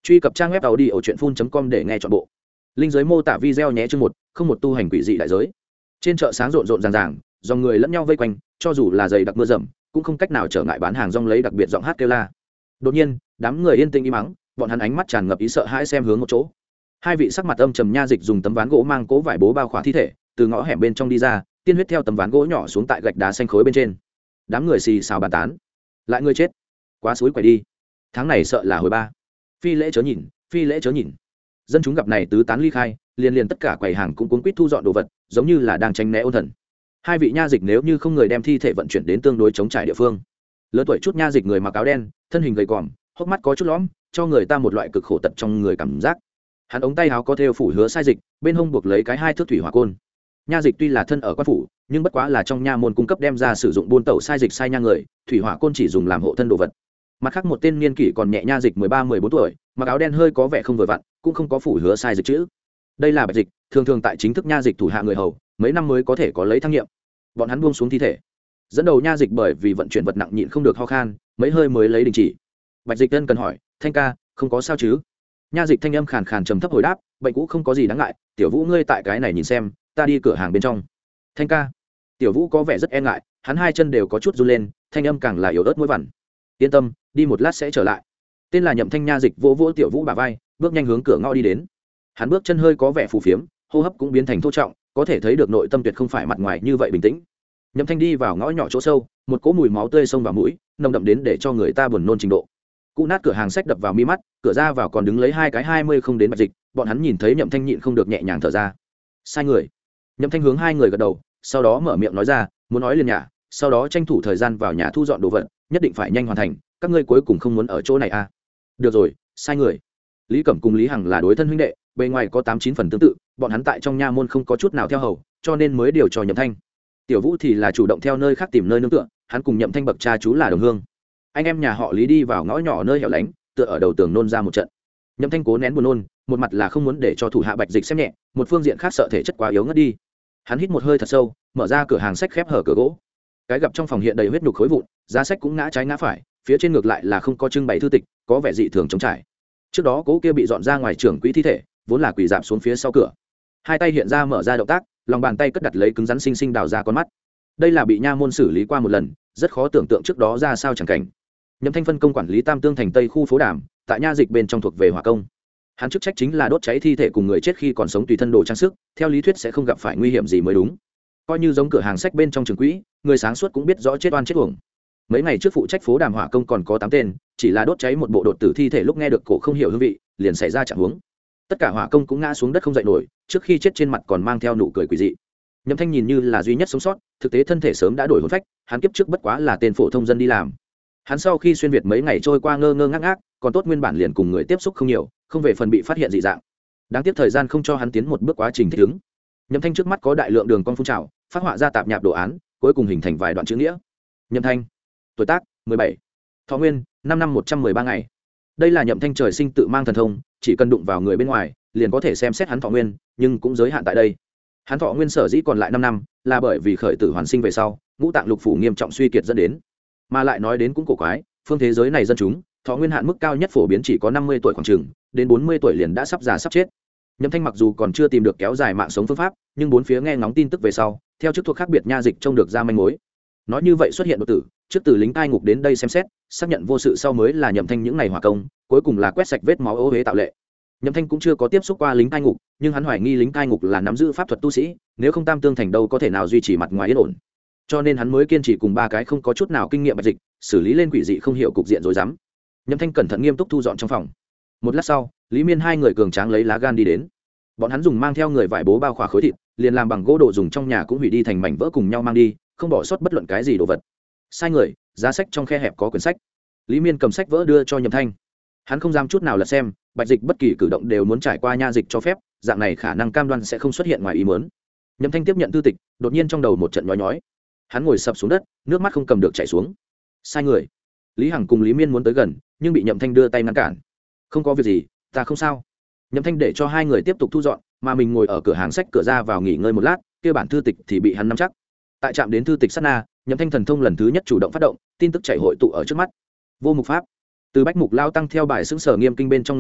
Truy cập trang web audiochuyenphun.com để nghe trọn bộ. Linh dưới mô tả video nhé. Chương 1, không một tu hành quỷ dị đại giới. Trên chợ sáng rộn rộn ràng, dòng người lẫn nhau vây quanh, cho dù là dày đặc mưa rầm, cũng không cách nào trở ngại bán hàng rong lấy đặc biệt giọng hát kêu la. Đột nhiên, đám người yên tĩnh im mắng, bọn hắn ánh mắt tràn ngập ý sợ hãi xem hướng một chỗ. Hai vị sắc mặt âm trầm nha dịch dùng tấm ván gỗ mang cố vải bố bao khỏa thi thể, từ ngõ hẻm bên trong đi ra, tiên huyết theo tấm ván gỗ nhỏ xuống tại gạch đá xanh khối bên trên. Đám người xì xào bàn tán. Lại người chết, quá suối quậy đi. Tháng này sợ là hồi ba. Phi lễ chớ nhìn, phi lễ chớ nhìn. Dân chúng gặp này tứ tán ly khai, liền tất cả quầy hàng cũng cuống quýt thu dọn đồ vật, giống như là đang tránh né ôn thần. Hai vị nha dịch nếu như không người đem thi thể vận chuyển đến tương đối chống trải địa phương. Lớn tuổi chút nha dịch người mặc áo đen, thân hình gầy còm, hốc mắt có chút lõm, cho người ta một loại cực khổ tật trong người cảm giác. Hắn ống tay áo có thêu phủ hứa sai dịch, bên hông buộc lấy cái hai thước thủy hỏa côn. Nha dịch tuy là thân ở quan phủ, nhưng bất quá là trong nha môn cung cấp đem ra sử dụng buôn tẩu sai dịch sai nha người, thủy hỏa côn chỉ dùng làm hộ thân đồ vật. Mặt khác một tên niên kỷ còn nhẹ nha dịch 13-14 tuổi, mặc áo đen hơi có vẻ không vừa vặn, cũng không có phủ hứa sai dịch chữ. Đây là bạch dịch, thường tại chính thức nha dịch thủ hạ người hầu, mấy năm mới có thể có lấy thăng nhiệm. Bọn hắn buông xuống thi thể, dẫn đầu nha dịch bởi vì vận chuyển vật nặng nhịn không được ho khan, mấy hơi mới lấy đình chỉ. Bạch dịch tân cần hỏi, thanh ca, không có sao chứ? Nha dịch thanh âm khàn khàn trầm thấp hồi đáp, bệnh cũ không có gì đáng ngại, tiểu vũ ngươi tại cái này nhìn xem, ta đi cửa hàng bên trong. Thanh ca. Tiểu vũ có vẻ rất e ngại, hắn hai chân đều có chút run lên, thanh âm càng là yếu ớt mũi vằn. Yên tâm, đi một lát sẽ trở lại. Tên là Nhậm Thanh nha dịch vỗ tiểu vũ bả vai, bước nhanh hướng cửa ngõ đi đến. Hắn bước chân hơi có vẻ phù phiếm, hô hấp cũng biến thành thô trọng, có thể thấy được nội tâm tuyệt không phải mặt ngoài như vậy bình tĩnh. Nhậm Thanh đi vào ngõ nhỏ chỗ sâu, một cỗ mùi máu tươi xông vào mũi, nồng đậm đến để cho người ta buồn nôn trình độ. Cụ nát cửa hàng sách đập vào mi mắt, cửa ra vào còn đứng lấy hai cái 20 không đến bạch dịch, bọn hắn nhìn thấy Nhậm Thanh nhịn không được nhẹ nhàng thở ra. Sai người. Nhậm Thanh hướng hai người gật đầu, sau đó mở miệng nói ra, muốn nói liền nhà, sau đó tranh thủ thời gian vào nhà thu dọn đồ vật, nhất định phải nhanh hoàn thành, các ngươi cuối cùng không muốn ở chỗ này à? Được rồi, sai người. Lý Cẩm cùng Lý Hằng là đối thân huynh đệ, bề ngoài có 8-9 phần tương tự, bọn hắn tại trong nha môn không có chút nào theo hầu, cho nên mới điều cho Nhậm Thanh. Tiểu Vũ thì là chủ động theo nơi khác tìm nơi nương tựa, hắn cùng Nhậm Thanh bậc cha chú là đồng hương. Anh em nhà họ Lý đi vào ngõ nhỏ nơi hẻo lánh, tựa ở đầu tường nôn ra một trận. Nhậm Thanh cố nén buồn nôn, một mặt là không muốn để cho thủ hạ bạch dịch xem nhẹ, một phương diện khác sợ thể chất quá yếu ngất đi. Hắn hít một hơi thật sâu, mở ra cửa hàng sách khép hở cửa gỗ. Cái gặp trong phòng hiện đầy huyết nhục khối vụn, giá sách cũng ngã trái ngã phải, phía trên ngược lại là không có trưng bày thư tịch, có vẻ dị thường trống trải. Trước đó cố kia bị dọn ra ngoài trưởng quỹ thi thể, vốn là quỳ rạp xuống phía sau cửa. Hai tay hiện ra mở ra động tác, lòng bàn tay cất đặt lấy cứng rắn xinh xinh đào ra con mắt. Đây là bị nha môn xử lý qua một lần, rất khó tưởng tượng trước đó ra sao chẳng cảnh. Nhậm Thanh phân công quản lý Tam Tương thành Tây khu phố Đàm, tại nha dịch bên trong thuộc về hỏa công. Hắn chức trách chính là đốt cháy thi thể cùng người chết khi còn sống tùy thân đồ trang sức, theo lý thuyết sẽ không gặp phải nguy hiểm gì mới đúng. Coi như giống cửa hàng sách bên trong trường quỹ, người sáng suốt cũng biết rõ chết oan chết uổng. Mấy ngày trước phụ trách phố Đàm hỏa công còn có 8 tên, chỉ là đốt cháy một bộ đột tử thi thể lúc nghe được cổ không hiểu hương vị, liền xảy ra trạng huống. Tất cả hỏa công cũng ngã xuống đất không dậy nổi, trước khi chết trên mặt còn mang theo nụ cười quỷ dị. Nhậm Thanh nhìn như là duy nhất sống sót, thực tế thân thể sớm đã đổi hồn phách, hắn kiếp trước bất quá là tên phổ thông dân đi làm. Hắn sau khi xuyên việt mấy ngày trôi qua ngơ ngơ ngác ngác, còn tốt nguyên bản liền cùng người tiếp xúc không nhiều, không về phần bị phát hiện dị dạng. Đáng tiếc thời gian không cho hắn tiến một bước quá trình thích ứng. Nhậm Thanh trước mắt có đại lượng đường cong phun trào, phát họa ra tạp nhạp đồ án, cuối cùng hình thành vài đoạn chữ nghĩa. Nhậm Thanh, tuổi tác 17, thọ nguyên 5 năm 113 ngày. Đây là Nhậm Thanh trời sinh tự mang thần thông, chỉ cần đụng vào người bên ngoài, liền có thể xem xét hắn thọ nguyên, nhưng cũng giới hạn tại đây. Hắn thọ nguyên sở dĩ còn lại 5 năm, là bởi vì khởi tử hoàn sinh về sau, ngũ tạng lục phủ nghiêm trọng suy kiệt dẫn đến. Mà lại nói đến cũng cổ quái, phương thế giới này dân chúng, thọ nguyên hạn mức cao nhất phổ biến chỉ có 50 tuổi khoảng chừng, đến 40 tuổi liền đã sắp già sắp chết. Nhậm Thanh mặc dù còn chưa tìm được kéo dài mạng sống phương pháp, nhưng bốn phía nghe ngóng tin tức về sau, theo chức thuộc khác biệt nha dịch trông được ra manh mối. Nói như vậy xuất hiện đột tử, trước từ lính cai ngục đến đây xem xét, xác nhận vô sự sau mới là Nhậm Thanh những ngày hỏa công, cuối cùng là quét sạch vết máu ô uế tạo lệ. Nhậm Thanh cũng chưa có tiếp xúc qua lính cai ngục, nhưng hắn hoài nghi lính cai ngục là nắm giữ pháp thuật tu sĩ, nếu không Tam Tương thành đâu có thể nào duy trì mặt ngoài yên ổn. Cho nên hắn mới kiên trì cùng ba cái không có chút nào kinh nghiệm bạch dịch, xử lý lên quỷ dị không hiểu cục diện rối rắm. Nhậm Thanh cẩn thận nghiêm túc thu dọn trong phòng. Một lát sau, Lý Miên hai người cường tráng lấy lá gan đi đến. Bọn hắn dùng mang theo người vải bố bao khỏa khối thịt, liền làm bằng gỗ đồ dùng trong nhà cũng hủy đi thành mảnh vỡ cùng nhau mang đi, không bỏ sót bất luận cái gì đồ vật. Sai người, giá sách trong khe hẹp có quyển sách. Lý Miên cầm sách vỡ đưa cho Nhậm Thanh. Hắn không dám chút nào lật xem, bạch dịch bất kỳ cử động đều muốn trải qua nha dịch cho phép, dạng này khả năng cam đoan sẽ không xuất hiện ngoài ý muốn. Nhậm Thanh tiếp nhận thư tịch, đột nhiên trong đầu một trận nhói nhói. Hắn ngồi sập xuống đất, nước mắt không cầm được chảy xuống. Sai người. Lý Hằng cùng Lý Miên muốn tới gần, nhưng bị Nhậm Thanh đưa tay ngăn cản. Không có việc gì, ta không sao. Nhậm Thanh để cho hai người tiếp tục thu dọn, mà mình ngồi ở cửa hàng sách cửa ra vào nghỉ ngơi một lát, kia bản thư tịch thì bị hắn nắm chắc. Tại trạm đến thư tịch sát na, Nhậm Thanh thần thông lần thứ nhất chủ động phát động, tin tức chảy hội tụ ở trước mắt. Vô mục pháp. Từ Bách Mục lao tăng theo bài xứng sở nghiêm kinh bên trong nội được,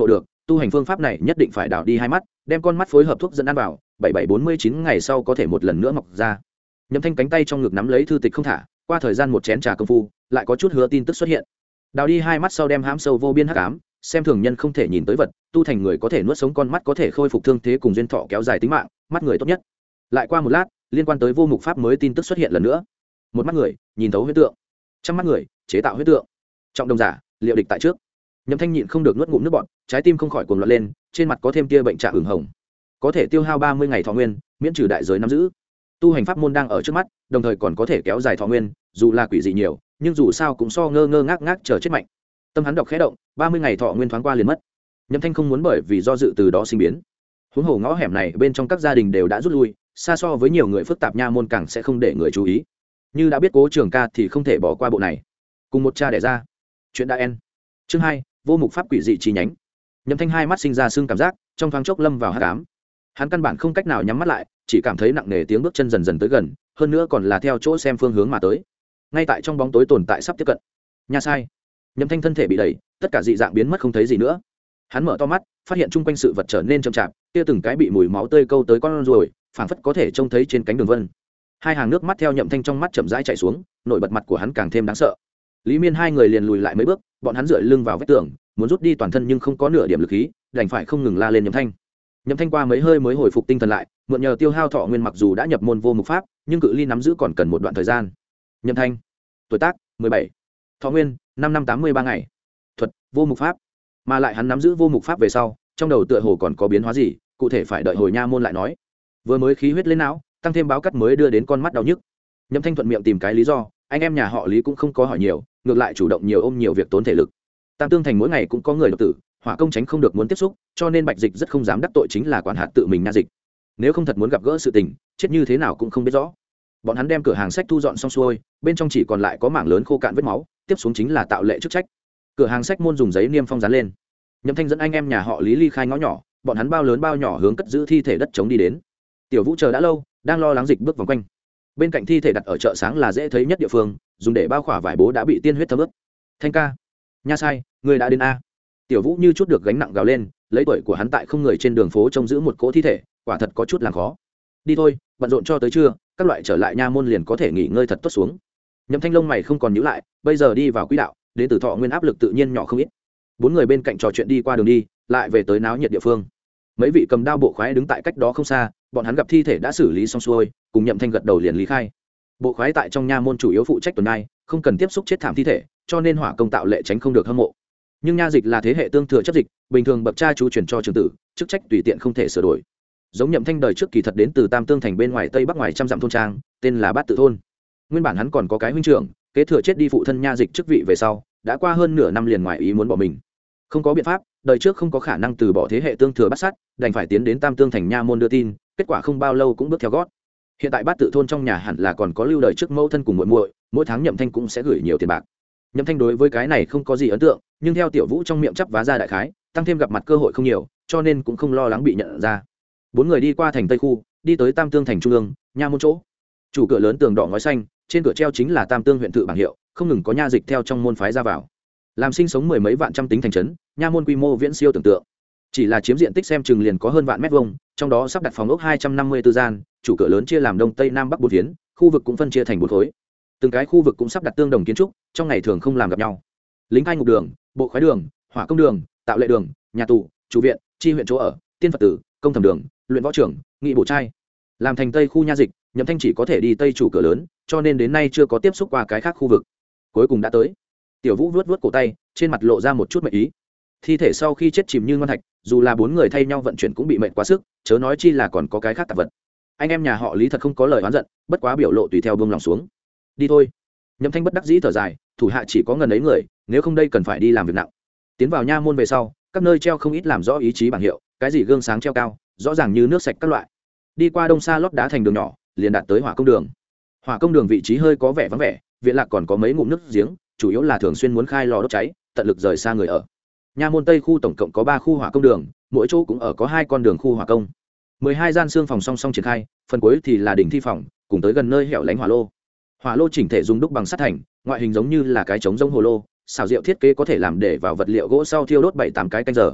tu hành phương pháp này nhất định phải đào đi hai mắt, đem con mắt phối hợp thuốc dẫn ăn vào 7749 ngày sau có thể một lần nữa mọc ra. Nhậm Thanh cánh tay trong ngực nắm lấy thư tịch không thả, qua thời gian một chén trà công phu lại có chút hứa tin tức xuất hiện. Đào đi hai mắt sau đem hãm sâu vô biên hắc ám, xem thường nhân không thể nhìn tới vật, tu thành người có thể nuốt sống con mắt, có thể khôi phục thương thế cùng duyên thọ kéo dài tính mạng, mắt người tốt nhất. Lại qua một lát, liên quan tới vô mục pháp mới tin tức xuất hiện lần nữa. Một mắt người nhìn thấu huyết tượng, trăm mắt người chế tạo huyết tượng, trọng đồng giả liệu địch tại trước. Nhậm Thanh nhịn không được nuốt ngụm nước bọt, trái tim không khỏi cuồng loạn lên, trên mặt có thêm tia bệnh trạng ửng hồng. Có thể tiêu hao 30 ngày thọ nguyên, miễn trừ đại giới nắm giữ. Tu hành pháp môn đang ở trước mắt, đồng thời còn có thể kéo dài thọ nguyên, dù là quỷ dị nhiều, nhưng dù sao cũng so ngơ ngơ ngác ngác chờ chết mạnh. Tâm hắn đọc khẽ động, 30 ngày thọ nguyên thoáng qua liền mất. Nhậm Thanh không muốn bởi vì do dự từ đó sinh biến. Huống hồ ngõ hẻm này bên trong các gia đình đều đã rút lui, xa so với nhiều người phức tạp nha môn càng sẽ không để người chú ý. Như đã biết Cố Trường Ca thì không thể bỏ qua bộ này. Cùng một cha đẻ ra. Chuyện đã end. Chương 2, vô mục pháp quỷ dị chi nhánh. Nhậm Thanh hai mắt sinh ra sưng cảm giác, trong thoáng chốc lâm vào hắc ám. Hắn căn bản không cách nào nhắm mắt lại, chỉ cảm thấy nặng nề tiếng bước chân dần dần tới gần, hơn nữa còn là theo chỗ xem phương hướng mà tới. Ngay tại trong bóng tối tồn tại sắp tiếp cận. Nha sai. Nhậm Thanh thân thể bị đẩy, tất cả dị dạng biến mất không thấy gì nữa. Hắn mở to mắt, phát hiện chung quanh sự vật trở nên chậm chạp, kia từng cái bị mùi máu tươi câu tới con ruồi, phảng phất có thể trông thấy trên cánh đường vân. Hai hàng nước mắt theo Nhậm Thanh trong mắt chậm rãi chảy xuống, nổi bật mặt của hắn càng thêm đáng sợ. Lý Miên hai người liền lùi lại mấy bước, bọn hắn dựa lưng vào vách tường, muốn rút đi toàn thân nhưng không có nửa điểm lực khí, đành phải không ngừng la lên Nhậm Thanh. Nhậm Thanh qua mấy hơi mới hồi phục tinh thần lại, mượn nhờ tiêu hao thọ nguyên, mặc dù đã nhập môn vô mục pháp, nhưng cự ly nắm giữ còn cần một đoạn thời gian. Nhậm Thanh, tuổi tác 17, thọ nguyên 5 năm 83 ngày, thuật vô mục pháp, mà lại hắn nắm giữ vô mục pháp về sau, trong đầu tựa hồ còn có biến hóa gì, cụ thể phải đợi hồi nha môn lại nói. Vừa mới khí huyết lên não, tăng thêm báo cắt mới đưa đến con mắt đau nhức. Nhậm Thanh thuận miệng tìm cái lý do, anh em nhà họ Lý cũng không có hỏi nhiều, ngược lại chủ động nhiều ôm nhiều việc tốn thể lực. Tam Tương Thành mỗi ngày cũng có người độc tử, Hỏa Công tránh không được muốn tiếp xúc, cho nên Bạch Dịch rất không dám đắc tội chính là quản hạt tự mình Nha Dịch. Nếu không thật muốn gặp gỡ sự tình, chết như thế nào cũng không biết rõ. Bọn hắn đem cửa hàng sách thu dọn xong xuôi, bên trong chỉ còn lại có mảng lớn khô cạn vết máu, tiếp xuống chính là tạo lệ chức trách. Cửa hàng sách môn dùng giấy niêm phong dán lên. Nhậm Thanh dẫn anh em nhà họ Lý ly khai ngõ nhỏ, bọn hắn bao lớn bao nhỏ hướng cất giữ thi thể đất chống đi đến. Tiểu Vũ chờ đã lâu, đang lo lắng Dịch bước vòng quanh. Bên cạnh thi thể đặt ở chợ sáng là dễ thấy nhất địa phương, dùng để bao khỏa vải bố đã bị tiên huyết thấm ướt. Thanh ca, Nha sai, người đã đến a. Tiểu Vũ như chút được gánh nặng gào lên, lấy tuổi của hắn tại không người trên đường phố trông giữ một cỗ thi thể, quả thật có chút làm khó. Đi thôi, bận rộn cho tới trưa, các loại trở lại nha môn liền có thể nghỉ ngơi thật tốt xuống. Nhậm Thanh lông mày không còn nhíu lại, bây giờ đi vào quỹ đạo, đến từ thọ nguyên áp lực tự nhiên nhỏ không ít. Bốn người bên cạnh trò chuyện đi qua đường đi, lại về tới náo nhiệt địa phương. Mấy vị cầm đao bộ khoái đứng tại cách đó không xa, bọn hắn gặp thi thể đã xử lý xong xuôi, cùng Nhậm Thanh gật đầu liền lý khai. Bộ khoái tại trong nha môn chủ yếu phụ trách tuần này, không cần tiếp xúc chết thảm thi thể, cho nên Hỏa Công tạo lệ tránh không được hâm mộ. Nhưng Nha Dịch là thế hệ tương thừa chấp dịch, bình thường bậc cha chú truyền cho trưởng tử, chức trách tùy tiện không thể sửa đổi. Giống Nhậm Thanh đời trước kỳ thật đến từ Tam Tương Thành bên ngoài tây bắc ngoài trăm dặm thôn trang, tên là Bát Tự thôn. Nguyên bản hắn còn có cái huynh trưởng, kế thừa chết đi phụ thân Nha Dịch chức vị về sau, đã qua hơn nửa năm liền ngoài ý muốn bỏ mình. Không có biện pháp, đời trước không có khả năng từ bỏ thế hệ tương thừa bắt sát, đành phải tiến đến Tam Tương Thành nha môn đưa tin, kết quả không bao lâu cũng bước theo gót. Hiện tại Bát Tự thôn trong nhà hẳn là còn có lưu đời trước mẫu thân cùng muội muội, mỗi tháng Nhậm Thanh cũng sẽ gửi nhiều tiền bạc. Nhậm Thanh đối với cái này không có gì ấn tượng, nhưng theo Tiểu Vũ trong miệng chắp vá ra đại khái, tăng thêm gặp mặt cơ hội không nhiều, cho nên cũng không lo lắng bị nhận ra. Bốn người đi qua thành Tây khu, đi tới Tam Tương Thành trung ương, nha môn chỗ. Chủ cửa lớn tường đỏ ngói xanh, trên cửa treo chính là Tam Tương huyện tự bảng hiệu, không ngừng có nha dịch theo trong môn phái ra vào. Làm sinh sống mười mấy vạn trăm tính thành trấn, nha môn quy mô viễn siêu tưởng tượng. Chỉ là chiếm diện tích xem chừng liền có hơn vạn mét vuông, trong đó sắp đặt phòng ốc 254 gian, chủ cửa lớn chia làm đông tây nam bắc bốn phiến, khu vực cũng phân chia thành bốn khối. Từng cái khu vực cũng sắp đặt tương đồng kiến trúc, trong ngày thường không làm gặp nhau. Lính cai ngục đường, bộ khoái đường, hỏa công đường, tạo lệ đường, nhà tù, chủ viện, chi huyện chỗ ở, tiên phật tử, công thẩm đường, luyện võ trưởng, nghị bổ trai. Làm thành Tây khu nha dịch, Nhậm Thanh chỉ có thể đi tây chủ cửa lớn, cho nên đến nay chưa có tiếp xúc qua cái khác khu vực. Cuối cùng đã tới. Tiểu Vũ vuốt vuốt cổ tay, trên mặt lộ ra một chút mệt ý. Thi thể sau khi chết chìm như ngon thạch, dù là bốn người thay nhau vận chuyển cũng bị mệt quá sức, chớ nói chi là còn có cái khác tạp vật. Anh em nhà họ Lý thật không có lời oán giận, bất quá biểu lộ tùy theo buông lòng xuống. Đi thôi. Nhậm Thanh bất đắc dĩ thở dài, thủ hạ chỉ có ngần ấy người, nếu không đây cần phải đi làm việc nặng. Tiến vào nha môn về sau, các nơi treo không ít làm rõ ý chí bảng hiệu, cái gì gương sáng treo cao, rõ ràng như nước sạch các loại. Đi qua đông xa lót đá thành đường nhỏ, liền đạt tới hỏa công đường. Hỏa công đường vị trí hơi có vẻ vắng vẻ, viện lạc còn có mấy ngụm nước giếng, chủ yếu là thường xuyên muốn khai lò đốt cháy, tận lực rời xa người ở. Nha môn Tây khu tổng cộng có 3 khu hỏa công đường, mỗi chỗ cũng ở có 2 con đường khu hỏa công. 12 gian xương phòng song song triển khai, phần cuối thì là đỉnh thi phòng, cùng tới gần nơi hẻo lánh hỏa lô. Hỏa lô chỉnh thể dùng đúc bằng sắt thành, ngoại hình giống như là cái trống rỗng hồ lô, xào rượu thiết kế có thể làm để vào vật liệu gỗ sau thiêu đốt 7-8 cái canh giờ.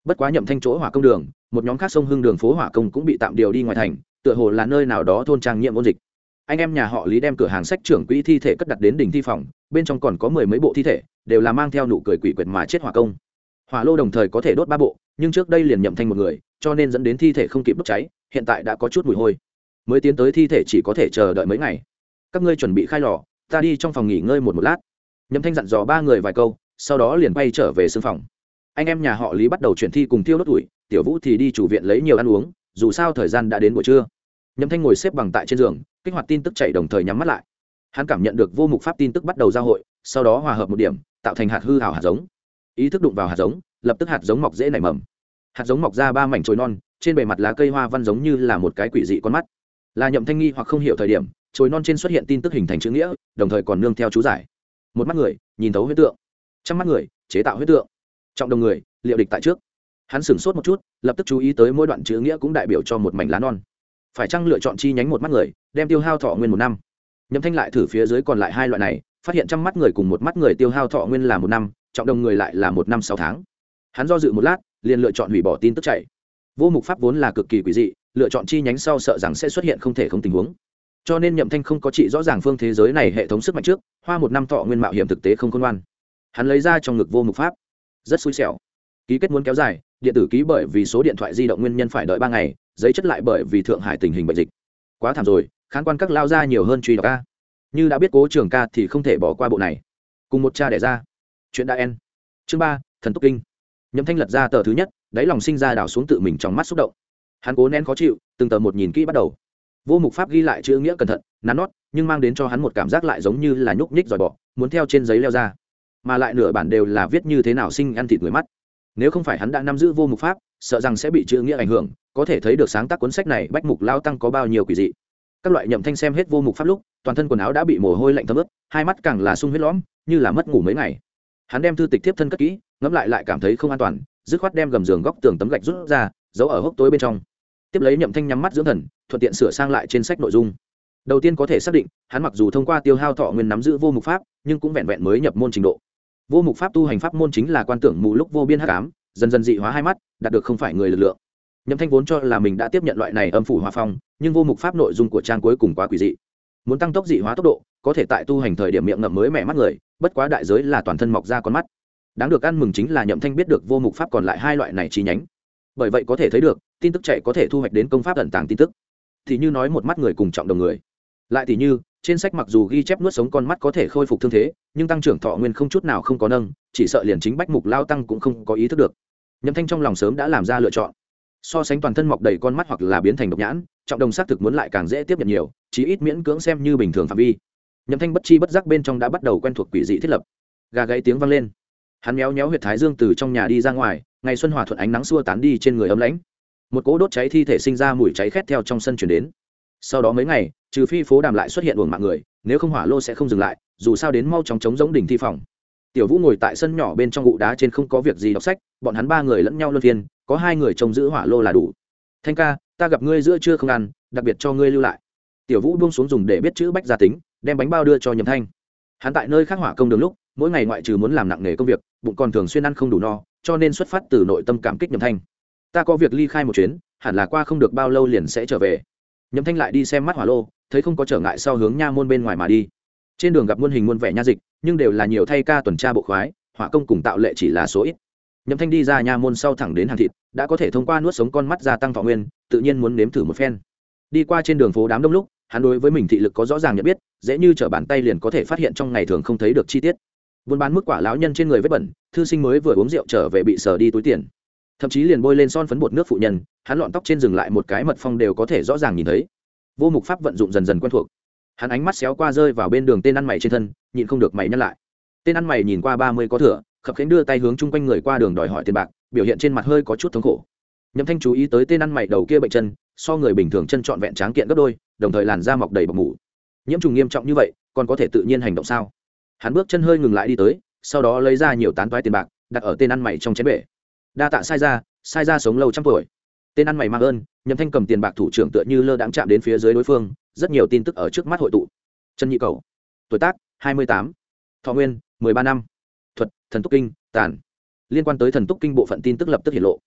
bất quá nhậm thanh chỗ hỏa công đường một nhóm khác sông hưng đường phố hỏa công cũng bị tạm điều đi ngoài thành, tựa hồ là nơi nào đó thôn trang nhiễm ôn dịch. Anh em nhà họ Lý đem cửa hàng sách trưởng quỹ thi thể cất đặt đến đỉnh thi phòng, bên trong còn có 10 mấy bộ thi thể, đều là mang theo nụ cười quỷ quyệt mà chết hỏa công. Hỏa lô đồng thời có thể đốt 3 bộ, nhưng trước đây liền nhậm thanh một người, cho nên dẫn đến thi thể không kịp đốt cháy, hiện tại đã có chút mùi hôi. Mới tiến tới thi thể chỉ có thể chờ đợi mấy ngày. Các ngươi chuẩn bị khai lò, ta đi trong phòng nghỉ ngơi một lát. Nhậm thanh dặn dò 3 người vài câu, sau đó liền bay trở về xương phòng. Anh em nhà họ Lý bắt đầu chuyển thi cùng tiêu đốt tuổi, Tiểu Vũ thì đi chủ viện lấy nhiều ăn uống, dù sao thời gian đã đến buổi trưa. Nhậm thanh ngồi xếp bằng tại trên giường, kích hoạt tin tức chạy đồng thời nhắm mắt lại. Hắn cảm nhận được vô mục pháp tin tức bắt đầu giao hội, sau đó hòa hợp một điểm, tạo thành hạt hư ảo hạt giống. Ý thức đụng vào hạt giống, lập tức hạt giống mọc dễ nảy mầm. Hạt giống mọc ra 3 mảnh chồi non, trên bề mặt lá cây hoa văn giống như là một cái quỷ dị con mắt. Là Nhậm thanh nghi hoặc không hiểu thời điểm, chồi non trên xuất hiện tin tức hình thành chữ nghĩa, đồng thời còn nương theo chú giải. Một mắt người, nhìn thấu huyết tượng; trăm mắt người, chế tạo huyết tượng; trọng đồng người, liệu địch tại trước. Hắn sửng sốt một chút, lập tức chú ý tới mỗi đoạn chữ nghĩa cũng đại biểu cho một mảnh lá non. Phải chăng lựa chọn chi nhánh một mắt người, đem tiêu hao thọ nguyên 1 năm? Nhậm thanh lại thử phía dưới còn lại 2 loại này, phát hiện trăm mắt người cùng một mắt người tiêu hao thọ nguyên là 1 năm, trọng đồng người lại là 1 năm 6 tháng. Hắn do dự một lát, liền lựa chọn hủy bỏ tin tức chạy. Vô mục pháp vốn là cực kỳ quỷ dị, lựa chọn chi nhánh sau sợ rằng sẽ xuất hiện không thể không tình huống, cho nên Nhậm thanh không có trị rõ ràng phương thế giới này hệ thống sức mạnh trước, hoa 1 năm thọ nguyên mạo hiểm thực tế không khôn ngoan. Hắn lấy ra trong ngực vô mục pháp, rất xui xẻo. Ký kết muốn kéo dài, điện tử ký bởi vì số điện thoại di động nguyên nhân phải đợi 3 ngày, giấy chất lại bởi vì Thượng Hải tình hình bệnh dịch. Quá thảm rồi, khán quan các lao ra nhiều hơn truy đọc ca. Như đã biết Cố Trường ca thì không thể bỏ qua bộ này. Cùng một cha đẻ ra. Chuyện đã en. Chương 3, Thần Túc Kinh. Nhậm thanh lật ra tờ thứ nhất, đáy lòng sinh ra đảo xuống tự mình trong mắt xúc động. Hắn cố nén khó chịu, từng tờ một nhìn kỹ bắt đầu. Vô mục pháp ghi lại chữ nghĩa cẩn thận, nắn nót, nhưng mang đến cho hắn một cảm giác lại giống như là nhúc nhích dòi bọ, muốn theo trên giấy leo ra. Mà lại nửa bản đều là viết như thế nào sinh ăn thịt người mắt. Nếu không phải hắn đã nắm giữ vô mục pháp, sợ rằng sẽ bị chữ nghĩa ảnh hưởng, có thể thấy được sáng tác cuốn sách này bách mục lao tăng có bao nhiêu quỷ dị. Các loại Nhậm thanh xem hết vô mục pháp lúc, toàn thân quần áo đã bị mồ hôi lạnh thấm ướt, hai mắt càng là sung huyết lõm, như là mất ngủ mấy ngày. Hắn đem thư tịch tiếp thân cất kỹ, ngẫm lại cảm thấy không an toàn, dứt khoát đem gầm giường góc tường tấm gạch rút ra, giấu ở hốc tối bên trong. Tiếp lấy Nhậm thanh nhắm mắt dưỡng thần, thuận tiện sửa sang lại trên sách nội dung. Đầu tiên có thể xác định, hắn mặc dù thông qua tiêu hao thọ nguyên nắm giữ vô mục pháp, nhưng cũng vẹn vẹn mới nhập môn trình độ. Vô mục pháp tu hành pháp môn chính là quan tưởng mù lúc vô biên hắc ám, dần dần dị hóa hai mắt, đạt được không phải người lực lượng. Nhậm thanh vốn cho là mình đã tiếp nhận loại này âm phủ hòa phong, nhưng vô mục pháp nội dung của trang cuối cùng quá quỷ dị. Muốn tăng tốc dị hóa tốc độ, có thể tại tu hành thời điểm miệng ngậm mới mẻ mắt người, bất quá đại giới là toàn thân mọc ra con mắt. Đáng được ăn mừng chính là Nhậm thanh biết được vô mục pháp còn lại 2 loại này chi nhánh. Bởi vậy có thể thấy được, tin tức chạy có thể thu hoạch đến công pháp ẩn tàng tin tức. Thì như nói một mắt người cùng trọng đồng người. Lại thì như, trên sách mặc dù ghi chép nuốt sống con mắt có thể khôi phục thương thế, nhưng tăng trưởng thọ nguyên không chút nào không có nâng, chỉ sợ liền chính bách mục lao tăng cũng không có ý thức được. Nhậm thanh trong lòng sớm đã làm ra lựa chọn. So sánh toàn thân mọc đầy con mắt hoặc là biến thành độc nhãn, trọng đồng xác thực muốn lại càng dễ tiếp nhận nhiều, chí ít miễn cưỡng xem như bình thường phạm vi. Nhậm thanh bất chi bất giác bên trong đã bắt đầu quen thuộc quỷ dị thiết lập. Gà gáy tiếng vang lên, hắn méo méo huyệt thái dương từ trong nhà đi ra ngoài, ngày xuân hòa thuận ánh nắng xua tán đi trên người ấm lãnh. Một cỗ đốt cháy thi thể sinh ra mùi cháy khét theo trong sân truyền đến. Sau đó mấy ngày, trừ phi phố đàm lại xuất hiện uổng mạng người, nếu không hỏa lô sẽ không dừng lại, dù sao đến mau chóng chống giống đỉnh thi phòng. Tiểu Vũ ngồi tại sân nhỏ bên trong gụ đá trên không có việc gì đọc sách, bọn hắn 3 người lẫn nhau luân phiên, có 2 người trông giữ hỏa lô là đủ. Thanh ca, ta gặp ngươi giữa trưa không ăn, đặc biệt cho ngươi lưu lại. Tiểu Vũ buông xuống dùng để biết chữ bách gia tính, đem bánh bao đưa cho Nhậm thanh. Hắn tại nơi khác hỏa công đường lúc, mỗi ngày ngoại trừ muốn làm nặng nề công việc, bụng còn thường xuyên ăn không đủ no, cho nên xuất phát từ nội tâm cảm kích Nhậm thanh. Ta có việc ly khai một chuyến, hẳn là qua không được bao lâu liền sẽ trở về. Nhậm thanh lại đi xem mắt hỏa lô, thấy không có trở ngại sau hướng nha môn bên ngoài mà đi. Trên đường gặp muôn hình muôn vẻ nha dịch, nhưng đều là nhiều thay ca tuần tra bộ khoái, hỏa công cùng tạo lệ chỉ là số ít. Nhậm thanh đi ra nha môn sau thẳng đến hàng thịt, đã có thể thông qua nuốt sống con mắt gia tăng thọ nguyên, tự nhiên muốn nếm thử một phen. Đi qua trên đường phố đám đông lúc, hắn đối với mình thị lực có rõ ràng nhận biết, dễ như trở bàn tay liền có thể phát hiện trong ngày thường không thấy được chi tiết. Buôn bán mức quả lão nhân trên người vết bẩn, thư sinh mới vừa uống rượu trở về bị sờ đi túi tiền, thậm chí liền bôi lên son phấn bột nước phụ nhân, hắn lọn tóc trên dừng lại một cái mật phong đều có thể rõ ràng nhìn thấy. Vô mục pháp vận dụng dần dần quen thuộc, hắn ánh mắt xéo qua rơi vào bên đường tên ăn mày trên thân, nhịn không được mày nhăn lại. Tên ăn mày nhìn qua 30 có thừa, khập khiễng đưa tay hướng chung quanh người qua đường đòi hỏi tiền bạc, biểu hiện trên mặt hơi có chút thống khổ. Nhậm thanh chú ý tới tên ăn mày đầu kia bệnh chân, so người bình thường chân trọn vẹn tráng kiện gấp đôi, đồng thời làn da mọc đầy bọc mủ. Nhiễm trùng nghiêm trọng như vậy, còn có thể tự nhiên hành động sao? Hắn bước chân hơi ngừng lại đi tới, sau đó lấy ra nhiều tán toái tiền bạc, đặt ở tên ăn mày trong chén bể. Đa tạ sai ra sống lâu trăm tuổi. Tên ăn mày mang ơn. Nhậm thanh cầm tiền bạc thủ trưởng tựa như lơ đãng chạm đến phía dưới đối phương, rất nhiều tin tức ở trước mắt hội tụ. Trần Nhị Cầu, tuổi tác 28, thọ nguyên 13 năm, thuật thần túc kinh tàn. Liên quan tới thần túc kinh bộ phận tin tức lập tức hiển lộ,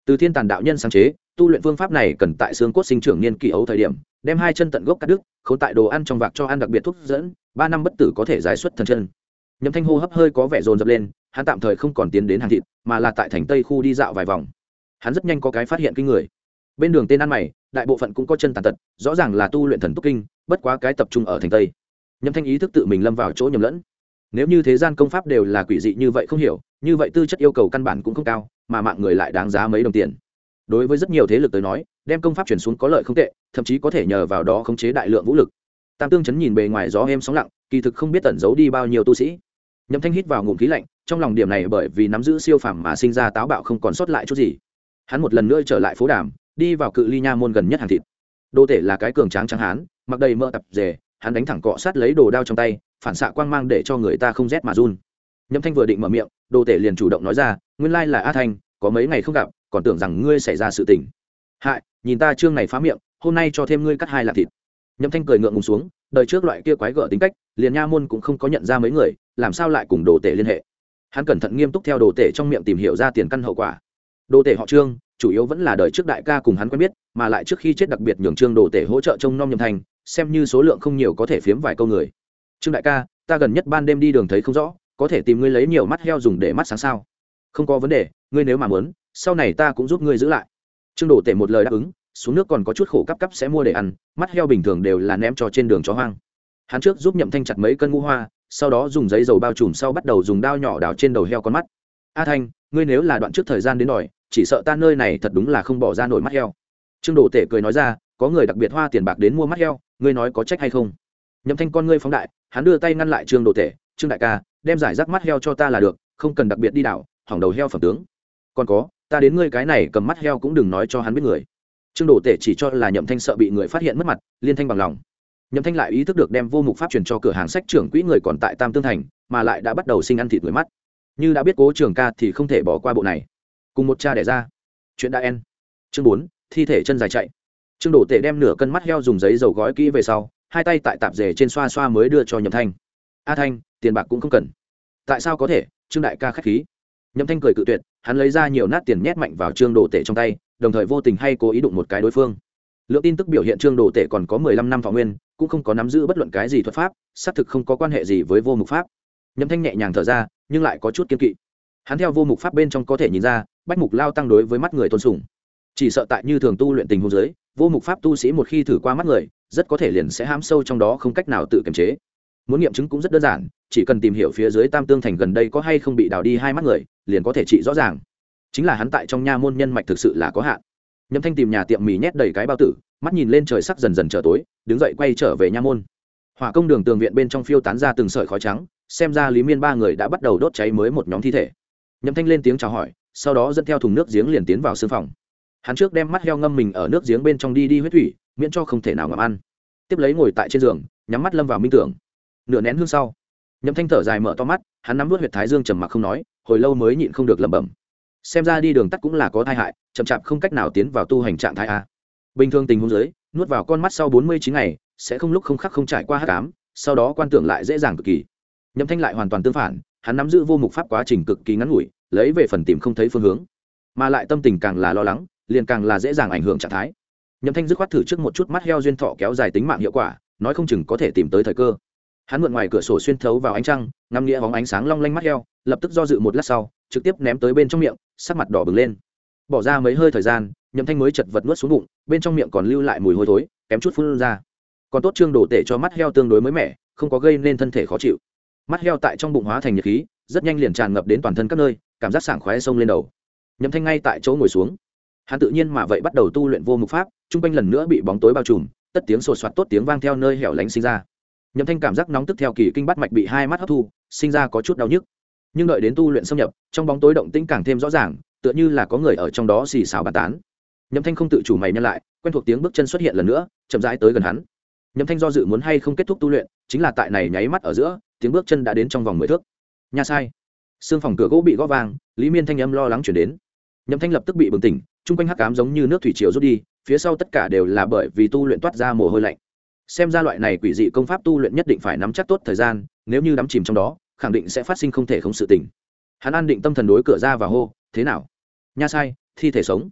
Từ Thiên Tàn đạo nhân sáng chế, tu luyện phương pháp này cần tại xương cốt sinh trưởng niên kỷ ấu thời điểm, đem hai chân tận gốc cắt đứt, khốn tại đồ ăn trong vạc cho ăn đặc biệt thuốc dẫn, 3 năm bất tử có thể giải xuất thần chân. Nhậm Thanh hô hấp hơi có vẻ dồn dập lên, hắn tạm thời không còn tiến đến hàng thịt, mà là tại thành Tây khu đi dạo vài vòng. Hắn rất nhanh có cái phát hiện kinh người. Bên đường tên ăn mày, đại bộ phận cũng có chân tàn tật, rõ ràng là tu luyện thần túc kinh, bất quá cái tập trung ở thành Tây. Nhậm Thanh ý thức tự mình lâm vào chỗ nhầm lẫn. Nếu như thế gian công pháp đều là quỷ dị như vậy không hiểu, như vậy tư chất yêu cầu căn bản cũng không cao, mà mạng người lại đáng giá mấy đồng tiền. Đối với rất nhiều thế lực tới nói, đem công pháp chuyển xuống có lợi không tệ, thậm chí có thể nhờ vào đó khống chế đại lượng vũ lực. Tam Tương chấn nhìn bề ngoài gió êm sóng lặng, kỳ thực không biết tẩn giấu đi bao nhiêu tu sĩ. Nhậm Thanh hít vào ngụm khí lạnh, trong lòng điểm này bởi vì nắm giữ siêu phàm mà sinh ra táo bạo không còn sót lại chút gì. Hắn một lần nữa trở lại phố Đàm, đi vào cự ly nha môn gần nhất hàng thịt. Đô Tể là cái cường tráng trắng hán, mặc đầy mỡ tập dề, hắn đánh thẳng cọ sát lấy đồ đao trong tay, phản xạ quang mang để cho người ta không rét mà run. Nhậm Thanh vừa định mở miệng, Đô Tể liền chủ động nói ra, nguyên lai là A Thanh, có mấy ngày không gặp, còn tưởng rằng ngươi xảy ra sự tình. Hại, nhìn ta trương này phá miệng, hôm nay cho thêm ngươi cắt 2 lạng thịt. Nhậm Thanh cười ngượng ngùng xuống, đời trước loại kia quái gở tính cách, liền nha môn cũng không có nhận ra mấy người, làm sao lại cùng Đồ Tể liên hệ. Hắn cẩn thận nghiêm túc theo Đồ Tể trong miệng tìm hiểu ra tiền căn hậu quả. Đồ Tể họ Trương, chủ yếu vẫn là đời trước đại ca cùng hắn quen biết, mà lại trước khi chết đặc biệt nhường Trương Đồ Tể hỗ trợ trông nom Nhậm Thanh, xem như số lượng không nhiều có thể phiếm vài câu người. Trương đại ca, ta gần nhất ban đêm đi đường thấy không rõ, có thể tìm ngươi lấy nhiều mắt heo dùng để mắt sáng sao? Không có vấn đề, ngươi nếu mà muốn, sau này ta cũng giúp ngươi giữ lại. Trương Đồ Tể một lời đáp ứng, xuống nước còn có chút khổ cấp sẽ mua để ăn, mắt heo bình thường đều là ném cho trên đường chó hoang. Hắn trước giúp Nhậm Thanh chặt mấy cân ngũ hoa, sau đó dùng giấy dầu bao trùm, sau bắt đầu dùng đao nhỏ đào trên đầu heo con mắt. A Thanh, ngươi nếu là đoạn trước thời gian đến đòi, chỉ sợ ta nơi này thật đúng là không bỏ ra nổi mắt heo. Trương Đồ Tể cười nói ra, có người đặc biệt hoa tiền bạc đến mua mắt heo, ngươi nói có trách hay không? Nhậm Thanh con ngươi phóng đại, hắn đưa tay ngăn lại Trương Đồ Tể, Trương đại ca, đem giải rác mắt heo cho ta là được, không cần đặc biệt đi đảo, hỏng đầu heo phẩm tướng. Còn có, ta đến ngươi cái này cầm mắt heo cũng đừng nói cho hắn biết người. Trương Đồ Tể chỉ cho là Nhậm Thanh sợ bị người phát hiện mất mặt, liên thanh bằng lòng. Nhậm Thanh lại ý thức được đem vô mục pháp truyền cho cửa hàng sách trưởng quỹ người còn tại Tam Tương thành, mà lại đã bắt đầu sinh ăn thịt người mắt. Như đã biết Cố Trường ca thì không thể bỏ qua bộ này. Cùng một cha đẻ ra. Chuyện đã en. Chương 4, thi thể chân dài chạy. Trương Đồ Tể đem nửa cân mắt heo dùng giấy dầu gói kỹ về sau, hai tay tại tạp dề trên xoa xoa mới đưa cho Nhậm Thanh. A Thanh, tiền bạc cũng không cần. Tại sao có thể? Trương đại ca khách khí. Nhậm Thanh cười cự tuyệt, hắn lấy ra nhiều nát tiền nhét mạnh vào Trương Đồ Tể trong tay, đồng thời vô tình hay cố ý đụng một cái đối phương. Lượng tin tức biểu hiện Trương Đồ Tể còn có 15 năm thọ nguyên, cũng không có nắm giữ bất luận cái gì thuật pháp, xác thực không có quan hệ gì với vô mục pháp. Nhậm Thanh nhẹ nhàng thở ra, nhưng lại có chút kiên kỵ. Hắn theo vô mục pháp bên trong có thể nhìn ra, bách mục lao tăng đối với mắt người tôn sùng. Chỉ sợ tại như thường tu luyện tình huống dưới, vô mục pháp tu sĩ một khi thử qua mắt người, rất có thể liền sẽ hãm sâu trong đó không cách nào tự kiềm chế. Muốn nghiệm chứng cũng rất đơn giản, chỉ cần tìm hiểu phía dưới Tam Tương thành gần đây có hay không bị đào đi hai mắt người, liền có thể trị rõ ràng. Chính là hắn tại trong nha môn nhân mạch thực sự là có hạn. Nhậm Thanh tìm nhà tiệm mì nhét đầy cái bao tử, mắt nhìn lên trời sắc dần dần trở tối, đứng dậy quay trở về nha môn. Hỏa công đường tường viện bên trong phiêu tán ra từng sợi khói trắng, xem ra Lý Miên ba người đã bắt đầu đốt cháy mới một nhóm thi thể. Nhậm Thanh lên tiếng chào hỏi, sau đó dẫn theo thùng nước giếng liền tiến vào sương phòng. Hắn trước đem mắt heo ngâm mình ở nước giếng bên trong đi huyết thủy, miễn cho không thể nào ngậm ăn. Tiếp lấy ngồi tại trên giường, nhắm mắt lâm vào minh tưởng. Nửa nén hương sau, Nhậm Thanh thở dài mở to mắt, hắn nắm nuốt huyệt thái dương trầm mặc không nói, hồi lâu mới nhịn không được lẩm bẩm. Xem ra đi đường tắt cũng là có tai hại, chậm chạp không cách nào tiến vào tu hành trạng thái a. Bình thường tình huống dưới, nuốt vào con mắt sau 49 ngày, sẽ không lúc không khắc không trải qua hắc ám, sau đó quan tưởng lại dễ dàng cực kỳ. Nhậm Thanh lại hoàn toàn tương phản, hắn nắm giữ vô mục pháp quá trình cực kỳ ngắn ngủi, lấy về phần tìm không thấy phương hướng, mà lại tâm tình càng là lo lắng, liền càng là dễ dàng ảnh hưởng trạng thái. Nhậm Thanh dứt khoát thử trước một chút mắt heo duyên thọ kéo dài tính mạng hiệu quả, nói không chừng có thể tìm tới thời cơ. Hắn mượn ngoài cửa sổ xuyên thấu vào ánh trăng, ngắm nghĩa bóng ánh sáng long lanh mắt heo, lập tức do dự một lát sau, trực tiếp ném tới bên trong miệng, sắc mặt đỏ bừng lên. Bỏ ra mấy hơi thời gian, Nhậm Thanh mới chật vật nuốt xuống bụng, bên trong miệng còn lưu lại mùi hôi thối, kém chút phun ra. Còn tốt Trương Đồ Tể cho mắt heo tương đối mới mẻ, không có gây nên thân thể khó chịu. Mắt heo tại trong bụng hóa thành nhiệt khí, rất nhanh liền tràn ngập đến toàn thân các nơi, cảm giác sảng khoái xông lên đầu. Nhậm Thanh ngay tại chỗ ngồi xuống, hắn tự nhiên mà vậy bắt đầu tu luyện vô mục pháp, trung quanh lần nữa bị bóng tối bao trùm, tất tiếng sột soạt tốt tiếng vang theo nơi hẻo lánh sinh ra. Nhậm Thanh cảm giác nóng tức theo kỳ kinh bát mạch bị hai mắt hấp thu, sinh ra có chút đau nhức. Nhưng đợi đến tu luyện xâm nhập, trong bóng tối động tĩnh càng thêm rõ ràng, tựa như là có người ở trong đó xì xào bàn tán. Nhậm Thanh không tự chủ mày nhăn lại, quen thuộc tiếng bước chân xuất hiện lần nữa, chậm rãi tới gần hắn. Nhậm Thanh do dự muốn hay không kết thúc tu luyện, chính là tại này nháy mắt ở giữa, tiếng bước chân đã đến trong vòng 10 thước. Nha sai. Sương phòng cửa gỗ bị gõ vang, Lý Miên thanh âm lo lắng chuyển đến. Nhậm Thanh lập tức bị bừng tỉnh, trung quanh hắc ám giống như nước thủy triều rút đi, phía sau tất cả đều là bởi vì tu luyện toát ra mồ hôi lạnh. Xem ra loại này quỷ dị công pháp tu luyện nhất định phải nắm chắc tốt thời gian, nếu như đắm chìm trong đó, khẳng định sẽ phát sinh không thể không sự tình. Hắn an định tâm thần đối cửa ra và hô, thế nào? Nha sai, thi thể sống.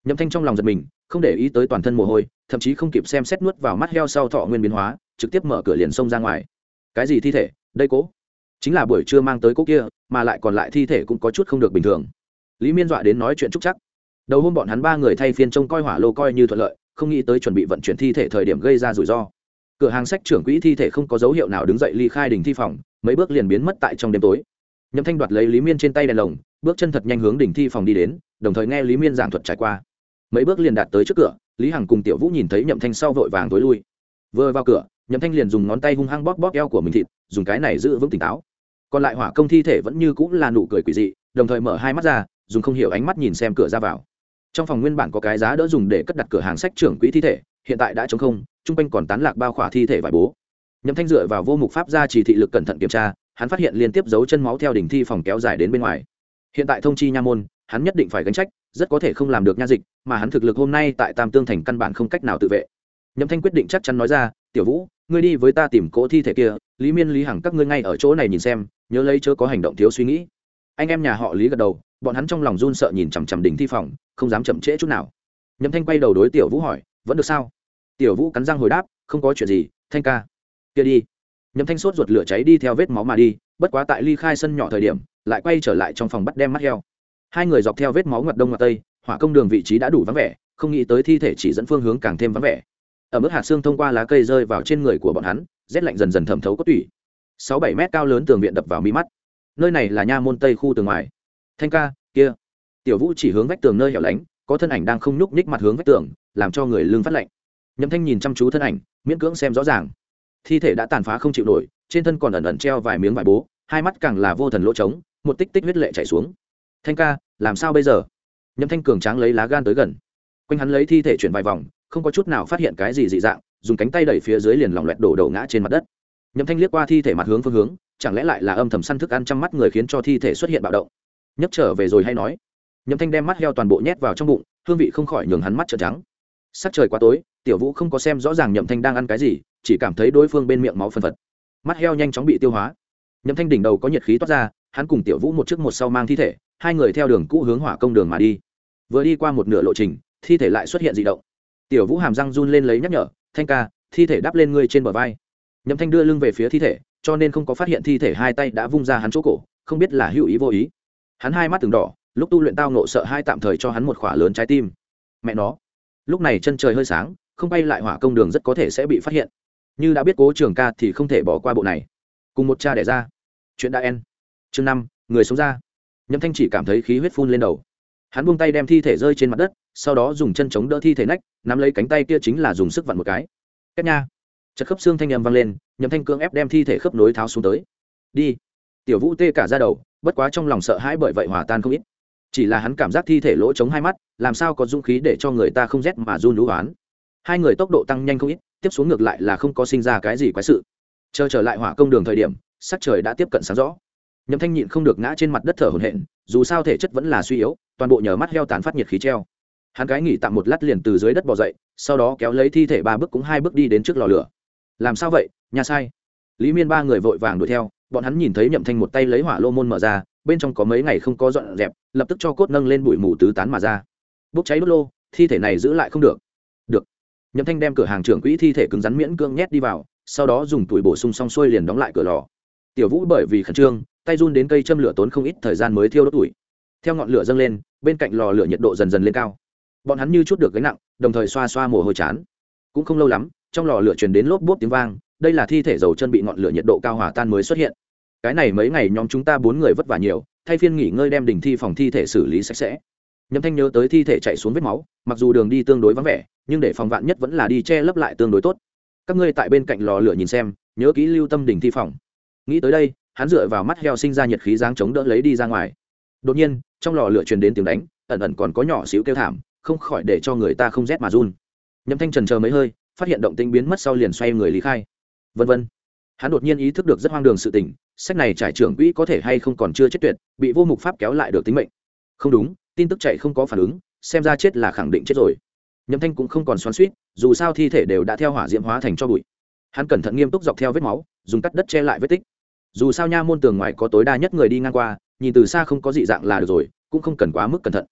Nhậm Thanh trong lòng giật mình, không để ý tới toàn thân mồ hôi, thậm chí không kịp xem xét nuốt vào mắt heo sau thọ nguyên biến hóa, trực tiếp mở cửa liền xông ra ngoài. Cái gì thi thể? Đây cố chính là buổi trưa mang tới cố kia, mà lại còn lại thi thể cũng có chút không được bình thường. Lý Miên dọa đến nói chuyện trúc chắc. Đầu hôm bọn hắn ba người thay phiên trông coi hỏa lô coi như thuận lợi, không nghĩ tới chuẩn bị vận chuyển thi thể thời điểm gây ra rủi ro. Cửa hàng sách trưởng quỹ thi thể không có dấu hiệu nào đứng dậy ly khai đình thi phòng, mấy bước liền biến mất tại trong đêm tối. Nhậm Thanh đoạt lấy Lý Miên trên tay đèn lồng, bước chân thật nhanh hướng đình thi phòng đi đến, đồng thời nghe Lý Miên giảng thuật trải qua. Mấy bước liền đạt tới trước cửa, Lý Hằng cùng Tiểu Vũ nhìn thấy Nhậm Thanh sau vội vàng tối lui. Vừa vào cửa, Nhậm Thanh liền dùng ngón tay hung hăng bóp bóp eo của mình thịt, dùng cái này giữ vững tỉnh táo. Còn lại hỏa công thi thể vẫn như cũng là nụ cười quỷ dị, đồng thời mở hai mắt ra, dùng không hiểu ánh mắt nhìn xem cửa ra vào. Trong phòng nguyên bản có cái giá đỡ dùng để cất đặt cửa hàng sách trưởng quỹ thi thể, hiện tại đã trống không, trung quanh còn tán lạc bao khỏa thi thể vải bố. Nhậm Thanh dựa vào vô mục pháp gia chỉ thị lực cẩn thận kiểm tra, hắn phát hiện liên tiếp dấu chân máu theo đỉnh thi phòng kéo dài đến bên ngoài. Hiện tại thông chi nha môn, hắn nhất định phải gánh trách, rất có thể không làm được nha dịch, mà hắn thực lực hôm nay tại Tam Tương thành căn bản không cách nào tự vệ. Nhậm Thanh quyết định chắc chắn nói ra, "Tiểu Vũ, ngươi đi với ta tìm cỗ thi thể kia, Lý Miên, Lý Hằng các ngươi ngay ở chỗ này nhìn xem, nhớ lấy chớ có hành động thiếu suy nghĩ." Anh em nhà họ Lý gật đầu, bọn hắn trong lòng run sợ nhìn chằm chằm đỉnh thi phòng, không dám chậm trễ chút nào. Nhậm Thanh quay đầu đối Tiểu Vũ hỏi, "Vẫn được sao?" Tiểu Vũ cắn răng hồi đáp, "Không có chuyện gì, Thanh ca." "Kia đi." Nhậm Thanh sốt ruột lửa cháy đi theo vết máu mà đi, bất quá tại ly khai sân nhỏ thời điểm, lại quay trở lại trong phòng bắt đem mắt heo. Hai người dọc theo vết máu ngoặt đông ngoặt tây, hỏa công đường vị trí đã đủ vắng vẻ, không nghĩ tới thi thể chỉ dẫn phương hướng càng thêm vắng vẻ. Ở mức hạt xương thông qua lá cây rơi vào trên người của bọn hắn, rét lạnh dần dần thẩm thấu cốt tủy. 6-7 mét cao lớn tường viện đập vào mi mắt. Nơi này là nha môn tây khu tường ngoài. "Thanh ca, kia." Tiểu Vũ chỉ hướng vách tường nơi hẻo lánh, có thân ảnh đang không nhúc nhích mặt hướng vách tường, làm cho người lưng phát lạnh. Nhậm Thanh nhìn chăm chú thân ảnh, miễn cưỡng xem rõ ràng. Thi thể đã tàn phá không chịu nổi, trên thân còn ẩn ẩn treo vài miếng vải bố, hai mắt càng là vô thần lỗ trống, một tích tích huyết lệ chảy xuống. "Thanh ca, làm sao bây giờ?" Nhậm Thanh cường tráng lấy lá gan tới gần, quanh hắn lấy thi thể chuyển vài vòng, không có chút nào phát hiện cái gì dị dạng, dùng cánh tay đẩy phía dưới liền lỏng loẹt đổ đầu ngã trên mặt đất. Nhậm Thanh liếc qua thi thể mặt hướng phương hướng, chẳng lẽ lại là âm thầm săn thức ăn trăm mắt người khiến cho thi thể xuất hiện bạo động. Nhấc trở về rồi hay nói. Nhậm Thanh đem mắt heo toàn bộ nhét vào trong bụng, hương vị không khỏi nhường hắn mắt trợn trắng. Sắc trời quá tối, Tiểu Vũ không có xem rõ ràng Nhậm Thanh đang ăn cái gì, chỉ cảm thấy đối phương bên miệng máu phân phật. Mắt heo nhanh chóng bị tiêu hóa. Nhậm Thanh đỉnh đầu có nhiệt khí toát ra, hắn cùng Tiểu Vũ một trước một sau mang thi thể, hai người theo đường cũ hướng hỏa công đường mà đi. Vừa đi qua một nửa lộ trình, thi thể lại xuất hiện dị động. Tiểu Vũ hàm răng run lên lấy nhắc nhở, "Thanh ca, thi thể đáp lên ngươi trên bờ vai." Nhậm Thanh đưa lưng về phía thi thể, cho nên không có phát hiện thi thể hai tay đã vung ra hắn chỗ cổ, không biết là hữu ý vô ý. Hắn hai mắt từng đỏ, lúc tu luyện tao nộ sợ hai tạm thời cho hắn một khỏa lớn trái tim. Mẹ nó. Lúc này chân trời hơi sáng, không bay lại hỏa công đường rất có thể sẽ bị phát hiện. Như đã biết Cố Trường ca thì không thể bỏ qua bộ này. Cùng một cha đẻ ra. Chuyện đã en. Chương 5, người sống ra. Nhậm Thanh chỉ cảm thấy khí huyết phun lên đầu. Hắn buông tay đem thi thể rơi trên mặt đất, sau đó dùng chân chống đỡ thi thể nách, nắm lấy cánh tay kia chính là dùng sức vặn một cái. Két nha. Chật khớp xương thanh âm vang lên, Nhậm Thanh cưỡng ép đem thi thể khớp nối tháo xuống tới. Đi. Tiểu Vũ tê cả da đầu, bất quá trong lòng sợ hãi bởi vậy hòa tan không ít. Chỉ là hắn cảm giác thi thể lỗ chống hai mắt, làm sao có dũng khí để cho người ta không rét mà run lũ oán. Hai người tốc độ tăng nhanh không ít, tiếp xuống ngược lại là không có sinh ra cái gì quái sự. Chờ trở lại hỏa công đường thời điểm, sắc trời đã tiếp cận sáng rõ. Nhậm Thanh nhịn không được ngã trên mặt đất thở hổn hển, dù sao thể chất vẫn là suy yếu, toàn bộ nhờ mắt heo tán phát nhiệt khí treo. Hắn cái nghỉ tạm một lát liền từ dưới đất bò dậy, sau đó kéo lấy thi thể 3 bước cũng 2 bước đi đến trước lò lửa. Làm sao vậy, nhà sai? Lý Miên ba người vội vàng đuổi theo, bọn hắn nhìn thấy Nhậm Thanh một tay lấy hỏa lô môn mở ra, bên trong có mấy ngày không có dọn dẹp, lập tức cho cốt nâng lên bụi mù tứ tán mà ra. Bốc cháy đốt lô, thi thể này giữ lại không được. Được. Nhậm Thanh đem cửa hàng trưởng quỹ thi thể cứng rắn miễn cưỡng nhét đi vào, sau đó dùng tuổi bổ sung xong xuôi liền đóng lại cửa lò. Tiểu Vũ bởi vì khẩn trương, tay run đến cây châm lửa tốn không ít thời gian mới thiêu đốt tuổi. Theo ngọn lửa dâng lên, bên cạnh lò lửa nhiệt độ dần dần lên cao. Bọn hắn như chút được gánh nặng, đồng thời xoa xoa mồ hôi chán. Cũng không lâu lắm, trong lò lửa truyền đến lốp bốp tiếng vang, đây là thi thể dầu chân bị ngọn lửa nhiệt độ cao hòa tan mới xuất hiện. Cái này mấy ngày nhóm chúng ta 4 người vất vả nhiều, thay phiên nghỉ ngơi đem đỉnh thi phòng thi thể xử lý sạch sẽ. Nhậm Thanh nhớ tới thi thể chạy xuống vết máu, mặc dù đường đi tương đối vắng vẻ, nhưng để phòng vạn nhất vẫn là đi che lấp lại tương đối tốt. Các ngươi tại bên cạnh lò lửa nhìn xem, nhớ kỹ lưu tâm đỉnh thi phòng. Nghĩ tới đây, hắn dựa vào mắt heo sinh ra nhiệt khí dáng chống đỡ lấy đi ra ngoài. Đột nhiên, trong lò lửa truyền đến tiếng đánh, ẩn ẩn còn có nhỏ xíu kêu thảm, không khỏi để cho người ta không rét mà run. Nhậm Thanh chần chờ mấy hơi, phát hiện động tĩnh biến mất sau liền xoay người lý khai. Vân vân. Hắn đột nhiên ý thức được rất hoang đường sự tình, sách này trải trưởng quỹ có thể hay không còn chưa chết tuyệt, bị vô mục pháp kéo lại được tính mệnh. Không đúng, tin tức chạy không có phản ứng, xem ra chết là khẳng định chết rồi. Nhậm Thanh cũng không còn xoắn xuýt, dù sao thi thể đều đã theo hỏa diễm hóa thành tro bụi. Hắn cẩn thận nghiêm túc dọc theo vết máu, dùng cắt đất che lại vết tích. Dù sao nha môn tường ngoài có tối đa nhất người đi ngang qua, nhìn từ xa không có dị dạng là được rồi, cũng không cần quá mức cẩn thận.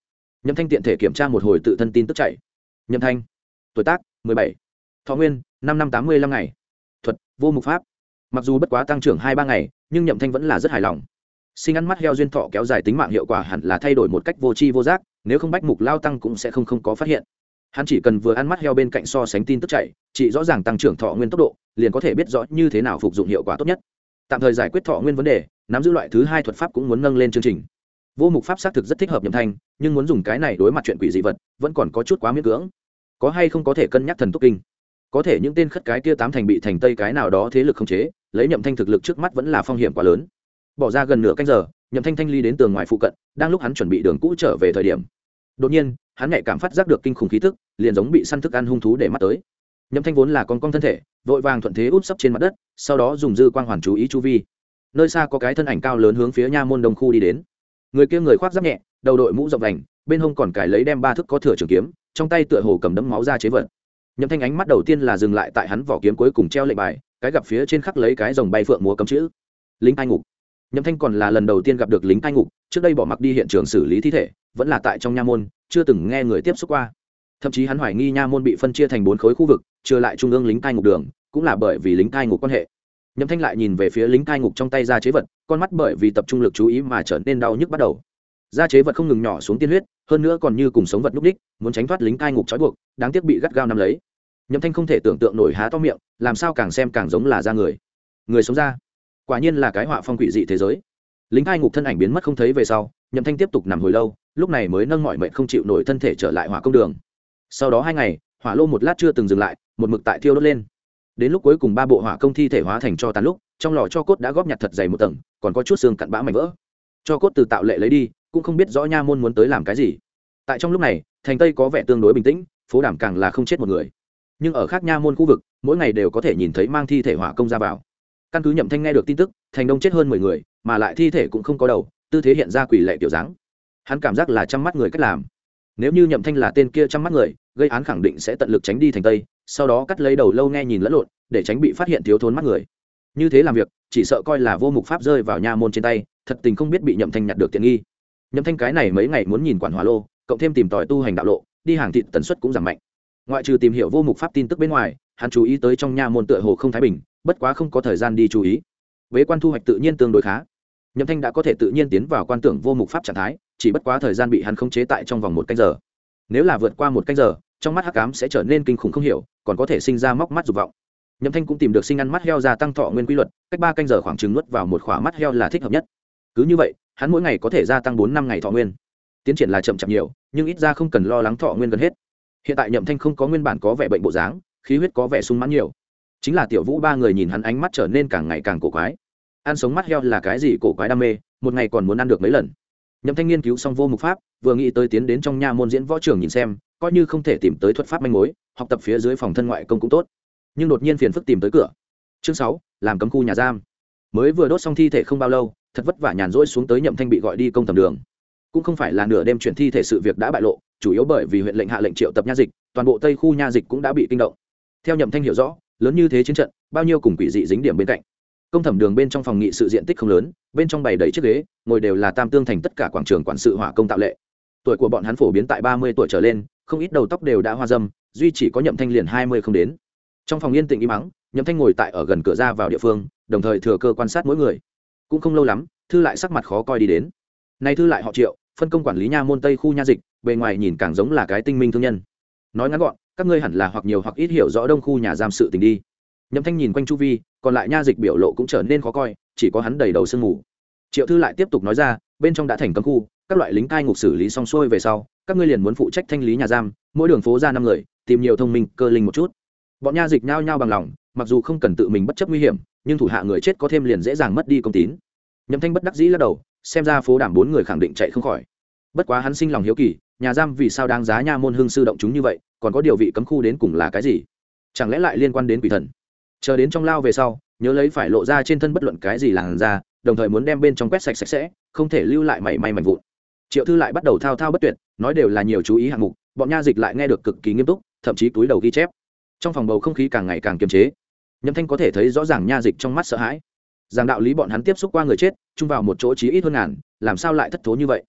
Nhậm Thanh tiện thể kiểm tra một hồi tự thân tin tức chạy. Nhậm Thanh, tuổi tác 17, thọ nguyên 5 năm 85 ngày, thuật vô mục pháp. Mặc dù bất quá tăng trưởng 2-3 ngày, nhưng Nhậm Thanh vẫn là rất hài lòng. Sinh ăn mắt heo duyên thọ kéo dài tính mạng hiệu quả hẳn là thay đổi một cách vô tri vô giác, nếu không bách mục lao tăng cũng sẽ không có phát hiện. Hắn chỉ cần vừa ăn mắt heo bên cạnh so sánh tin tức chạy, chỉ rõ ràng tăng trưởng thọ nguyên tốc độ, liền có thể biết rõ như thế nào phục dụng hiệu quả tốt nhất. Tạm thời giải quyết thọ nguyên vấn đề, nắm giữ loại thứ 2 thuật pháp cũng muốn nâng lên chương trình. Vô mục pháp xác thực rất thích hợp Nhậm Thanh, nhưng muốn dùng cái này đối mặt chuyện quỷ dị vật, vẫn còn có chút quá miễn cưỡng. Có hay không có thể cân nhắc thần túc kinh? Có thể những tên khất cái kia 8 thành bị thành tây cái nào đó thế lực khống chế, lấy Nhậm Thanh thực lực trước mắt vẫn là phong hiểm quá lớn. Bỏ ra gần nửa canh giờ, Nhậm Thanh thanh ly đến tường ngoài phụ cận, đang lúc hắn chuẩn bị đường cũ trở về thời điểm, đột nhiên, hắn nhạy cảm phát giác được kinh khủng khí tức, liền giống bị săn thức ăn hung thú để mắt tới. Nhậm Thanh vốn là con thân thể, vội vàng thuận thế úp sấp trên mặt đất, sau đó dùng dư quang hoàn chú ý chu vi. Nơi xa có cái thân ảnh cao lớn hướng phía nha môn đông khu đi đến. Người kia người khoác giáp nhẹ, đầu đội mũ rộng vành, bên hông còn cài lấy đem 3 thước có thừa trường kiếm, trong tay tựa hồ cầm đấm máu ra chế vật. Nhậm Thanh ánh mắt đầu tiên là dừng lại tại hắn vỏ kiếm cuối cùng treo lệnh bài, cái gặp phía trên khắc lấy cái rồng bay phượng múa cấm chữ lính cai ngục. Nhậm Thanh còn là lần đầu tiên gặp được lính cai ngục, trước đây bỏ mặc đi hiện trường xử lý thi thể, vẫn là tại trong nha môn, chưa từng nghe người tiếp xúc qua. Thậm chí hắn hoài nghi nha môn bị phân chia thành 4 khối khu vực, trừ lại trung ương lính cai ngục đường, cũng là bởi vì lính cai ngục quan hệ. Nhậm Thanh lại nhìn về phía lính cai ngục trong tay ra chế vật, con mắt bởi vì tập trung lực chú ý mà trở nên đau nhức bắt đầu. Ra chế vật không ngừng nhỏ xuống tiên huyết, hơn nữa còn như cùng sống vật núp đích, muốn tránh thoát lính cai ngục trói buộc, đáng tiếc bị gắt gao nắm lấy. Nhậm Thanh không thể tưởng tượng nổi, há to miệng, làm sao càng xem càng giống là da người. Người sống ra, quả nhiên là cái họa phong quỷ dị thế giới. Lính cai ngục thân ảnh biến mất không thấy về sau, Nhậm Thanh tiếp tục nằm hồi lâu, lúc này mới nâng mọi mệnh không chịu nổi thân thể trở lại hỏa công đường. Sau đó 2 ngày, hỏa lô một lát chưa từng dừng lại, một mực tại thiêu đốt lên. Đến lúc cuối cùng 3 bộ hỏa công thi thể hóa thành tro tàn lúc, trong lò tro cốt đã góp nhặt thật dày một tầng, còn có chút xương cặn bã mảnh vỡ. Tro cốt từ tạo lệ lấy đi, cũng không biết rõ nha môn muốn tới làm cái gì. Tại trong lúc này, thành Tây có vẻ tương đối bình tĩnh, phố Đàm càng là không chết một người. Nhưng ở khác nha môn khu vực, mỗi ngày đều có thể nhìn thấy mang thi thể hỏa công ra vào. Căn cứ Nhậm Thanh nghe được tin tức, thành Đông chết hơn 10 người, mà lại thi thể cũng không có đầu, tư thế hiện ra quỷ lệ tiểu dáng. Hắn cảm giác là chăm mắt người cách làm. Nếu như Nhậm Thanh là tên kia chăm mắt người, gây án khẳng định sẽ tận lực tránh đi thành Tây, sau đó cắt lấy đầu lâu nghe nhìn lẫn lộn, để tránh bị phát hiện thiếu thốn mắt người. Như thế làm việc, chỉ sợ coi là vô mục pháp rơi vào nha môn trên tay, thật tình không biết bị Nhậm Thanh nhặt được tiện nghi. Nhậm Thanh cái này mấy ngày muốn nhìn quản hỏa lô, cộng thêm tìm tòi tu hành đạo lộ, đi hàng thịt tần suất cũng giảm mạnh. Ngoại trừ tìm hiểu vô mục pháp tin tức bên ngoài, hắn chú ý tới trong nha môn tựa hồ không thái bình, bất quá không có thời gian đi chú ý. Vế quan thu hoạch tự nhiên tương đối khá. Nhậm Thanh đã có thể tự nhiên tiến vào quan tưởng vô mục pháp trạng thái, chỉ bất quá thời gian bị hắn khống chế tại trong vòng 1 canh giờ. Nếu là vượt qua 1 canh giờ, trong mắt hắc ám sẽ trở nên kinh khủng không hiểu, còn có thể sinh ra móc mắt dục vọng. Nhậm Thanh cũng tìm được sinh ăn mắt heo gia tăng thọ nguyên quy luật, cách 3 canh giờ khoảng chừng nuốt vào một khỏa mắt heo là thích hợp nhất. Cứ như vậy, hắn mỗi ngày có thể gia tăng 4-5 ngày thọ nguyên. Tiến triển là chậm chạp nhiều, nhưng ít ra không cần lo lắng thọ nguyên gần hết. Hiện tại Nhậm Thanh không có nguyên bản có vẻ bệnh bộ dáng, khí huyết có vẻ sung mãn nhiều. Chính là Tiểu Vũ 3 người nhìn hắn ánh mắt trở nên càng ngày càng cổ quái. Ăn sống mắt heo là cái gì cổ quái đam mê, một ngày còn muốn ăn được mấy lần. Nhậm Thanh nghiên cứu xong vô mục pháp, vừa nghĩ tới tiến đến trong nha môn diễn võ trường nhìn xem, coi như không thể tìm tới thuật pháp manh mối, học tập phía dưới phòng thân ngoại công cũng tốt. Nhưng đột nhiên phiền phức tìm tới cửa. Chương 6, làm cấm khu nhà giam. Mới vừa đốt xong thi thể không bao lâu, thật vất vả nhàn rỗi xuống tới, Nhậm Thanh bị gọi đi công thẩm đường. Cũng không phải là nửa đêm chuyển thi thể sự việc đã bại lộ, chủ yếu bởi vì huyện lệnh hạ lệnh triệu tập nha dịch, toàn bộ Tây khu nha dịch cũng đã bị kinh động. Theo Nhậm Thanh hiểu rõ, lớn như thế chiến trận, bao nhiêu cùng quỷ dị dính điểm bên cạnh. Công thẩm đường bên trong phòng nghị sự diện tích không lớn, bên trong bày đầy chiếc ghế, ngồi đều là tam tương thành tất cả quảng trường quản sự hỏa công tạo lệ. Tuổi của bọn hắn phổ biến tại 30 tuổi trở lên, không ít đầu tóc đều đã hoa râm, duy chỉ có Nhậm Thanh liền 20 không đến. Trong phòng yên tĩnh im mắng, Nhậm Thanh ngồi tại ở gần cửa ra vào địa phương, đồng thời thừa cơ quan sát mỗi người. Cũng không lâu lắm, thư lại sắc mặt khó coi đi đến. Này thư lại họ Triệu, phân công quản lý nha môn Tây khu nha dịch, bề ngoài nhìn càng giống là cái tinh minh thương nhân. Nói ngắn gọn, các ngươi hẳn là hoặc nhiều hoặc ít hiểu rõ đông khu nhà giam sự tình đi. Nhậm Thanh nhìn quanh chu vi, còn lại nha dịch biểu lộ cũng trở nên khó coi, chỉ có hắn đầy đầu sương mù. Triệu thư lại tiếp tục nói ra, bên trong đã thành cấm khu, các loại lính cai ngục xử lý xong xuôi về sau, các ngươi liền muốn phụ trách thanh lý nhà giam, mỗi đường phố ra 5 người, tìm nhiều thông minh, cơ linh một chút. Bọn nha dịch nhao nhao bằng lòng, mặc dù không cần tự mình bất chấp nguy hiểm, nhưng thủ hạ người chết có thêm liền dễ dàng mất đi công tín. Nhậm Thanh bất đắc dĩ lắc đầu, xem ra phố Đàm 4 người khẳng định chạy không khỏi. Bất quá hắn sinh lòng hiếu kỳ, nhà giam vì sao đáng giá nha môn hưng sư động chúng như vậy, còn có điều vị cấm khu đến cùng là cái gì? Chẳng lẽ lại liên quan đến quỷ thần? Chờ đến trong lao về sau, nhớ lấy phải lộ ra trên thân bất luận cái gì làn ra, đồng thời muốn đem bên trong quét sạch sạch sẽ, không thể lưu lại mảy may mảnh vụn. Triệu thư lại bắt đầu thao thao bất tuyệt, nói đều là nhiều chú ý hạng mục, bọn nha dịch lại nghe được cực kỳ nghiêm túc, thậm chí túi đầu ghi chép. Trong phòng bầu không khí càng ngày càng kiềm chế. Nhậm Thanh có thể thấy rõ ràng nha dịch trong mắt sợ hãi. Giảng đạo lý bọn hắn tiếp xúc qua người chết, chung vào một chỗ chí ít hơn ngàn, làm sao lại thất thố như vậy?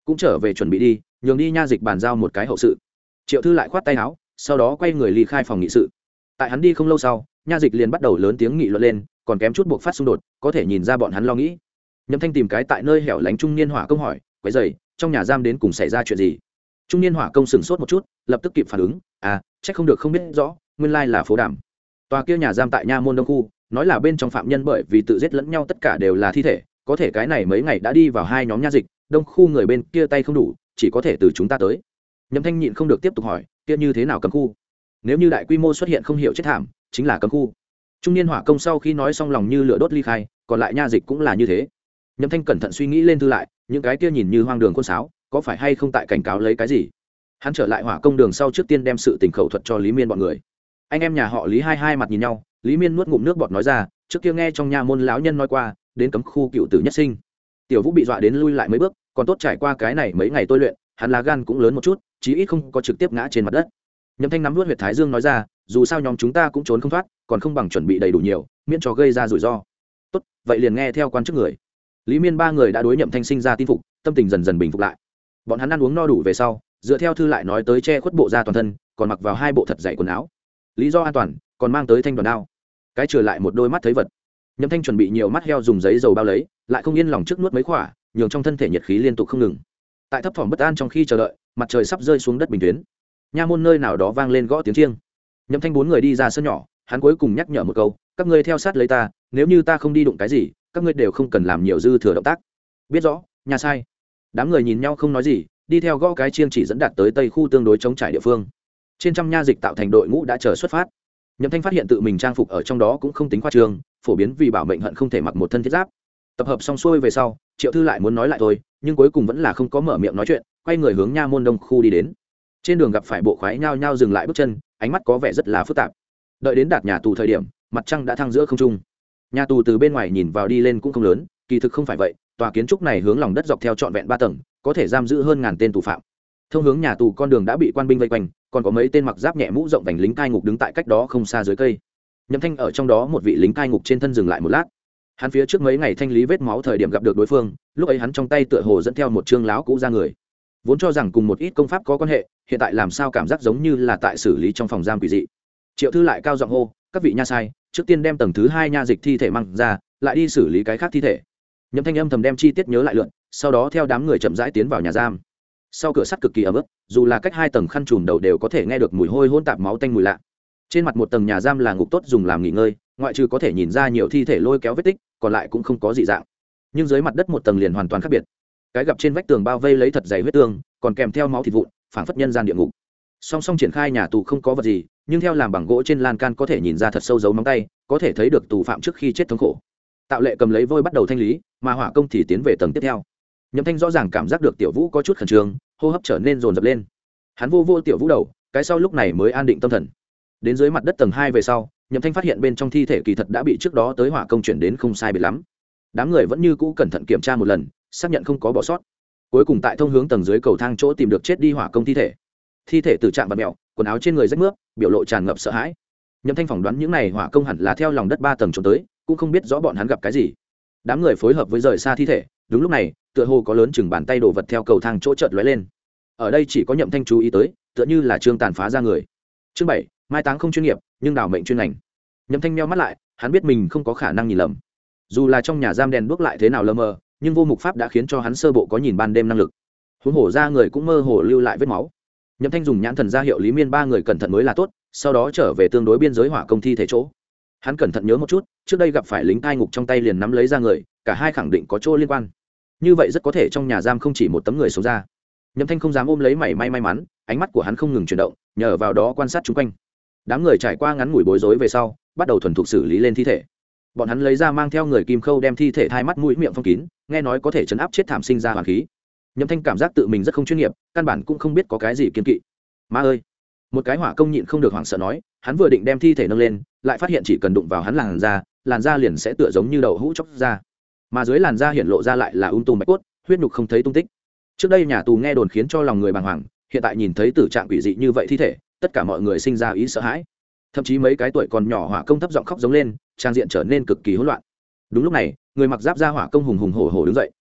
cũng trở về chuẩn bị đi, nhường đi nha dịch bàn giao một cái hậu sự. Triệu Thư lại khoát tay áo, sau đó quay người ly khai phòng nghị sự. Tại hắn đi không lâu sau, nha dịch liền bắt đầu lớn tiếng nghị luận lên, còn kém chút buộc phát xung đột, có thể nhìn ra bọn hắn lo nghĩ. Nhậm Thanh tìm cái tại nơi hẻo lánh trung niên hỏa công hỏi, quấy rầy, trong nhà giam đến cùng xảy ra chuyện gì? Trung niên hỏa công sửng sốt một chút, lập tức kịp phản ứng, chắc không được không biết rõ, nguyên lai là phố Đàm. Tòa kia nhà giam tại nha môn đông khu, nói là bên trong phạm nhân bởi vì tự giết lẫn nhau tất cả đều là thi thể, có thể cái này mấy ngày đã đi vào hai nhóm nha dịch, đông khu người bên kia tay không đủ, chỉ có thể từ chúng ta tới. Nhậm Thanh nhịn không được tiếp tục hỏi, kia như thế nào cấm khu? Nếu như đại quy mô xuất hiện không hiểu chết thảm, chính là cấm khu. Trung niên hỏa công sau khi nói xong lòng như lửa đốt ly khai, còn lại nha dịch cũng là như thế. Nhậm Thanh cẩn thận suy nghĩ lên thư lại, những cái kia nhìn như hoang đường côn sáo, có phải hay không tại cảnh cáo lấy cái gì? Hắn trở lại hỏa công đường sau trước tiên đem sự tình khẩu thuật cho Lý Miên bọn người. Anh em nhà họ Lý hai mặt nhìn nhau, Lý Miên nuốt ngụm nước bọt nói ra, trước kia nghe trong nha môn lão nhân nói qua, đến cấm khu cựu tử nhất sinh. Tiểu Vũ bị dọa đến lui lại mấy bước, còn tốt trải qua cái này mấy ngày tôi luyện, hắn lá gan cũng lớn một chút, chí ít không có trực tiếp ngã trên mặt đất. Nhậm Thanh nắm nuốt huyệt thái dương nói ra, dù sao nhóm chúng ta cũng trốn không thoát, còn không bằng chuẩn bị đầy đủ nhiều, miễn cho gây ra rủi ro. Tốt, vậy liền nghe theo quan chức người. Lý Miên ba người đã đối Nhậm Thanh sinh ra tin phục, tâm tình dần dần bình phục lại. Bọn hắn ăn uống no đủ về sau, dựa theo thư lại nói tới che khuất bộ da toàn thân, còn mặc vào hai bộ thật dày quần áo. Lý do an toàn, còn mang tới thanh đoàn đao. Cái trừ lại một đôi mắt thấy vật. Nhậm Thanh chuẩn bị nhiều mắt heo dùng giấy dầu bao lấy, lại không yên lòng trước nuốt mấy khỏa, nhường trong thân thể nhiệt khí liên tục không ngừng. Tại thấp thỏm bất an trong khi chờ đợi, mặt trời sắp rơi xuống đất bình tuyến. Nha môn nơi nào đó vang lên gõ tiếng chiêng. Nhậm Thanh bốn người đi ra sân nhỏ, hắn cuối cùng nhắc nhở một câu, các ngươi theo sát lấy ta, nếu như ta không đi đụng cái gì, các ngươi đều không cần làm nhiều dư thừa động tác. Biết rõ, nhà sai. Đám người nhìn nhau không nói gì, đi theo gõ cái chiêng chỉ dẫn đạt tới tây khu tương đối chống trải địa phương. Trên trăm nha dịch tạo thành đội ngũ đã chờ xuất phát. Nhậm Thanh phát hiện tự mình trang phục ở trong đó cũng không tính khoa trương, phổ biến vì bảo mệnh hận không thể mặc một thân thiết giáp. Tập hợp xong xuôi về sau, Triệu Thư lại muốn nói lại thôi, nhưng cuối cùng vẫn là không có mở miệng nói chuyện, quay người hướng nha môn đông khu đi đến. Trên đường gặp phải bộ khoái nhao nhao dừng lại bước chân, ánh mắt có vẻ rất là phức tạp. Đợi đến đạt nhà tù thời điểm, mặt trăng đã thăng giữa không trung. Nhà tù từ bên ngoài nhìn vào đi lên cũng không lớn, kỳ thực không phải vậy, tòa kiến trúc này hướng lòng đất dọc theo trọn vẹn 3 tầng, có thể giam giữ hơn ngàn tên tù phạm. Thông hướng nhà tù con đường đã bị quan binh vây quanh, còn có mấy tên mặc giáp nhẹ mũ rộng vành lính cai ngục đứng tại cách đó không xa dưới cây. Nhậm Thanh ở trong đó một vị lính cai ngục trên thân dừng lại một lát. Hắn phía trước mấy ngày thanh lý vết máu thời điểm gặp được đối phương, lúc ấy hắn trong tay tựa hồ dẫn theo một trương láo cũ ra người. Vốn cho rằng cùng một ít công pháp có quan hệ, hiện tại làm sao cảm giác giống như là tại xử lý trong phòng giam quỷ dị. Triệu Thư lại cao giọng hô, các vị nha sai, trước tiên đem tầng thứ 2 nha dịch thi thể mang ra, lại đi xử lý cái khác thi thể. Nhậm Thanh âm thầm đem chi tiết nhớ lại lượn, sau đó theo đám người chậm rãi tiến vào nhà giam. Sau cửa sắt cực kỳ ấm ức, dù là cách 2 tầng khăn trùm đầu đều có thể nghe được mùi hôi hỗn tạp máu tanh mùi lạ. Trên mặt một tầng nhà giam là ngục tốt dùng làm nghỉ ngơi, ngoại trừ có thể nhìn ra nhiều thi thể lôi kéo vết tích, còn lại cũng không có dị dạng. Nhưng dưới mặt đất một tầng liền hoàn toàn khác biệt. Cái gặp trên vách tường bao vây lấy thật dày huyết tương, còn kèm theo máu thịt vụn, phảng phất nhân gian địa ngục. Song song triển khai nhà tù không có vật gì, nhưng theo làm bằng gỗ trên lan can có thể nhìn ra thật sâu dấu móng tay, có thể thấy được tù phạm trước khi chết thống khổ. Tạo Lệ cầm lấy vôi bắt đầu thanh lý, mà Hỏa Công thì tiến về tầng tiếp theo. Nhậm Thanh rõ ràng cảm giác được Tiểu Vũ có chút khẩn trương, hô hấp trở nên dồn dập lên. Hắn vô Tiểu Vũ đầu, cái sau lúc này mới an định tâm thần. Đến dưới mặt đất tầng 2 về sau, Nhậm Thanh phát hiện bên trong thi thể kỳ thật đã bị trước đó tới Hỏa Công chuyển đến không sai biệt lắm. Đám người vẫn như cũ cẩn thận kiểm tra một lần, xác nhận không có bỏ sót. Cuối cùng tại thông hướng tầng dưới cầu thang chỗ tìm được chết đi Hỏa Công thi thể. Thi thể tử trạng vặn mèo, quần áo trên người rách mướp, biểu lộ tràn ngập sợ hãi. Nhậm Thanh phỏng đoán những này Hỏa Công hẳn là theo lòng đất 3 tầng trốn tới, cũng không biết rõ bọn hắn gặp cái gì. Đám người phối hợp với rời xa thi thể, đúng lúc này, tựa hồ có lớn chừng bàn tay đổ vật theo cầu thang chỗ chợt lóe lên. Ở đây chỉ có Nhậm Thanh chú ý tới, tựa như là trương tàn phá ra người. Chương 7, mai táng không chuyên nghiệp, nhưng đào mệnh chuyên ngành. Nhậm Thanh meo mắt lại, hắn biết mình không có khả năng nhìn lầm. Dù là trong nhà giam đèn đuốc lại thế nào lờ mờ, nhưng vô mục pháp đã khiến cho hắn sơ bộ có nhìn ban đêm năng lực. Huống hồ ra người cũng mơ hồ lưu lại vết máu. Nhậm Thanh dùng nhãn thần ra hiệu Lý Miên ba người cẩn thận mới là tốt, sau đó trở về tương đối biên giới Hỏa Công thi thể chỗ. Hắn cẩn thận nhớ một chút, trước đây gặp phải lính cai ngục trong tay liền nắm lấy ra người, cả hai khẳng định có chỗ liên quan. Như vậy rất có thể trong nhà giam không chỉ một tấm người sống ra. Nhậm Thanh không dám ôm lấy may mắn, ánh mắt của hắn không ngừng chuyển động, nhờ vào đó quan sát xung quanh. Đám người trải qua ngắn ngủi bối rối về sau, bắt đầu thuần thục xử lý lên thi thể. Bọn hắn lấy ra mang theo người kim khâu đem thi thể thai mắt mũi miệng phong kín, nghe nói có thể chấn áp chết thảm sinh ra hoàn khí. Nhậm Thanh cảm giác tự mình rất không chuyên nghiệp, căn bản cũng không biết có cái gì kiên kỵ. Ma ơi! Một cái Hỏa Công nhịn không được hoảng sợ nói, hắn vừa định đem thi thể nâng lên, lại phát hiện chỉ cần đụng vào hắn làn da liền sẽ tựa giống như đậu hũ chóc ra, mà dưới làn da hiện lộ ra lại là tùm bạch cốt, huyết nhục không thấy tung tích. Trước đây nhà tù nghe đồn khiến cho lòng người bàng hoàng, hiện tại nhìn thấy tử trạng quỷ dị như vậy thi thể, tất cả mọi người sinh ra ý sợ hãi. Thậm chí mấy cái tuổi còn nhỏ Hỏa Công thấp giọng khóc giống lên, trang diện trở nên cực kỳ hỗn loạn. Đúng lúc này, người mặc giáp da Hỏa Công hùng hùng hổ hổ đứng dậy.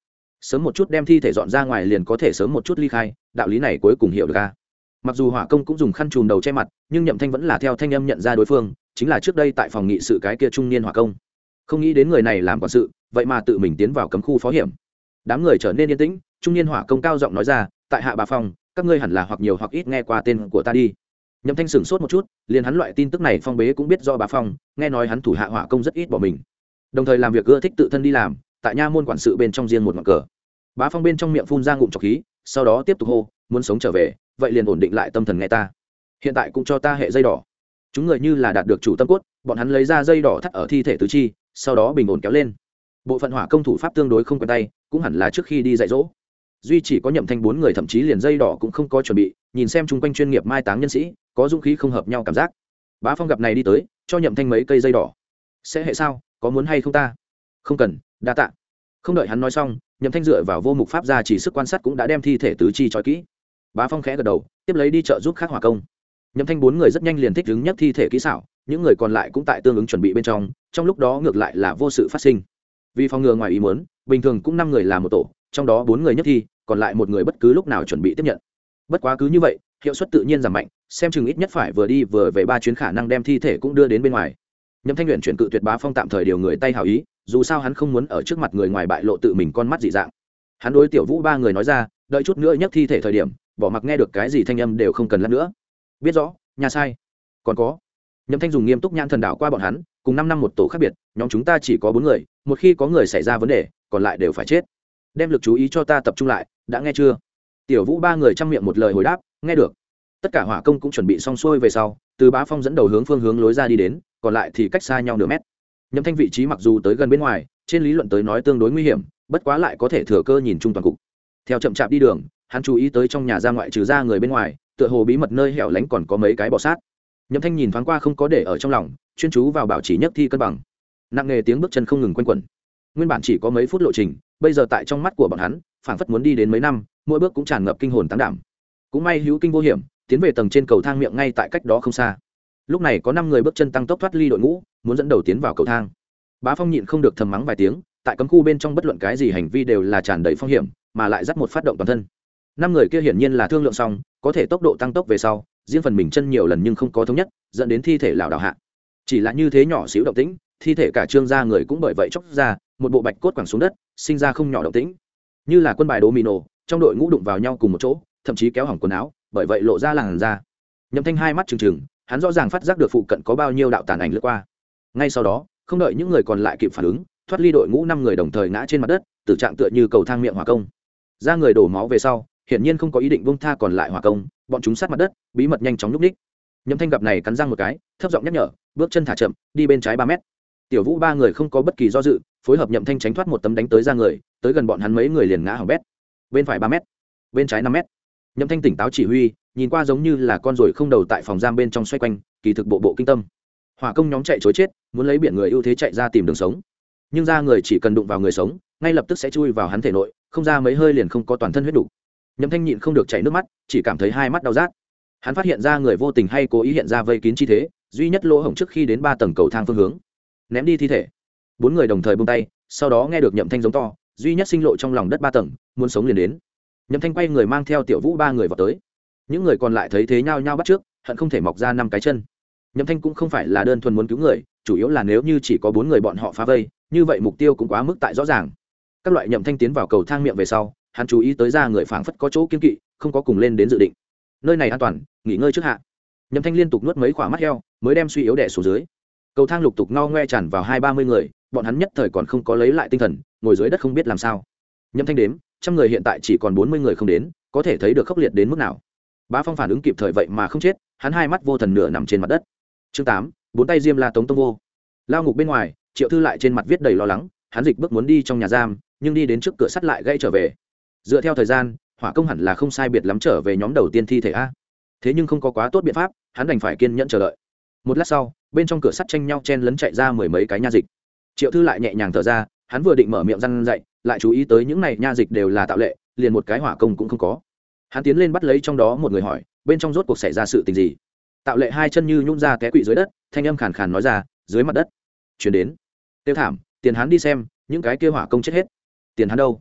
sớm một chút đem thi thể dọn ra ngoài liền có thể sớm một chút ly khai, đạo lý này cuối cùng hiểu được a. Mặc dù hỏa công cũng dùng khăn trùm đầu che mặt, nhưng Nhậm Thanh vẫn là theo thanh âm nhận ra đối phương chính là trước đây tại phòng nghị sự cái kia trung niên hỏa công. Không nghĩ đến người này làm quản sự vậy mà tự mình tiến vào cấm khu phó hiểm. Đám người trở nên yên tĩnh, trung niên hỏa công cao giọng nói ra, tại hạ bà phong, các ngươi hẳn là hoặc nhiều hoặc ít nghe qua tên của ta đi. Nhậm Thanh sửng sốt một chút, liền hắn loại tin tức này phong bế cũng biết do bà phong, nghe nói hắn thủ hạ hỏa công rất ít bỏ mình, đồng thời làm việc ưa thích tự thân đi làm, tại nha môn quản sự bên trong riêng một ngọn cờ. Bá phong bên trong miệng phun ra ngụm trọc khí, sau đó tiếp tục hô, muốn sống trở về vậy liền ổn định lại tâm thần nghe ta, hiện tại cũng cho ta hệ dây đỏ. Chúng người như là đạt được chủ tâm cốt, bọn hắn lấy ra dây đỏ thắt ở thi thể tứ chi, sau đó bình ổn kéo lên. Bộ phận hỏa công thủ pháp tương đối không quen tay, cũng hẳn là trước khi đi dạy dỗ. Duy chỉ có Nhậm Thanh 4 người thậm chí liền dây đỏ cũng không có chuẩn bị, nhìn xem chung quanh chuyên nghiệp mai táng nhân sĩ, có dũng khí không hợp nhau cảm giác. Bá phong gặp này đi tới, cho Nhậm Thanh mấy cây dây đỏ. Sẽ hệ sao, có muốn hay không ta? Không cần, đa tạ. Không đợi hắn nói xong, Nhậm Thanh dựa vào vô mục pháp gia chỉ sức quan sát cũng đã đem thi thể tứ chi trói kỹ. Bá phong khẽ gật đầu, tiếp lấy đi trợ giúp khác hỏa công. Nhậm Thanh 4 người rất nhanh liền thích ứng nhất thi thể kỹ xảo, những người còn lại cũng tại tương ứng chuẩn bị bên trong lúc đó ngược lại là vô sự phát sinh. Vì phòng ngừa ngoài ý muốn, bình thường cũng 5 người làm một tổ, trong đó 4 người nhất thi, còn lại một người bất cứ lúc nào chuẩn bị tiếp nhận. Bất quá cứ như vậy, hiệu suất tự nhiên giảm mạnh, xem chừng ít nhất phải vừa đi vừa về 3 chuyến khả năng đem thi thể cũng đưa đến bên ngoài. Nhậm Thanh luyện chuyển cự tuyệt Bá phong tạm thời điều người tay hảo ý, dù sao hắn không muốn ở trước mặt người ngoài bại lộ tự mình con mắt dị dạng. Hắn đối Tiểu Vũ 3 người nói ra, đợi chút nữa nhấc thi thể thời điểm, bỏ mặc nghe được cái gì thanh âm đều không cần lát nữa. Biết rõ, nhà sai. Còn có. Nhậm Thanh dùng nghiêm túc nhãn thần đảo qua bọn hắn, cùng 5 năm một tổ khác biệt, nhóm chúng ta chỉ có 4 người, một khi có người xảy ra vấn đề, còn lại đều phải chết. Đem lực chú ý cho ta tập trung lại, đã nghe chưa? Tiểu Vũ 3 người trăm miệng một lời hồi đáp, nghe được. Tất cả hỏa công cũng chuẩn bị xong xuôi về sau, từ Bá phong dẫn đầu hướng phương hướng lối ra đi đến, còn lại thì cách xa nhau nửa mét. Nhậm Thanh vị trí mặc dù tới gần bên ngoài, trên lý luận tới nói tương đối nguy hiểm, bất quá lại có thể thừa cơ nhìn chung toàn cục. Theo chậm chạp đi đường, hắn chú ý tới trong nhà ra ngoại trừ ra người bên ngoài, tựa hồ bí mật nơi hẻo lánh còn có mấy cái bò sát. Nhậm Thanh nhìn thoáng qua không có để ở trong lòng, chuyên chú vào bảo trì nhất thi cân bằng. Nặng nề tiếng bước chân không ngừng quanh quẩn. Nguyên bản chỉ có mấy phút lộ trình, bây giờ tại trong mắt của bọn hắn, phảng phất muốn đi đến mấy năm, mỗi bước cũng tràn ngập kinh hồn táng đảm. Cũng may hữu kinh vô hiểm, tiến về tầng trên cầu thang miệng ngay tại cách đó không xa. Lúc này có 5 người bước chân tăng tốc thoát ly đội ngũ, muốn dẫn đầu tiến vào cầu thang. Bá phong nhịn không được thầm mắng vài tiếng, tại cấm khu bên trong bất luận cái gì hành vi đều là tràn đầy phong hiểm, mà lại dắt một phát động toàn thân. 5 người kia hiển nhiên là thương lượng xong, có thể tốc độ tăng tốc về sau, riêng phần mình chân nhiều lần nhưng không có thống nhất, dẫn đến thi thể lảo đảo hạ. Chỉ là như thế nhỏ xíu động tĩnh, thi thể cả trương ra người cũng bởi vậy chốc ra, một bộ bạch cốt quẳng xuống đất, sinh ra không nhỏ động tĩnh. Như là quân bài domino, trong đội ngũ đụng vào nhau cùng một chỗ, thậm chí kéo hỏng quần áo, bởi vậy lộ ra làn da. Nhậm Thanh hai mắt trừng trừng, hắn rõ ràng phát giác được phụ cận có bao nhiêu đạo tàn ảnh lướt qua. Ngay sau đó, không đợi những người còn lại kịp phản ứng, thoát ly đội ngũ 5 người đồng thời ngã trên mặt đất, tử trạng tựa như cầu thang miệng hỏa công. Ra người đổ máu về sau, hiển nhiên không có ý định buông tha còn lại hỏa công, bọn chúng sát mặt đất, bí mật nhanh chóng lúc ních. Nhậm Thanh gặp này cắn răng một cái, thấp giọng nhắc nhở, bước chân thả chậm, đi bên trái 3 mét. Tiểu Vũ 3 người không có bất kỳ do dự, phối hợp Nhậm Thanh tránh thoát một tấm đánh tới ra người, tới gần bọn hắn mấy người liền ngã hỏng bét. Bên phải 3 mét, bên trái 5 mét. Nhậm Thanh tỉnh táo chỉ huy, nhìn qua giống như là con ruồi không đầu tại phòng giam bên trong xoay quanh, kỳ thực bộ bộ kinh tâm. Hỏa công nhóm chạy trối chết, muốn lấy biển người ưu thế chạy ra tìm đường sống. Nhưng ra người chỉ cần đụng vào người sống, ngay lập tức sẽ chui vào hắn thể nội, không ra mấy hơi liền không có toàn thân huyết đủ. Nhậm Thanh nhịn không được chảy nước mắt, chỉ cảm thấy hai mắt đau rát. Hắn phát hiện ra người vô tình hay cố ý hiện ra vây kín chi thế, duy nhất lỗ hổng trước khi đến 3 tầng cầu thang phương hướng. Ném đi thi thể. 4 người đồng thời buông tay, sau đó nghe được Nhậm Thanh giống to, duy nhất sinh lộ trong lòng đất 3 tầng, muốn sống liền đến. Nhậm Thanh quay người mang theo Tiểu Vũ 3 người vào tới. Những người còn lại thấy thế nhao nhao bắt trước, hận không thể mọc ra 5 cái chân. Nhậm Thanh cũng không phải là đơn thuần muốn cứu người, chủ yếu là nếu như chỉ có 4 người bọn họ phá vây, như vậy mục tiêu cũng quá mức tại rõ ràng. Các loại Nhậm Thanh tiến vào cầu thang miệng về sau, hắn chú ý tới ra người phảng phất có chỗ kiên kỵ, không có cùng lên đến dự định. Nơi này an toàn, nghỉ ngơi trước hạ. Nhậm Thanh liên tục nuốt mấy quả mắt heo, mới đem suy yếu đè xuống dưới. Cầu thang lục tục ngao ngoe tràn vào 20-30 người, bọn hắn nhất thời còn không có lấy lại tinh thần, ngồi dưới đất không biết làm sao. Nhậm Thanh đếm, trăm người hiện tại chỉ còn 40 người không đến, có thể thấy được khốc liệt đến mức nào. Bá Phong phản ứng kịp thời vậy mà không chết, hắn hai mắt vô thần nửa nằm trên mặt đất. Chương 8, 4 tay diêm la tống tông vô. Lao ngục bên ngoài, Triệu Thư lại trên mặt viết đầy lo lắng, hắn dịch bước muốn đi trong nhà giam, nhưng đi đến trước cửa sắt lại gãy trở về. Dựa theo thời gian, hỏa công hẳn là không sai biệt lắm trở về nhóm đầu tiên thi thể a. Thế nhưng không có quá tốt biện pháp, hắn đành phải kiên nhẫn chờ đợi. Một lát sau, bên trong cửa sắt tranh nhau chen lấn chạy ra 10 mấy cái nha dịch. Triệu Thư lại nhẹ nhàng thở ra, hắn vừa định mở miệng răn dạy, lại chú ý tới những này nha dịch đều là tạo lệ, liền một cái hỏa công cũng không có. Hắn tiến lên bắt lấy trong đó một người hỏi, bên trong rốt cuộc xảy ra sự tình gì? Tạo lệ hai chân như nhũn ra té quỵ dưới đất, thanh âm khàn khàn nói ra, dưới mặt đất. Chuyển đến. Tiêu thảm, tiền hắn đi xem, những cái kia hỏa công chết hết. Tiền hắn đâu?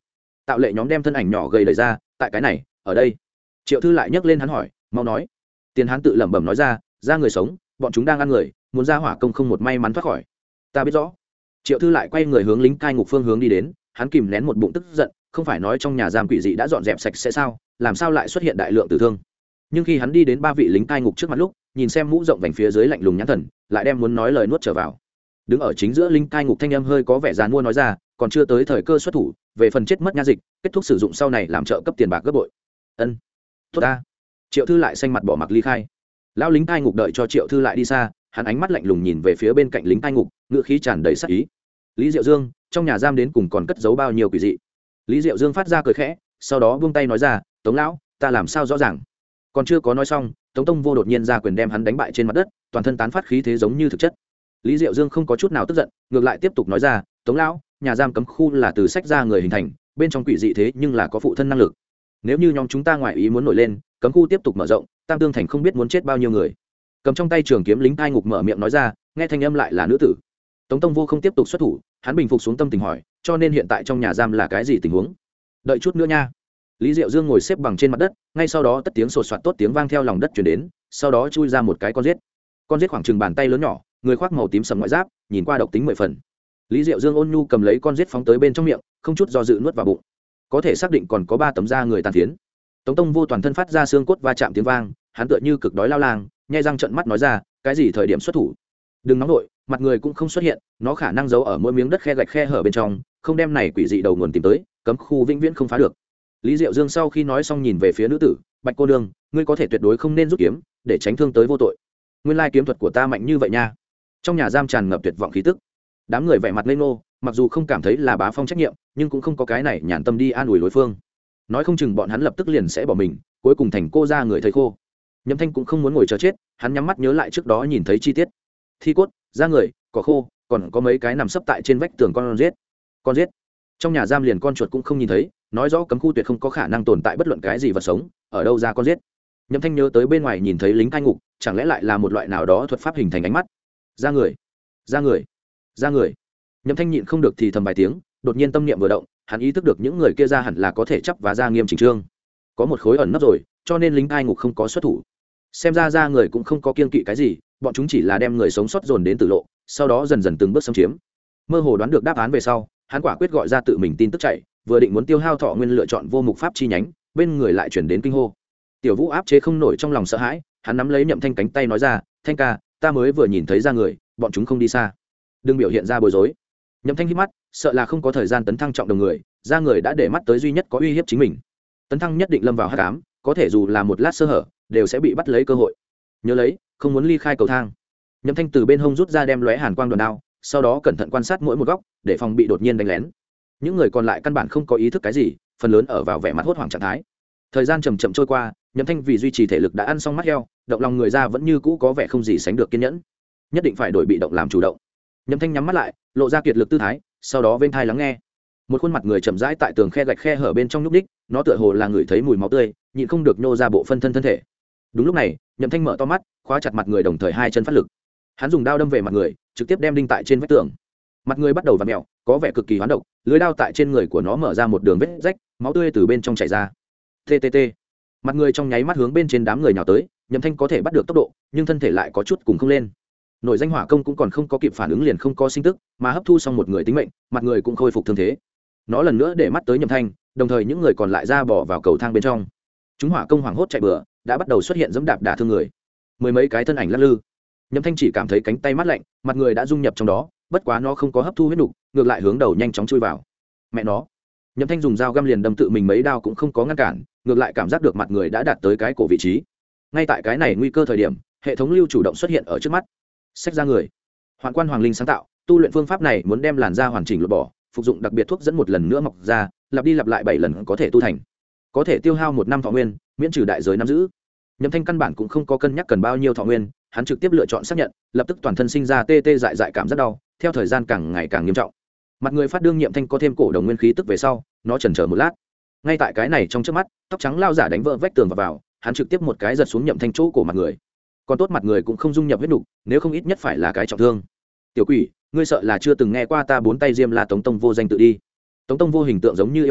Tạo lệ nhóm đem thân ảnh nhỏ gầy đẩy ra, tại cái này, ở đây. Triệu Thư lại nhấc lên hắn hỏi, mau nói. Tiền Hán tự lẩm bẩm nói ra người sống, bọn chúng đang ăn người, muốn ra hỏa công không một may mắn thoát khỏi. Ta biết rõ. Triệu Thư lại quay người hướng lính cai ngục phương hướng đi đến, hắn kìm nén một bụng tức giận, không phải nói trong nhà giam quỷ dị đã dọn dẹp sạch sẽ sao, làm sao lại xuất hiện đại lượng tử thương. Nhưng khi hắn đi đến ba vị lính cai ngục trước mặt lúc, nhìn xem mũ rộng vành phía dưới lạnh lùng nhãn thần, lại đem muốn nói lời nuốt trở vào. Đứng ở chính giữa lính cai ngục thanh âm hơi có vẻ giàn mua nói ra, còn chưa tới thời cơ xuất thủ, về phần chết mất nha dịch, kết thúc sử dụng sau này làm trợ cấp tiền bạc gấp bội. Ân, tốt ta. Triệu Thư lại xanh mặt bỏ mặc ly khai. Lão lính cai ngục đợi cho Triệu Thư lại đi xa, hắn ánh mắt lạnh lùng nhìn về phía bên cạnh lính cai ngục, ngữ khí tràn đầy sát ý. Lý Diệu Dương, trong nhà giam đến cùng còn cất giấu bao nhiêu quỷ dị? Lý Diệu Dương phát ra cười khẽ, sau đó buông tay nói ra, Tống lão, ta làm sao rõ ràng. Còn chưa có nói xong, Tống Tông Vô đột nhiên ra quyền đem hắn đánh bại trên mặt đất, toàn thân tán phát khí thế giống như thực chất. Lý Diệu Dương không có chút nào tức giận, ngược lại tiếp tục nói ra, Tống lão, nhà giam cấm khu là từ sách ra người hình thành, bên trong quỷ dị thế nhưng là có phụ thân năng lực. Nếu như nhóm chúng ta ngoại ý muốn nổi lên, cấm khu tiếp tục mở rộng, Tam Tương Thành không biết muốn chết bao nhiêu người. Cầm trong tay trường kiếm lính cai ngục mở miệng nói ra, nghe thanh âm lại là nữ tử. Tống Tông Vô không tiếp tục xuất thủ, hắn bình phục xuống tâm tình hỏi, cho nên hiện tại trong nhà giam là cái gì tình huống? Đợi chút nữa nha. Lý Diệu Dương ngồi xếp bằng trên mặt đất, ngay sau đó tất tiếng sột soạt tốt tiếng vang theo lòng đất truyền đến, sau đó chui ra một cái con giết. Con giết khoảng chừng bàn tay lớn nhỏ, người khoác màu tím sẫm ngoại giáp, nhìn qua độc tính 10 phần. Lý Diệu Dương ôn nhu cầm lấy con giết phóng tới bên trong miệng, không chút do dự nuốt vào bụng. Có thể xác định còn có 3 tấm da người tàn phiến. Tống Tông Vô toàn thân phát ra xương cốt va chạm tiếng vang, hắn tựa như cực đói lao lang, nhếch răng trợn mắt nói ra, cái gì thời điểm xuất thủ? Đừng nóng nội, mặt người cũng không xuất hiện, nó khả năng giấu ở mỗi miếng đất khe gạch khe hở bên trong, không đem này quỷ dị đầu nguồn tìm tới, cấm khu vĩnh viễn không phá được. Lý Diệu Dương sau khi nói xong nhìn về phía nữ tử, Bạch cô nương, ngươi có thể tuyệt đối không nên rút kiếm, để tránh thương tới vô tội. Nguyên lai kiếm thuật của ta mạnh như vậy nha. Trong nhà giam tràn ngập tuyệt vọng khí tức. Đám người vẻ mặt ngây ngô, mặc dù không cảm thấy là Bá Phong trách nhiệm, nhưng cũng không có cái này nhàn tâm đi an ủi đối phương. Nói không chừng bọn hắn lập tức liền sẽ bỏ mình, cuối cùng thành cô ra người thầy khô. Nhậm Thanh cũng không muốn ngồi chờ chết, hắn nhắm mắt nhớ lại trước đó nhìn thấy chi tiết. Thi cốt, da người, cỏ khô, còn có mấy cái nằm sấp tại trên vách tường con giết. Con giết. Trong nhà giam liền con chuột cũng không nhìn thấy, nói rõ cấm khu tuyệt không có khả năng tồn tại bất luận cái gì vật sống, ở đâu ra con giết. Nhậm Thanh nhớ tới bên ngoài nhìn thấy lính cai ngục, chẳng lẽ lại là một loại nào đó thuật pháp hình thành ánh mắt. Da người, da người, da người. Nhậm Thanh nhịn không được thì thầm vài tiếng, đột nhiên tâm niệm vừa động, hắn ý thức được những người kia ra hẳn là có thể chấp và ra nghiêm chỉnh trương. Có một khối ẩn nấp rồi, cho nên lính cai ngục không có xuất thủ. Xem ra ra người cũng không có kiêng kỵ cái gì, bọn chúng chỉ là đem người sống sót dồn đến tử lộ, sau đó dần dần từng bước xâm chiếm. Mơ hồ đoán được đáp án về sau, hắn quả quyết gọi ra tự mình tin tức chạy, vừa định muốn tiêu hao thọ nguyên lựa chọn vô mục pháp chi nhánh, bên người lại chuyển đến kinh hô. Tiểu Vũ áp chế không nổi trong lòng sợ hãi, hắn nắm lấy Nhậm Thanh cánh tay nói ra, Thanh ca, ta mới vừa nhìn thấy ra người, bọn chúng không đi xa, đừng biểu hiện ra bối rối. Nhậm Thanh hít mắt, sợ là không có thời gian tấn thăng trọng đồng người, ra người đã để mắt tới duy nhất có uy hiếp chính mình. Tấn thăng nhất định lâm vào hắc ám, có thể dù là một lát sơ hở, đều sẽ bị bắt lấy cơ hội. Nhớ lấy, không muốn ly khai cầu thang. Nhậm Thanh từ bên hông rút ra đem lóe hàn quang đòn đao, sau đó cẩn thận quan sát mỗi một góc, để phòng bị đột nhiên đánh lén. Những người còn lại căn bản không có ý thức cái gì, phần lớn ở vào vẻ mặt hốt hoảng trạng thái. Thời gian chậm chậm trôi qua, Nhậm Thanh vì duy trì thể lực đã ăn xong mắt heo, động lòng người ra vẫn như cũ có vẻ không gì sánh được kiên nhẫn. Nhất định phải đổi bị động làm chủ động. Nhậm Thanh nhắm mắt lại, lộ ra kiệt lực tư thái, sau đó bên tai lắng nghe. Một khuôn mặt người chậm rãi tại tường khe gạch khe hở bên trong nhúc đích, nó tựa hồ là người thấy mùi máu tươi, nhịn không được nhô ra bộ phân thân thể. Đúng lúc này, Nhậm Thanh mở to mắt, khóa chặt mặt người đồng thời hai chân phát lực. Hắn dùng đao đâm về mặt người, trực tiếp đem đinh tại trên vách tường. Mặt người bắt đầu vặn mèo, có vẻ cực kỳ hoán độc, lưỡi đao tại trên người của nó mở ra một đường vết rách, máu tươi từ bên trong chảy ra. TTT. Mặt người trong nháy mắt hướng bên trên đám người nhào tới, Nhậm Thanh có thể bắt được tốc độ, nhưng thân thể lại có chút cùng không lên. Nội danh hỏa công cũng còn không có kịp phản ứng liền không có sinh tức, mà hấp thu xong một người tính mệnh, mặt người cũng khôi phục thương thế. Nó lần nữa để mắt tới Nhậm Thanh, đồng thời những người còn lại ra bỏ vào cầu thang bên trong. Chúng hỏa công hoảng hốt chạy bừa, đã bắt đầu xuất hiện dẫm đạp đả thương người. Mười mấy cái thân ảnh lắc lư. Nhậm Thanh chỉ cảm thấy cánh tay mát lạnh, mặt người đã dung nhập trong đó, bất quá nó không có hấp thu huyết nục, ngược lại hướng đầu nhanh chóng chui vào. Mẹ nó. Nhậm Thanh dùng dao găm liền đâm tự mình mấy đao cũng không có ngăn cản, ngược lại cảm giác được mặt người đã đạt tới cái cổ vị trí. Ngay tại cái này nguy cơ thời điểm, hệ thống lưu chủ động xuất hiện ở trước mắt. Sách ra người. Hoạn quan Hoàng Linh sáng tạo, tu luyện phương pháp này muốn đem làn da hoàn chỉnh lột bỏ, phục dụng đặc biệt thuốc dẫn một lần nữa mọc ra, lặp đi lặp lại 7 lần có thể tu thành. Có thể tiêu hao 1 năm thọ nguyên, miễn trừ đại giới nắm giữ. Nhậm Thanh căn bản cũng không có cân nhắc cần bao nhiêu thọ nguyên, hắn trực tiếp lựa chọn xác nhận, lập tức toàn thân sinh ra tê tê dại dại cảm rất đau, theo thời gian càng ngày càng nghiêm trọng. Mặt người phát đương Nhậm Thanh có thêm cổ đồng nguyên khí tức về sau, nó chần chờ một lát. Ngay tại cái này trong chớp mắt, tóc trắng lao giả đánh vỡ vách tường vào, hắn trực tiếp một cái giật xuống Nhậm Thanh chỗ cổ mặt người. Còn tốt mặt người cũng không dung nhập huyết nục, nếu không ít nhất phải là cái trọng thương. Tiểu quỷ, ngươi sợ là chưa từng nghe qua ta bốn tay diêm la Tống Tông Vô danh tự đi. Tống Tông Vô hình tượng giống như yêu ma,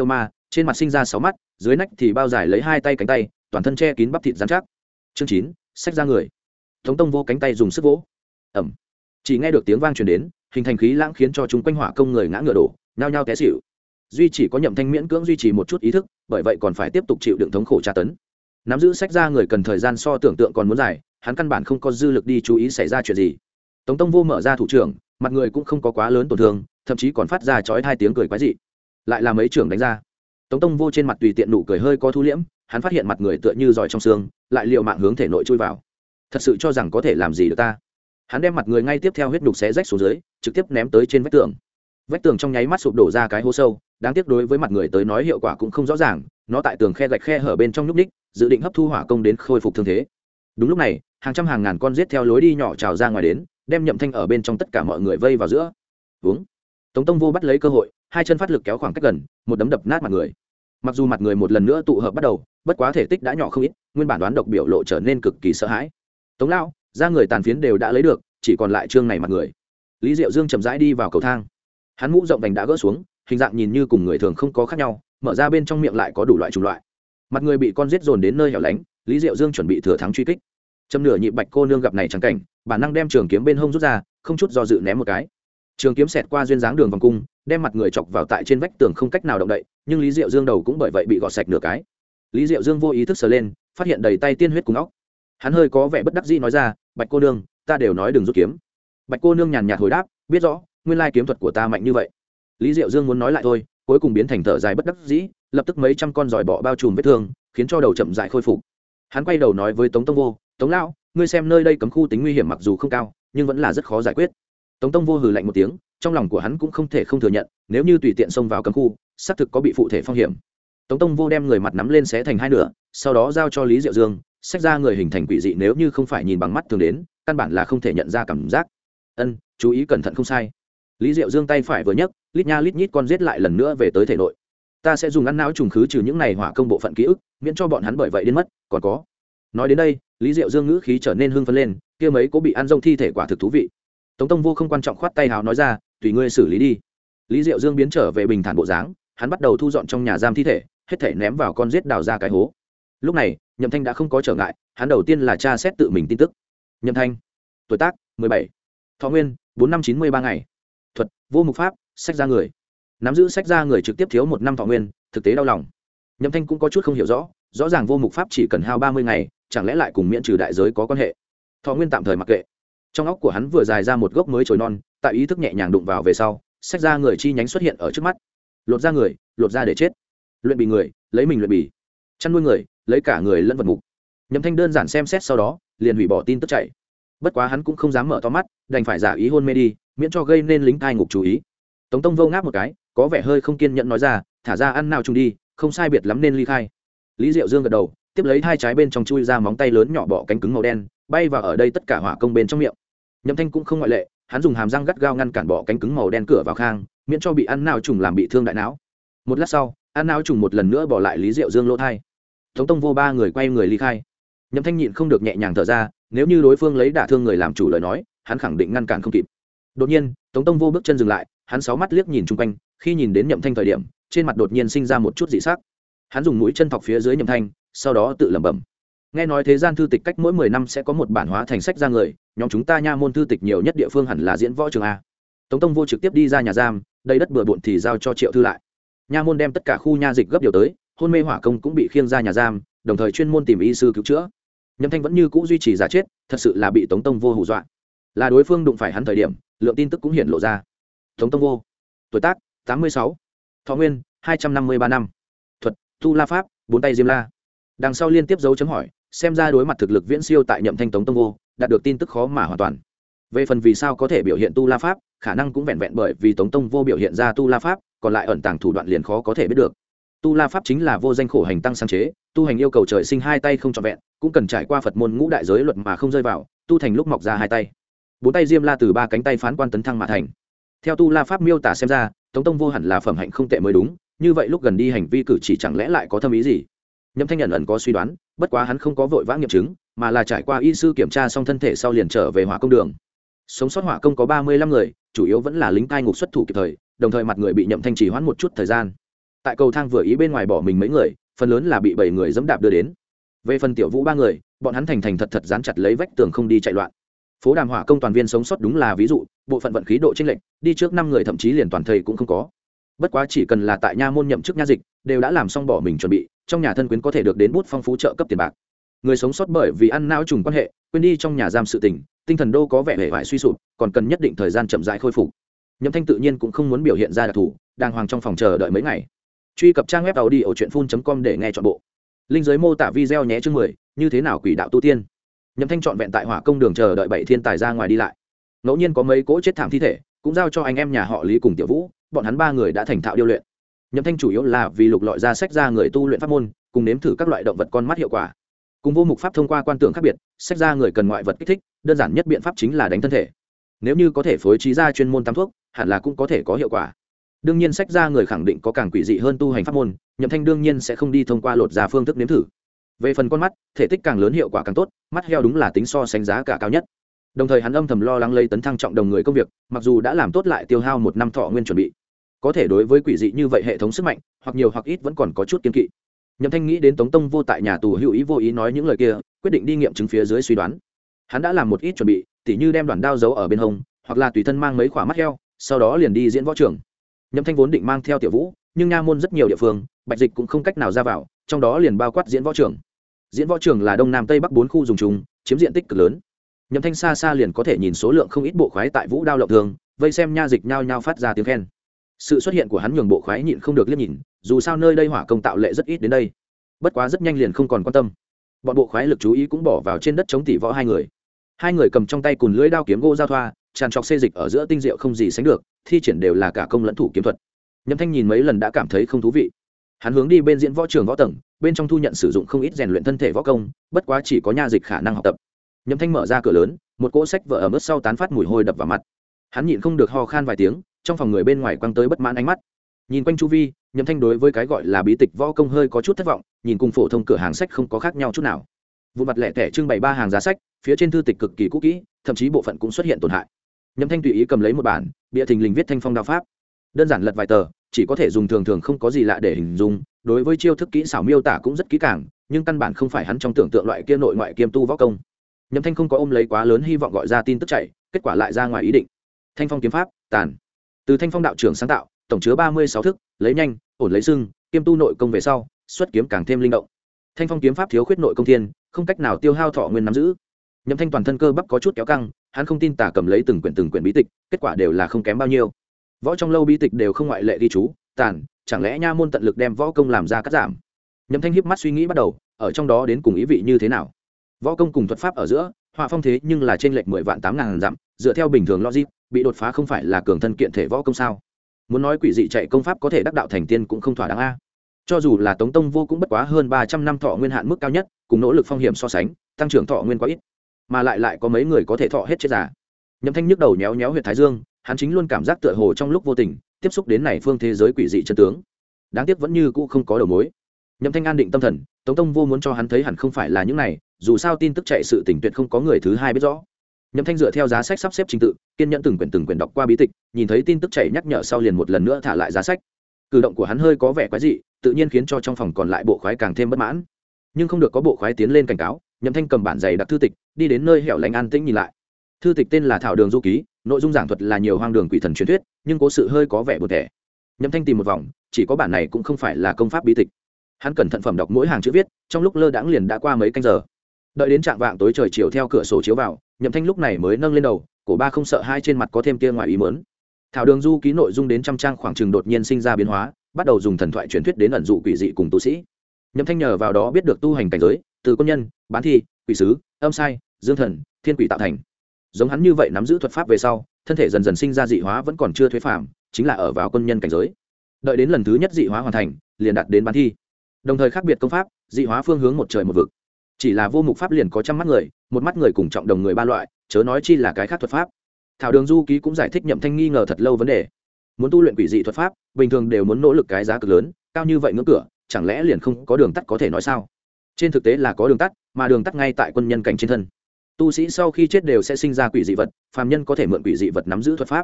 trên mặt sinh ra 6 mắt, dưới nách thì bao dài lấy 2 tay cánh tay, toàn thân che kín bắp thịt rắn chắc. Chương 9, sách ra người. Tống Tông Vô cánh tay dùng sức vỗ. Ầm. Chỉ nghe được tiếng vang truyền đến, hình thành khí lãng khiến cho chúng quanh hỏa công người ngã ngựa đổ, nhao nhao té xỉu. Duy chỉ có Nhậm Thanh miễn cưỡng duy trì một chút ý thức, bởi vậy còn phải tiếp tục chịu đựng thống khổ tra tấn. Nắm giữ sách ra người cần thời gian so tưởng tượng còn muốn dài, hắn căn bản không có dư lực đi chú ý xảy ra chuyện gì. Tống Tông Vô mở ra thủ trưởng, mặt người cũng không có quá lớn tổn thương, thậm chí còn phát ra chói hai tiếng cười quái dị. Lại là mấy trưởng đánh ra. Tống Tông Vô trên mặt tùy tiện nụ cười hơi có thu liễm, hắn phát hiện mặt người tựa như giỏi trong xương, lại liều mạng hướng thể nội chui vào. Thật sự cho rằng có thể làm gì được ta? Hắn đem mặt người ngay tiếp theo huyết nhục xé rách xuống dưới, trực tiếp ném tới trên vách tường. Vách tường trong nháy mắt sụp đổ ra cái hố sâu, đáng tiếc đối với mặt người tới nói hiệu quả cũng không rõ ràng, nó tại tường khe gạch khe hở bên trong nhúc ních, dự định hấp thu hỏa công đến khôi phục thương thế. Đúng lúc này, hàng trăm hàng ngàn con giết theo lối đi nhỏ trào ra ngoài đến, đem Nhậm Thanh ở bên trong tất cả mọi người vây vào giữa. Uống. Tống Tông Vô bắt lấy cơ hội, hai chân phát lực kéo khoảng cách gần, một đấm đập nát mặt người. Mặc dù mặt người một lần nữa tụ hợp bắt đầu, bất quá thể tích đã nhỏ không ít, nguyên bản đoán độc biểu lộ trở nên cực kỳ sợ hãi. Tống lão, da người tàn phiến đều đã lấy được, chỉ còn lại trương này mặt người. Lý Diệu Dương chậm rãi đi vào cầu thang. Hắn mũ rộng vành đã gỡ xuống, hình dạng nhìn như cùng người thường không có khác nhau, mở ra bên trong miệng lại có đủ loại chủng loại. Mặt người bị con giết dồn đến nơi hẻo lánh, Lý Diệu Dương chuẩn bị thừa thắng truy kích. Châm nửa nhị Bạch cô nương gặp này chẳng cảnh, bản năng đem trường kiếm bên hông rút ra, không chút do dự ném một cái. Trường kiếm xẹt qua duyên dáng đường vòng cung, đem mặt người chọc vào tại trên vách tường không cách nào động đậy, nhưng Lý Diệu Dương đầu cũng bởi vậy bị gọt sạch nửa cái. Lý Diệu Dương vô ý thức sờ lên, phát hiện đầy tay tiên huyết cùng óc. Hắn hơi có vẻ bất đắc dĩ nói ra, Bạch cô nương, ta đều nói đừng rút kiếm. Bạch cô nương nhàn nhạt hồi đáp, biết rõ, nguyên lai kiếm thuật của ta mạnh như vậy. Lý Diệu Dương muốn nói lại thôi, cuối cùng biến thành thở dài bất đắc dĩ, lập tức mấy trăm con giòi bọ bao trùm vết thương, khiến cho đầu chậm rãi khôi phục. Hắn quay đầu nói với Tống Tông Vô, Tống lão, ngươi xem nơi đây cấm khu tính nguy hiểm mặc dù không cao, nhưng vẫn là rất khó giải quyết. Tống Tông Vô hừ lạnh một tiếng, trong lòng của hắn cũng không thể không thừa nhận, nếu như tùy tiện xông vào cấm khu, xác thực có bị phụ thể phong hiểm. Tống Tông Vô đem người mặt nắm lên xé thành hai nửa, sau đó giao cho Lý Diệu Dương, xách ra người hình thành quỷ dị, nếu như không phải nhìn bằng mắt thường đến, căn bản là không thể nhận ra cảm giác. Ân, chú ý cẩn thận không sai. Lý Diệu Dương tay phải vừa nhấc, lít nha lít nhít con giết lại lần nữa về tới thể nội. Ta sẽ dùng ăn não trùng khứ trừ những này hỏa công bộ phận ký ức, miễn cho bọn hắn bởi vậy đến mất. Còn có. Nói đến đây, Lý Diệu Dương ngữ khí trở nên hưng phấn lên, kia mấy cố bị ăn rông thi thể quả thực thú vị. Tống Tông Vô không quan trọng khoát tay hào nói ra, tùy ngươi xử lý đi. Lý Diệu Dương biến trở về bình thản bộ dáng, hắn bắt đầu thu dọn trong nhà giam thi thể, hết thể ném vào con giết đào ra cái hố. Lúc này, Nhậm Thanh đã không có trở ngại, hắn đầu tiên là tra xét tự mình tin tức. Nhậm Thanh, tuổi tác 17, thọ nguyên 4593 ngày, thuật vô mục pháp, sách ra người. Nắm giữ sách ra người trực tiếp thiếu 1 năm thọ nguyên, thực tế đau lòng. Nhậm Thanh cũng có chút không hiểu rõ, rõ ràng vô mục pháp chỉ cần hao 30 ngày, chẳng lẽ lại cùng miễn trừ đại giới có quan hệ. Thọ nguyên tạm thời mặc kệ. Trong óc của hắn vừa dài ra một gốc mới chồi non, tại ý thức nhẹ nhàng đụng vào về sau, sách ra người chi nhánh xuất hiện ở trước mắt. Lột ra người, lột ra để chết. Luyện bì người, lấy mình luyện bì. Chăn nuôi người, lấy cả người lẫn vật mục. Nhậm Thanh đơn giản xem xét sau đó, liền hủy bỏ tin tức chạy. Bất quá hắn cũng không dám mở to mắt, đành phải giả ý hôn mê đi, miễn cho gây nên lính cai ngục chú ý. Tống Tông Vô ngáp một cái, có vẻ hơi không kiên nhẫn nói ra, thả ra ăn nào chung đi, không sai biệt lắm nên ly khai. Lý Diệu Dương gật đầu, tiếp lấy hai trái bên trong chui ra móng tay lớn nhỏ bọ cánh cứng màu đen, bay vào ở đây tất cả hỏa công bên trong miệng. Nhậm Thanh cũng không ngoại lệ, hắn dùng hàm răng gắt gao ngăn cản bọ cánh cứng màu đen cửa vào khang, miễn cho bị ăn nào trùng làm bị thương đại não. Một lát sau, ăn não trùng một lần nữa bỏ lại Lý Diệu Dương lỗ thai. Tống Tông Vô ba người quay người ly khai. Nhậm Thanh nhịn không được nhẹ nhàng thở ra, nếu như đối phương lấy đả thương người làm chủ lời nói, hắn khẳng định ngăn cản không kịp. Đột nhiên, Tống Tông Vô bước chân dừng lại, hắn sáu mắt liếc nhìn chung quanh, khi nhìn đến Nhậm Thanh thời điểm, trên mặt đột nhiên sinh ra một chút dị sắc. Hắn dùng mũi chân thọc phía dưới Nhậm Thanh, sau đó tự lẩm bẩm: nghe nói thế gian thư tịch cách mỗi 10 năm sẽ có một bản hóa thành sách ra người, nhóm chúng ta nha môn thư tịch nhiều nhất địa phương hẳn là diễn võ trường a. Tống Tông Vô trực tiếp đi ra nhà giam, đây đất bừa bộn thì giao cho Triệu Thư lại. Nha môn đem tất cả khu nha dịch gấp điều tới, hôn mê hỏa công cũng bị khiêng ra nhà giam, đồng thời chuyên môn tìm y sư cứu chữa. Nhậm Thanh vẫn như cũ duy trì giả chết, thật sự là bị Tống Tông Vô hù dọa. Là đối phương đụng phải hắn thời điểm, lượng tin tức cũng hiện lộ ra. Tống Tông Vô, tuổi tác 86, thọ nguyên 253 năm, thuật tu la pháp, bốn tay diêm la. Đằng sau liên tiếp dấu chấm hỏi, xem ra đối mặt thực lực viễn siêu tại Nhậm Thanh Tống Tông Vô, đạt được tin tức khó mà hoàn toàn. Về phần vì sao có thể biểu hiện tu la pháp, khả năng cũng vẹn vẹn bởi vì Tống Tông Vô biểu hiện ra tu la pháp, còn lại ẩn tàng thủ đoạn liền khó có thể biết được. Tu la pháp chính là vô danh khổ hành tăng sáng chế, tu hành yêu cầu trời sinh hai tay không trọn vẹn, cũng cần trải qua Phật môn ngũ đại giới luật mà không rơi vào, tu thành lúc mọc ra hai tay. Bốn tay diêm la từ ba cánh tay phán quan tấn thăng mà thành. Theo tu la pháp miêu tả xem ra, Tống Tông Vô hẳn là phẩm hạnh không tệ mới đúng, như vậy lúc gần đi hành vi cử chỉ chẳng lẽ lại có thâm ý gì? Nhậm Thanh nhận ẩn có suy đoán, bất quá hắn không có vội vã nghiệm chứng, mà là trải qua y sư kiểm tra xong thân thể sau liền trở về hỏa công đường. Sống sót hỏa công có 35 người, chủ yếu vẫn là lính cai ngục xuất thủ kịp thời, đồng thời mặt người bị Nhậm Thanh trì hoãn một chút thời gian. tại cầu thang vừa ý bên ngoài bỏ mình mấy người, phần lớn là bị 7 người dẫm đạp đưa đến. Về phần Tiểu Vũ 3 người, bọn hắn thành thật thật dán chặt lấy vách tường không đi chạy loạn. Phố Đàm Hỏa công toàn viên sống sót đúng là ví dụ, bộ phận vận khí độ chênh lệch, đi trước 5 người thậm chí liền toàn thây cũng không có. Bất quá chỉ cần là tại nha môn nhậm chức nha dịch, đều đã làm xong bỏ mình chuẩn bị, trong nhà thân quyến có thể được đến bút phong phú trợ cấp tiền bạc. Người sống sót bởi vì ăn não trùng quan hệ, quên đi trong nhà giam sự tình, tinh thần đô có vẻ hề vải suy sụp, còn cần nhất định thời gian chậm rãi khôi phục. Nhậm Thanh tự nhiên cũng không muốn biểu hiện ra đặc thù, đàng hoàng trong phòng chờ đợi mấy ngày. Truy cập trang web audiochuyenphun.com để nghe trọn bộ. Linh dưới mô tả video nhé chương 10, như thế nào quỷ đạo tu tiên. Nhậm Thanh trọn vẹn tại Hỏa công đường chờ đợi 7 thiên tài ra ngoài đi lại. Ngẫu nhiên có mấy cỗ chết thảm thi thể, cũng giao cho anh em nhà họ Lý cùng Tiểu Vũ, bọn hắn 3 người đã thành thạo điêu luyện. Nhậm Thanh chủ yếu là vì lục lọi ra sách ra người tu luyện pháp môn, cùng nếm thử các loại động vật con mắt hiệu quả. Cùng vô mục pháp thông qua quan tưởng khác biệt, sách ra người cần ngoại vật kích thích, đơn giản nhất biện pháp chính là đánh thân thể. Nếu như có thể phối trí ra chuyên môn tam thuốc, hẳn là cũng có thể có hiệu quả. Đương nhiên sách ra người khẳng định có càng quỷ dị hơn tu hành pháp môn, Nhậm Thanh đương nhiên sẽ không đi thông qua lột ra phương thức nếm thử. Về phần con mắt, thể tích càng lớn hiệu quả càng tốt, mắt heo đúng là tính so sánh giá cả cao nhất. Đồng thời hắn âm thầm lo lắng lấy tấn thăng trọng đồng người công việc, mặc dù đã làm tốt lại tiêu hao 1 năm thọ nguyên chuẩn bị, có thể đối với quỷ dị như vậy hệ thống sức mạnh, hoặc nhiều hoặc ít vẫn còn có chút kiên kỵ. Nhậm Thanh nghĩ đến Tống Tông Vô tại nhà tù hữu ý vô ý nói những lời kia, quyết định đi nghiệm chứng phía dưới suy đoán. Hắn đã làm một ít chuẩn bị, tỉ như đem đoạn đao giấu ở bên hông, hoặc là tùy thân mang mấy khỏa mắt heo, sau đó liền đi diễn võ trường. Nhậm Thanh vốn định mang theo Tiểu Vũ, nhưng nha môn rất nhiều địa phương, bạch dịch cũng không cách nào ra vào, trong đó liền bao quát diễn võ trường. Diễn võ trường là đông nam tây bắc 4 khu dùng chung, chiếm diện tích cực lớn. Nhậm Thanh xa xa liền có thể nhìn số lượng không ít bộ khoái tại vũ đao lộng thường, vây xem nha dịch nhao nhao phát ra tiếng khen. Sự xuất hiện của hắn nhường bộ khoái nhịn không được liếc nhìn, dù sao nơi đây hỏa công tạo lệ rất ít đến đây. Bất quá rất nhanh liền không còn quan tâm. Bọn bộ khoái lực chú ý cũng bỏ vào trên đất chống tỷ võ hai người. Hai người cầm trong tay cùn lưỡi đao kiếm gỗ giao thoa, tràn trọc xê dịch ở giữa tinh diệu không gì sánh được, thi triển đều là cả công lẫn thủ kiếm thuật. Nhậm Thanh nhìn mấy lần đã cảm thấy không thú vị. Hắn hướng đi bên diễn võ trường võ tầng, bên trong thu nhận sử dụng không ít rèn luyện thân thể võ công, bất quá chỉ có nha dịch khả năng học tập. Nhậm Thanh mở ra cửa lớn, một cỗ sách vở ở mức sau tán phát mùi hôi đập vào mặt. Hắn nhịn không được ho khan vài tiếng, trong phòng người bên ngoài quăng tới bất mãn ánh mắt. Nhìn quanh chu vi, Nhậm Thanh đối với cái gọi là bí tịch võ công hơi có chút thất vọng, nhìn cùng phổ thông cửa hàng sách không có khác nhau chút nào. Vụ mặt lẻ tẻ trưng bày 3 hàng giá sách, phía trên thư tịch cực kỳ cũ kỹ, thậm chí bộ phận cũng xuất hiện tổn hại. Nhậm Thanh tùy ý cầm lấy một bản, bìa thình lình viết Thanh Phong đao pháp. Đơn giản lật vài tờ, chỉ có thể dùng thường không có gì lạ để hình dung, đối với chiêu thức kỹ xảo miêu tả cũng rất kỹ càng, nhưng căn bản không phải hắn trong tưởng tượng loại kia nội ngoại kiêm tu võ công. Nhậm Thanh không có ôm lấy quá lớn hy vọng gọi ra tin tức chạy, kết quả lại ra ngoài ý định. Thanh Phong kiếm pháp, tàn. Từ Thanh Phong đạo trưởng sáng tạo, tổng chứa 36 thức, lấy nhanh, ổn lấy sưng, kiêm tu nội công về sau, xuất kiếm càng thêm linh động. Thanh Phong kiếm pháp thiếu khuyết nội công thiên, không cách nào tiêu hao thọ nguyên nắm giữ. Nhậm Thanh toàn thân cơ bắp có chút kéo căng, hắn không tin tả cầm lấy từng quyển bí tịch, kết quả đều là không kém bao nhiêu. Võ trong lâu bí tịch đều không ngoại lệ ghi chú, tàn, chẳng lẽ nha môn tận lực đem võ công làm ra cắt giảm. Nhậm Thanh híp mắt suy nghĩ bắt đầu, ở trong đó đến cùng ý vị như thế nào. Võ công cùng thuật pháp ở giữa, họa phong thế nhưng là trên lệch 10 vạn 8.000 dặm, dựa theo bình thường logic, bị đột phá không phải là cường thân kiện thể võ công sao? Muốn nói quỷ dị chạy công pháp có thể đắc đạo thành tiên cũng không thỏa đáng a. Cho dù là Tống Tông Vô cũng bất quá hơn 300 năm thọ nguyên hạn mức cao nhất, cùng nỗ lực phong hiểm so sánh, tăng trưởng thọ nguyên quá ít, mà lại có mấy người có thể thọ hết chết già. Nhậm Thanh nhức đầu nhéo nhéo huyệt thái dương, hắn chính luôn cảm giác tựa hồ trong lúc vô tình tiếp xúc đến này phương thế giới quỷ dị chân tướng. Đáng tiếc vẫn như cũ không có đầu mối. Nhậm Thanh an định tâm thần, Tống Tông Vô muốn cho hắn thấy hẳn không phải là những này, dù sao tin tức chạy sự tình tuyệt không có người thứ hai biết rõ. Nhậm Thanh dựa theo giá sách sắp xếp trình tự, kiên nhẫn từng quyển đọc qua bí tịch, nhìn thấy tin tức chạy nhắc nhở sau liền một lần nữa thả lại giá sách. Cử động của hắn hơi có vẻ quái dị, tự nhiên khiến cho trong phòng còn lại bộ khoái càng thêm bất mãn. Nhưng không được có bộ khoái tiến lên cảnh cáo, Nhậm Thanh cầm bản dày đặc thư tịch, đi đến nơi hẻo lánh an tĩnh nhìn lại. Thư tịch tên là Thảo Đường Du Ký, nội dung giảng thuật là nhiều hoang đường quỷ thần truyền thuyết, nhưng cố sự hơi có vẻ buồn tẻ. Nhậm Thanh tìm một vòng, chỉ có bản này cũng không phải là công pháp bí tịch. Hắn cẩn thận phẩm đọc mỗi hàng chữ viết, trong lúc lơ đãng liền đã qua mấy canh giờ. Đợi đến trạng vạng tối trời chiều theo cửa sổ chiếu vào, Nhậm Thanh lúc này mới nâng lên đầu, cổ ba không sợ hai trên mặt có thêm tia ngoài ý muốn. Thảo Đường Du Ký nội dung đến trăm trang khoảng chừng đột nhiên sinh ra biến hóa, bắt đầu dùng thần thoại truyền thuyết đến ẩn dụ quỷ dị cùng tu sĩ. Nhậm Thanh nhờ vào đó biết được tu hành cảnh giới, từ quân nhân, bán thi, quỷ sứ, âm sai, dương thần, thiên quỷ tạo thành. Giống hắn như vậy nắm giữ thuật pháp về sau, thân thể dần dần sinh ra dị hóa vẫn còn chưa thuế phàm, chính là ở vào quân nhân cảnh giới. Đợi đến lần thứ nhất dị hóa hoàn thành, liền đạt đến bán thi. Đồng thời khác biệt công pháp, dị hóa phương hướng một trời một vực. Chỉ là vô mục pháp liền có trăm mắt người, một mắt người cùng trọng đồng người ba loại, chớ nói chi là cái khác thuật pháp. Thảo Đường Du Ký cũng giải thích Nhậm Thanh nghi ngờ thật lâu vấn đề. Muốn tu luyện quỷ dị thuật pháp, bình thường đều muốn nỗ lực cái giá cực lớn, cao như vậy ngưỡng cửa, chẳng lẽ liền không có đường tắt có thể nói sao? Trên thực tế là có đường tắt, mà đường tắt ngay tại quân nhân cảnh trên thân. Tu sĩ sau khi chết đều sẽ sinh ra quỷ dị vật, phàm nhân có thể mượn quỷ dị vật nắm giữ thuật pháp.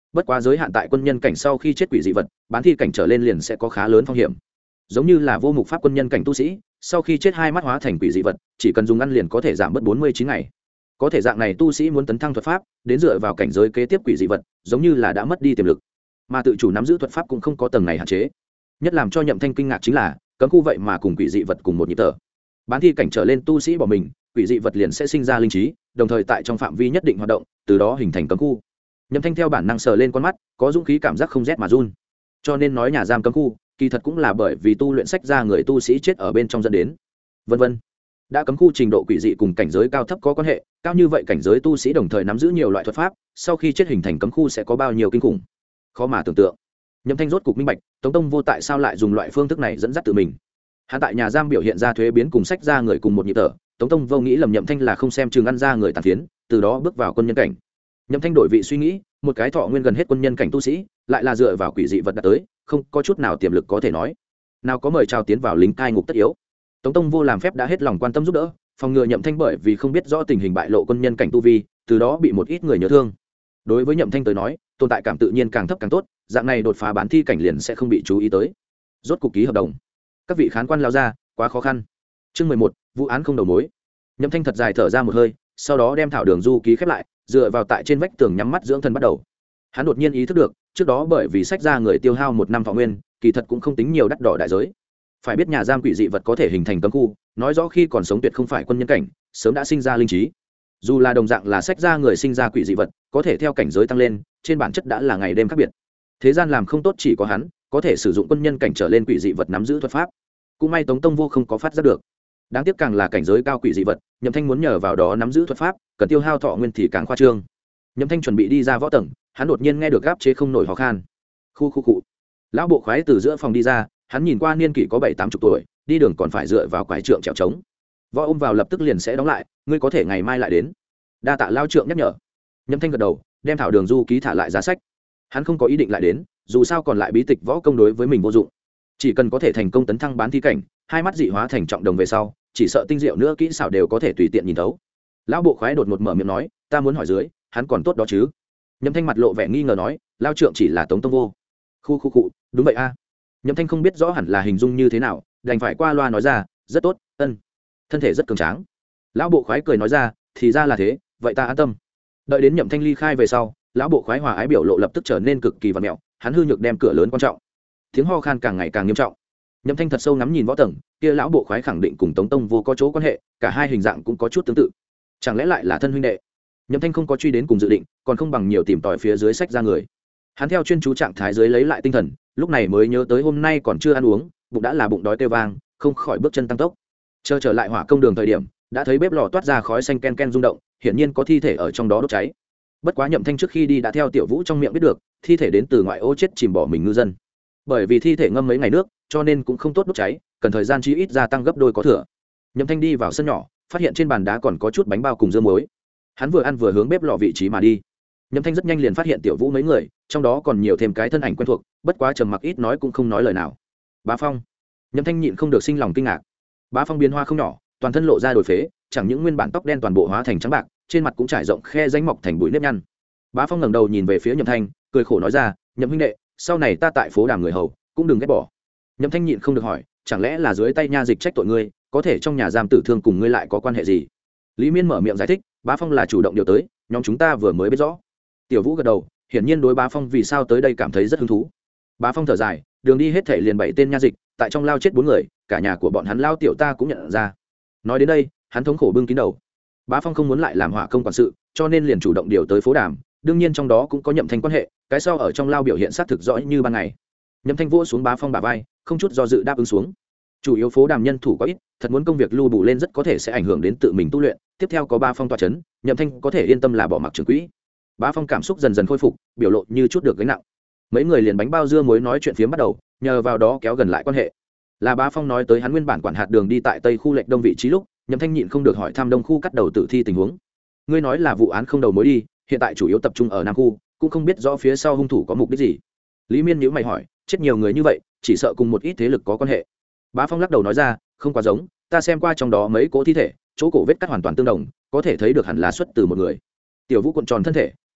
bất quá giới hạn tại quân nhân cảnh sau khi chết quỷ dị vật bán thi cảnh trở lên liền sẽ có khá lớn phong hiểm, giống như là vô mục pháp quân nhân cảnh tu sĩ sau khi chết hai mắt hóa thành quỷ dị vật chỉ cần dùng ăn liền có thể giảm bớt 49 ngày. Có thể dạng này tu sĩ muốn tấn thăng thuật pháp đến dựa vào cảnh giới kế tiếp quỷ dị vật giống như là đã mất đi tiềm lực, mà tự chủ nắm giữ thuật pháp cũng không có tầng này hạn chế. Nhất làm cho Nhậm Thanh kinh ngạc chính là cấm khu vậy mà cùng quỷ dị vật cùng một nhịp thở. Bán thi cảnh trở lên tu sĩ bỏ mình, quỷ dị vật liền sẽ sinh ra linh trí, đồng thời tại trong phạm vi nhất định hoạt động, từ đó hình thành cấm khu. Nhậm Thanh theo bản năng sờ lên con mắt, có dũng khí cảm giác không rét mà run. Cho nên nói nhà giam cấm khu, kỳ thật cũng là bởi vì tu luyện sách ra người tu sĩ chết ở bên trong dẫn đến. Vân vân. Đã cấm khu trình độ quỷ dị cùng cảnh giới cao thấp có quan hệ, cao như vậy cảnh giới tu sĩ đồng thời nắm giữ nhiều loại thuật pháp, sau khi chết hình thành cấm khu sẽ có bao nhiêu kinh khủng, khó mà tưởng tượng. Nhậm Thanh rốt cục minh bạch, Tống Tông Vô tại sao lại dùng loại phương thức này dẫn dắt tự mình. Hắn tại nhà giam biểu hiện ra thuế biến cùng sách ra người cùng một nhịp thở, Tống Tông Vô nghĩ lầm Nhậm Thanh là không xem chừng ăn ra người tàn phiến, từ đó bước vào quân nhân cảnh. Nhậm Thanh đổi vị suy nghĩ, một cái thọ nguyên gần hết quân nhân cảnh tu sĩ, lại là dựa vào quỷ dị vật đạt tới, không có chút nào tiềm lực có thể nói. Nào có mời chào tiến vào lính cai ngục tất yếu. Tống Tông Vô làm phép đã hết lòng quan tâm giúp đỡ, phòng ngừa Nhậm Thanh bởi vì không biết rõ tình hình bại lộ quân nhân cảnh tu vi, từ đó bị một ít người nhớ thương. Đối với Nhậm Thanh tới nói, tồn tại cảm tự nhiên càng thấp càng tốt, dạng này đột phá bán thi cảnh liền sẽ không bị chú ý tới. Rốt cục ký hợp đồng. Các vị khán quan lao ra, quá khó khăn. Chương 11, vụ án không đầu mối. Nhậm Thanh thật dài thở ra một hơi, sau đó đem thảo đường du ký khép lại, dựa vào tại trên vách tường nhắm mắt dưỡng thần bắt đầu. Hắn đột nhiên ý thức được, trước đó bởi vì sách ra người tiêu hao 1 năm thọ nguyên, kỳ thật cũng không tính nhiều đắt đỏ đại giới. Phải biết nhà giam quỷ dị vật có thể hình thành cấm khu, nói rõ khi còn sống tuyệt không phải quân nhân cảnh, sớm đã sinh ra linh trí. Dù là đồng dạng là sách ra người sinh ra quỷ dị vật, có thể theo cảnh giới tăng lên, trên bản chất đã là ngày đêm khác biệt. Thế gian làm không tốt chỉ có hắn, có thể sử dụng quân nhân cảnh trở lên quỷ dị vật nắm giữ thuật pháp. Cũng may Tống Tông Vô không có phát giác được. Đáng tiếc càng là cảnh giới cao quỷ dị vật, Nhậm Thanh muốn nhờ vào đó nắm giữ thuật pháp, cần tiêu hao thọ nguyên thì càng khoa trương. Nhậm Thanh chuẩn bị đi ra võ tầng, hắn đột nhiên nghe được gáp chế không nổi ho khan. Khu. Lão bộ khoái từ giữa phòng đi ra, hắn nhìn qua niên kỷ có 7-80 tuổi, đi đường còn phải dựa vào quái trượng trèo trống. Võ ôm vào lập tức liền sẽ đóng lại, ngươi có thể ngày mai lại đến. Đa tạ lao trượng nhắc nhở. Nhậm Thanh gật đầu, đem thảo đường du ký thả lại giá sách. Hắn không có ý định lại đến, dù sao còn lại bí tịch võ công đối với mình vô dụng. Chỉ cần có thể thành công tấn thăng bán thi cảnh, hai mắt dị hóa thành trọng đồng về sau, chỉ sợ tinh diệu nữa kỹ xảo đều có thể tùy tiện nhìn thấu. Lão bộ khoái đột ngột mở miệng nói, ta muốn hỏi dưới, hắn còn tốt đó chứ? Nhậm Thanh mặt lộ vẻ nghi ngờ nói, lao trượng chỉ là Tống Tông Vô. Khu, đúng vậy a. Nhậm Thanh không biết rõ hẳn là hình dung như thế nào, đành phải qua loa nói ra, rất tốt, thân thể rất cường tráng. Lão bộ khoái cười nói ra, thì ra là thế, vậy ta an tâm. Đợi đến Nhậm Thanh ly khai về sau, lão bộ khoái hòa ái biểu lộ lập tức trở nên cực kỳ vặn mẹo, hắn hư nhược đem cửa lớn quan trọng. Tiếng ho khan càng ngày càng nghiêm trọng. Nhậm Thanh thật sâu ngắm nhìn võ tầng, kia lão bộ khoái khẳng định cùng Tống Tông Vô có chỗ quan hệ, cả hai hình dạng cũng có chút tương tự. Chẳng lẽ lại là thân huynh đệ? Nhậm Thanh không có truy đến cùng dự định, còn không bằng nhiều tìm tòi phía dưới sách ra người. Hắn theo chuyên chú trạng thái dưới lấy lại tinh thần, lúc này mới nhớ tới hôm nay còn chưa ăn uống, bụng đã là bụng đói kêu vang, không khỏi bước chân tăng tốc. Chờ trở lại hỏa công đường thời điểm, đã thấy bếp lò toát ra khói xanh ken ken rung động, hiển nhiên có thi thể ở trong đó đốt cháy. Bất quá Nhậm Thanh trước khi đi đã theo Tiểu Vũ trong miệng biết được, thi thể đến từ ngoại ô chết chìm bỏ mình ngư dân. Bởi vì thi thể ngâm mấy ngày nước, cho nên cũng không tốt đốt cháy, cần thời gian chí ít gia tăng gấp đôi có thừa. Nhậm Thanh đi vào sân nhỏ, phát hiện trên bàn đá còn có chút bánh bao cùng dưa muối. Hắn vừa ăn vừa hướng bếp lò vị trí mà đi. Nhậm Thanh rất nhanh liền phát hiện Tiểu Vũ mấy người, trong đó còn nhiều thêm cái thân ảnh quen thuộc, bất quá trầm mặc ít nói cũng không nói lời nào. Bá Phong. Nhậm Thanh nhịn không được sinh lòng kinh ngạc. Bá Phong biến hoa không nhỏ, toàn thân lộ ra đồi phế, chẳng những nguyên bản tóc đen toàn bộ hóa thành trắng bạc, trên mặt cũng trải rộng khe rãnh mọc thành bụi nếp nhăn. Bá Phong ngẩng đầu nhìn về phía Nhậm Thanh, cười khổ nói ra, Nhậm huynh đệ, sau này ta tại phố Đàm người hầu, cũng đừng ghét bỏ. Nhậm Thanh nhịn không được hỏi, chẳng lẽ là dưới tay nha dịch trách tội ngươi, có thể trong nhà giam tử thương cùng ngươi lại có quan hệ gì? Lý Miên mở miệng giải thích, Bá Phong là chủ động điều tới, nhóm chúng ta vừa mới biết rõ. Tiểu Vũ gật đầu, hiển nhiên đối Bá Phong vì sao tới đây cảm thấy rất hứng thú. Bá Phong thở dài, đường đi hết thể liền 7 tên nha dịch, tại trong lao chết 4 người, cả nhà của bọn hắn lao tiểu ta cũng nhận ra. Nói đến đây, hắn thống khổ bưng kín đầu. Bá Phong không muốn lại làm hỏa công quản sự, cho nên liền chủ động điều tới phố Đàm, đương nhiên trong đó cũng có Nhậm Thanh quan hệ, cái sau ở trong lao biểu hiện sát thực rõ như ban ngày. Nhậm Thanh vỗ xuống Bá Phong bả vai, không chút do dự đáp ứng xuống. Chủ yếu phố Đàm nhân thủ có ít, thật muốn công việc lưu bù lên rất có thể sẽ ảnh hưởng đến tự mình tu luyện, tiếp theo có Bá Phong tọa chấn, Nhậm Thanh có thể yên tâm là bỏ mặc trưởng quỹ. Bá Phong cảm xúc dần dần khôi phục, biểu lộ như chút được gánh nặng. Mấy người liền bánh bao dưa muối nói chuyện phiếm bắt đầu, nhờ vào đó kéo gần lại quan hệ. Là Bá Phong nói tới hắn nguyên bản quản hạt đường đi tại Tây khu lệch đông vị trí lúc, Nhậm Thanh nhịn không được hỏi thăm Đông khu cắt đầu tử thi tình huống. Ngươi nói là vụ án không đầu mối đi, hiện tại chủ yếu tập trung ở Nam khu, cũng không biết rõ phía sau hung thủ có mục đích gì. Lý Miên nhíu mày hỏi, chết nhiều người như vậy, chỉ sợ cùng một ít thế lực có quan hệ. Bá Phong lắc đầu nói ra, không quá giống, ta xem qua trong đó mấy cỗ thi thể, chỗ cổ vết cắt hoàn toàn tương đồng, có thể thấy được hẳn là xuất từ một người. Tiểu Vũ cuộn tròn thân thể,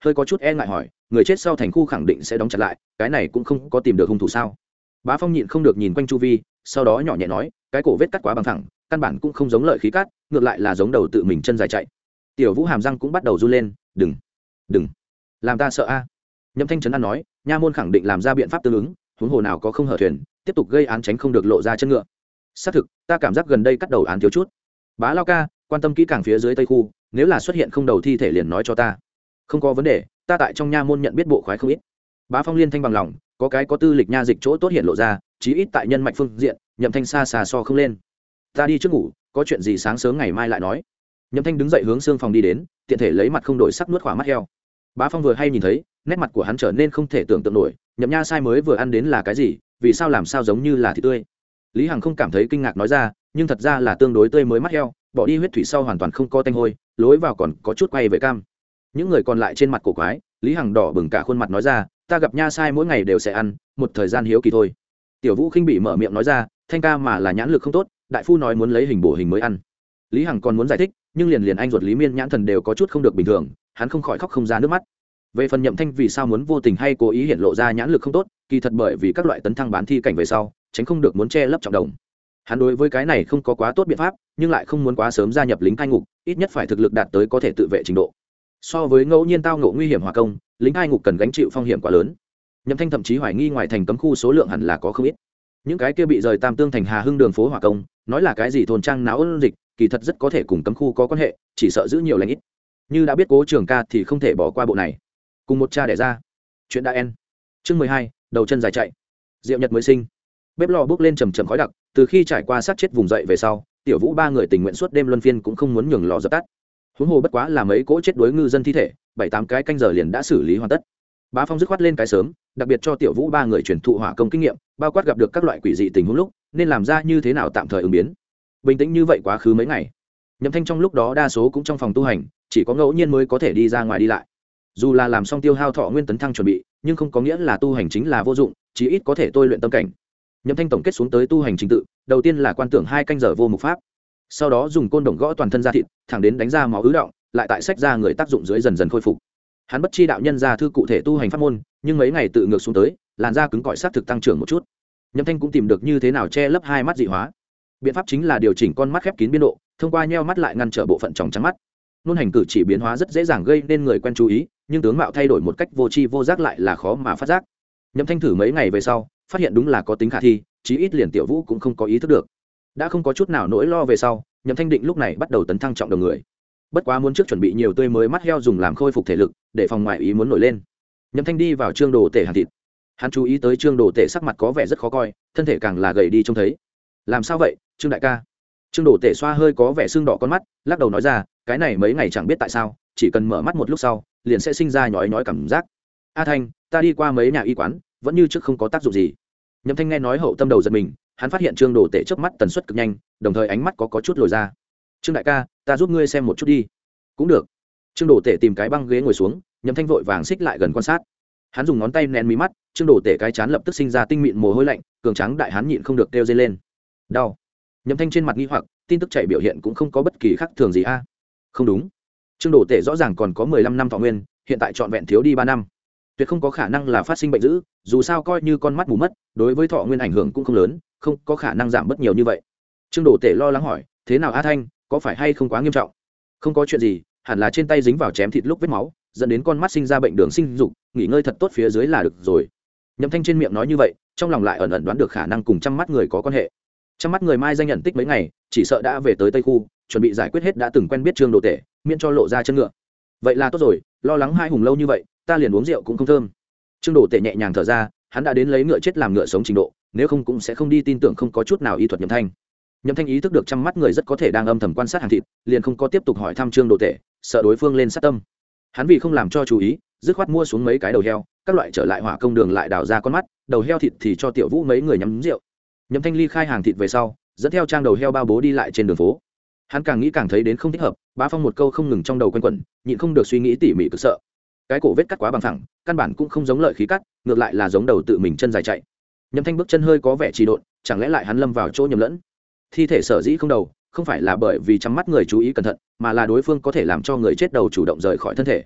hơi có chút e ngại hỏi, người chết sau thành khu khẳng định sẽ đóng chặt lại, cái này cũng không có tìm được hung thủ sao? Bá Phong nhịn không được nhìn quanh chu vi, sau đó nhỏ nhẹ nói, cái cổ vết cắt quá bằng thẳng, căn bản cũng không giống lợi khí cắt, ngược lại là giống đầu tự mình chân dài chạy. Tiểu Vũ hàm răng cũng bắt đầu run lên, đừng làm ta sợ a. Nhậm Thanh trấn an nói, nha môn khẳng định làm ra biện pháp tương ứng, huống hồ nào có không hở thuyền, tiếp tục gây án tránh không được lộ ra chân ngựa. Xác thực, ta cảm giác gần đây cắt đầu án thiếu chút. Bá Lao ca, quan tâm kỹ càng phía dưới tây khu, nếu là xuất hiện không đầu thi thể liền nói cho ta. Không có vấn đề, ta tại trong nha môn nhận biết bộ khoái không ít. Bá Phong liên thanh bằng lòng, có cái có tư lịch nha dịch chỗ tốt hiện lộ ra, chí ít tại nhân mạch phương diện, Nhậm Thanh xa xa so không lên. Ta đi trước ngủ, có chuyện gì sáng sớm ngày mai lại nói. Nhậm Thanh đứng dậy hướng xương phòng đi đến, tiện thể lấy mặt không đổi sắc nuốt khỏa mắt heo. Bá Phong vừa hay nhìn thấy, nét mặt của hắn trở nên không thể tưởng tượng nổi, Nhậm Nha sai mới vừa ăn đến là cái gì, vì sao làm sao giống như là thịt tươi. Lý Hằng không cảm thấy kinh ngạc nói ra, nhưng thật ra là tương đối tươi mới mắt heo, bỏ đi huyết thủy sau hoàn toàn không có tanh hôi, lối vào còn có chút quay về cam. Những người còn lại trên mặt cổ quái, Lý Hằng đỏ bừng cả khuôn mặt nói ra, ta gặp Nha sai mỗi ngày đều sẽ ăn, một thời gian hiếu kỳ thôi. Tiểu Vũ khinh bị mở miệng nói ra, Thanh ca mà là nhãn lực không tốt, đại phu nói muốn lấy hình bổ hình mới ăn. Lý Hằng còn muốn giải thích, nhưng liền anh ruột Lý Miên nhãn thần đều có chút không được bình thường, hắn không khỏi khóc không ra nước mắt. Về phần Nhậm Thanh vì sao muốn vô tình hay cố ý hiện lộ ra nhãn lực không tốt, kỳ thật bởi vì các loại tấn thăng bán thi cảnh về sau, tránh không được muốn che lấp trọng đồng. Hắn đối với cái này không có quá tốt biện pháp, nhưng lại không muốn quá sớm gia nhập lính cai ngục, ít nhất phải thực lực đạt tới có thể tự vệ trình độ. So với ngẫu nhiên tao ngộ nguy hiểm hòa công, lính cai ngục cần gánh chịu phong hiểm quá lớn. Nhậm Thanh thậm chí hoài nghi ngoài thành cấm khu số lượng hẳn là có không ít. Những cái kia bị rời Tam Tương thành Hà Hưng đường phố hỏa công, nói là cái gì thôn trang náo ôn dịch, kỳ thật rất có thể cùng cấm khu có quan hệ, chỉ sợ giữ nhiều lành ít. Như đã biết Cố Trường Ca thì không thể bỏ qua bộ này. Cùng một cha đẻ ra, chuyện đã en. Chương 12, đầu chân dài chạy. Diệu Nhật mới sinh. Bếp lò bốc lên trầm trầm khói đặc, từ khi trải qua sát chết vùng dậy về sau, Tiểu Vũ ba người tình nguyện suốt đêm luân phiên cũng không muốn nhường lò dập tắt. Huống hồ bất quá là mấy cỗ chết đuối ngư dân thi thể, 7-8 cái canh giờ liền đã xử lý hoàn tất. Bá Phong dứt khoát lên cái sớm, đặc biệt cho Tiểu Vũ ba người truyền thụ hỏa công kinh nghiệm, bao quát gặp được các loại quỷ dị tình huống lúc, nên làm ra như thế nào tạm thời ứng biến. Bình tĩnh như vậy quá khứ mấy ngày. Nhậm Thanh trong lúc đó đa số cũng trong phòng tu hành, chỉ có ngẫu nhiên mới có thể đi ra ngoài đi lại. Dù là làm xong tiêu hao thọ nguyên tấn thăng chuẩn bị, nhưng không có nghĩa là tu hành chính là vô dụng, chí ít có thể tôi luyện tâm cảnh. Nhậm Thanh tổng kết xuống tới tu hành trình tự, đầu tiên là quan tưởng 2 canh giờ vô mục pháp, sau đó dùng côn đồng gõ toàn thân da thịt, thẳng đến đánh ra máu ứ động, lại tại sách ra người tác dụng dưới dần dần khôi phục. Hắn bất chi đạo nhân ra thư cụ thể tu hành pháp môn, nhưng mấy ngày tự ngược xuống tới, làn da cứng cỏi sát thực tăng trưởng một chút. Nhậm Thanh cũng tìm được như thế nào che lấp 2 mắt dị hóa. Biện pháp chính là điều chỉnh con mắt khép kín biên độ, thông qua nheo mắt lại ngăn trở bộ phận tròng trắng mắt. Nôn hành cử chỉ biến hóa rất dễ dàng gây nên người quen chú ý, nhưng tướng mạo thay đổi một cách vô tri vô giác lại là khó mà phát giác. Nhậm Thanh thử mấy ngày về sau, phát hiện đúng là có tính khả thi, chí ít liền Tiểu Vũ cũng không có ý thức được. Đã không có chút nào nỗi lo về sau, Nhậm Thanh định lúc này bắt đầu tấn thăng trọng đầu người. Bất quá muốn trước chuẩn bị nhiều tươi mới mắt heo dùng làm khôi phục thể lực, để phòng ngoại ý muốn nổi lên. Nhậm Thanh đi vào Trương Đồ Tể hàn thịt. Hắn chú ý tới Trương Đồ Tể sắc mặt có vẻ rất khó coi, thân thể càng là gầy đi trông thấy. Làm sao vậy, Trương đại ca? Trương Đồ Tể xoa hơi có vẻ sưng đỏ con mắt, lắc đầu nói ra, cái này mấy ngày chẳng biết tại sao, chỉ cần mở mắt một lúc sau, liền sẽ sinh ra nhói nhói cảm giác. A Thanh, ta đi qua mấy nhà y quán, vẫn như trước không có tác dụng gì. Nhậm Thanh nghe nói hậu tâm đầu giật mình, hắn phát hiện Trương Đồ Tể chớp mắt tần suất cực nhanh, đồng thời ánh mắt có chút lồi ra. Trương đại ca, ta giúp ngươi xem một chút đi. Cũng được. Trương Đồ Tể tìm cái băng ghế ngồi xuống, Nhậm Thanh vội vàng xích lại gần quan sát. Hắn dùng ngón tay nén mí mắt, Trương Đồ Tể cái chán lập tức sinh ra tinh mịn mồ hôi lạnh, cường tráng đại hán nhịn không được kêu dây lên. Đau. Nhậm Thanh trên mặt nghi hoặc, tin tức chạy biểu hiện cũng không có bất kỳ khác thường gì a. Không đúng. Trương Đồ Tể rõ ràng còn có 15 năm thọ nguyên, hiện tại trọn vẹn thiếu đi 3 năm. Tuyệt không có khả năng là phát sinh bệnh dữ, dù sao coi như con mắt mù mất, đối với thọ nguyên ảnh hưởng cũng không lớn, không có khả năng giảm bớt nhiều như vậy. Trương Đồ Tể lo lắng hỏi, thế nào A Thanh, có phải hay không quá nghiêm trọng? Không có chuyện gì, hẳn là trên tay dính vào chém thịt lúc vết máu, dẫn đến con mắt sinh ra bệnh đường sinh dục, nghỉ ngơi thật tốt phía dưới là được rồi. Nhậm Thanh trên miệng nói như vậy, trong lòng lại ẩn ẩn đoán được khả năng cùng trăm mắt người có quan hệ. Trăm mắt người mai danh nhận tích mấy ngày, chỉ sợ đã về tới Tây khu, chuẩn bị giải quyết hết đã từng quen biết Trương Đồ Tể, miễn cho lộ ra chân ngựa. Vậy là tốt rồi, lo lắng hai hùng lâu như vậy, ta liền uống rượu cũng không thơm. Trương Đồ Tể nhẹ nhàng thở ra, hắn đã đến lấy ngựa chết làm ngựa sống trình độ, nếu không cũng sẽ không đi tin tưởng không có chút nào y thuật Nhậm Thanh. Nhậm Thanh ý thức được trăm mắt người rất có thể đang âm thầm quan sát hàng thịt, liền không có tiếp tục hỏi thăm Trương Đồ Tể, sợ đối phương lên sát tâm. Hắn vì không làm cho chú ý, dứt khoát mua xuống mấy cái đầu heo, các loại trở lại hỏa công đường lại đào ra con mắt, đầu heo thịt thì cho Tiểu Vũ mấy người nhắm rượu. Nhậm Thanh ly khai hàng thịt về sau, dẫn theo trang đầu heo bao bố đi lại trên đường phố. Hắn càng nghĩ càng thấy đến không thích hợp, Bá Phong một câu không ngừng trong đầu quanh quẩn, nhịn không được suy nghĩ tỉ mỉ cực sợ. Cái cổ vết cắt quá bằng thẳng, căn bản cũng không giống lợi khí cắt, ngược lại là giống đầu tự mình chân dài chạy. Nhậm Thanh bước chân hơi có vẻ trì độn, chẳng lẽ lại hắn lâm vào chỗ nhầm lẫn? Thi thể sở dĩ không đầu, không phải là bởi vì chăm mắt người chú ý cẩn thận, mà là đối phương có thể làm cho người chết đầu chủ động rời khỏi thân thể.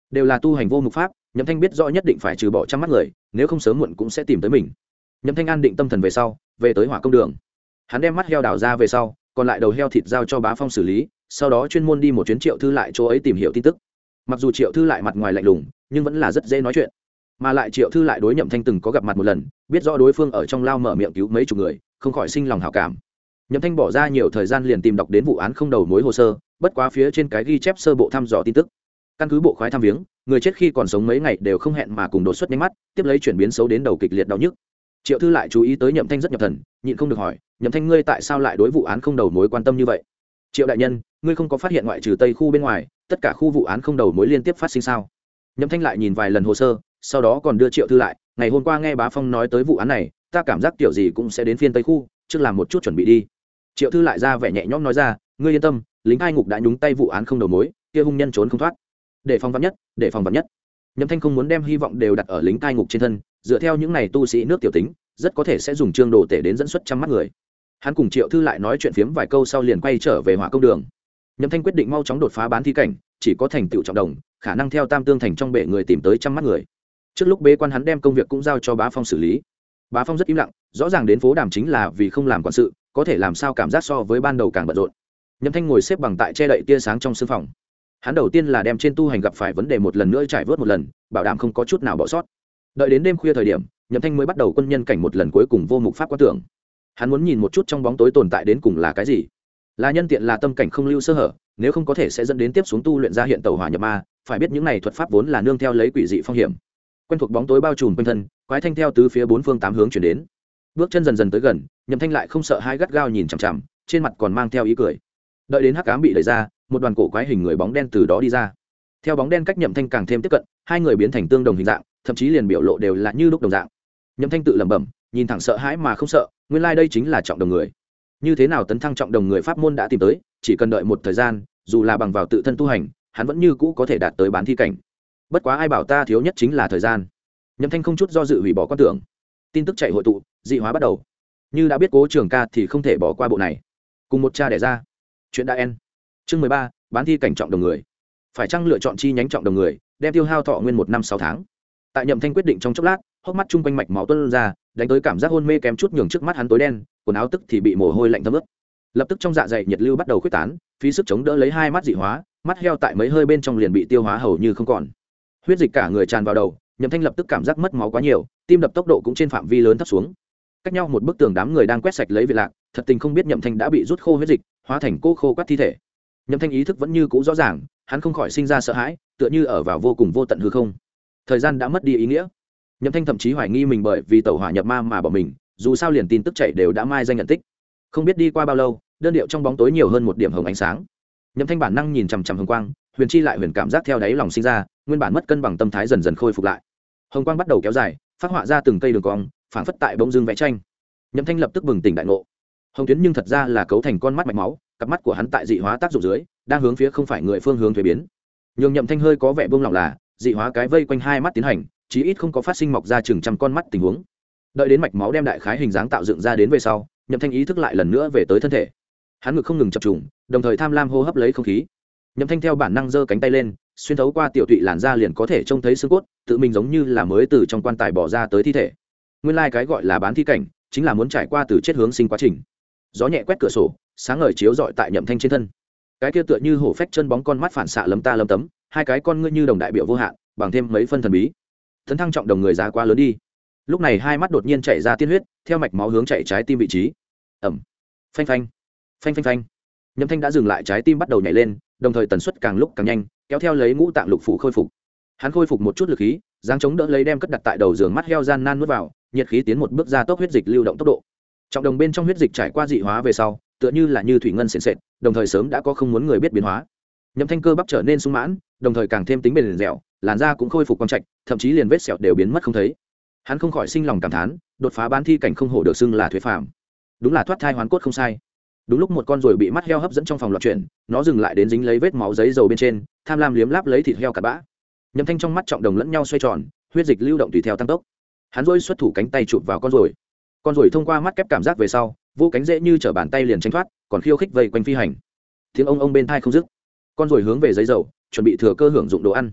đều là tu hành vô mục pháp. Nhậm Thanh biết rõ nhất định phải trừ bỏ trăm mắt người, nếu không sớm muộn cũng sẽ tìm tới mình. Nhậm Thanh an định tâm thần về sau, về tới hỏa công đường. Hắn đem mắt heo đào ra về sau, còn lại đầu heo thịt giao cho Bá Phong xử lý, sau đó chuyên môn đi một chuyến Triệu Thư lại chỗ ấy tìm hiểu tin tức. Mặc dù Triệu Thư lại mặt ngoài lạnh lùng, nhưng vẫn là rất dễ nói chuyện. Mà lại Triệu Thư lại đối Nhậm Thanh từng có gặp mặt một lần, biết rõ đối phương ở trong lao mở miệng cứu mấy chục người, không khỏi sinh lòng hảo cảm. Nhậm Thanh bỏ ra nhiều thời gian liền tìm đọc đến vụ án không đầu mối hồ sơ, bất quá phía trên cái ghi chép sơ bộ thăm dò tin tức. Căn cứ bộ khoái thăm viếng, người chết khi còn sống mấy ngày đều không hẹn mà cùng đột xuất nhánh mắt, tiếp lấy chuyển biến xấu đến đầu kịch liệt đau nhức. Triệu Thư lại chú ý tới Nhậm Thanh rất nhập thần, nhịn không được hỏi, Nhậm Thanh ngươi tại sao lại đối vụ án không đầu mối quan tâm như vậy? Triệu đại nhân, ngươi không có phát hiện ngoại trừ Tây khu bên ngoài, tất cả khu vụ án không đầu mối liên tiếp phát sinh sao? Nhậm Thanh lại nhìn vài lần hồ sơ, sau đó còn đưa Triệu Thư lại, ngày hôm qua nghe Bá Phong nói tới vụ án này, ta cảm giác kiểu gì cũng sẽ đến phiên Tây khu, trước làm một chút chuẩn bị đi. Triệu Thư lại ra vẻ nhẹ nhõm nói ra, ngươi yên tâm, lính hai ngục đã nhúng tay vụ án không đầu mối, kia hung nhân trốn không thoát. Để phòng vạn nhất, để phòng vạn nhất. Nhậm Thanh không muốn đem hy vọng đều đặt ở lính cai ngục trên thân, dựa theo những này tu sĩ nước tiểu tính, rất có thể sẽ dùng trương đồ tể đến dẫn xuất trăm mắt người. Hắn cùng Triệu Thư lại nói chuyện phiếm vài câu sau liền quay trở về hỏa công đường. Nhậm Thanh quyết định mau chóng đột phá bán thi cảnh, chỉ có thành tựu trọng đồng, khả năng theo Tam Tương thành trong bể người tìm tới trăm mắt người. Trước lúc bế quan hắn đem công việc cũng giao cho Bá Phong xử lý. Bá Phong rất im lặng, rõ ràng đến phố Đàm chính là vì không làm quản sự, có thể làm sao cảm giác so với ban đầu càng bận rộn. Nhậm Thanh ngồi xếp bằng tại che đậy tia sáng trong sương phòng. Hắn đầu tiên là đem trên tu hành gặp phải vấn đề một lần nữa trải vớt một lần, bảo đảm không có chút nào bỏ sót. Đợi đến đêm khuya thời điểm, Nhậm Thanh mới bắt đầu quân nhân cảnh một lần cuối cùng vô mục pháp quan tưởng. Hắn muốn nhìn một chút trong bóng tối tồn tại đến cùng là cái gì. Là nhân tiện là tâm cảnh không lưu sơ hở, nếu không có thể sẽ dẫn đến tiếp xuống tu luyện ra hiện tẩu hỏa nhập ma, phải biết những này thuật pháp vốn là nương theo lấy quỷ dị phong hiểm. Quen thuộc bóng tối bao trùm quanh thân, quái thanh theo tứ phía bốn phương tám hướng chuyển đến. Bước chân dần dần tới gần, Nhậm Thanh lại không sợ hai gắt gao nhìn chằm chằm, trên mặt còn mang theo ý cười. Đợi đến hắc ám bị đẩy ra, một đoàn cổ quái hình người bóng đen từ đó đi ra. Theo bóng đen cách Nhậm Thanh càng thêm tiếp cận, hai người biến thành tương đồng hình dạng, thậm chí liền biểu lộ đều là như lúc đồng dạng. Nhậm Thanh tự lẩm bẩm, nhìn thẳng sợ hãi mà không sợ, nguyên lai đây chính là trọng đồng người. Như thế nào tấn thăng trọng đồng người pháp môn đã tìm tới, chỉ cần đợi một thời gian, dù là bằng vào tự thân tu hành, hắn vẫn như cũ có thể đạt tới bán thi cảnh. Bất quá ai bảo ta thiếu nhất chính là thời gian. Nhậm Thanh không chút do dự hủy bỏ quan tưởng. Tin tức chạy hội tụ, dị hóa bắt đầu. Như đã biết Cố Trường Ca thì không thể bỏ qua bộ này. Cùng một cha đẻ ra. Chuyện đã en. Chương 13, bán thi cảnh trọng đồng người. Phải chăng lựa chọn chi nhánh trọng đồng người, đem tiêu hao thọ nguyên 1 năm 6 tháng. Tại Nhậm Thanh quyết định trong chốc lát, hốc mắt chung quanh mạch máu tuôn ra, đánh tới cảm giác hôn mê kém chút nhường trước mắt hắn tối đen, quần áo tức thì bị mồ hôi lạnh thấm ướt. Lập tức trong dạ dày nhiệt lưu bắt đầu khuếch tán, phí sức chống đỡ lấy hai mắt dị hóa, mắt heo tại mấy hơi bên trong liền bị tiêu hóa hầu như không còn. Huyết dịch cả người tràn vào đầu, Nhậm Thanh lập tức cảm giác mất máu quá nhiều, tim đập tốc độ cũng trên phạm vi lớn thấp xuống. Cách nhau một bức tường đám người đang quét sạch lấy việc lạc, thật tình không biết Nhậm Thanh đã bị rút khô huyết dịch, hóa thành cô khô quắt thi thể. Nhậm Thanh ý thức vẫn như cũ rõ ràng, hắn không khỏi sinh ra sợ hãi, tựa như ở vào vô cùng vô tận hư không. Thời gian đã mất đi ý nghĩa. Nhậm Thanh thậm chí hoài nghi mình bởi vì tẩu hỏa nhập ma mà bỏ mình, dù sao liền tin tức chạy đều đã mai danh nhận tích. Không biết đi qua bao lâu, đơn điệu trong bóng tối nhiều hơn một điểm hồng ánh sáng. Nhậm Thanh bản năng nhìn chằm chằm hồng quang, huyền chi lại huyền cảm giác theo đáy lòng sinh ra, nguyên bản mất cân bằng tâm thái dần dần khôi phục lại. Hồng quang bắt đầu kéo dài, phát họa ra từng cây đường cong, phảng phất tại bỗng dưng vẽ tranh. Nhậm Thanh lập tức bừng tỉnh đại ngộ. Hồng tuyến nhưng thật ra là cấu thành con mắt mạch máu, cặp mắt của hắn tại dị hóa tác dụng dưới, đang hướng phía không phải người phương hướng thuế biến. Nhưng Nhậm Thanh hơi có vẻ buông lỏng là, dị hóa cái vây quanh hai mắt tiến hành, chí ít không có phát sinh mọc ra chừng trăm con mắt tình huống. Đợi đến mạch máu đem đại khái hình dáng tạo dựng ra đến về sau, Nhậm Thanh ý thức lại lần nữa về tới thân thể. Hắn ngực không ngừng chập trùng, đồng thời tham lam hô hấp lấy không khí. Nhậm Thanh theo bản năng giơ cánh tay lên, xuyên thấu qua tiểu tụy làn da liền có thể trông thấy xương cốt, tự mình giống như là mới từ trong quan tài bỏ ra tới thi thể. Nguyên lai cái gọi là bán thi cảnh, chính là muốn trải qua từ chết hướng sinh quá trình. Gió nhẹ quét cửa sổ, sáng ngời chiếu rọi tại Nhậm Thanh trên thân. Cái kia tựa như hổ phách chân bóng con mắt phản xạ lấm ta lấm tấm, hai cái con ngươi như đồng đại biểu vô hạn, bằng thêm mấy phân thần bí. Tấn thăng trọng đồng người giá quá lớn đi. Lúc này hai mắt đột nhiên chảy ra tiên huyết, theo mạch máu hướng chạy trái tim vị trí. Ầm. Phanh phanh. Phanh phanh phanh. Nhậm Thanh đã dừng lại, trái tim bắt đầu nhảy lên, đồng thời tần suất càng lúc càng nhanh, kéo theo lấy ngũ tạng lục phủ khôi phục. Hắn khôi phục một chút lực khí, giáng chống đỡ lấy đem cất đặt tại đầu giường mắt heo gian nan nuốt vào, nhiệt khí tiến một bước ra tốc huyết dịch lưu động tốc độ. Trọng đồng bên trong huyết dịch trải qua dị hóa về sau, tựa như là như thủy ngân sền sệt, đồng thời sớm đã có không muốn người biết biến hóa. Nhậm Thanh cơ bắp trở nên sung mãn, đồng thời càng thêm tính bền dẻo, làn da cũng khôi phục quang trạch, thậm chí liền vết sẹo đều biến mất không thấy. Hắn không khỏi sinh lòng cảm thán, đột phá bán thi cảnh không hổ được xưng là thuế phàm, đúng là thoát thai hoán cốt không sai. Đúng lúc một con ruồi bị mắt heo hấp dẫn trong phòng loạn chuyển, nó dừng lại đến dính lấy vết máu giấy dầu bên trên, tham lam liếm láp lấy thịt heo cặn bã. Nhậm Thanh trong mắt trọng đồng lẫn nhau xoay tròn, huyết dịch lưu động tùy theo tăng tốc. Hắn rôi xuất thủ cánh tay chụp vào con ruồi. Con ruồi thông qua mắt kép cảm giác về sau, vô cánh dễ như trở bàn tay liền tránh thoát, còn khiêu khích vây quanh phi hành. Tiếng ông bên tai không dứt. Con ruồi hướng về giấy dầu, chuẩn bị thừa cơ hưởng dụng đồ ăn.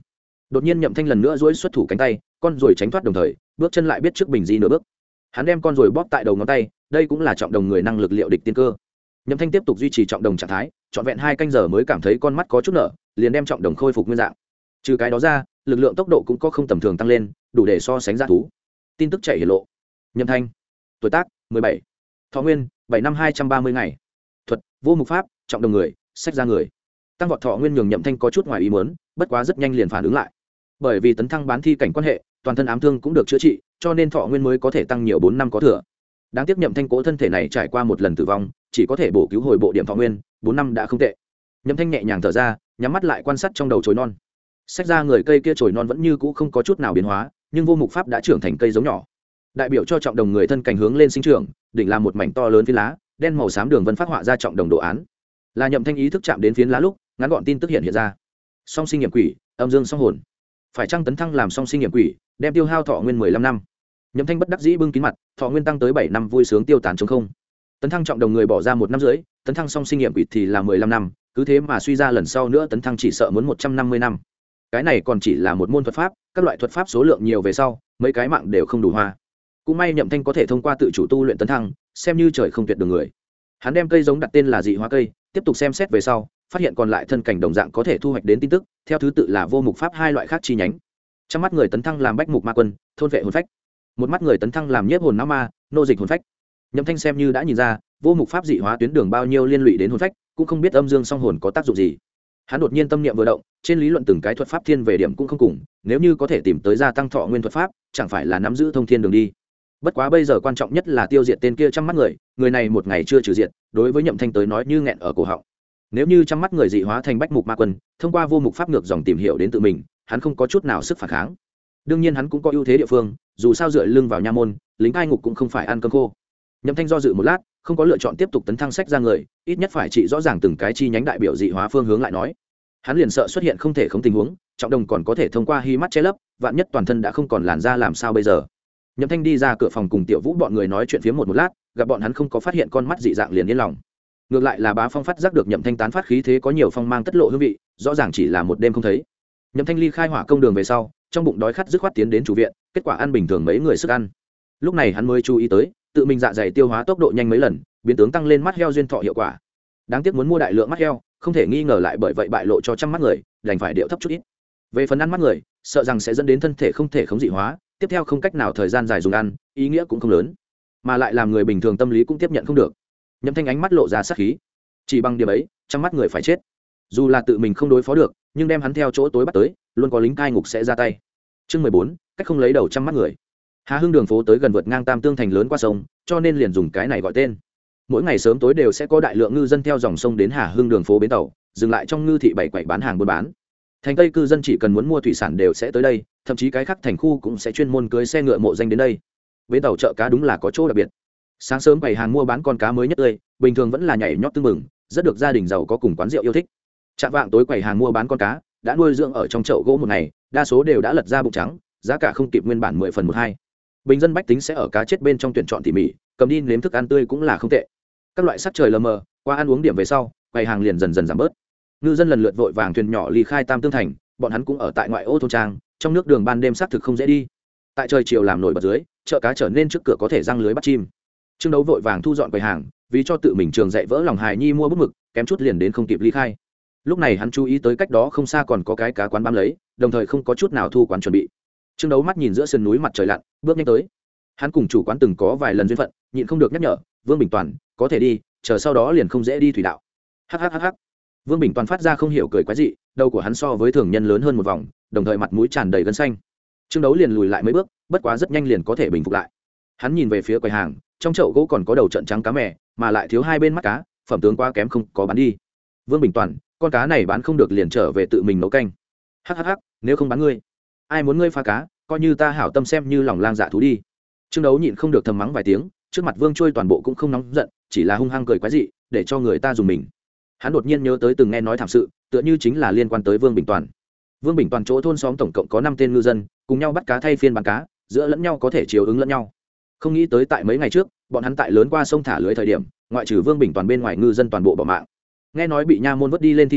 đột nhiên Nhậm Thanh lần nữa duỗi xuất thủ cánh tay, con ruồi tránh thoát đồng thời bước chân lại biết trước bình di nửa bước. Hắn đem con ruồi bóp tại đầu ngón tay, đây cũng là trọng đồng người năng lực liệu địch tiên cơ. Nhậm Thanh tiếp tục duy trì trọng đồng trạng thái, trọn vẹn 2 canh giờ mới cảm thấy con mắt có chút nở, liền đem trọng đồng khôi phục nguyên dạng. Trừ cái đó ra, lực lượng tốc độ cũng có không tầm thường tăng lên, đủ để so sánh dã thú. Tin tức chạy hiển lộ. Nhậm Thanh, tuổi tác 17, thọ nguyên 7 năm 230 ngày, thuật vô mục pháp, trọng đồng người, sách ra người. Tăng vọt thọ nguyên nhường Nhậm Thanh có chút ngoài ý muốn, bất quá rất nhanh liền phản ứng lại. Bởi vì tấn thăng bán thi cảnh quan hệ, toàn thân ám thương cũng được chữa trị, cho nên thọ nguyên mới có thể tăng nhiều 4 năm có thừa. Đáng tiếc Nhậm Thanh cố thân thể này trải qua một lần tử vong, chỉ có thể bổ cứu hồi bộ điểm thọ nguyên, 4 năm đã không tệ. Nhậm Thanh nhẹ nhàng thở ra, nhắm mắt lại quan sát trong đầu chồi non. Sách ra người cây kia chồi non vẫn như cũ không có chút nào biến hóa, nhưng vô mục pháp đã trưởng thành cây giống nhỏ, đại biểu cho trọng đồng người thân cành hướng lên sinh trưởng, đỉnh là một mảnh to lớn phiến lá, đen màu xám đường vân phát họa ra trọng đồng đồ án. Là Nhậm Thanh ý thức chạm đến phiến lá lúc, ngắn gọn tin tức hiện ra. Song sinh nghiệm quỷ, âm dương song hồn. Phải chăng tấn thăng làm song sinh nghiệm quỷ, đem tiêu hao thọ nguyên 15 năm. Nhậm Thanh bất đắc dĩ bưng kín mặt, thọ nguyên tăng tới 7 năm vui sướng tiêu tán trống không. Tấn thăng trọng đồng người bỏ ra 1 năm rưỡi, tấn thăng song sinh nghiệm quỷ thì là 15 năm, cứ thế mà suy ra lần sau nữa tấn thăng chỉ sợ muốn 150 năm. Cái này còn chỉ là một môn thuật pháp, các loại thuật pháp số lượng nhiều về sau, mấy cái mạng đều không đủ hoa. Cũng may Nhậm Thanh có thể thông qua tự chủ tu luyện tấn thăng, xem như trời không tuyệt đường người. Hắn đem cây giống đặt tên là dị hóa cây, tiếp tục xem xét về sau, phát hiện còn lại thân cảnh đồng dạng có thể thu hoạch đến tin tức, theo thứ tự là vô mục pháp 2 loại khác chi nhánh. Trong mắt người tấn thăng làm bách mục ma quân, thôn vệ hồn phách. Một mắt người tấn thăng làm nhiếp hồn não ma, nô dịch hồn phách. Nhậm Thanh xem như đã nhìn ra, vô mục pháp dị hóa tuyến đường bao nhiêu liên lụy đến hồn phách, cũng không biết âm dương song hồn có tác dụng gì. Hắn đột nhiên tâm niệm vừa động, trên lý luận từng cái thuật pháp thiên về điểm cũng không cùng, nếu như có thể tìm tới gia tăng thọ nguyên thuật pháp, chẳng phải là nắm giữ thông thiên đường đi. Bất quá bây giờ quan trọng nhất là tiêu diệt tên kia trăm mắt người, người này một ngày chưa trừ diệt, đối với Nhậm Thanh tới nói như nghẹn ở cổ họng. Nếu như trăm mắt người dị hóa thành bách mục ma quân, thông qua vô mục pháp ngược dòng tìm hiểu đến tự mình, hắn không có chút nào sức phản kháng. Đương nhiên hắn cũng có ưu thế địa phương, dù sao dựa lưng vào nha môn, lính cai ngục cũng không phải ăn cơm khô. Nhậm Thanh do dự một lát, không có lựa chọn tiếp tục tấn thăng sách ra người, ít nhất phải trị rõ ràng từng cái chi nhánh đại biểu dị hóa phương hướng lại nói. Hắn liền sợ xuất hiện không thể không tình huống, trọng đồng còn có thể thông qua hi mắt che lấp, vạn nhất toàn thân đã không còn làn da làm sao bây giờ. Nhậm Thanh đi ra cửa phòng cùng Tiểu Vũ bọn người nói chuyện phía một lát, gặp bọn hắn không có phát hiện con mắt dị dạng liền yên lòng. Ngược lại là Bá Phong phát giác được Nhậm Thanh tán phát khí thế có nhiều phong mang tất lộ hương vị, rõ ràng chỉ là một đêm không thấy. Nhậm Thanh ly khai hỏa công đường về sau, trong bụng đói khát dứt khoát tiến đến chủ viện, kết quả ăn bình thường mấy người sức ăn. Lúc này hắn mới chú ý tới, tự mình dạ dày tiêu hóa tốc độ nhanh mấy lần, biến tướng tăng lên mắt heo duyên thọ hiệu quả. Đáng tiếc muốn mua đại lượng mắt heo, không thể nghi ngờ lại bởi vậy bại lộ cho trăm mắt người, đành phải điệu thấp chút ít. Về phần ăn mắt người, sợ rằng sẽ dẫn đến thân thể không thể khống dị hóa, tiếp theo không cách nào thời gian dài dùng ăn, ý nghĩa cũng không lớn, mà lại làm người bình thường tâm lý cũng tiếp nhận không được. Nhậm Thanh ánh mắt lộ ra sát khí, chỉ bằng điểm ấy, trăm mắt người phải chết. Dù là tự mình không đối phó được, nhưng đem hắn theo chỗ tối bắt tới, luôn có lính cai ngục sẽ ra tay. Chương 14, cách không lấy đầu trăm mắt người. Hà Hưng đường phố tới gần vượt ngang Tam Tương thành lớn qua sông, cho nên liền dùng cái này gọi tên. Mỗi ngày sớm tối đều sẽ có đại lượng ngư dân theo dòng sông đến Hà Hưng đường phố bến tàu, dừng lại trong ngư thị bày quầy bán hàng buôn bán. Thành Tây cư dân chỉ cần muốn mua thủy sản đều sẽ tới đây, thậm chí cái khác thành khu cũng sẽ chuyên môn cưới xe ngựa mộ danh đến đây. Bến tàu chợ cá đúng là có chỗ đặc biệt. Sáng sớm quầy hàng mua bán con cá mới nhất tươi, bình thường vẫn là nhảy nhót tưng mừng, rất được gia đình giàu có cùng quán rượu yêu thích. Chạm vạng tối quầy hàng mua bán con cá đã nuôi dưỡng ở trong chậu gỗ một ngày, đa số đều đã lật ra bụng trắng, giá cả không kịp nguyên bản 10 phần 1/2. Bình dân bách tính sẽ ở cá chết bên trong tuyển chọn tỉ mỉ, cầm đi nếm thức ăn tươi cũng là không tệ. Các loại sắc trời lờ mờ, qua ăn uống điểm về sau, quầy hàng liền dần dần giảm bớt. Ngư dân lần lượt vội vàng thuyền nhỏ ly khai Tam Tương thành, bọn hắn cũng ở tại ngoại ô thôn trang, trong nước đường ban đêm xác thực không dễ đi. Tại trời chiều làm nổi bật dưới, chợ cá trở nên trước cửa có thể răng lưới bắt chim. Trương Đấu vội vàng thu dọn quầy hàng, vì cho tự mình trường dạy vỡ lòng hài nhi mua bút mực, kém chút liền đến không kịp ly khai. Lúc này hắn chú ý tới cách đó không xa còn có cái cá quán bám lấy, đồng thời không có chút nào thu quán chuẩn bị. Trương Đấu mắt nhìn giữa sườn núi mặt trời lặn, bước nhanh tới. Hắn cùng chủ quán từng có vài lần duyên phận, nhịn không được nhắc nhở, Vương Bình Toàn, có thể đi, chờ sau đó liền không dễ đi thủy đạo. Hắc. Vương Bình Toàn phát ra không hiểu cười quái dị, đầu của hắn so với thường nhân lớn hơn một vòng, đồng thời mặt mũi tràn đầy gân xanh. Trương Đấu liền lùi lại mấy bước, bất quá rất nhanh liền có thể bình phục lại. Hắn nhìn về phía quầy hàng, trong chậu gỗ còn có đầu trận trắng cá mè, mà lại thiếu hai bên mắt cá, phẩm tướng quá kém không có bán đi. Vương Bình Toàn, con cá này bán không được liền trở về tự mình nấu canh. Hắc, nếu không bán ngươi, ai muốn ngươi phá cá, coi như ta hảo tâm xem như lòng lang dạ thú đi. Trương Đấu nhịn không được thầm mắng vài tiếng, trước mặt Vương Trôi toàn bộ cũng không nóng giận, chỉ là hung hăng cười quái dị, để cho người ta dùng mình. Hắn đột nhiên nhớ tới từng nghe nói thảm sự, tựa như chính là liên quan tới Vương Bình Toàn. Vương Bình Toàn chỗ thôn xóm tổng cộng có 5 tên ngư dân, cùng nhau bắt cá thay phiên bán cá, giữa lẫn nhau có thể chiếu ứng lẫn nhau. Không nghĩ tới tại mấy ngày trước, bọn hắn tại lớn qua sông thả lưới thời điểm, ngoại trừ Vương Bình Toàn bên ngoài ngư dân toàn bộ bỏ mạng. Nghe nói bị nha môn vớt đi lên thi thể,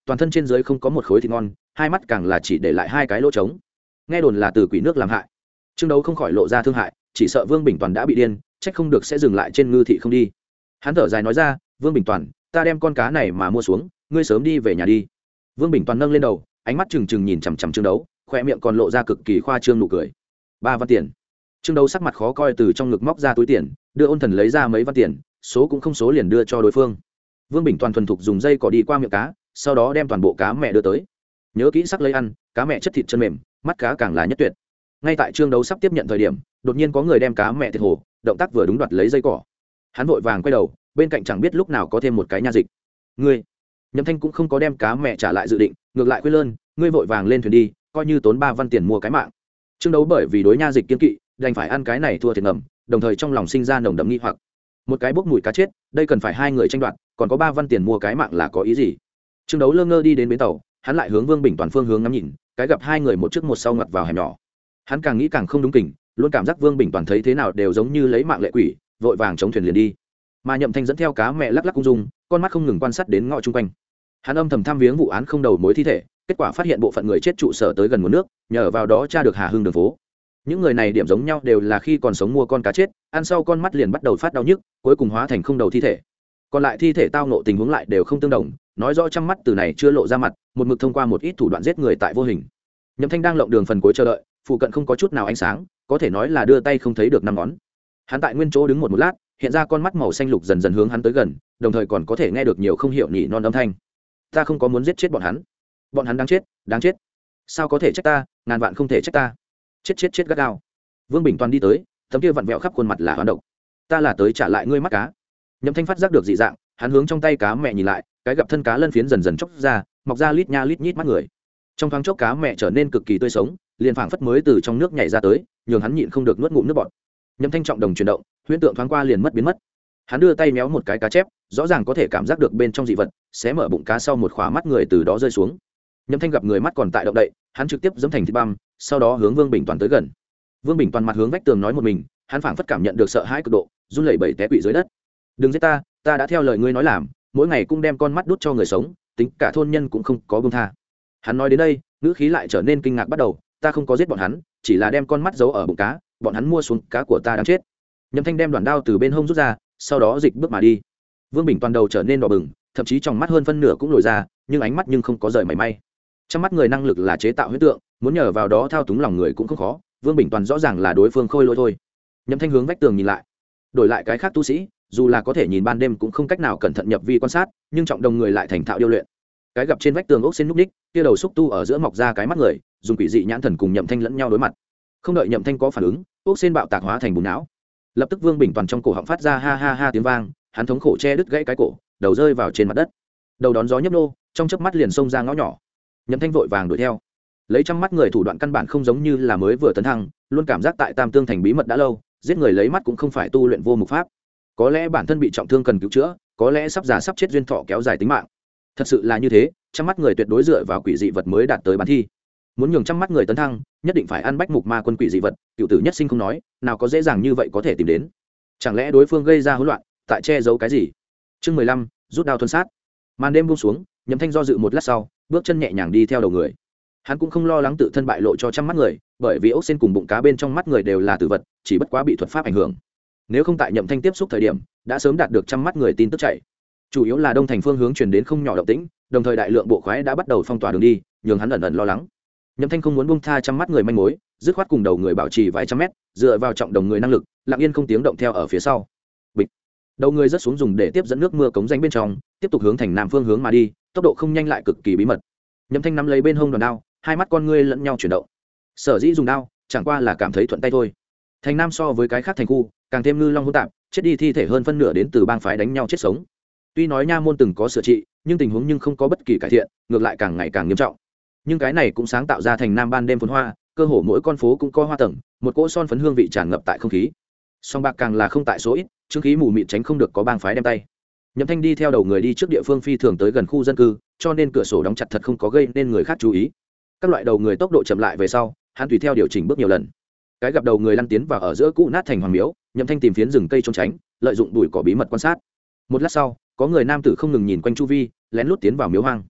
toàn thân trên dưới không có một khối thịt ngon, hai mắt càng là chỉ để lại hai cái lỗ trống. Nghe đồn là từ quỷ nước làm hại. Trương Đấu không khỏi lộ ra thương hại, chỉ sợ Vương Bình Toàn đã bị điên, trách không được sẽ dừng lại trên Ngư thị không đi. Hắn thở dài nói ra, Vương Bình Toàn, ta đem con cá này mà mua xuống, ngươi sớm đi về nhà đi. Vương Bình Toàn nâng lên đầu, ánh mắt trừng trừng nhìn chằm chằm Trương Đấu, khoe miệng còn lộ ra cực kỳ khoa trương nụ cười. 3 văn tiền. Trương Đấu sắc mặt khó coi, từ trong ngực móc ra túi tiền, đưa Ôn Thần lấy ra mấy văn tiền, số cũng không số liền đưa cho đối phương. Vương Bình Toàn thuần thục dùng dây cỏ đi qua miệng cá, sau đó đem toàn bộ cá mẹ đưa tới. Nhớ kỹ sắc lấy ăn, cá mẹ chất thịt chân mềm, mắt cá càng là nhất tuyệt. Ngay tại Trương Đấu sắp tiếp nhận thời điểm, đột nhiên có người đem cá mẹ thịt hồ, động tác vừa đúng đoạt lấy dây cỏ. Hắn vội vàng quay đầu, bên cạnh chẳng biết lúc nào có thêm một cái nha dịch. Ngươi, Nhậm Thanh cũng không có đem cá mẹ trả lại dự định, ngược lại khuyên lơn, ngươi vội vàng lên thuyền đi, coi như tốn 3 văn tiền mua cái mạng. Trương Đấu bởi vì đối nha dịch kiên kỵ, đành phải ăn cái này thua thiệt ngầm, đồng thời trong lòng sinh ra nồng đậm nghi hoặc. Một cái bốc mùi cá chết, đây cần phải hai người tranh đoạt, còn có 3 văn tiền mua cái mạng là có ý gì? Trương Đấu lơ ngơ đi đến bến tàu, hắn lại hướng Vương Bình Toàn phương hướng ngắm nhìn, cái gặp hai người một trước một sau ngoặt vào hẻm nhỏ. Hắn càng nghĩ càng không đúng kỉnh, luôn cảm giác Vương Bình Toàn thấy thế nào đều giống như lấy mạng lệ quỷ, vội vàng chống thuyền liền đi. Mà Nhậm Thanh dẫn theo cá mẹ lắc lắc cung dung, con mắt không ngừng quan sát đến ngõ chung quanh. Hắn âm thầm thăm viếng vụ án không đầu mối thi thể, kết quả phát hiện bộ phận người chết trụ sở tới gần nguồn nước, nhờ vào đó tra được Hà Hưng đường phố. Những người này điểm giống nhau đều là khi còn sống mua con cá chết, ăn sau con mắt liền bắt đầu phát đau nhức, cuối cùng hóa thành không đầu thi thể. Còn lại thi thể tao ngộ tình huống lại đều không tương đồng, nói rõ trăm mắt từ này chưa lộ ra mặt, một mực thông qua một ít thủ đoạn giết người tại vô hình. Nhậm Thanh đang lộng đường phần cuối chờ đợi, phụ cận không có chút nào ánh sáng, có thể nói là đưa tay không thấy được năm ngón. Hắn tại nguyên chỗ đứng một lát, hiện ra con mắt màu xanh lục dần dần hướng hắn tới gần, đồng thời còn có thể nghe được nhiều không hiểu nhị non âm thanh. Ta không có muốn giết chết bọn hắn đáng chết, đáng chết. Sao có thể trách ta, ngàn vạn không thể trách ta. Chết gắt gao. Vương Bình Toàn đi tới, tấm kia vặn vẹo khắp khuôn mặt là hoán độc. Ta là tới trả lại ngươi mắt cá. Nhậm Thanh phát giác được dị dạng, hắn hướng trong tay cá mẹ nhìn lại, cái gặp thân cá lân phiến dần dần chóc ra, mọc ra lít nha lít nhít mắt người. Trong thoáng chốc cá mẹ trở nên cực kỳ tươi sống, liền phảng phất mới từ trong nước nhảy ra tới, nhường hắn nhịn không được nuốt ngụm nước bọt. Nhậm Thanh trọng đồng chuyển động, huyễn tượng thoáng qua liền biến mất. Hắn đưa tay méo một cái cá chép, rõ ràng có thể cảm giác được bên trong dị vật, xé mở bụng cá sau một khóa mắt người từ đó rơi xuống. Nhậm Thanh gặp người mắt còn tại động đậy, hắn trực tiếp giẫm thành thịt băm, sau đó hướng Vương Bình Toàn tới gần. Vương Bình Toàn mặt hướng vách tường nói một mình, hắn phảng phất cảm nhận được sợ hãi cực độ, run lẩy bẩy té quỵ dưới đất. Đừng giết ta, ta đã theo lời ngươi nói làm, mỗi ngày cũng đem con mắt đút cho người sống, tính cả thôn nhân cũng không có buông tha. Hắn nói đến đây, ngữ khí lại trở nên kinh ngạc bắt đầu, ta không có giết bọn hắn, chỉ là đem con mắt giấu ở bụng cá, bọn hắn mua xuống cá của ta đang chết. Nhậm Thanh đem đoạn đao từ bên hông rút ra, sau đó dịch bước mà đi. Vương Bình Toàn đầu trở nên đỏ bừng, thậm chí trong mắt hơn phân nửa cũng lồi ra, nhưng ánh mắt nhưng không có rời mảy may. Trong mắt người năng lực là chế tạo huyễn tượng, muốn nhờ vào đó thao túng lòng người cũng không khó. Vương Bình Toàn rõ ràng là đối phương khôi lỗi thôi. Nhậm Thanh hướng vách tường nhìn lại, đổi lại cái khác tu sĩ, dù là có thể nhìn ban đêm cũng không cách nào cẩn thận nhập vi quan sát, nhưng trọng đồng người lại thành thạo điêu luyện. Cái gặp trên vách tường ốc xin núc ních, kia đầu xúc tu ở giữa mọc ra cái mắt người, dùng quỷ dị nhãn thần cùng Nhậm Thanh lẫn nhau đối mặt. Không đợi Nhậm Thanh có phản ứng, ốc xin bạo tạc hóa thành bùn não. Lập tức Vương Bình Toàn trong cổ họng phát ra ha ha ha tiếng vang, hắn thống khổ che đứt gãy cái cổ, đầu rơi vào trên mặt đất. Đầu đón gió nhấp nô, trong chớp mắt liền xông ra ngõ nhỏ. Nhậm Thanh vội vàng đuổi theo. Lấy trăm mắt người thủ đoạn căn bản không giống như là mới vừa tấn thăng, luôn cảm giác tại Tam Tương thành bí mật đã lâu, giết người lấy mắt cũng không phải tu luyện vô mục pháp. Có lẽ bản thân bị trọng thương cần cứu chữa, có lẽ sắp già sắp chết duyên thọ kéo dài tính mạng. Thật sự là như thế, trăm mắt người tuyệt đối dựa vào quỷ dị vật mới đạt tới bản thi. Muốn nhường trăm mắt người tấn thăng, nhất định phải ăn bách mục ma quân quỷ dị vật, cựu tử nhất sinh không nói, nào có dễ dàng như vậy có thể tìm đến. Chẳng lẽ đối phương gây ra hỗn loạn, tại che giấu cái gì? Chương 15, rút đao tuân sát. Màn đêm buông xuống, Nhậm Thanh do dự một lát sau, bước chân nhẹ nhàng đi theo đầu người. Hắn cũng không lo lắng tự thân bại lộ cho trăm mắt người, bởi vì ốc sen cùng bụng cá bên trong mắt người đều là tử vật, chỉ bất quá bị thuật pháp ảnh hưởng. Nếu không tại Nhậm Thanh tiếp xúc thời điểm, đã sớm đạt được trăm mắt người tin tức chạy. Chủ yếu là đông thành phương hướng truyền đến không nhỏ động tĩnh, đồng thời đại lượng bộ khoái đã bắt đầu phong tỏa đường đi, nhường hắn ẩn ẩn lo lắng. Nhậm Thanh không muốn buông tha trăm mắt người manh mối, dứt khoát cùng đầu người bảo trì vài trăm mét, dựa vào trọng đồng người năng lực, lặng yên không tiếng động theo ở phía sau. Bịch. Đầu người rất xuống dùng để tiếp dẫn nước mưa cống rãnh bên trong, tiếp tục hướng thành nam phương hướng mà đi, tốc độ không nhanh lại cực kỳ bí mật. Nhậm Thanh nắm lấy bên hông đòn đao, hai mắt con ngươi lẫn nhau chuyển động. Sở dĩ dùng đao, chẳng qua là cảm thấy thuận tay thôi. Thành nam so với cái khác thành khu, càng thêm ngư long hỗn tạp, chết đi thi thể hơn phân nửa đến từ bang phái đánh nhau chết sống. Tuy nói nha môn từng có sửa trị, nhưng tình huống nhưng không có bất kỳ cải thiện, ngược lại càng ngày càng nghiêm trọng. Nhưng cái này cũng sáng tạo ra thành nam ban đêm phồn hoa, cơ hồ mỗi con phố cũng có hoa tầng, một cỗ son phấn hương vị tràn ngập tại không khí. Song bạc càng là không tại số ít, chứng khí mù mịt tránh không được có bang phái đem tay. Nhậm Thanh đi theo đầu người đi trước địa phương phi thường tới gần khu dân cư, cho nên cửa sổ đóng chặt thật không có gây nên người khác chú ý. Các loại đầu người tốc độ chậm lại về sau, hắn tùy theo điều chỉnh bước nhiều lần. Cái gặp đầu người lăn tiến vào ở giữa cũ nát thành hoàng miếu, Nhậm Thanh tìm phiến rừng cây trốn tránh, lợi dụng bụi cỏ bí mật quan sát. Một lát sau, có người nam tử không ngừng nhìn quanh chu vi, lén lút tiến vào miếu hoang.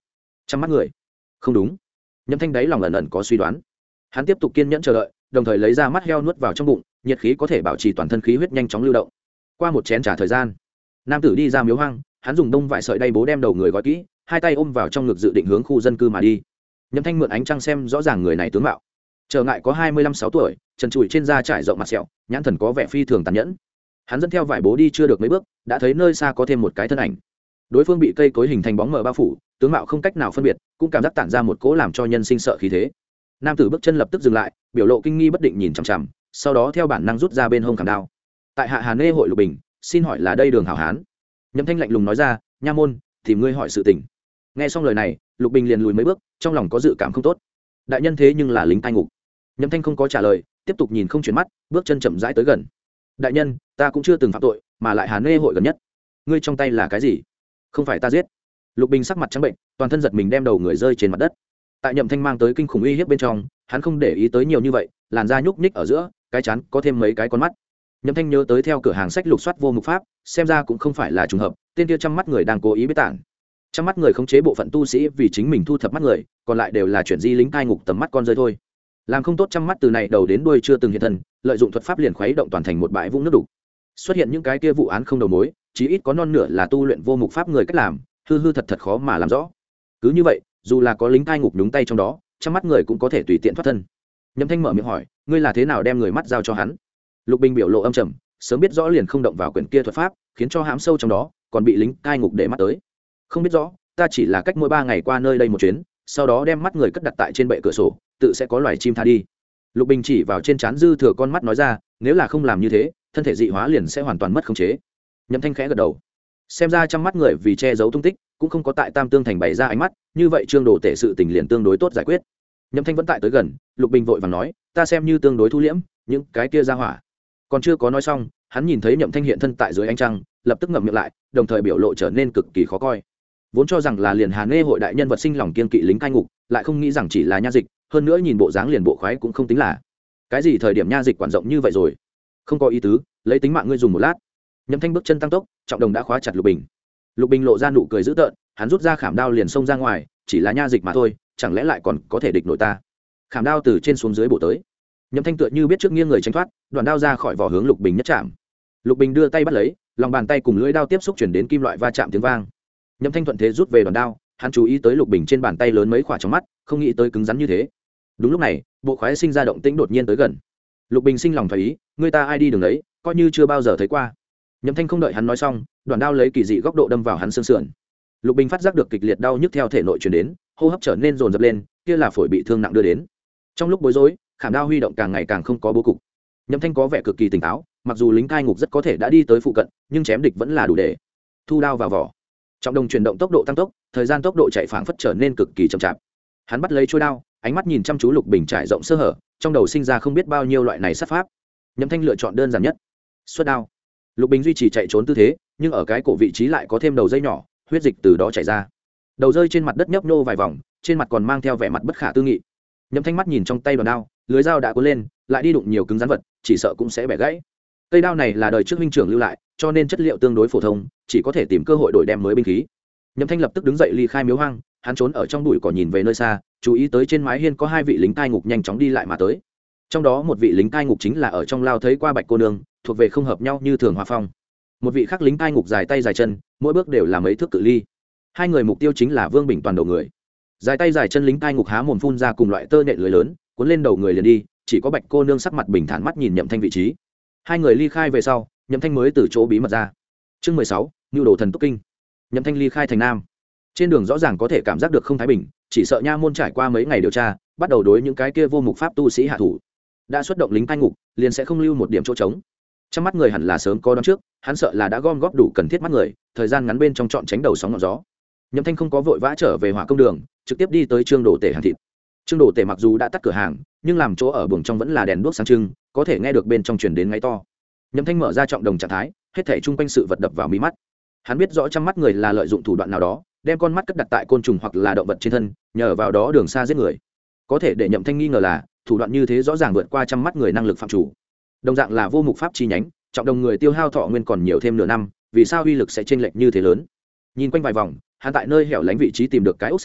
Trăm mắt người, không đúng. Nhậm Thanh đáy lòng ẩn ẩn có suy đoán. Hắn tiếp tục kiên nhẫn chờ đợi, đồng thời lấy ra mắt heo nuốt vào trong bụng, nhiệt khí có thể bảo trì toàn thân khí huyết nhanh chóng lưu động. Qua một chén trà thời gian, nam tử đi ra miếu hoang, hắn dùng đông vải sợi đay bố đem đầu người gói kỹ, hai tay ôm vào trong ngực dự định hướng khu dân cư mà đi. Nhậm Thanh mượn ánh trăng xem rõ ràng người này tướng mạo. Trở ngại có 25-6 tuổi, trần trụi trên da trải rộng mặt sẹo, nhãn thần có vẻ phi thường tàn nhẫn. Hắn dẫn theo vải bố đi chưa được mấy bước, đã thấy nơi xa có thêm một cái thân ảnh. Đối phương bị cây cối hình thành bóng mờ bao phủ, tướng mạo không cách nào phân biệt, cũng cảm giác tản ra một cỗ làm cho nhân sinh sợ khí thế. Nam tử bước chân lập tức dừng lại, biểu lộ kinh nghi bất định nhìn chằm chằm, sau đó theo bản năng rút ra bên hông khảm đao. Tại hạ Hà Nê hội Lục Bình, xin hỏi là đây Đường Hảo Hán? Nhậm Thanh lạnh lùng nói ra, nha môn, tìm ngươi hỏi sự tình. Nghe xong lời này, Lục Bình liền lùi mấy bước, trong lòng có dự cảm không tốt. Đại nhân thế nhưng là lính cai ngục. Nhậm Thanh không có trả lời, tiếp tục nhìn không chuyển mắt, bước chân chậm rãi tới gần. Đại nhân, ta cũng chưa từng phạm tội, mà lại Hà Nê hội gần nhất. Ngươi trong tay là cái gì? Không phải ta giết. Lục Bình sắc mặt trắng bệnh, toàn thân giật mình đem đầu người rơi trên mặt đất. Tại Nhậm Thanh mang tới kinh khủng uy hiếp bên trong, hắn không để ý tới nhiều như vậy, làn da nhúc nhích ở giữa, cái chán có thêm mấy cái con mắt. Nhậm Thanh nhớ tới theo cửa hàng sách lục soát vô mục pháp, xem ra cũng không phải là trùng hợp, tên kia trăm mắt người đang cố ý biết tản. Trăm mắt người khống chế bộ phận tu sĩ vì chính mình thu thập mắt người, còn lại đều là chuyển di lính cai ngục tầm mắt con rơi thôi. Làm không tốt trăm mắt từ này đầu đến đuôi chưa từng hiện thân, lợi dụng thuật pháp liền khuấy động toàn thành một bãi vũng nước đục. Xuất hiện những cái kia vụ án không đầu mối, chí ít có non nửa là tu luyện vô mục pháp người cách làm, hư hư thật thật khó mà làm rõ. Cứ như vậy, dù là có lính cai ngục nhúng tay trong đó, trăm mắt người cũng có thể tùy tiện thoát thân. Nhậm Thanh mở miệng hỏi, ngươi là thế nào đem người mắt giao cho hắn? Lục Bình biểu lộ âm trầm, sớm biết rõ liền không động vào quyển kia thuật pháp, khiến cho hãm sâu trong đó, còn bị lính cai ngục để mắt tới. Không biết rõ, ta chỉ là cách mỗi 3 ngày qua nơi đây một chuyến, sau đó đem mắt người cất đặt tại trên bệ cửa sổ, tự sẽ có loài chim tha đi. Lục Bình chỉ vào trên trán dư thừa con mắt nói ra, nếu là không làm như thế, thân thể dị hóa liền sẽ hoàn toàn mất khống chế. Nhậm Thanh khẽ gật đầu. Xem ra trăm mắt người vì che giấu tung tích, cũng không có tại Tam Tương thành bày ra ánh mắt, như vậy Trương Đồ Tể sự tình liền tương đối tốt giải quyết. Nhậm Thanh vẫn tại tới gần, Lục Bình vội vàng nói, ta xem như tương đối thu liễm, những cái kia ra hỏa. Còn chưa có nói xong, hắn nhìn thấy Nhậm Thanh hiện thân tại dưới ánh trăng, lập tức ngậm miệng lại, đồng thời biểu lộ trở nên cực kỳ khó coi. Vốn cho rằng là liền Hà Nê hội đại nhân vật sinh lòng kiên kỵ lính cai ngục, lại không nghĩ rằng chỉ là nha dịch, hơn nữa nhìn bộ dáng liền bộ khoái cũng không tính là. Cái gì thời điểm nha dịch quản rộng như vậy rồi? Không có ý tứ, lấy tính mạng ngươi dùng một lát. Nhậm Thanh bước chân tăng tốc, trọng đồng đã khóa chặt Lục Bình. Lục Bình lộ ra nụ cười dữ tợn, hắn rút ra khảm đao liền xông ra ngoài, chỉ là nha dịch mà thôi, chẳng lẽ lại còn có thể địch nổi ta? Khảm đao từ trên xuống dưới bổ tới. Nhậm Thanh tựa như biết trước nghiêng người tránh thoát, đoạn đao ra khỏi vỏ hướng Lục Bình nhất chạm. Lục Bình đưa tay bắt lấy, lòng bàn tay cùng lưỡi đao tiếp xúc chuyển đến kim loại va chạm tiếng vang. Nhậm Thanh thuận thế rút về đoạn đao, hắn chú ý tới Lục Bình trên bàn tay lớn mấy khỏa trong mắt, không nghĩ tới cứng rắn như thế. Đúng lúc này, bộ khoái sinh ra động tĩnh đột nhiên tới gần. Lục Bình sinh lòng thoái ý, người ta ai đi đường đấy, coi như chưa bao giờ thấy qua. Nhậm Thanh không đợi hắn nói xong, đoạn đao lấy kỳ dị góc độ đâm vào hắn xương sườn. Lục Bình phát giác được kịch liệt đau nhức theo thể nội truyền đến, hô hấp trở nên dồn dập lên, kia là phổi bị thương nặng đưa đến. Trong lúc bối rối, khảm đao huy động càng ngày càng không có bố cục. Nhậm Thanh có vẻ cực kỳ tỉnh táo, mặc dù lính cai ngục rất có thể đã đi tới phụ cận, nhưng chém địch vẫn là đủ để. Thu đao vào vỏ. Trọng đồng chuyển động tốc độ tăng tốc, thời gian tốc độ chạy phảng phất trở nên cực kỳ chậm chạp. Hắn bắt lấy chuôi đao, ánh mắt nhìn chăm chú Lục Bình trải rộng sơ hở, trong đầu sinh ra không biết bao nhiêu loại này sát pháp. Nhậm Thanh lựa chọn đơn giản nhất, xuất đao. Lục Bình duy trì chạy trốn tư thế, nhưng ở cái cổ vị trí lại có thêm đầu dây nhỏ, huyết dịch từ đó chảy ra. Đầu rơi trên mặt đất nhấp nhô vài vòng, trên mặt còn mang theo vẻ mặt bất khả tư nghị. Nhậm Thanh mắt nhìn trong tay đòn đao, lưới dao đã cuốn lên, lại đi đụng nhiều cứng rắn vật, chỉ sợ cũng sẽ bẻ gãy. Cây đao này là đời trước huynh trưởng lưu lại, cho nên chất liệu tương đối phổ thông, chỉ có thể tìm cơ hội đổi đem mới binh khí. Nhậm Thanh lập tức đứng dậy ly khai miếu hoang, hắn trốn ở trong bụi cỏ nhìn về nơi xa, chú ý tới trên mái hiên có 2 vị lính cai ngục nhanh chóng đi lại mà tới. Trong đó một vị lính cai ngục chính là ở trong lao thấy qua Bạch cô nương, thuộc về không hợp nhau như thường hòa phong. Một vị khác lính cai ngục dài tay dài chân, mỗi bước đều là mấy thước cự ly. 2 người mục tiêu chính là Vương Bình toàn đầu người. Dài tay dài chân lính cai ngục há mồm phun ra cùng loại tơ nhện lưới lớn, cuốn lên đầu người liền đi, chỉ có Bạch cô nương sắc mặt bình thản mắt nhìn Nhậm Thanh vị trí. 2 người ly khai về sau, Nhậm Thanh mới từ chỗ bí mật ra. Chương 16, Nưu đồ thần túc kinh. Nhậm Thanh ly khai thành Nam. Trên đường rõ ràng có thể cảm giác được không thái bình, chỉ sợ nha môn trải qua mấy ngày điều tra, bắt đầu đối những cái kia vô mục pháp tu sĩ hạ thủ. Đã xuất động lính cai ngục, liền sẽ không lưu một điểm chỗ trống. Trong mắt người hẳn là sớm có đoán trước, hắn sợ là đã gom góp đủ cần thiết mắt người, thời gian ngắn bên trong chọn tránh đầu sóng ngọn gió. Nhậm Thanh không có vội vã trở về Hỏa Công đường, trực tiếp đi tới Trương Đồ Tể hàng thịt. Trương Đồ Tể mặc dù đã tắt cửa hàng, nhưng làm chỗ ở buồng trong vẫn là đèn đuốc sáng trưng, có thể nghe được bên trong truyền đến ngáy to. Nhậm Thanh mở ra trọng đồng trạng thái, hết thảy chung quanh sự vật đập vào mí mắt. Hắn biết rõ trăm mắt người là lợi dụng thủ đoạn nào đó, đem con mắt cất đặt tại côn trùng hoặc là động vật trên thân, nhờ vào đó đường xa giết người. Có thể để Nhậm Thanh nghi ngờ là, thủ đoạn như thế rõ ràng vượt qua trăm mắt người năng lực phạm chủ. Đồng dạng là vô mục pháp chi nhánh, trọng đồng người tiêu hao thọ nguyên còn nhiều thêm nửa năm, vì sao uy lực sẽ chênh lệch như thế lớn? Nhìn quanh vài vòng, hắn tại nơi hẻo lánh vị trí tìm được cái ốc sen,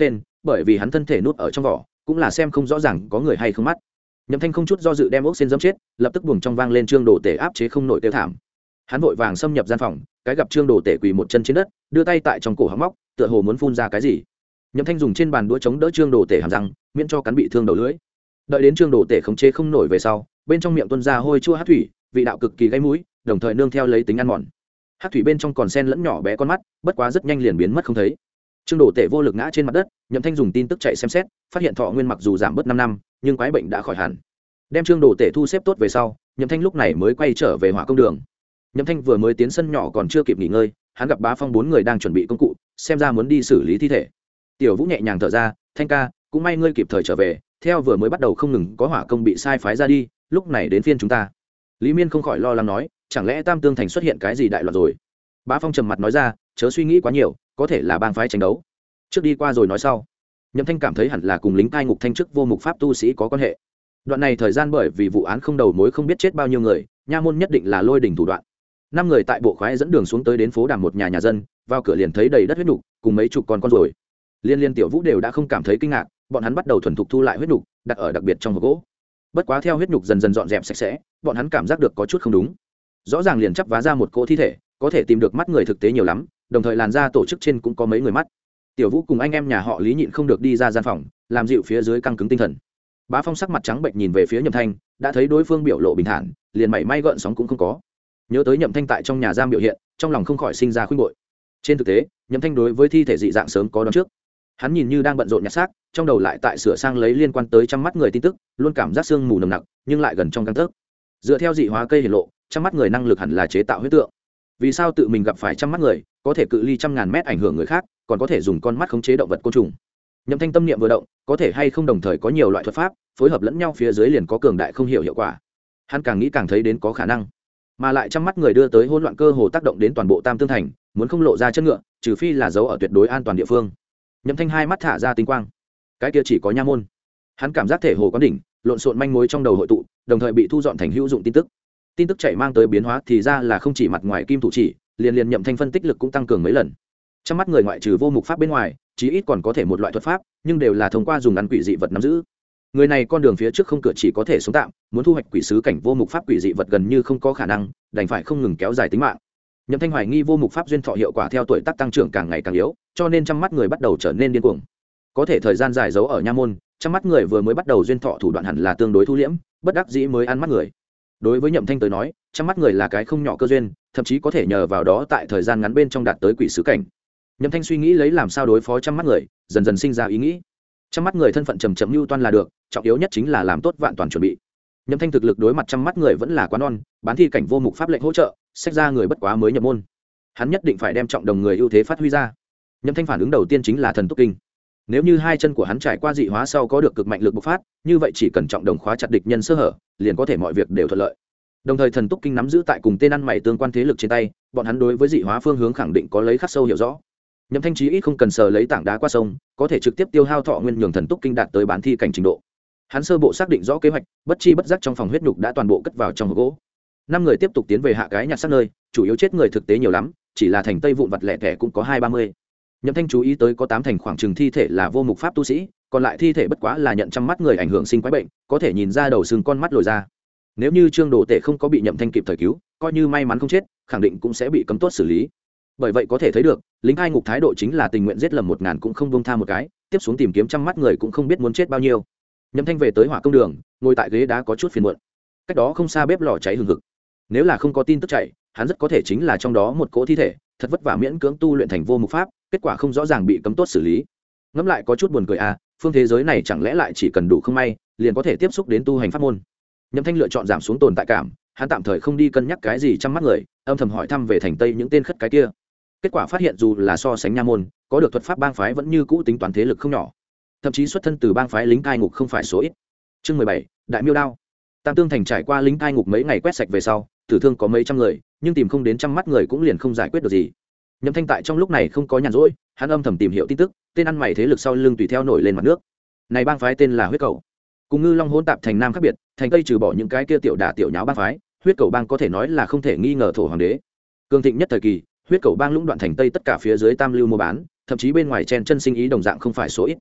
bởi vì hắn thân thể nuốt ở trong vỏ cũng là xem không rõ ràng có người hay không mắt. Nhậm Thanh không chút do dự đem ốc sen dẫm chết, lập tức buồng trong vang lên Trương Đồ Tể áp chế không nổi kêu thảm. Hắn vội vàng xâm nhập gian phòng, cái gặp Trương Đồ Tể quỳ một chân trên đất, đưa tay tại trong cổ họng móc, tựa hồ muốn phun ra cái gì. Nhậm Thanh dùng trên bàn đũa chống đỡ Trương Đồ Tể hàm răng, miễn cho cắn bị thương đầu lưỡi. Đợi đến Trương Đồ Tể khống chế không nổi về sau, bên trong miệng tuôn ra hôi chua hắc thủy, vị đạo cực kỳ gây mũi, đồng thời nương theo lấy tính ăn mòn. Hắc thủy bên trong còn xen lẫn nhỏ bé con mắt, bất quá rất nhanh liền biến mất không thấy. Trương Đồ Tể vô lực ngã trên mặt đất, Nhậm Thanh dùng tin tức chạy xem xét, phát hiện thọ nguyên mặc dù giảm bớt 5 năm, nhưng quái bệnh đã khỏi hẳn. Đem Trương Đồ Tể thu xếp tốt về sau, Nhậm Thanh lúc này mới quay trở về Hỏa Công Đường. Nhậm Thanh vừa mới tiến sân nhỏ còn chưa kịp nghỉ ngơi, hắn gặp Bá Phong 4 người đang chuẩn bị công cụ, xem ra muốn đi xử lý thi thể. Tiểu Vũ nhẹ nhàng thở ra, Thanh ca, cũng may ngươi kịp thời trở về, theo vừa mới bắt đầu không ngừng có hỏa công bị sai phái ra đi, lúc này đến phiên chúng ta. Lý Miên không khỏi lo lắng nói, chẳng lẽ Tam Tương Thành xuất hiện cái gì đại loạn rồi? Bá Phong trầm mặt nói ra, chớ suy nghĩ quá nhiều, có thể là bang phái tranh đấu. Trước đi qua rồi nói sau. Nhậm Thanh cảm thấy hẳn là cùng lính cai ngục thanh chức vô mục pháp tu sĩ có quan hệ. Đoạn này thời gian bởi vì vụ án không đầu mối không biết chết bao nhiêu người, nha môn nhất định là lôi đỉnh thủ đoạn. 5 người tại bộ khoái dẫn đường xuống tới đến phố Đàm một nhà dân, vào cửa liền thấy đầy đất huyết nục, cùng mấy chục con rồi. Liên Tiểu Vũ đều đã không cảm thấy kinh ngạc, bọn hắn bắt đầu thuần thục thu lại huyết nục, đặt ở đặc biệt trong hộp gỗ. Bất quá theo huyết nục dần dần dọn dẹp sạch sẽ, bọn hắn cảm giác được có chút không đúng. Rõ ràng liền chắp vá ra một cỗ thi thể, có thể tìm được mắt người thực tế nhiều lắm, đồng thời làn da tổ chức trên cũng có mấy người mắt. Tiểu Vũ cùng anh em nhà họ Lý nhịn không được đi ra gian phòng, làm dịu phía dưới căng cứng tinh thần. Bá Phong sắc mặt trắng bệch nhìn về phía Nhậm Thanh, đã thấy đối phương biểu lộ bình thản, liền mảy may gợn sóng cũng không có. Nhớ tới Nhậm Thanh tại trong nhà giam biểu hiện, trong lòng không khỏi sinh ra khuynh bội. Trên thực tế, Nhậm Thanh đối với thi thể dị dạng sớm có đoán trước. Hắn nhìn như đang bận rộn nhặt xác, trong đầu lại tại sửa sang lấy liên quan tới trăm mắt người tin tức, luôn cảm giác sương mù nồng nặc, nhưng lại gần trong gang tấc. Dựa theo dị hóa cây hiển lộ, trăm mắt người năng lực hẳn là chế tạo huyết tượng. Vì sao tự mình gặp phải trăm mắt người, có thể cự ly trăm ngàn mét ảnh hưởng người khác, còn có thể dùng con mắt khống chế động vật côn trùng? Nhậm Thanh tâm niệm vừa động, có thể hay không đồng thời có nhiều loại thuật pháp phối hợp lẫn nhau phía dưới liền có cường đại không hiểu hiệu quả. Hắn càng nghĩ càng thấy đến có khả năng, mà lại trăm mắt người đưa tới hỗn loạn cơ hồ tác động đến toàn bộ Tam Tương Thành, muốn không lộ ra chân ngựa, trừ phi là giấu ở tuyệt đối an toàn địa phương. Nhậm Thanh hai mắt thả ra tinh quang, cái kia chỉ có nha môn. Hắn cảm giác thể hồ quán đỉnh, lộn xộn manh mối trong đầu hội tụ, đồng thời bị thu dọn thành hữu dụng tin tức chạy mang tới biến hóa thì ra là không chỉ mặt ngoài kim thủ chỉ, liền Nhậm Thanh phân tích lực cũng tăng cường mấy lần. Trăm mắt người ngoại trừ vô mục pháp bên ngoài, chí ít còn có thể một loại thuật pháp, nhưng đều là thông qua dùng ăn quỷ dị vật nắm giữ. Người này con đường phía trước không cửa chỉ có thể sống tạm, muốn thu hoạch quỷ sứ cảnh vô mục pháp quỷ dị vật gần như không có khả năng, đành phải không ngừng kéo dài tính mạng. Nhậm Thanh hoài nghi vô mục pháp duyên thọ hiệu quả theo tuổi tác tăng trưởng càng ngày càng yếu, cho nên trăm mắt người bắt đầu trở nên điên cuồng. Có thể thời gian dài giấu ở nha môn, trăm mắt người vừa mới bắt đầu duyên thọ thủ đoạn hẳn là tương đối thu liễm, bất đắc dĩ mới ăn mắt người. Đối với Nhậm Thanh tới nói, trăm mắt người là cái không nhỏ cơ duyên, thậm chí có thể nhờ vào đó tại thời gian ngắn bên trong đạt tới quỷ sứ cảnh. Nhậm Thanh suy nghĩ lấy làm sao đối phó trăm mắt người, dần dần sinh ra ý nghĩ. Trăm mắt người thân phận trầm trầm lưu toan là được, trọng yếu nhất chính là làm tốt vạn toàn chuẩn bị. Nhậm Thanh thực lực đối mặt trăm mắt người vẫn là quá non, bán thi cảnh vô mục pháp lệnh hỗ trợ, xét ra người bất quá mới nhập môn. Hắn nhất định phải đem trọng đồng người ưu thế phát huy ra. Nhậm Thanh phản ứng đầu tiên chính là thần túc kinh. Nếu như hai chân của hắn trải qua dị hóa sau có được cực mạnh lực bộc phát, như vậy chỉ cần trọng đồng khóa chặt địch nhân sơ hở, liền có thể mọi việc đều thuận lợi. Đồng thời thần túc kinh nắm giữ tại cùng tên ăn mày tương quan thế lực trên tay, bọn hắn đối với dị hóa phương hướng khẳng định có lấy khắc sâu hiểu rõ. Nhậm Thanh chí ít không cần sờ lấy tảng đá qua sông, có thể trực tiếp tiêu hao thọ nguyên nhường thần túc kinh đạt tới bán thi cảnh trình độ. Hắn sơ bộ xác định rõ kế hoạch, bất chi bất giác trong phòng huyết nhục đã toàn bộ cất vào trong hộp gỗ. 5 người tiếp tục tiến về hạ cái nhặt xác nơi, chủ yếu chết người thực tế nhiều lắm, chỉ là thành tây vụn vặt lẻ tẻ cũng có 20-30. Nhậm Thanh chú ý tới có 8 thành khoảng chừng thi thể là vô mục pháp tu sĩ, còn lại thi thể bất quá là nhận trăm mắt người ảnh hưởng sinh quái bệnh, có thể nhìn ra đầu xương con mắt lồi ra. Nếu như Trương Đồ Tể không có bị Nhậm Thanh kịp thời cứu, coi như may mắn không chết, khẳng định cũng sẽ bị cấm tốt xử lý. Bởi vậy có thể thấy được, lính cai ngục thái độ chính là tình nguyện giết lầm 1000 cũng không buông tha một cái, tiếp xuống tìm kiếm trăm mắt người cũng không biết muốn chết bao nhiêu. Nhậm Thanh về tới Hỏa Công Đường, ngồi tại ghế đá có chút phiền muộn. Cách đó không xa bếp lò cháy hừng hực. Nếu là không có tin tức chạy, hắn rất có thể chính là trong đó một cỗ thi thể, thật vất vả miễn cưỡng tu luyện thành vô mục pháp, kết quả không rõ ràng bị cấm tốt xử lý. Ngẫm lại có chút buồn cười à, phương thế giới này chẳng lẽ lại chỉ cần đủ không may, liền có thể tiếp xúc đến tu hành pháp môn. Nhậm Thanh lựa chọn giảm xuống tồn tại cảm, hắn tạm thời không đi cân nhắc cái gì trăm mắt người, âm thầm hỏi thăm về thành Tây những tên khất cái kia. Kết quả phát hiện dù là so sánh nha môn, có được thuật pháp bang phái vẫn như cũ tính toán thế lực không nhỏ, thậm chí xuất thân từ bang phái lính cai ngục không phải số ít. Chương 17, Đại Miêu Đao. Tam Tương Thành trải qua lính cai ngục mấy ngày quét sạch về sau, tử thương có mấy trăm người, nhưng tìm không đến trăm mắt người cũng liền không giải quyết được gì. Nhậm Thanh tại trong lúc này không có nhàn rỗi, hắn âm thầm tìm hiểu tin tức, tên ăn mày thế lực sau lưng tùy theo nổi lên mặt nước. Này bang phái tên là Huyết Cầu. Cùng Ngư Long hỗn tạp thành Nam khác biệt, thành Tây trừ bỏ những cái kia tiểu đả tiểu nháo bang phái, Huyết Cầu bang có thể nói là không thể nghi ngờ thổ hoàng đế. Cường thịnh nhất thời kỳ, Huyết Cầu bang lũng đoạn thành Tây tất cả phía dưới tam lưu mua bán, thậm chí bên ngoài chen chân sinh ý đồng dạng không phải số ít.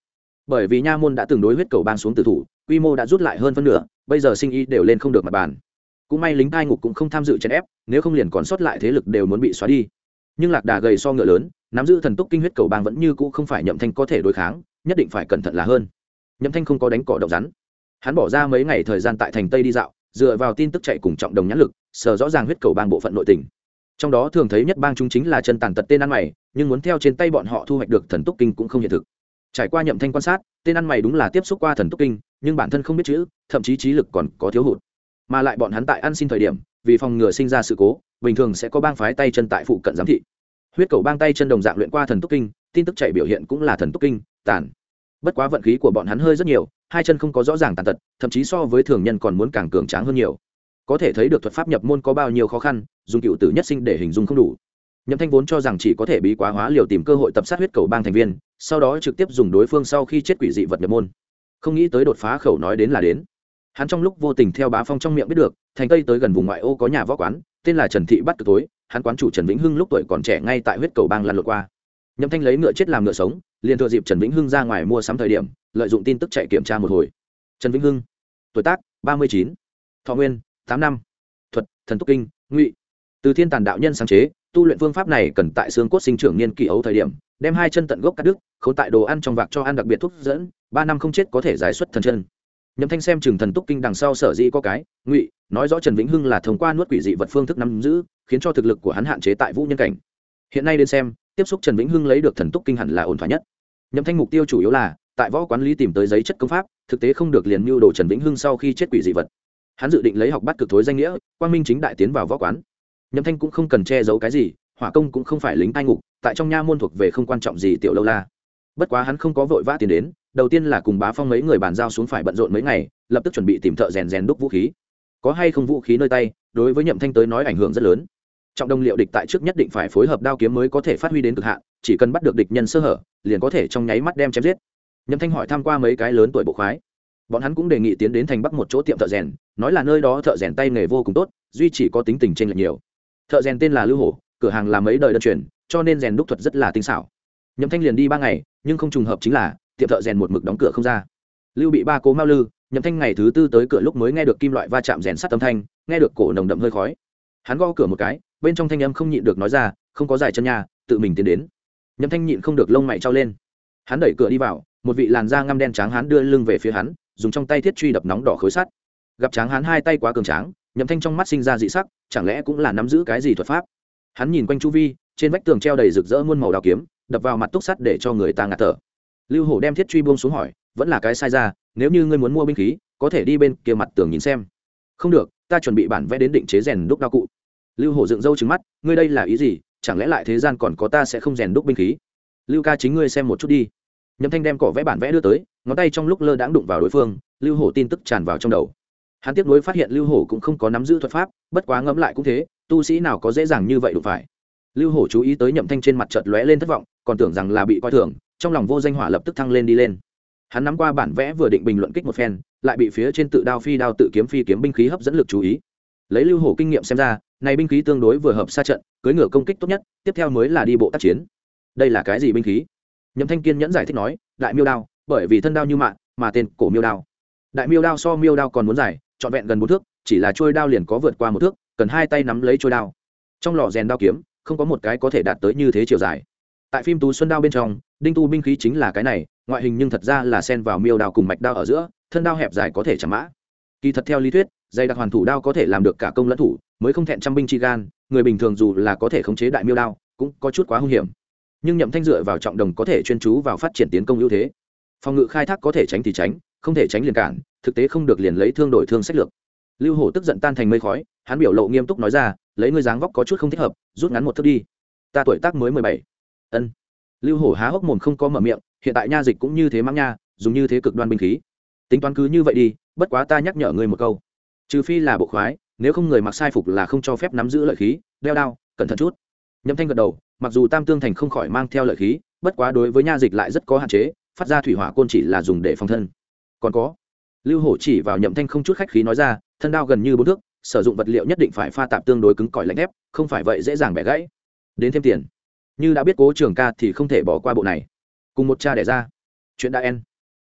bởi vì nha môn đã từng đối huyết cầu bang xuống tử thủ, quy mô đã rút lại hơn phân nửa, bây giờ sinh ý đều lên không được mặt bàn. Cũng may lính cai ngục cũng không tham dự chèn ép, nếu không liền còn sót lại thế lực đều muốn bị xóa đi. Nhưng lạc đà gầy so ngựa lớn, nắm giữ thần túc kinh huyết cầu bang vẫn như cũ không phải Nhậm Thanh có thể đối kháng, nhất định phải cẩn thận là hơn. Nhậm Thanh không có đánh cỏ động rắn, hắn bỏ ra mấy ngày thời gian tại thành Tây đi dạo, dựa vào tin tức chạy cùng trọng đồng nhãn lực, sở rõ ràng huyết cầu bang bộ phận nội tình. Trong đó thường thấy nhất bang chúng chính là chân tàn tật tên ăn mày, nhưng muốn theo trên tay bọn họ thu hoạch được thần túc kinh cũng không hiện thực. Trải qua Nhậm Thanh quan sát, tên ăn mày đúng là tiếp xúc qua thần túc kinh, nhưng bản thân không biết chữ, thậm chí trí lực còn có thiếu hụt. Mà lại bọn hắn tại ăn xin thời điểm, vì phòng ngừa sinh ra sự cố, bình thường sẽ có bang phái tay chân tại phụ cận giám thị. Huyết cầu bang tay chân đồng dạng luyện qua thần túc kinh, tin tức chạy biểu hiện cũng là thần túc kinh tàn. Bất quá vận khí của bọn hắn hơi rất nhiều, hai chân không có rõ ràng tàn tật, thậm chí so với thường nhân còn muốn càng cường tráng hơn nhiều. Có thể thấy được thuật pháp nhập môn có bao nhiêu khó khăn, dùng cựu tử nhất sinh để hình dung không đủ. Nhậm Thanh vốn cho rằng chỉ có thể bí quá hóa liều tìm cơ hội tập sát huyết cầu bang thành viên, sau đó trực tiếp dùng đối phương sau khi chết quỷ dị vật nhập môn. Không nghĩ tới đột phá khẩu nói đến là đến. Hắn trong lúc vô tình theo Bá Phong trong miệng biết được, thành Tây tới gần vùng ngoại ô có nhà võ quán, tên là Trần Thị Bắt Cực Tối, hắn quán chủ Trần Vĩnh Hưng lúc tuổi còn trẻ ngay tại huyết cầu bang lăn lộn qua. Nhậm Thanh lấy ngựa chết làm ngựa sống, liền thừa dịp Trần Vĩnh Hưng ra ngoài mua sắm thời điểm, lợi dụng tin tức chạy kiểm tra một hồi. Trần Vĩnh Hưng, tuổi tác 39, thọ nguyên 8 năm, thuật thần túc kinh, ngụy. Từ Thiên Tàn đạo nhân sáng chế, tu luyện phương pháp này cần tại xương cốt sinh trưởng niên kỳ ấu thời điểm, đem hai chân tận gốc cắt đứt, khốn tại đồ ăn trong vạc cho ăn đặc biệt thuốc dẫn, 3 năm không chết có thể giải xuất thần chân. Nhậm Thanh xem chừng thần túc kinh đằng sau sở dĩ có cái ngụy, nói rõ Trần Vĩnh Hưng là thông qua nuốt quỷ dị vật phương thức nắm giữ, khiến cho thực lực của hắn hạn chế tại vũ nhân cảnh. Hiện nay đến xem, tiếp xúc Trần Vĩnh Hưng lấy được thần túc kinh hẳn là ổn thỏa nhất. Nhậm Thanh mục tiêu chủ yếu là tại võ quán lý tìm tới giấy chất công pháp, thực tế không được liền mưu đồ Trần Vĩnh Hưng sau khi chết quỷ dị vật. Hắn dự định lấy học bắt cực thối danh nghĩa, quang minh chính đại tiến vào võ quán. Nhậm Thanh cũng không cần che giấu cái gì, hỏa công cũng không phải lính cai ngục, tại trong nha môn thuộc về không quan trọng gì tiểu lâu la. Bất quá hắn không có vội vã tiến đến, đầu tiên là cùng Bá Phong mấy người bàn giao xuống phải bận rộn mấy ngày, lập tức chuẩn bị tìm thợ rèn đúc vũ khí. Có hay không vũ khí nơi tay, đối với Nhậm Thanh tới nói ảnh hưởng rất lớn. Trọng đồng liệu địch tại trước nhất định phải phối hợp đao kiếm mới có thể phát huy đến cực hạn, chỉ cần bắt được địch nhân sơ hở, liền có thể trong nháy mắt đem chém giết. Nhậm Thanh hỏi thăm qua mấy cái lớn tuổi bộ khoái, bọn hắn cũng đề nghị tiến đến thành Bắc một chỗ tiệm thợ rèn, nói là nơi đó thợ rèn tay nghề vô cùng tốt, duy chỉ có tính tình chênh lệch nhiều. Thợ rèn tên là Lưu Hổ, cửa hàng làm mấy đời đơn truyền, cho nên rèn đúc thuật rất là tinh xảo. Nhậm Thanh liền đi 3 ngày, nhưng không trùng hợp chính là tiệm thợ rèn một mực đóng cửa không ra. Lưu bị ba cố Mao Lư, Nhậm Thanh ngày thứ tư tới cửa lúc mới nghe được kim loại va chạm rèn sắt âm thanh, nghe được cổ nồng đậm hơi khói. Hắn gõ cửa một cái, bên trong thanh âm không nhịn được nói ra, không có dài chân nhà, tự mình tiến đến. Nhậm Thanh nhịn không được lông mày trao lên. Hắn đẩy cửa đi vào, một vị làn da ngăm đen tráng hán đưa lưng về phía hắn, dùng trong tay thiết truy đập nóng đỏ khối sắt. Gặp tráng hán hai tay quá cường tráng, Nhậm Thanh trong mắt sinh ra dị sắc, chẳng lẽ cũng là nắm giữ cái gì thuật pháp. Hắn nhìn quanh chu vi, trên vách tường treo đầy rực rỡ muôn màu đao kiếm, đập vào mặt túc sắt để cho người ta ngạt thở. Lưu Hổ đem thiết truy buông xuống hỏi, vẫn là cái sai ra, nếu như ngươi muốn mua binh khí, có thể đi bên kia mặt tường nhìn xem. Không được, ta chuẩn bị bản vẽ đến định chế rèn đúc đao cụ. Lưu Hổ dựng râu trừng mắt, ngươi đây là ý gì, chẳng lẽ lại thế gian còn có ta sẽ không rèn đúc binh khí? Lưu ca chính ngươi xem một chút đi. Nhậm Thanh đem cỏ vẽ bản vẽ đưa tới, ngón tay trong lúc lơ đãng đụng vào đối phương, Lưu Hổ tin tức tràn vào trong đầu. Hắn tiếp nối phát hiện Lưu Hổ cũng không có nắm giữ thuật pháp, bất quá ngẫm lại cũng thế, tu sĩ nào có dễ dàng như vậy đụng phải. Lưu Hổ chú ý tới Nhậm Thanh trên mặt chợt lóe lên thất vọng, còn tưởng rằng là bị coi thường, trong lòng vô danh hỏa lập tức thăng lên đi lên. Hắn nắm qua bản vẽ vừa định bình luận kích một phen, lại bị phía trên tự đao phi đao tự kiếm phi kiếm binh khí hấp dẫn lực chú ý. Lấy Lưu Hổ kinh nghiệm xem ra, này binh khí tương đối vừa hợp xa trận, cưỡi ngựa công kích tốt nhất, tiếp theo mới là đi bộ tác chiến. Đây là cái gì binh khí? Nhậm Thanh kiên nhẫn giải thích nói, đại miêu đao, bởi vì thân đao như mạng, mà tên cổ miêu đao. Đại miêu đao so miêu đao còn muốn dài, trọn vẹn gần 4 thước, chỉ là trôi đao liền có vượt qua 1 thước, cần 2 tay nắm lấy trôi đao. Trong lò rèn đao kiếm, không có một cái có thể đạt tới như thế chiều dài. Tại phim Tú Xuân đao bên trong, đinh tu binh khí chính là cái này, ngoại hình nhưng thật ra là xen vào miêu đao cùng mạch đao ở giữa, thân đao hẹp dài có thể chạm mã. Kỳ thật theo lý thuyết, dây đặc hoàn thủ đao có thể làm được cả công lẫn thủ, mới không thẹn trăm binh chi gan, người bình thường dù là có thể khống chế đại miêu đao, cũng có chút quá hung hiểm. Nhưng Nhậm Thanh dựa vào trọng đồng có thể chuyên chú vào phát triển tiến công ưu thế. Phòng ngự khai thác có thể tránh thì tránh, không thể tránh liền cản, thực tế không được liền lấy thương đổi thương sách lược. Lưu Hổ tức giận tan thành mây khói, hắn biểu lộ nghiêm túc nói ra, lấy ngươi dáng vóc có chút không thích hợp, rút ngắn 1 thước đi. Ta tuổi tác mới 17. Ân. Lưu Hổ há hốc mồm không có mở miệng, hiện tại nha dịch cũng như thế mắng nha, dùng như thế cực đoan binh khí. Tính toán cứ như vậy đi, bất quá ta nhắc nhở ngươi một câu, trừ phi là bộ khoái, nếu không người mặc sai phục là không cho phép nắm giữ lợi khí, đeo đao, cẩn thận chút. Nhậm Thanh gật đầu, mặc dù Tam Tương Thành không khỏi mang theo lợi khí, bất quá đối với nha dịch lại rất có hạn chế, phát ra thủy hỏa côn chỉ là dùng để phòng thân. Còn có, Lưu Hổ chỉ vào Nhậm Thanh không chút khách khí nói ra, thân đao gần như 4 thước, sử dụng vật liệu nhất định phải pha tạp tương đối cứng cỏi lạnh thép, không phải vậy dễ dàng bẻ gãy. Đến thêm tiền. Như đã biết Cố Trường ca thì không thể bỏ qua bộ này. Cùng một cha đẻ ra. Chuyện đã end.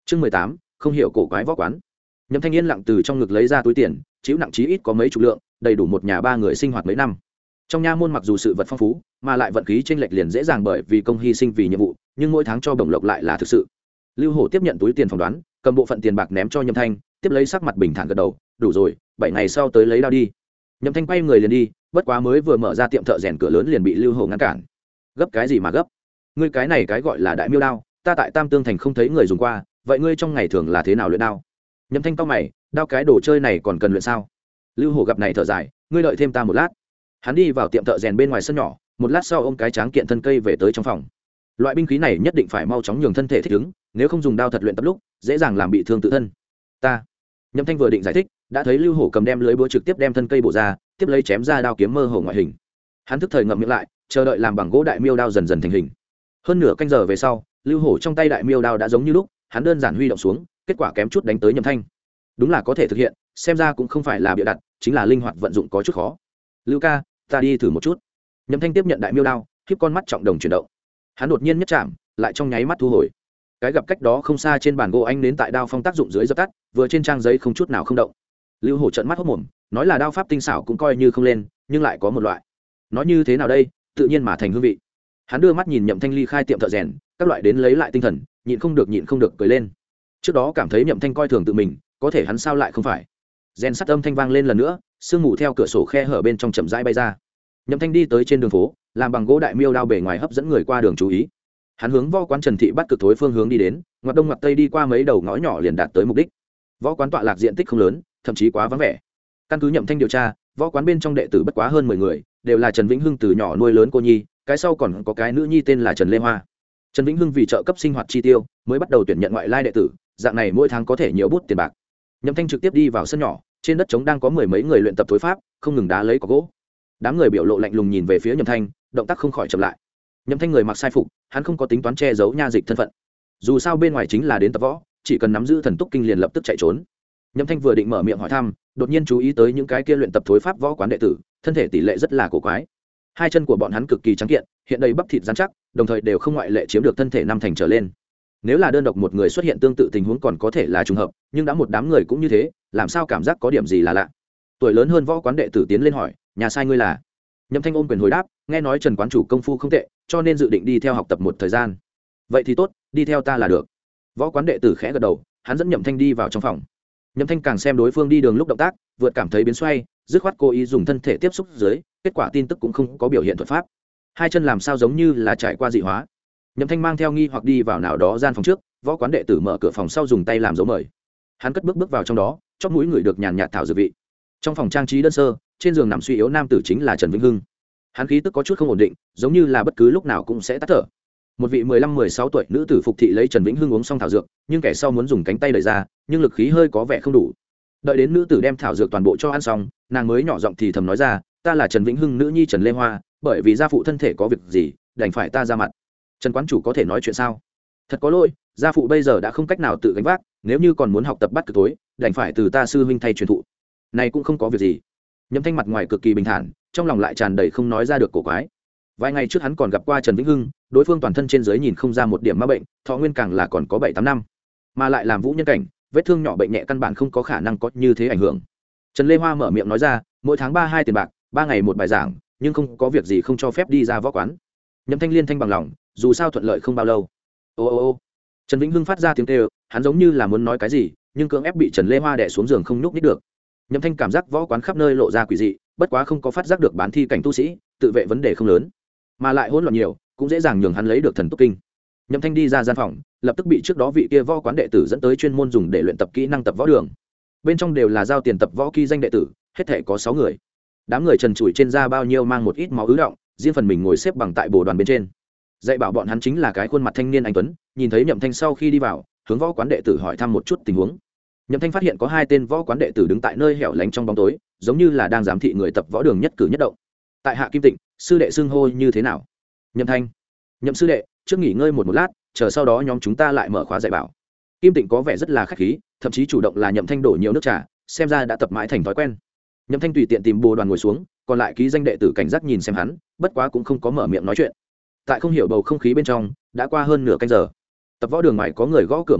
chương 18, không hiểu cổ quái võ quán. Nhậm Thanh yên lặng từ trong ngực lấy ra túi tiền, chịu nặng chí ít có mấy chục lượng, đầy đủ một nhà ba người sinh hoạt mấy năm. Trong nha môn mặc dù sự vật phong phú, mà lại vận khí chênh lệch liền dễ dàng bởi vì công hy sinh vì nhiệm vụ, nhưng mỗi tháng cho bổng lộc lại là thực sự. Lưu Hổ tiếp nhận túi tiền phỏng đoán, cầm bộ phận tiền bạc ném cho Nhậm Thanh, tiếp lấy sắc mặt bình thản gật đầu, đủ rồi, 7 ngày sau tới lấy đao đi. Nhậm Thanh quay người liền đi, bất quá mới vừa mở ra tiệm thợ rèn cửa lớn liền bị Lưu Hổ ngăn cản. Gấp cái gì mà gấp? Ngươi cái này cái gọi là đại miêu đao, ta tại Tam Tương thành không thấy người dùng qua, vậy ngươi trong ngày thường là thế nào luyện đao? Nhậm Thanh cau mày, đao cái đồ chơi này còn cần luyện sao? Lưu Hổ gặp này thở dài, ngươi đợi thêm ta một lát. Hắn đi vào tiệm thợ rèn bên ngoài sân nhỏ, một lát sau ôm cái tráng kiện thân cây về tới trong phòng. Loại binh khí này nhất định phải mau chóng nhường thân thể thích ứng, nếu không dùng đao thật luyện tập lúc, dễ dàng làm bị thương tự thân. Ta. Nhậm Thanh vừa định giải thích, đã thấy Lưu Hổ cầm đem lưới búa trực tiếp đem thân cây bổ ra, tiếp lấy chém ra đao kiếm mơ hồ ngoại hình. Hắn thức thời ngậm miệng lại, chờ đợi làm bằng gỗ đại miêu đao dần dần thành hình. Hơn nửa canh giờ về sau, Lưu Hổ trong tay đại miêu đao đã giống như lúc, hắn đơn giản huy động xuống, kết quả kém chút đánh tới Nhậm Thanh. Đúng là có thể thực hiện, xem ra cũng không phải là bịa đặt, chính là linh hoạt vận dụng có chút khó. Lưu ca, ta đi thử một chút. Nhậm Thanh tiếp nhận đại miêu đao, khiếp con mắt trọng đồng chuyển động. Hắn đột nhiên nhất chạm, lại trong nháy mắt thu hồi. Cái gặp cách đó không xa trên bàn gỗ anh nến tại đao phong tác dụng dưới dập tắt, vừa trên trang giấy không chút nào không động. Lưu Hổ trợn mắt hốt mồm, nói là đao pháp tinh xảo cũng coi như không lên, nhưng lại có một loại. Nói như thế nào đây, tự nhiên mà thành hương vị. Hắn đưa mắt nhìn Nhậm Thanh ly khai tiệm thợ rèn, các loại đến lấy lại tinh thần, nhịn không được cười lên. Trước đó cảm thấy Nhậm Thanh coi thường tự mình, có thể hắn sao lại không phải. Rèn sắt âm thanh vang lên lần nữa, sương mù theo cửa sổ khe hở bên trong chậm rãi bay ra. Nhậm Thanh đi tới trên đường phố, làm bằng gỗ đại miêu đao bề ngoài hấp dẫn người qua đường chú ý. Hắn hướng võ quán Trần Thị Bắt Cực Thối phương hướng đi đến, ngoặt đông ngoặt tây đi qua mấy đầu ngõ nhỏ liền đạt tới mục đích. Võ quán tọa lạc diện tích không lớn, thậm chí quá vắng vẻ. Căn cứ Nhậm Thanh điều tra, võ quán bên trong đệ tử bất quá hơn 10 người, đều là Trần Vĩnh Hưng từ nhỏ nuôi lớn cô nhi, cái sau còn có cái nữ nhi tên là Trần Lê Hoa. Trần Vĩnh Hưng vì trợ cấp sinh hoạt chi tiêu, mới bắt đầu tuyển nhận ngoại lai đệ tử, dạng này mỗi tháng có thể nhiều bút tiền bạc. Nhậm Thanh trực tiếp đi vào sân nhỏ, trên đất trống đang có mười mấy người luyện tập thối pháp, không ngừng đá lấy cọc gỗ. Đám người biểu lộ lạnh lùng nhìn về phía Nhậm Thanh, động tác không khỏi chậm lại. Nhậm Thanh người mặc sai phục, hắn không có tính toán che giấu nha dịch thân phận. Dù sao bên ngoài chính là đến tập võ, chỉ cần nắm giữ thần túc kinh liền lập tức chạy trốn. Nhậm Thanh vừa định mở miệng hỏi thăm, đột nhiên chú ý tới những cái kia luyện tập thối pháp võ quán đệ tử, thân thể tỷ lệ rất là cổ quái. Hai chân của bọn hắn cực kỳ trắng kiện, hiện đầy bắp thịt rắn chắc, đồng thời đều không ngoại lệ chiếm được thân thể năm thành trở lên. Nếu là đơn độc một người xuất hiện tương tự tình huống còn có thể là trùng hợp, nhưng đã một đám người cũng như thế, làm sao cảm giác có điểm gì là lạ. Tuổi lớn hơn võ quán đệ tử tiến lên hỏi, nhà sai ngươi là? Nhậm Thanh ôm quyền hồi đáp, nghe nói Trần quán chủ công phu không tệ, cho nên dự định đi theo học tập một thời gian. Vậy thì tốt, đi theo ta là được. Võ quán đệ tử khẽ gật đầu, hắn dẫn Nhậm Thanh đi vào trong phòng. Nhậm Thanh càng xem đối phương đi đường lúc động tác, vượt cảm thấy biến xoay, dứt khoát cố ý dùng thân thể tiếp xúc dưới, kết quả tin tức cũng không có biểu hiện thuật pháp. Hai chân làm sao giống như là trải qua dị hóa. Nhậm Thanh mang theo nghi hoặc đi vào nào đó gian phòng trước, võ quán đệ tử mở cửa phòng sau dùng tay làm dấu mời. Hắn cất bước vào trong đó, chóp mũi người được nhàn nhạt thảo dược vị. Trong phòng trang trí đơn sơ, trên giường nằm suy yếu nam tử chính là Trần Vĩnh Hưng. Hắn khí tức có chút không ổn định, giống như là bất cứ lúc nào cũng sẽ tắt thở. Một vị 15-16 tuổi nữ tử phục thị lấy Trần Vĩnh Hưng uống xong thảo dược, nhưng kẻ sau muốn dùng cánh tay đẩy ra, nhưng lực khí hơi có vẻ không đủ. Đợi đến nữ tử đem thảo dược toàn bộ cho ăn xong, nàng mới nhỏ giọng thì thầm nói ra, ta là Trần Vĩnh Hưng nữ nhi Trần Lê Hoa, bởi vì gia phụ thân thể có việc gì, đành phải ta ra mặt. Trần quán chủ có thể nói chuyện sao? Thật có lỗi, gia phụ bây giờ đã không cách nào tự gánh vác, nếu như còn muốn học tập bắt cực tối, đành phải từ ta sư huynh thay truyền thụ. Này cũng không có việc gì. Nhậm Thanh mặt ngoài cực kỳ bình thản, trong lòng lại tràn đầy không nói ra được cổ quái. Vài ngày trước hắn còn gặp qua Trần Vĩnh Hưng, đối phương toàn thân trên dưới nhìn không ra một điểm ma bệnh, thọ nguyên càng là còn có 7-8 năm, mà lại làm vũ nhân cảnh, vết thương nhỏ bệnh nhẹ căn bản không có khả năng có như thế ảnh hưởng. Trần Lê Hoa mở miệng nói ra, mỗi tháng 32 tiền bạc, 3 ngày một bài giảng, nhưng không có việc gì không cho phép đi ra võ quán. Nhậm Thanh liên thanh bằng lòng, dù sao thuận lợi không bao lâu. Ô. Trần Vĩnh Hưng phát ra tiếng kêu, hắn giống như là muốn nói cái gì, nhưng cưỡng ép bị Trần Lê Hoa đè xuống giường không nhúc nhích được. Nhậm Thanh cảm giác võ quán khắp nơi lộ ra quỷ dị, bất quá không có phát giác được bán thi cảnh tu sĩ, tự vệ vấn đề không lớn, mà lại hỗn loạn nhiều, cũng dễ dàng nhường hắn lấy được thần túc kinh. Nhậm Thanh đi ra gian phòng, lập tức bị trước đó vị kia võ quán đệ tử dẫn tới chuyên môn dùng để luyện tập kỹ năng tập võ đường. Bên trong đều là giao tiền tập võ kỹ danh đệ tử, hết thảy có 6 người. Đám người trần trụi trên da bao nhiêu mang một ít máu ứ động, riêng phần mình ngồi xếp bằng tại bồ đoàn bên trên. Dạy bảo bọn hắn chính là cái khuôn mặt thanh niên anh tuấn, nhìn thấy Nhậm Thanh sau khi đi vào, hướng võ quán đệ tử hỏi thăm một chút tình huống. Nhậm Thanh phát hiện có 2 tên võ quán đệ tử đứng tại nơi hẻo lánh trong bóng tối, giống như là đang giám thị người tập võ đường nhất cử nhất động. Tại Hạ Kim Tịnh, sư đệ xưng hô như thế nào? Nhậm Thanh. Nhậm sư đệ, trước nghỉ ngơi một lát, chờ sau đó nhóm chúng ta lại mở khóa dạy bảo. Kim Tịnh có vẻ rất là khách khí, thậm chí chủ động là Nhậm Thanh đổ nhiều nước trà, xem ra đã tập mãi thành thói quen. Nhậm Thanh tùy tiện tìm bồ đoàn ngồi xuống, còn lại ký danh đệ tử cảnh giác nhìn xem hắn, bất quá cũng không có mở miệng nói chuyện. Tại không hiểu bầu không khí bên trong, đã qua hơn nửa canh giờ. Tập võ đường ngoài có người gõ cửa một cái,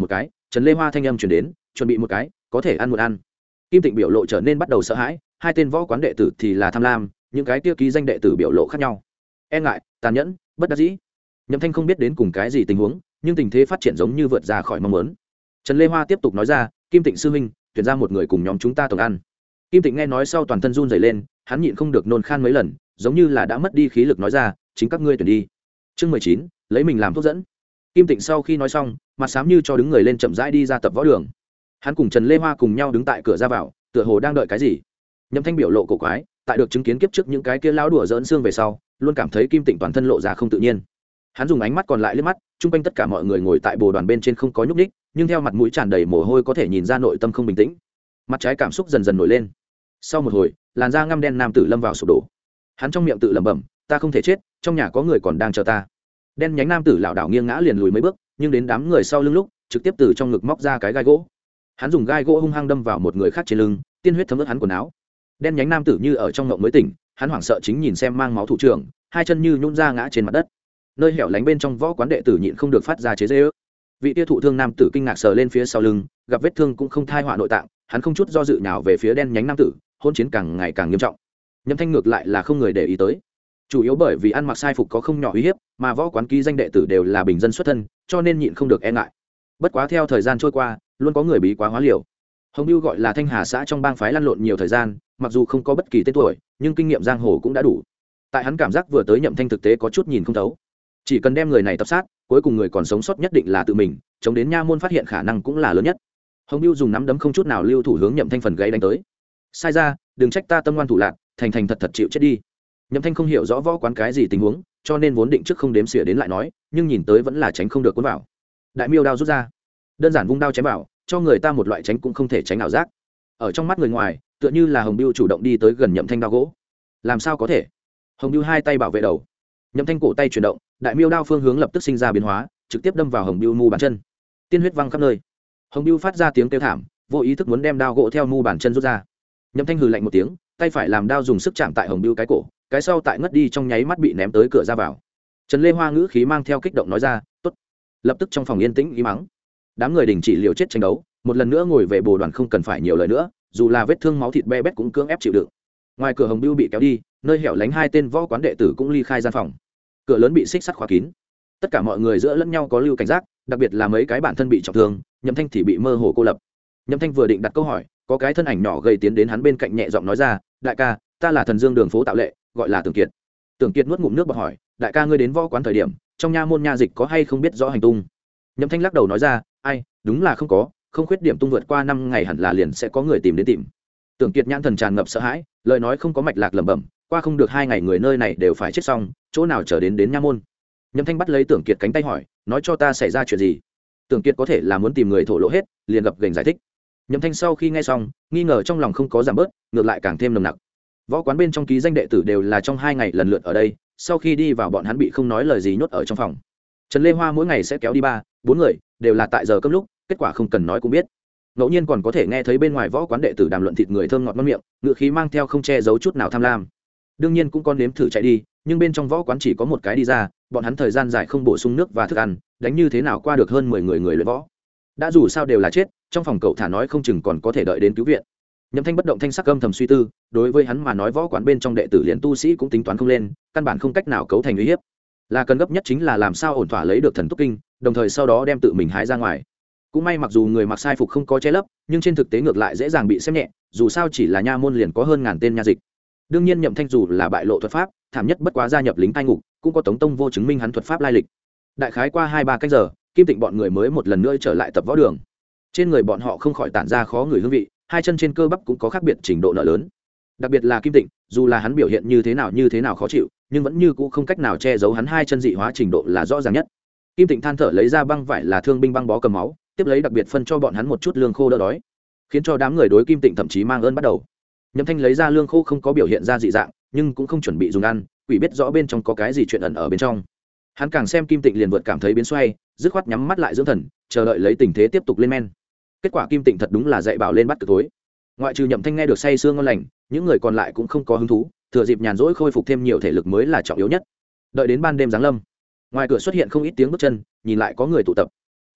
Trần Lê Hoa thanh âm chuyển đến, chuẩn bị một cái, có thể ăn một ăn. Kim Tịnh biểu lộ trở nên bắt đầu sợ hãi, hai tên võ quán đệ tử thì là tham lam, những cái kia ký danh đệ tử biểu lộ khác nhau, e ngại, tàn nhẫn, bất đắc dĩ. Nhậm Thanh không biết đến cùng cái gì tình huống, nhưng tình thế phát triển giống như vượt ra khỏi mong muốn. Trần Lê Hoa tiếp tục nói ra, Kim Tịnh sư huynh, tuyển ra một người cùng nhóm chúng ta tổng ăn. Kim Tịnh nghe nói sau toàn thân run rẩy lên, hắn nhịn không được nôn khan mấy lần, giống như là đã mất đi khí lực nói ra, chính các ngươi tuyển đi. Chương 19, lấy mình làm thuốc dẫn. Kim Tịnh sau khi nói xong, mặt xám như cho đứng người lên chậm rãi đi ra tập võ đường. Hắn cùng Trần Lê Hoa cùng nhau đứng tại cửa ra vào, tựa hồ đang đợi cái gì. Nhậm Thanh biểu lộ cổ quái, tại được chứng kiến kiếp trước những cái kia lão đùa giỡn xương về sau, luôn cảm thấy Kim Tịnh toàn thân lộ ra không tự nhiên. Hắn dùng ánh mắt còn lại liếc mắt, chung quanh tất cả mọi người ngồi tại bồ đoàn bên trên không có nhúc nhích, nhưng theo mặt mũi tràn đầy mồ hôi có thể nhìn ra nội tâm không bình tĩnh. Mặt trái cảm xúc dần dần nổi lên. Sau một hồi, làn da ngăm đen nam tử lâm vào sụp đổ. Hắn trong miệng tự lẩm bẩm, ta không thể chết, trong nhà có người còn đang chờ ta. Đen nhánh nam tử lảo đảo nghiêng ngã liền lùi mấy bước, nhưng đến đám người sau lưng lúc, trực tiếp từ trong ngực móc ra cái gai gỗ. Hắn dùng gai gỗ hung hăng đâm vào một người khác trên lưng, tiên huyết thấm ướt hắn quần áo. Đen nhánh nam tử như ở trong ngộng mới tỉnh, hắn hoảng sợ chính nhìn xem mang máu thủ trưởng, hai chân như nhũn ra ngã trên mặt đất. Nơi hẻo lánh bên trong võ quán đệ tử nhịn không được phát ra chế giễu. Vị tia thụ thương nam tử kinh ngạc sờ lên phía sau lưng, gặp vết thương cũng không thai họa nội tạng, hắn không chút do dự nào về phía đen nhánh nam tử, hôn chiến càng ngày càng nghiêm trọng. Nhậm Thanh ngược lại là không người để ý tới, chủ yếu bởi vì ăn mặc sai phục có không nhỏ uy hiếp, mà võ quán ký danh đệ tử đều là bình dân xuất thân, cho nên nhịn không được e ngại. Bất quá theo thời gian trôi qua, luôn có người bí quá hóa liều. Hồng Bưu gọi là Thanh Hà xã trong bang phái lăn lộn nhiều thời gian, mặc dù không có bất kỳ tên tuổi, nhưng kinh nghiệm giang hồ cũng đã đủ. Tại hắn cảm giác vừa tới Nhậm Thanh thực tế có chút nhìn không thấu, chỉ cần đem người này tập sát, cuối cùng người còn sống sót nhất định là tự mình, chống đến nha môn phát hiện khả năng cũng là lớn nhất. Hồng Bưu dùng nắm đấm không chút nào lưu thủ hướng Nhậm Thanh phần gáy đánh tới. Sai ra, đừng trách ta tâm ngoan thủ lạc, thành thành thật thật chịu chết đi. Nhậm Thanh không hiểu rõ võ quán cái gì tình huống, cho nên vốn định trước không đếm xỉa đến lại nói, nhưng nhìn tới vẫn là tránh không được cuốn vào. Đại miêu đao rút ra, đơn giản vung đao chém vào, cho người ta một loại tránh cũng không thể tránh ảo giác. Ở trong mắt người ngoài, tựa như là Hồng Bưu chủ động đi tới gần Nhậm Thanh đao gỗ. Làm sao có thể? Hồng Bưu hai tay bảo vệ đầu. Nhậm Thanh cổ tay chuyển động, đại miêu đao phương hướng lập tức sinh ra biến hóa, trực tiếp đâm vào Hồng Bưu mu bàn chân. Tiên huyết văng khắp nơi. Hồng Bưu phát ra tiếng kêu thảm, vô ý thức muốn đem đao gỗ theo mu bàn chân rút ra. Nhậm Thanh hừ lạnh một tiếng, tay phải làm đao dùng sức chạm tại Hồng Bưu cái cổ, cái sau tại ngất đi trong nháy mắt bị ném tới cửa ra vào. Trần Lê Hoa ngữ khí mang theo kích động nói ra, "Tốt." Lập tức trong phòng yên tĩnh im mắng. Đám người đình chỉ liều chết tranh đấu, một lần nữa ngồi về bồ đoàn không cần phải nhiều lời nữa, dù là vết thương máu thịt be bét cũng cưỡng ép chịu đựng. Ngoài cửa Hồng Bưu bị kéo đi, nơi hẻo lánh hai tên võ quán đệ tử cũng ly khai gian phòng. Cửa lớn bị xích sắt khóa kín. Tất cả mọi người giữa lẫn nhau có lưu cảnh giác, đặc biệt là mấy cái bản thân bị trọng thương, Nhậm Thanh thì bị mơ hồ cô lập. Nhậm Thanh vừa định đặt câu hỏi, có cái thân ảnh nhỏ gầy tiến đến hắn bên cạnh nhẹ giọng nói ra, "Đại ca, ta là Thần Dương đường phố Tạo Lệ, gọi là Tưởng Kiệt." Tưởng Kiệt nuốt ngụm nước bọt hỏi, "Đại ca ngươi đến võ quán thời điểm, trong nha môn nha dịch có hay không biết rõ hành tung?" Nhậm Thanh lắc đầu nói ra, "Ai, đúng là không có, không khuyết điểm tung vượt qua 5 ngày hẳn là liền sẽ có người tìm đến tìm." Tưởng Kiệt nhãn thần tràn ngập sợ hãi, lời nói không có mạch lạc lẩm bẩm, "Qua không được 2 ngày người nơi này đều phải chết xong, chỗ nào chờ đến nha môn." Nhậm Thanh bắt lấy Tưởng Kiệt cánh tay hỏi, "Nói cho ta xảy ra chuyện gì?" Tưởng Kiệt có thể là muốn tìm người thổ lộ hết, liền gập gềnh giải thích. Nhậm Thanh sau khi nghe xong, nghi ngờ trong lòng không có giảm bớt, ngược lại càng thêm nồng nặc. Võ quán bên trong ký danh đệ tử đều là trong 2 ngày lần lượt ở đây, sau khi đi vào bọn hắn bị không nói lời gì nhốt ở trong phòng. Trần Lê Hoa mỗi ngày sẽ kéo đi 3-4 người, đều là tại giờ cơm lúc, kết quả không cần nói cũng biết. Ngẫu nhiên còn có thể nghe thấy bên ngoài võ quán đệ tử đàm luận thịt người thơm ngọt ngon miệng, ngựa khí mang theo không che giấu chút nào tham lam. Đương nhiên cũng con nếm thử chạy đi, nhưng bên trong võ quán chỉ có một cái đi ra, bọn hắn thời gian dài không bổ sung nước và thức ăn, đánh như thế nào qua được hơn 10 người luyện võ. Đã dù sao đều là chết, trong phòng cậu thả nói không chừng còn có thể đợi đến cứu viện. Nhậm Thanh bất động thanh sắc âm thầm suy tư, đối với hắn mà nói võ quán bên trong đệ tử liền tu sĩ cũng tính toán không lên, căn bản không cách nào cấu thành uy hiếp. Là cần gấp nhất chính là làm sao ổn thỏa lấy được thần túc kinh, đồng thời sau đó đem tự mình hái ra ngoài. Cũng may mặc dù người mặc sai phục không có che lấp, nhưng trên thực tế ngược lại dễ dàng bị xem nhẹ, dù sao chỉ là nha môn liền có hơn ngàn tên nha dịch. Đương nhiên Nhậm Thanh dù là bại lộ thuật pháp, thảm nhất bất quá gia nhập lính cai ngục, cũng có Tống Tông vô chứng minh hắn thuật pháp lai lịch. Đại khái qua 2-3 canh giờ, Kim Tịnh bọn người mới một lần nữa trở lại tập võ đường. Trên người bọn họ không khỏi tản ra khó người hương vị, hai chân trên cơ bắp cũng có khác biệt trình độ nợ lớn. Đặc biệt là Kim Tịnh, dù là hắn biểu hiện như thế nào khó chịu, nhưng vẫn như cũ không cách nào che giấu hắn hai chân dị hóa trình độ là rõ ràng nhất. Kim Tịnh than thở lấy ra băng vải là thương binh băng bó cầm máu, tiếp lấy đặc biệt phân cho bọn hắn một chút lương khô đỡ đói, khiến cho đám người đối Kim Tịnh thậm chí mang ơn bắt đầu. Nhậm Thanh lấy ra lương khô không có biểu hiện ra dị dạng, nhưng cũng không chuẩn bị dùng ăn, quỷ biết rõ bên trong có cái gì chuyện ẩn ở bên trong. Hắn càng xem Kim Tịnh liền vượt cảm thấy biến xoay, dứt khoát nhắm mắt lại dưỡng thần, chờ đợi lấy tình thế tiếp tục lên men. Kết quả Kim Tịnh thật đúng là dạy bảo lên bắt cực tối. Ngoại trừ Nhậm Thanh nghe được say sương ngon lành, những người còn lại cũng không có hứng thú, thừa dịp nhàn rỗi khôi phục thêm nhiều thể lực mới là trọng yếu nhất. Đợi đến ban đêm giáng lâm, ngoài cửa xuất hiện không ít tiếng bước chân, nhìn lại có người tụ tập.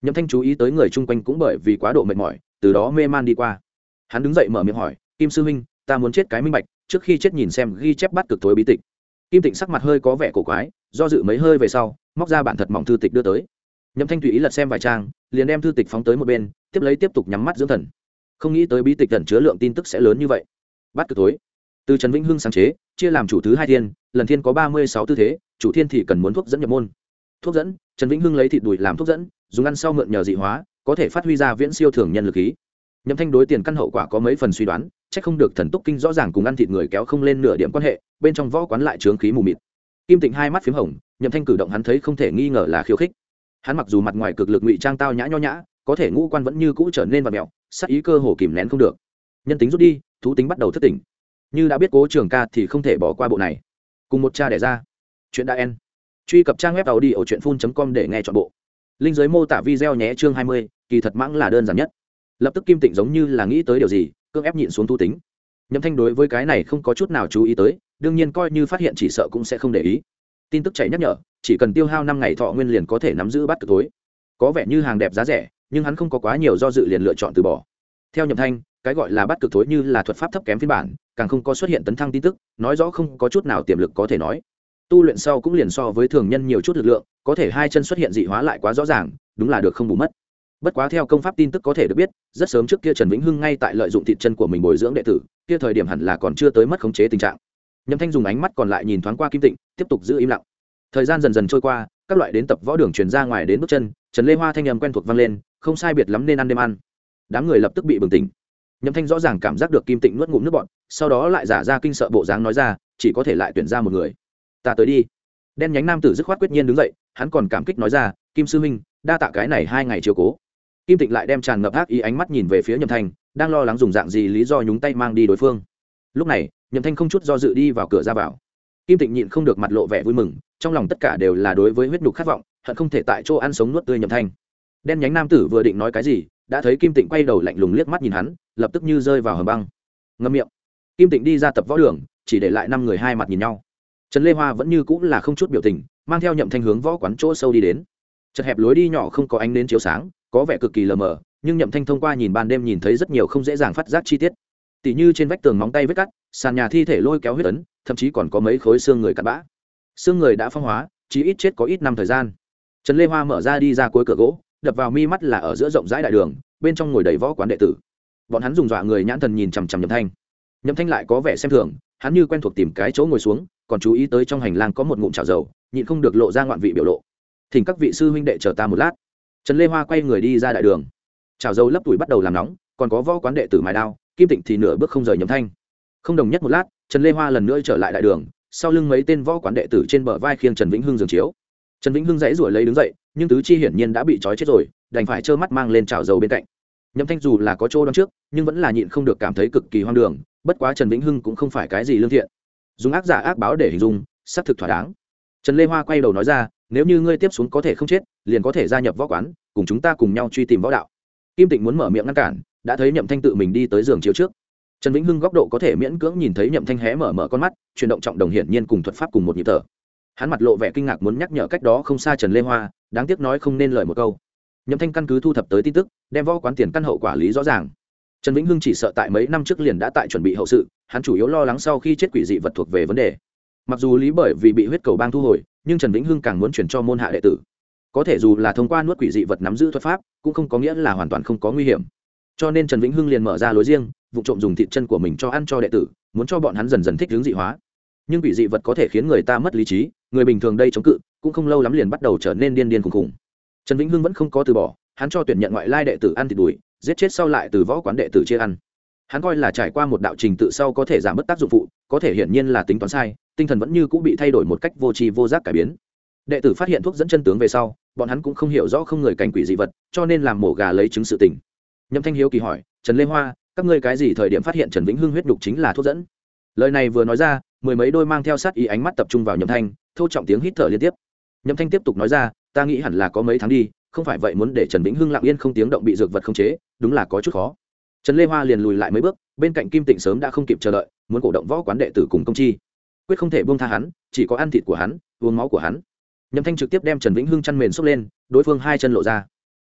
Nhậm Thanh chú ý tới người chung quanh cũng bởi vì quá độ mệt mỏi từ đó mê man đi qua. Hắn đứng dậy mở miệng hỏi, Kim sư huynh, ta muốn chết cái minh bạch, trước khi chết nhìn xem ghi chép bắt cực tối bí tịch. Kim Tịnh sắc mặt hơi có vẻ cổ quái, do dự mấy hơi về sau móc ra bản thật mỏng thư tịch đưa tới. Nhậm Thanh tùy ý lật xem vài trang, liền đem thư tịch phóng tới một bên, tiếp tục nhắm mắt dưỡng thần. Không nghĩ tới bí tịch ẩn chứa lượng tin tức sẽ lớn như vậy. Bắt cực tối từ Trần Vĩnh Hưng sáng chế, chia làm chủ thứ 2 thiên, lần thiên có 36 tư thế, chủ thiên thì cần muốn thuốc dẫn nhập môn. Thuốc dẫn, Trần Vĩnh Hưng lấy thịt đùi làm thuốc dẫn, dùng ăn sau mượn nhờ dị hóa, có thể phát huy ra viễn siêu thường nhân lực khí. Nhậm Thanh đối tiền căn hậu quả có mấy phần suy đoán, chắc không được thần túc kinh rõ ràng cùng ăn thịt người kéo không lên nửa điểm quan hệ, bên trong võ quán lại chướng khí mù mịt. Kim Tịnh hai mắt phím hồng, Nhậm Thanh cử động hắn thấy không thể nghi ngờ là khiêu khích. Hắn mặc dù mặt ngoài cực lực ngụy trang tao nhã nho nhã, có thể ngũ quan vẫn như cũ trở nên vặn mèo, sắc ý cơ hồ kìm nén không được. Nhân tính rút đi, thú tính bắt đầu thức tỉnh. Như đã biết Cố Trường Ca thì không thể bỏ qua bộ này. Cùng một cha đẻ ra. Chuyện đã en. Truy cập trang web audiochuyenphun.com để nghe trọn bộ. Link dưới mô tả video nhé. Chương 20, kỳ thật mãng là đơn giản nhất. Lập tức Kim Tịnh giống như là nghĩ tới điều gì, cưỡng ép nhịn xuống thú tính. Nhậm Thanh đối với cái này không có chút nào chú ý tới, đương nhiên coi như phát hiện chỉ sợ cũng sẽ không để ý. Tin tức chạy nhắc nhở, chỉ cần tiêu hao 5 ngày thọ nguyên liền có thể nắm giữ bắt cực tối. Có vẻ như hàng đẹp giá rẻ, nhưng hắn không có quá nhiều do dự liền lựa chọn từ bỏ. Theo Nhậm Thanh, cái gọi là bắt cực tối như là thuật pháp thấp kém phiên bản, càng không có xuất hiện tấn thăng tin tức, nói rõ không có chút nào tiềm lực có thể nói. Tu luyện sau cũng liền so với thường nhân nhiều chút lực lượng, có thể hai chân xuất hiện dị hóa lại quá rõ ràng, đúng là được không bù mất. Bất quá theo công pháp tin tức có thể được biết, rất sớm trước kia Trần Vĩnh Hưng ngay tại lợi dụng thịt chân của mình bồi dưỡng đệ tử, kia thời điểm hẳn là còn chưa tới mất khống chế tình trạng. Nhậm Thanh dùng ánh mắt còn lại nhìn thoáng qua Kim Tịnh, tiếp tục giữ im lặng. Thời gian dần dần trôi qua, các loại đến tập võ đường truyền ra ngoài đến bước chân, Trần Lê Hoa thanh âm quen thuộc vang lên, không sai biệt lắm nên ăn đêm ăn. Đám người lập tức bị bừng tỉnh. Nhậm Thanh rõ ràng cảm giác được Kim Tịnh nuốt ngụm nước bọt, sau đó lại giả ra kinh sợ bộ dáng nói ra, chỉ có thể lại tuyển ra một người. Ta tới đi. Đen nhánh nam tử dứt khoát quyết nhiên đứng dậy, hắn còn cảm kích nói ra, Kim sư huynh, đa tạ cái này 2 ngày chiếu cố. Kim Tịnh lại đem tràn ngập ác ý ánh mắt nhìn về phía Nhậm Thanh, đang lo lắng dùng dạng gì lý do nhúng tay mang đi đối phương. Lúc này, Nhậm Thanh không chút do dự đi vào cửa ra vào. Kim Tịnh nhịn không được mặt lộ vẻ vui mừng, trong lòng tất cả đều là đối với huyết nhục khát vọng, hận không thể tại chỗ ăn sống nuốt tươi Nhậm Thanh. Đen nhánh nam tử vừa định nói cái gì, đã thấy Kim Tịnh quay đầu lạnh lùng liếc mắt nhìn hắn, lập tức như rơi vào hầm băng. Ngậm miệng. Kim Tịnh đi ra tập võ đường, chỉ để lại 5 người hai mặt nhìn nhau. Trần Lê Hoa vẫn như cũng là không chút biểu tình, mang theo Nhậm Thanh hướng võ quán chỗ sâu đi đến. Chật hẹp lối đi nhỏ không có ánh nến chiếu sáng, có vẻ cực kỳ lờ mờ, nhưng Nhậm Thanh thông qua nhìn ban đêm nhìn thấy rất nhiều không dễ dàng phát giác chi tiết. Tỉ như trên vách tường móng tay vết cắt, sàn nhà thi thể lôi kéo huyết ấn, thậm chí còn có mấy khối xương người cặn bã. Xương người đã phong hóa, chỉ ít chết có ít năm thời gian. Trần Lê Hoa mở ra đi ra cuối cửa gỗ, đập vào mi mắt là ở giữa rộng rãi đại đường, bên trong ngồi đầy võ quán đệ tử. Bọn hắn dùng dọa người nhãn thần nhìn chằm chằm Nhậm Thanh. Nhậm Thanh lại có vẻ xem thường, hắn như quen thuộc tìm cái chỗ ngồi xuống, còn chú ý tới trong hành lang có một ngụm chảo dầu, nhịn không được lộ ra ngoạn vị biểu lộ. Thỉnh các vị sư huynh đệ chờ ta một lát. Trần Lê Hoa quay người đi ra đại đường. Chảo dầu lấp tuổi bắt đầu làm nóng, còn có võ quán đệ tử mài đao, Kim Tịnh thì nửa bước không rời Nhậm Thanh. Không đồng nhất một lát, Trần Lê Hoa lần nữa trở lại đại đường, sau lưng mấy tên võ quán đệ tử trên bờ vai khiêng Trần Vĩnh Hưng giường chiếu. Trần Vĩnh Hưng dãy rủa lấy đứng dậy, nhưng tứ chi hiển nhiên đã bị trói chết rồi, đành phải trơ mắt mang lên chảo dầu bên cạnh. Nhậm Thanh dù là có chỗ đón trước, nhưng vẫn là nhịn không được cảm thấy cực kỳ hoang đường, bất quá Trần Vĩnh Hưng cũng không phải cái gì lương thiện. Dùng ác giả ác báo để hình dung, xác thực thỏa đáng. Trần Lê Hoa quay đầu nói ra, nếu như ngươi tiếp xuống có thể không chết, liền có thể gia nhập võ quán, cùng chúng ta cùng nhau truy tìm võ đạo. Kim Tịnh muốn mở miệng ngăn cản, đã thấy Nhậm Thanh tự mình đi tới giường chiếu trước. Trần Vĩnh Hưng góc độ có thể miễn cưỡng nhìn thấy Nhậm Thanh hé mở con mắt, chuyển động trọng đồng hiển nhiên cùng thuật pháp cùng một nhịp thở. Hắn mặt lộ vẻ kinh ngạc muốn nhắc nhở cách đó không xa Trần Lê Hoa, đáng tiếc nói không nên lời một câu. Nhậm Thanh căn cứ thu thập tới tin tức, đem võ quán tiền căn hậu quả lý rõ ràng. Trần Vĩnh Hưng chỉ sợ tại mấy năm trước liền đã tại chuẩn bị hậu sự, hắn chủ yếu lo lắng sau khi chết quỷ dị vật thuộc về vấn đề. Mặc dù lý bởi vì bị huyết cầu bang thu hồi, nhưng Trần Vĩnh Hưng càng muốn chuyển cho môn hạ đệ tử. Có thể dù là thông qua nuốt quỷ dị vật nắm giữ thuật pháp, cũng không có nghĩa là hoàn toàn không có nguy hiểm. Cho nên Trần Vĩnh Hưng liền mở ra lối riêng, vụ trộm dùng thịt chân của mình cho ăn cho đệ tử, muốn cho bọn hắn dần dần thích ứng dị hóa. Nhưng quỷ dị vật có thể khiến người ta mất lý trí, người bình thường đây chống cự, cũng không lâu lắm liền bắt đầu trở nên điên điên khùng khùng. Trần Vĩnh Hưng vẫn không có từ bỏ, hắn cho tuyển nhận ngoại lai đệ tử ăn thịt đùi, giết chết sau lại từ võ quán đệ tử chia ăn. Hắn coi là trải qua một đạo trình tự sau có thể giảm bớt tác dụng phụ, có thể hiển nhiên là tính toán sai, tinh thần vẫn như cũ bị thay đổi một cách vô tri vô giác cải biến. Đệ tử phát hiện thuốc dẫn chân tướng về sau, bọn hắn cũng không hiểu rõ không người cảnh quỷ dị vật, cho nên làm mổ gà lấy trứng sự tình. Nhậm Thanh hiếu kỳ hỏi, Trần Lê Hoa, các ngươi cái gì thời điểm phát hiện Trần Vĩnh Hưng huyết đục chính là thuốc dẫn? Lời này vừa nói ra, mười mấy đôi mang theo sát ý ánh mắt tập trung vào Nhậm Thanh, thô trọng tiếng hít thở liên tiếp. Nhậm Thanh tiếp tục nói ra, ta nghĩ hẳn là có mấy tháng đi, không phải vậy muốn để Trần Vĩnh Hưng lặng yên không tiếng động bị dược vật khống chế, đúng là có chút khó. Trần Lê Hoa liền lùi lại mấy bước, bên cạnh Kim Tịnh sớm đã không kịp chờ đợi, muốn cổ động võ quán đệ tử cùng công chi, quyết không thể buông tha hắn, chỉ có ăn thịt của hắn, uống máu của hắn. Nhậm Thanh trực tiếp đem Trần Vĩnh Hưng chăn mền xốc lên, đối phương hai chân lộ ra.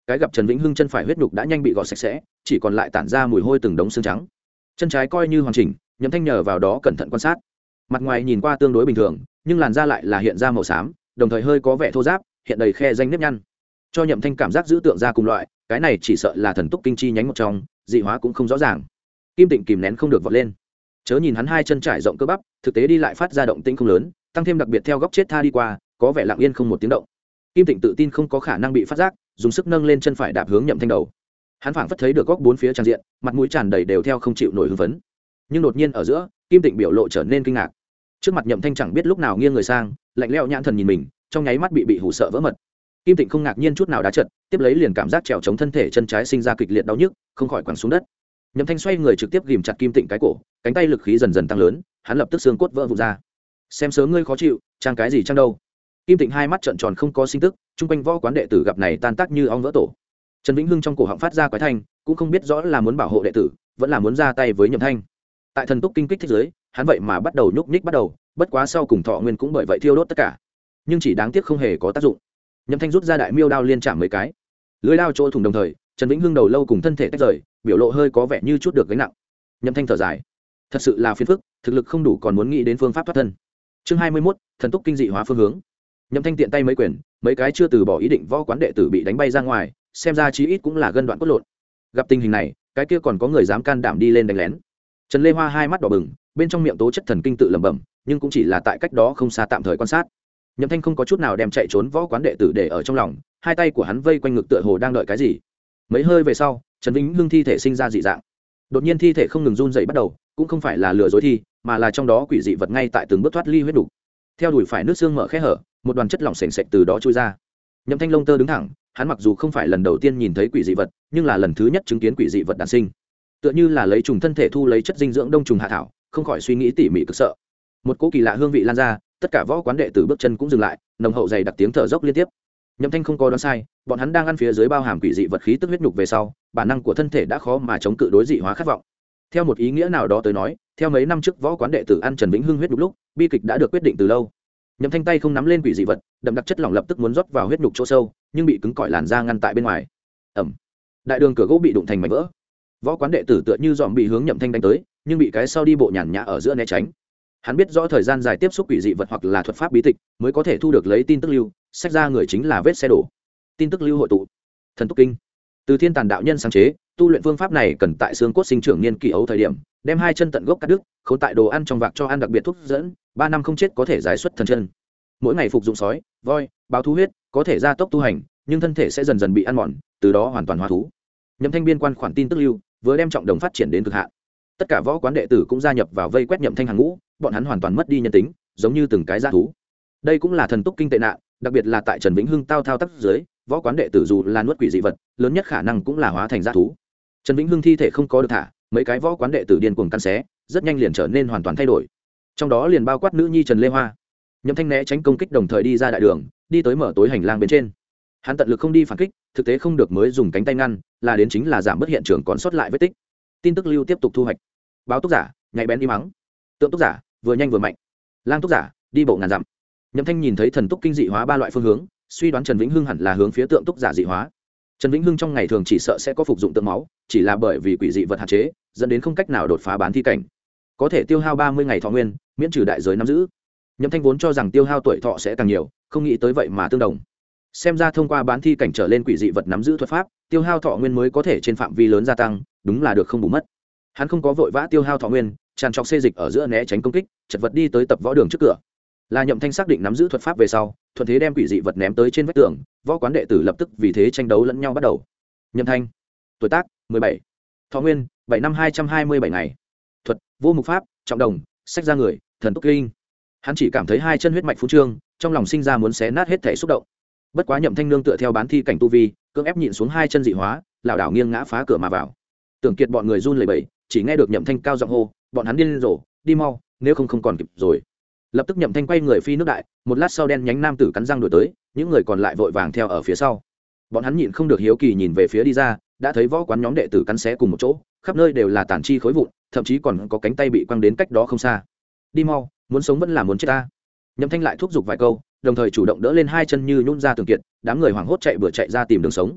cái gặp Trần Vĩnh Hưng chân phải huyết nhục đã nhanh bị gọt sạch sẽ, chỉ còn lại tản ra mùi hôi từng đống xương trắng. Chân trái coi như hoàn chỉnh, Nhậm Thanh nhờ vào đó cẩn thận quan sát. Mặt ngoài nhìn qua tương đối bình thường, nhưng làn da lại là hiện ra màu xám, đồng thời hơi có vẻ thô ráp, hiện đầy khe rãnh nếp nhăn, cho Nhậm Thanh cảm giác giữ tượng da cùng loại. Cái này chỉ sợ là thần túc kinh chi nhánh một trong, dị hóa cũng không rõ ràng. Kim Tịnh kìm nén không được vọt lên, chớ nhìn hắn hai chân trải rộng cơ bắp, thực tế đi lại phát ra động tĩnh không lớn, tăng thêm đặc biệt theo góc chết tha đi qua, có vẻ lặng yên không một tiếng động. Kim Tịnh tự tin không có khả năng bị phát giác, dùng sức nâng lên chân phải đạp hướng Nhậm Thanh đầu. Hắn phảng phất thấy được góc bốn phía trang diện, mặt mũi tràn đầy đều theo không chịu nổi hưng phấn. Nhưng đột nhiên ở giữa, Kim Tịnh biểu lộ trở nên kinh ngạc. Trước mặt Nhậm Thanh chẳng biết lúc nào nghiêng người sang, lạnh lẽo nhãn thần nhìn mình, trong nháy mắt bị hù sợ vỡ mật. Kim Tịnh không ngạc nhiên chút nào đá trật, tiếp lấy liền cảm giác trèo chống thân thể chân trái sinh ra kịch liệt đau nhức, không khỏi quẳng xuống đất. Nhậm Thanh xoay người trực tiếp ghìm chặt Kim Tịnh cái cổ, cánh tay lực khí dần dần tăng lớn, hắn lập tức xương cốt vỡ vụn ra. Xem sớm ngươi khó chịu, trang cái gì trang đâu? Kim Tịnh hai mắt trợn tròn không có sinh tức, chung quanh võ quán đệ tử gặp này tan tác như ong vỡ tổ. Trần Vĩnh Hưng trong cổ họng phát ra quái thanh, cũng không biết rõ là muốn bảo hộ đệ tử, vẫn là muốn ra tay với Nhậm Thanh. Tại thần túc kinh kích thích giới, hắn vậy mà bắt đầu nhúc nhích bắt đầu, bất quá sau cùng thọ nguyên cũng bởi vậy thiêu đốt tất cả. Nhưng chỉ đáng tiếc không hề có tác dụng. Nhậm Thanh rút ra đại miêu đao liên chạm mấy cái, lưỡi đao chỗ thủng đồng thời, Trần Vĩnh Hưng đầu lâu cùng thân thể tách rời, biểu lộ hơi có vẻ như chút được gánh nặng. Nhậm Thanh thở dài, thật sự là phiền phức, thực lực không đủ còn muốn nghĩ đến phương pháp thoát thân. Chương 21, thần túc kinh dị hóa phương hướng. Nhậm Thanh tiện tay mấy quyền, mấy cái chưa từ bỏ ý định võ quán đệ tử bị đánh bay ra ngoài, xem ra chí ít cũng là gân đoạn cốt lộn. Gặp tình hình này, cái kia còn có người dám can đảm đi lên đánh lén. Trần Lê Hoa hai mắt đỏ bừng, bên trong miệng tố chất thần kinh tự lẩm bẩm, nhưng cũng chỉ là tại cách đó không xa tạm thời quan sát. Nhậm Thanh không có chút nào đem chạy trốn võ quán đệ tử để ở trong lòng, hai tay của hắn vây quanh ngực tựa hồ đang đợi cái gì. Mấy hơi về sau, Trần Vĩnh Hưng thi thể sinh ra dị dạng. Đột nhiên thi thể không ngừng run rẩy bắt đầu, cũng không phải là lừa dối thi, mà là trong đó quỷ dị vật ngay tại từng bước thoát ly huyết đủ. Theo đùi phải nước xương mở khe hở, một đoàn chất lỏng sền sệt từ đó trôi ra. Nhậm Thanh lông tơ đứng thẳng, hắn mặc dù không phải lần đầu tiên nhìn thấy quỷ dị vật, nhưng là lần thứ nhất chứng kiến quỷ dị vật đản sinh. Tựa như là lấy trùng thân thể thu lấy chất dinh dưỡng đông trùng hạ thảo, không khỏi suy nghĩ tỉ mỉ cực sợ. Một cỗ kỳ lạ hương vị lan ra, tất cả võ quán đệ tử bước chân cũng dừng lại, nồng hậu dày đặc tiếng thở dốc liên tiếp. Nhậm Thanh không có đoán sai, bọn hắn đang ăn phía dưới bao hàm quỷ dị vật khí tức huyết nhục về sau, bản năng của thân thể đã khó mà chống cự đối dị hóa khát vọng. Theo một ý nghĩa nào đó tới nói, theo mấy năm trước võ quán đệ tử ăn Trần Vĩnh Hưng huyết nhục lúc, bi kịch đã được quyết định từ lâu. Nhậm Thanh tay không nắm lên quỷ dị vật, đậm đặc chất lỏng lập tức muốn rót vào huyết nhục chỗ sâu, nhưng bị cứng cỏi làn da ngăn tại bên ngoài. Ầm. Đại đường cửa gỗ bị đụng thành mảnh vỡ. Võ quán đệ tử tựa như dòm bị hướng Nhậm Thanh đánh tới, nhưng bị cái sau đi bộ nhàn nhã ở giữa né tránh. Hắn biết rõ thời gian dài tiếp xúc quỷ dị vật hoặc là thuật pháp bí tịch mới có thể thu được lấy tin tức lưu, sách ra người chính là vết xe đổ. Tin tức lưu hội tụ, thần túc kinh, từ thiên tàn đạo nhân sáng chế, tu luyện phương pháp này cần tại xương cốt sinh trưởng niên kỷ ấu thời điểm, đem hai chân tận gốc cắt đứt, khốn tại đồ ăn trong vạc cho ăn đặc biệt thuốc dẫn, 3 năm không chết có thể giải xuất thần chân. Mỗi ngày phục dụng sói, voi, báo thú huyết, có thể gia tốc tu hành, nhưng thân thể sẽ dần dần bị ăn mòn, từ đó hoàn toàn hóa thú. Nhậm Thanh biên quan khoản tin tức lưu, vừa đem trọng đồng phát triển đến cực hạn. Tất cả võ quán đệ tử cũng gia nhập vào vây quét Nhậm Thanh hàng ngũ, bọn hắn hoàn toàn mất đi nhân tính, giống như từng cái dã thú. Đây cũng là thần túc kinh tệ nạn, đặc biệt là tại Trần Vĩnh Hưng tao thao tác dưới, võ quán đệ tử dù là nuốt quỷ dị vật, lớn nhất khả năng cũng là hóa thành dã thú. Trần Vĩnh Hưng thi thể không có được thả, mấy cái võ quán đệ tử điên cuồng căn xé, rất nhanh liền trở nên hoàn toàn thay đổi. Trong đó liền bao quát nữ nhi Trần Lê Hoa. Nhậm Thanh né tránh công kích đồng thời đi ra đại đường, đi tới mở tối hành lang bên trên. Hắn tận lực không đi phản kích, thực tế không được mới dùng cánh tay ngăn, là đến chính là giảm bớt hiện trường còn sót lại vết tích. Tin tức lưu tiếp tục thu hoạch. Báo túc giả, nhạy bén đi mắng. Tượng túc giả, vừa nhanh vừa mạnh. Lang túc giả, đi bộ ngàn dặm. Nhậm Thanh nhìn thấy thần túc kinh dị hóa 3 loại phương hướng, suy đoán Trần Vĩnh Hưng hẳn là hướng phía tượng túc giả dị hóa. Trần Vĩnh Hưng trong ngày thường chỉ sợ sẽ có phục dụng tượng máu, chỉ là bởi vì quỷ dị vật hạn chế, dẫn đến không cách nào đột phá bán thi cảnh. Có thể tiêu hao 30 ngày thọ nguyên, miễn trừ đại giới nắm giữ. Nhậm Thanh vốn cho rằng tiêu hao tuổi thọ sẽ càng nhiều, không nghĩ tới vậy mà tương đồng. Xem ra thông qua bán thi cảnh trở lên quỷ dị vật nắm giữ thuật pháp, tiêu hao thọ nguyên mới có thể trên phạm vi lớn gia tăng, đúng là được không bù mất. Hắn không có vội vã tiêu hao thọ nguyên, tràn trọc xê dịch ở giữa né tránh công kích, chật vật đi tới tập võ đường trước cửa. Là Nhậm Thanh xác định nắm giữ thuật pháp về sau, thuận thế đem quỷ dị vật ném tới trên vách tường, võ quán đệ tử lập tức vì thế tranh đấu lẫn nhau bắt đầu. Nhậm Thanh, tuổi tác 17, thọ nguyên 7 năm 227 ngày, thuật vô mục pháp, trọng đồng, sách ra người, thần túc kinh. Hắn chỉ cảm thấy hai chân huyết mạch phú trương, trong lòng sinh ra muốn xé nát hết thể xúc động. Bất quá Nhậm Thanh nương tựa theo bán thi cảnh tu vi, cưỡng ép nhịn xuống hai chân dị hóa, lảo đảo nghiêng ngã phá cửa mà vào. Tưởng Kiệt bọn người run lẩy bẩy, chỉ nghe được Nhậm Thanh cao giọng hô, bọn hắn điên rồ, đi mau, nếu không còn kịp rồi. Lập tức Nhậm Thanh quay người phi nước đại, một lát sau đen nhánh nam tử cắn răng đuổi tới, những người còn lại vội vàng theo ở phía sau. Bọn hắn nhịn không được hiếu kỳ nhìn về phía đi ra, đã thấy võ quán nhóm đệ tử cắn xé cùng một chỗ, khắp nơi đều là tàn chi khối vụn, thậm chí còn có cánh tay bị quăng đến cách đó không xa. Đi mau, muốn sống vẫn là muốn chết ta. Nhậm Thanh lại thúc giục vài câu, đồng thời chủ động đỡ lên hai chân như nhún ra Tưởng Kiệt, đám người hoảng hốt chạy bừa chạy ra tìm đường sống.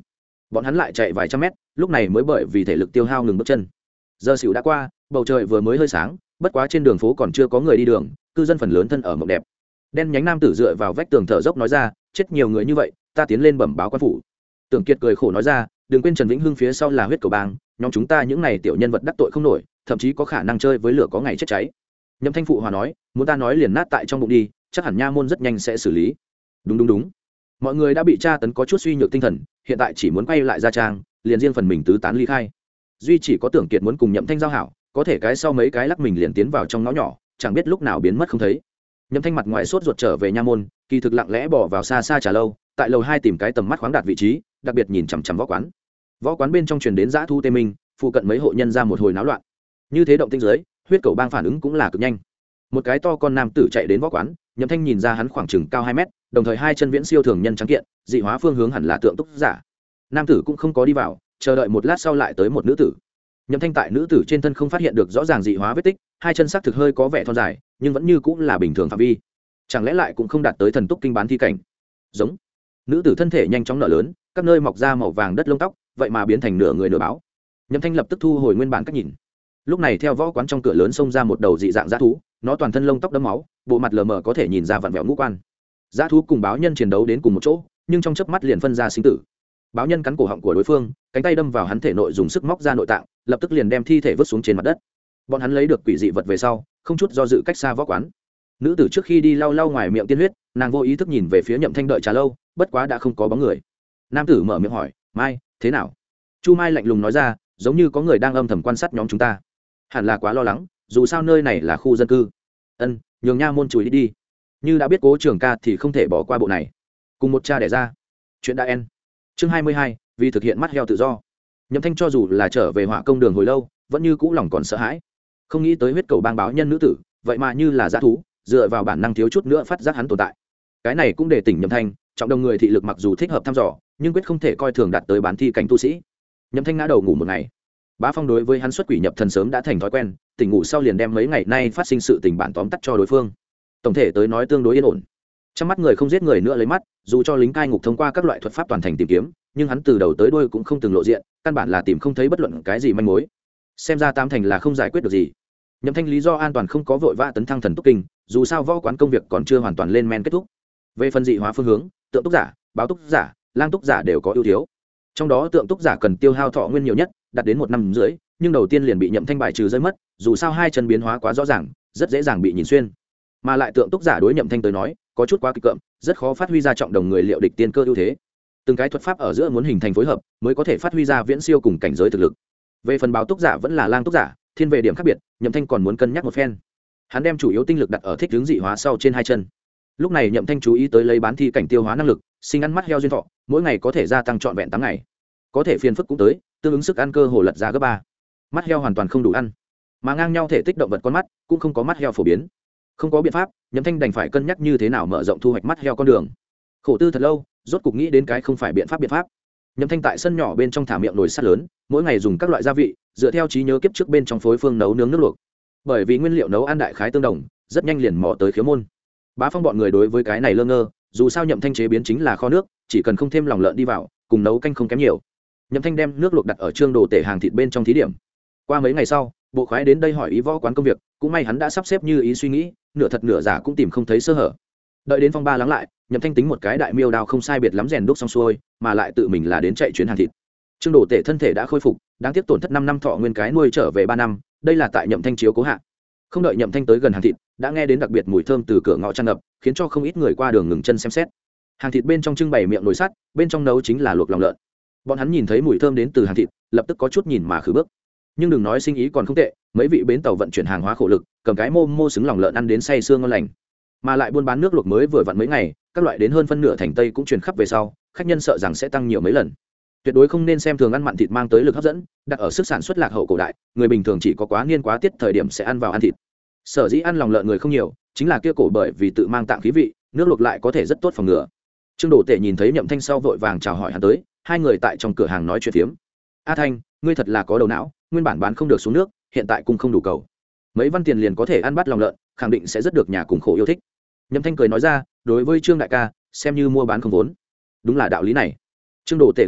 bọn hắn lại chạy vài trăm mét, lúc này mới bởi vì thể lực tiêu hao ngừng bước chân. Giờ xỉu đã qua, bầu trời vừa mới hơi sáng, bất quá trên đường phố còn chưa có người đi đường, cư dân phần lớn thân ở mộng đẹp. Đen nhánh nam tử dựa vào vách tường thở dốc nói ra, chết nhiều người như vậy, ta tiến lên bẩm báo quan phủ. Tưởng Kiệt cười khổ nói ra, đừng quên Trần Vĩnh Hưng phía sau là huyết cầu bang, nhóm chúng ta những này tiểu nhân vật đắc tội không nổi, thậm chí có khả năng chơi với lửa có ngày chết cháy. Nhậm Thanh phụ hòa nói, muốn ta nói liền nát tại trong bụng đi, chắc hẳn nha môn rất nhanh sẽ xử lý. Đúng, mọi người đã bị tra tấn có chút suy nhược tinh thần, hiện tại chỉ muốn quay lại gia trang, liền riêng phần mình tứ tán ly khai. Duy chỉ có Tưởng Kiệt muốn cùng Nhậm Thanh giao hảo, có thể cái sau mấy cái lắc mình liền tiến vào trong ngõ nhỏ, chẳng biết lúc nào biến mất không thấy. Nhậm Thanh mặt ngoài sốt ruột trở về nha môn, kỳ thực lặng lẽ bỏ vào xa xa trà lâu, tại lầu 2 tìm cái tầm mắt khoáng đạt vị trí, đặc biệt nhìn chằm chằm võ quán. Võ quán bên trong truyền đến dã thu tê minh, phụ cận mấy hộ nhân ra một hồi náo loạn. Như thế động tĩnh dưới, huyết cầu bang phản ứng cũng là cực nhanh. Một cái to con nam tử chạy đến võ quán, Nhậm Thanh nhìn ra hắn khoảng chừng cao 2 mét, đồng thời hai chân viễn siêu thường nhân trắng kiện, dị hóa phương hướng hẳn là tượng túc giả. Nam tử cũng không có đi vào, chờ đợi một lát sau lại tới một nữ tử. Nhậm Thanh tại nữ tử trên thân không phát hiện được rõ ràng dị hóa vết tích, hai chân sắc thực hơi có vẻ thon dài, nhưng vẫn như cũng là bình thường phạm vi. Chẳng lẽ lại cũng không đạt tới thần túc kinh bán thi cảnh? Giống. Nữ tử thân thể nhanh chóng nở lớn, các nơi mọc ra màu vàng đất lông tóc, vậy mà biến thành nửa người nửa báo. Nhậm Thanh lập tức thu hồi nguyên bản cách nhìn. Lúc này theo võ quán trong cửa lớn xông ra một đầu dị dạng dã thú, nó toàn thân lông tóc đẫm máu, bộ mặt lờ mờ có thể nhìn ra vặn vẹo ngũ quan. Dã thú cùng báo nhân chiến đấu đến cùng một chỗ, nhưng trong chớp mắt liền phân ra sinh tử. Báo nhân cắn cổ họng của đối phương, cánh tay đâm vào hắn thể nội dùng sức móc ra nội tạng, lập tức liền đem thi thể vứt xuống trên mặt đất. Bọn hắn lấy được quỷ dị vật về sau, không chút do dự cách xa võ quán. Nữ tử trước khi đi lau lau ngoài miệng tiên huyết, nàng vô ý thức nhìn về phía Nhậm Thanh đợi trà lâu, bất quá đã không có bóng người. Nam tử mở miệng hỏi, Mai, thế nào? Chu Mai lạnh lùng nói ra, giống như có người đang âm thầm quan sát nhóm chúng ta. Hẳn là quá lo lắng, dù sao nơi này là khu dân cư. Ân, nhường nha môn chùi đi. Như đã biết Cố Trường Ca thì không thể bỏ qua bộ này. Cùng một cha đẻ ra. Chuyện đã en. Chương 22, vì thực hiện mắt heo tự do. Nhậm Thanh cho dù là trở về Hỏa Công đường hồi lâu, vẫn như cũ lòng còn sợ hãi. Không nghĩ tới huyết cầu bang báo nhân nữ tử, vậy mà như là dã thú, dựa vào bản năng thiếu chút nữa phát giác hắn tồn tại. Cái này cũng để tỉnh Nhậm Thanh, trọng đồng người thị lực mặc dù thích hợp thăm dò, nhưng quyết không thể coi thường đạt tới bán thi cảnh tu sĩ. Nhậm Thanh ngã đầu ngủ một ngày. Bá Phong đối với hắn xuất quỷ nhập thần sớm đã thành thói quen, tỉnh ngủ sau liền đem mấy ngày nay phát sinh sự tình bản tóm tắt cho đối phương. Tổng thể tới nói tương đối yên ổn. Trong mắt người không giết người nữa lấy mắt, dù cho lính cai ngục thông qua các loại thuật pháp toàn thành tìm kiếm, nhưng hắn từ đầu tới đuôi cũng không từng lộ diện, căn bản là tìm không thấy bất luận cái gì manh mối. Xem ra tam thành là không giải quyết được gì. Nhậm Thanh lý do an toàn không có vội vã tấn thăng thần túc kinh, dù sao võ quán công việc còn chưa hoàn toàn lên men kết thúc. Về phần dị hóa phương hướng, tượng túc giả, báo túc giả, lang túc giả đều có ưu thiếu. Trong đó tượng túc giả cần tiêu hao thọ nguyên nhiều nhất, đạt đến 1 năm rưỡi, nhưng đầu tiên liền bị Nhậm Thanh bài trừ rơi mất, dù sao hai chân biến hóa quá rõ ràng, rất dễ dàng bị nhìn xuyên. Mà lại tượng túc giả đối Nhậm Thanh tới nói, có chút quá kịch cộm, rất khó phát huy ra trọng đồng người liệu địch tiên cơ ưu thế. Từng cái thuật pháp ở giữa muốn hình thành phối hợp, mới có thể phát huy ra viễn siêu cùng cảnh giới thực lực. Về phần báo túc giả vẫn là lang túc giả, thiên về điểm khác biệt, Nhậm Thanh còn muốn cân nhắc một phen. Hắn đem chủ yếu tinh lực đặt ở thích hướng dị hóa sau trên hai chân. Lúc này Nhậm Thanh chú ý tới lấy bán thi cảnh tiêu hóa năng lực, sinh ăn mắt heo duyên thọ, mỗi ngày có thể gia tăng trọn vẹn 8 ngày. Có thể phiền phức cũng tới, tương ứng sức ăn cơ hồ lật ra gấp 3. Mắt heo hoàn toàn không đủ ăn, mà ngang nhau thể tích động vật con mắt cũng không có mắt heo phổ biến. Không có biện pháp, Nhậm Thanh đành phải cân nhắc như thế nào mở rộng thu hoạch mắt heo con đường. Khổ tư thật lâu, rốt cục nghĩ đến cái không phải biện pháp. Nhậm Thanh tại sân nhỏ bên trong thả miệng nồi sắt lớn, mỗi ngày dùng các loại gia vị, dựa theo trí nhớ kiếp trước bên trong phối phương nấu nướng nước luộc. Bởi vì nguyên liệu nấu ăn đại khái tương đồng, rất nhanh liền mò tới khiếu môn. Bá Phong bọn người đối với cái này lơ ngơ, dù sao Nhậm Thanh chế biến chính là kho nước, chỉ cần không thêm lòng lợn đi vào, cùng nấu canh không kém nhiều. Nhậm Thanh đem nước luộc đặt ở trương đồ tể hàng thịt bên trong thí điểm. Qua mấy ngày sau, bộ khoái đến đây hỏi ý võ quán công việc, cũng may hắn đã sắp xếp như ý suy nghĩ, nửa thật nửa giả cũng tìm không thấy sơ hở. Đợi đến phong ba lắng lại, Nhậm Thanh tính một cái đại miêu đao không sai biệt lắm rèn đúc xong xuôi, mà lại tự mình là đến chạy chuyến hàng thịt. Trương đồ tể thân thể đã khôi phục, đáng tiếc tổn thất 5 năm thọ nguyên cái nuôi trở về 3 năm, đây là tại Nhậm Thanh chiếu cố hạ. Không đợi Nhậm Thanh tới gần hàng thịt, đã nghe đến đặc biệt mùi thơm từ cửa ngõ tràn ngập, khiến cho không ít người qua đường ngừng chân xem xét. Hàng thịt bên trong trưng bày miệng nồi sắt, bên trong nấu chính là luộc lòng lợn. Bọn hắn nhìn thấy mùi thơm đến từ hàng thịt, lập tức có chút nhìn mà khử bước. Nhưng đừng nói sinh ý còn không tệ, mấy vị bến tàu vận chuyển hàng hóa khổ lực, cầm cái mô xứng lòng lợn ăn đến say sương ngon lành. Mà lại buôn bán nước luộc mới vừa vặn mấy ngày, các loại đến hơn phân nửa thành Tây cũng truyền khắp về sau, khách nhân sợ rằng sẽ tăng nhiều mấy lần. Tuyệt đối không nên xem thường ăn mặn thịt mang tới lực hấp dẫn, đặt ở sức sản xuất lạc hậu cổ đại, người bình thường chỉ có quá niên quá tiết thời điểm sẽ ăn vào ăn thịt. Sở dĩ ăn lòng lợn người không nhiều, chính là kia cổ bởi vì tự mang tạng khí vị, nước luộc lại có thể rất tốt phòng ngừa. Trương Đồ Tể nhìn thấy Nhậm Thanh sau vội vàng chào hỏi hắn tới, hai người tại trong cửa hàng nói chuyện phiếm. A Thanh, ngươi thật là có đầu não, nguyên bản bán không được xuống nước, hiện tại cũng không đủ cầu. Mấy văn tiền liền có thể ăn bát lòng lợn, khẳng định sẽ rất được nhà cùng khổ yêu thích. Nhậm Thanh cười nói ra, đối với Trương đại ca, xem như mua bán không vốn. Đúng là đạo lý này. Trương Đồ Tể gật đầu,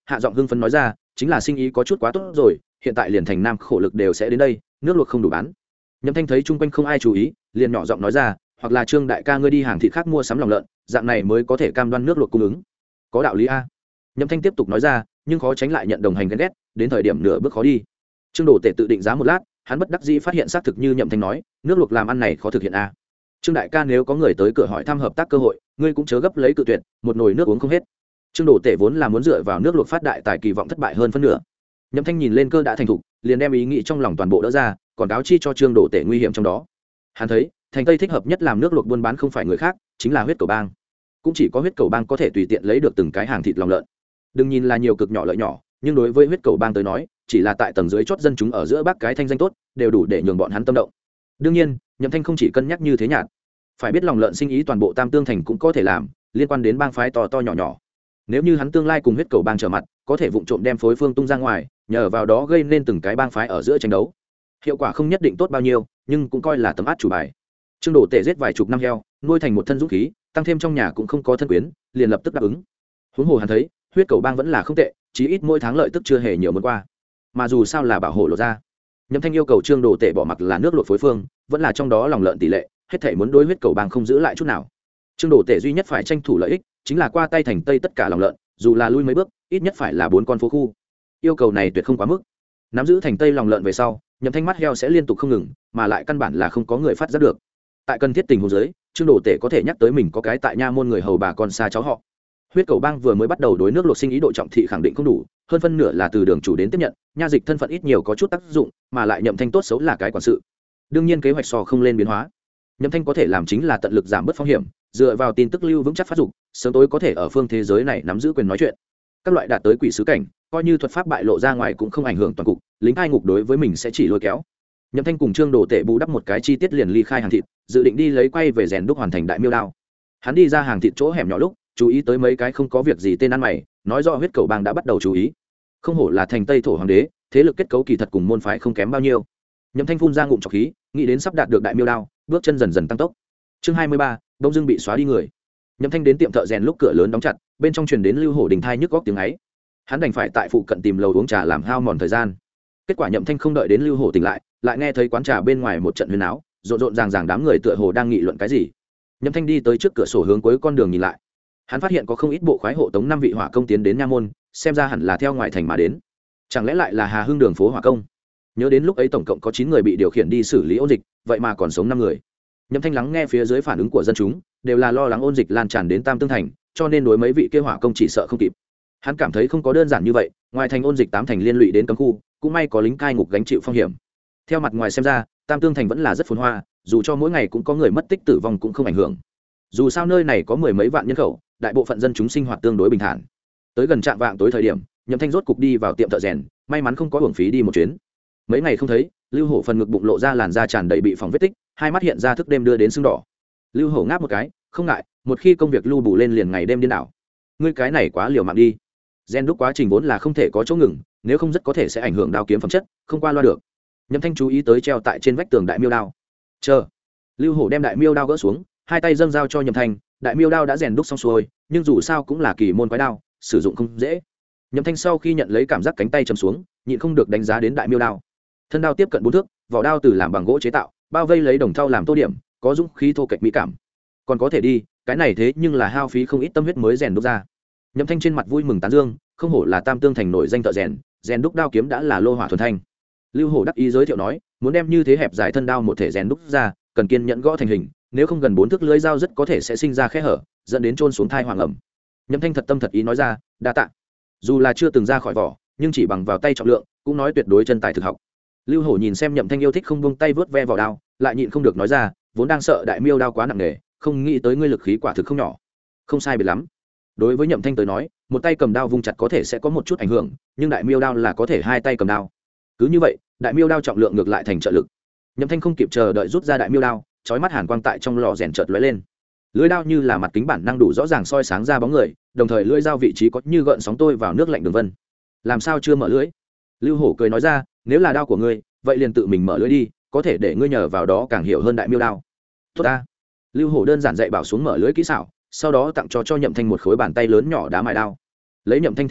hạ giọng hưng phấn nói ra, chính là sinh ý có chút quá tốt rồi, hiện tại liền thành nam khổ lực đều sẽ đến đây, nước luộc không đủ bán. Nhậm Thanh thấy chung quanh không ai chú ý, liền nhỏ giọng nói ra, hoặc là Trương đại ca ngươi đi hàng thịt khác mua sắm lòng lợn, dạng này mới có thể cam đoan nước luộc cung ứng. Có đạo lý a. Nhậm Thanh tiếp tục nói ra, nhưng khó tránh lại nhận đồng hành ghen ghét, đến thời điểm nửa bước khó đi. Trương Đồ Tể tự định giá một lát, hắn bất đắc dĩ phát hiện xác thực như Nhậm Thanh nói, nước luộc làm ăn này khó thực hiện a. Trương đại ca nếu có người tới cửa hỏi thăm hợp tác cơ hội, ngươi cũng chớ gấp lấy cự tuyệt, một nồi nước uống không hết. Trương Đồ Tể vốn là muốn dựa vào nước luộc phát đại tài, kỳ vọng thất bại hơn phân nửa. Nhậm Thanh nhìn lên cơ đã thành thục, liền đem ý nghĩ trong lòng toàn bộ đỡ ra, còn cáo chi cho Trương Đồ Tể nguy hiểm trong đó. Hắn thấy, thành Tây thích hợp nhất làm nước luộc buôn bán không phải người khác, chính là huyết cầu bang. Cũng chỉ có huyết cầu bang có thể tùy tiện lấy được từng cái hàng thịt lòng lợn. Đừng nhìn là nhiều cực nhỏ lợi nhỏ, nhưng đối với huyết cầu bang tới nói, chỉ là tại tầng dưới chót dân chúng ở giữa bác cái thanh danh tốt, đều đủ để nhường bọn hắn tâm động. Đương nhiên, Nhậm Thanh không chỉ cân nhắc như thế nhạt, phải biết lòng lợn sinh ý toàn bộ Tam Tương thành cũng có thể làm, liên quan đến bang phái to to nhỏ nhỏ. Nếu như hắn tương lai cùng huyết cầu bang trở mặt, có thể vụng trộm đem phối phương tung ra ngoài, nhờ vào đó gây nên từng cái bang phái ở giữa tranh đấu. Hiệu quả không nhất định tốt bao nhiêu, nhưng cũng coi là tấm át chủ bài. Trương Đồ Tể giết vài chục năm heo, nuôi thành một thân dũng khí, tăng thêm trong nhà cũng không có thân quyến, liền lập tức đáp ứng. Huống hồ hắn thấy, huyết cầu bang vẫn là không tệ, chí ít mỗi tháng lợi tức chưa hề nhiều mơn qua. Mà dù sao là bảo hộ lộ ra. Nhậm Thanh yêu cầu Trương Đồ Tể bỏ mặc là nước luộc phối phương, vẫn là trong đó lòng lợn tỷ lệ, hết thảy muốn đối huyết cầu bang không giữ lại chút nào. Trương Đồ Tể duy nhất phải tranh thủ lợi ích, chính là qua tay thành Tây tất cả lòng lợn, dù là lui mấy bước, ít nhất phải là 4 con phố khu. Yêu cầu này tuyệt không quá mức. Nắm giữ thành Tây lòng lợn về sau, Nhậm Thanh mắt heo sẽ liên tục không ngừng, mà lại căn bản là không có người phát giác được. Tại cần thiết tình huống dưới, Trương Đồ Tể có thể nhắc tới mình có cái tại nha môn người hầu bà con xa cháu họ. Huyết cầu bang vừa mới bắt đầu đối nước luộc sinh ý độ trọng thị khẳng định không đủ, hơn phân nửa là từ đường chủ đến tiếp nhận, nha dịch thân phận ít nhiều có chút tác dụng, mà lại Nhậm Thanh tốt xấu là cái quản sự. Đương nhiên kế hoạch so không lên biến hóa. Nhậm Thanh có thể làm chính là tận lực giảm bớt phong hiểm, dựa vào tin tức lưu vững chắc phát dục, sớm tối có thể ở phương thế giới này nắm giữ quyền nói chuyện. Các loại đạt tới quỷ sứ cảnh, coi như thuật pháp bại lộ ra ngoài cũng không ảnh hưởng toàn cục, lính cai ngục đối với mình sẽ chỉ lôi kéo. Nhậm Thanh cùng Trương Đồ Tể bù đắp một cái chi tiết liền ly khai hàng thịt, dự định đi lấy quay về rèn đúc hoàn thành đại miêu đao. Hắn đi ra hàng thịt chỗ hẻm nhỏ lúc, chú ý tới mấy cái không có việc gì tên ăn mày, nói rõ huyết cầu bang đã bắt đầu chú ý. Không hổ là thành Tây thổ hoàng đế, thế lực kết cấu kỳ thật cùng môn phái không kém bao nhiêu. Nhậm Thanh phun ra ngụm trọc khí, nghĩ đến sắp đạt được đại miêu đao, bước chân dần dần tăng tốc. Chương 23, đông dương bị xóa đi người. Nhậm Thanh đến tiệm thợ rèn lúc cửa lớn đóng chặt, bên trong truyền đến Lưu Hổ Đình thai nhức góc tiếng ấy. Hắn đành phải tại phụ cận tìm lầu uống trà làm hao mòn thời gian. Kết quả Nhậm Thanh không đợi đến Lưu Hổ tỉnh lại nghe thấy quán trà bên ngoài một trận huyên náo, rộn rộn ràng ràng đám người tựa hồ đang nghị luận cái gì. Nhậm Thanh đi tới trước cửa sổ hướng cuối con đường nhìn lại. Hắn phát hiện có không ít bộ khoái hộ tống 5 vị hỏa công tiến đến nha môn, xem ra hẳn là theo ngoại thành mà đến. Chẳng lẽ lại là Hà Hưng đường phố hỏa công? Nhớ đến lúc ấy tổng cộng có 9 người bị điều khiển đi xử lý ôn dịch, vậy mà còn sống 5 người. Nhậm Thanh lắng nghe phía dưới phản ứng của dân chúng, đều là lo lắng ôn dịch lan tràn đến Tam Tương thành, cho nên đối mấy vị kia hỏa công chỉ sợ không kịp. Hắn cảm thấy không có đơn giản như vậy, ngoài thành ôn dịch 8 thành liên lụy đến cấm khu, cũng may có lính cai ngục gánh chịu phong hiểm. Theo mặt ngoài xem ra, Tam Tương thành vẫn là rất phồn hoa, dù cho mỗi ngày cũng có người mất tích tử vong cũng không ảnh hưởng. Dù sao nơi này có 10 mấy vạn nhân khẩu, đại bộ phận dân chúng sinh hoạt tương đối bình thản. Tới gần trạm vạng tối thời điểm, Nhậm Thanh rốt cục đi vào tiệm thợ rèn, may mắn không có uổng phí đi một chuyến. Mấy ngày không thấy, Lưu Hổ phần ngực bụng lộ ra làn da tràn đầy bị phỏng vết tích, hai mắt hiện ra thức đêm đưa đến sưng đỏ. Lưu Hổ ngáp một cái, không ngại, một khi công việc lưu bù lên liền ngày đêm điên đảo. Ngươi cái này quá liều mạng đi. Rèn đúc quá trình vốn là không thể có chỗ ngừng, nếu không rất có thể sẽ ảnh hưởng đao kiếm phẩm chất, không qua loa được. Nhậm Thanh chú ý tới treo tại trên vách tường đại miêu đao. Chờ. Lưu Hổ đem đại miêu đao gỡ xuống, hai tay dâng giao cho Nhậm Thanh. Đại miêu đao đã rèn đúc xong xuôi, nhưng dù sao cũng là kỳ môn quái đao, sử dụng không dễ. Nhậm Thanh sau khi nhận lấy cảm giác cánh tay chầm xuống, nhịn không được đánh giá đến đại miêu đao. Thân đao tiếp cận 4 thước, vỏ đao từ làm bằng gỗ chế tạo, bao vây lấy đồng thau làm tô điểm, có dũng khí thô kệch mỹ cảm. Còn có thể đi, cái này thế nhưng là hao phí không ít tâm huyết mới rèn đúc ra. Nhậm Thanh trên mặt vui mừng tán dương, không hổ là Tam Tương thành nổi danh thợ rèn, rèn đúc đao kiếm đã là lô hỏa thuần thanh. Lưu Hổ đắc ý giới thiệu nói, muốn đem như thế hẹp dài thân đao một thể rèn đúc ra, cần kiên nhẫn gõ thành hình, nếu không gần 4 thước lưỡi dao rất có thể sẽ sinh ra khe hở, dẫn đến trôn xuống thai hoàng ẩm. Nhậm Thanh thật tâm thật ý nói ra, đa tạ. Dù là chưa từng ra khỏi vỏ, nhưng chỉ bằng vào tay trọng lượng, cũng nói tuyệt đối chân tài thực học. Lưu Hổ nhìn xem Nhậm Thanh yêu thích không buông tay vớt ve vào đao, lại nhịn không được nói ra, vốn đang sợ đại miêu đao quá nặng nề, không nghĩ tới ngươi lực khí quả thực không nhỏ. Không sai biệt lắm. Đối với Nhậm Thanh tới nói, một tay cầm đao vung chặt có thể sẽ có một chút ảnh hưởng, nhưng đại miêu đao là có thể hai tay cầm đao. Cứ như vậy, đại miêu đao trọng lượng ngược lại thành trợ lực. Nhậm Thanh không kịp chờ đợi rút ra đại miêu đao, chói mắt hàn quang tại trong lò rèn chợt lóe lên. Lưỡi đao như là mặt kính bản năng đủ rõ ràng soi sáng ra bóng người, đồng thời lưỡi dao vị trí có như gợn sóng tôi vào nước lạnh đường vân. Làm sao chưa mở lưỡi? Lưu Hổ cười nói ra, nếu là đao của ngươi, vậy liền tự mình mở lưỡi đi, có thể để ngươi nhờ vào đó càng hiểu hơn đại miêu đao. Tốt ta. Lưu Hổ đơn giản dạy bảo xuống mở lưỡi kỹ xảo, sau đó tặng cho Nhậm Thanh một khối bàn tay lớn nhỏ đá mài đao. Lấy Nhậm Thanh thị lực,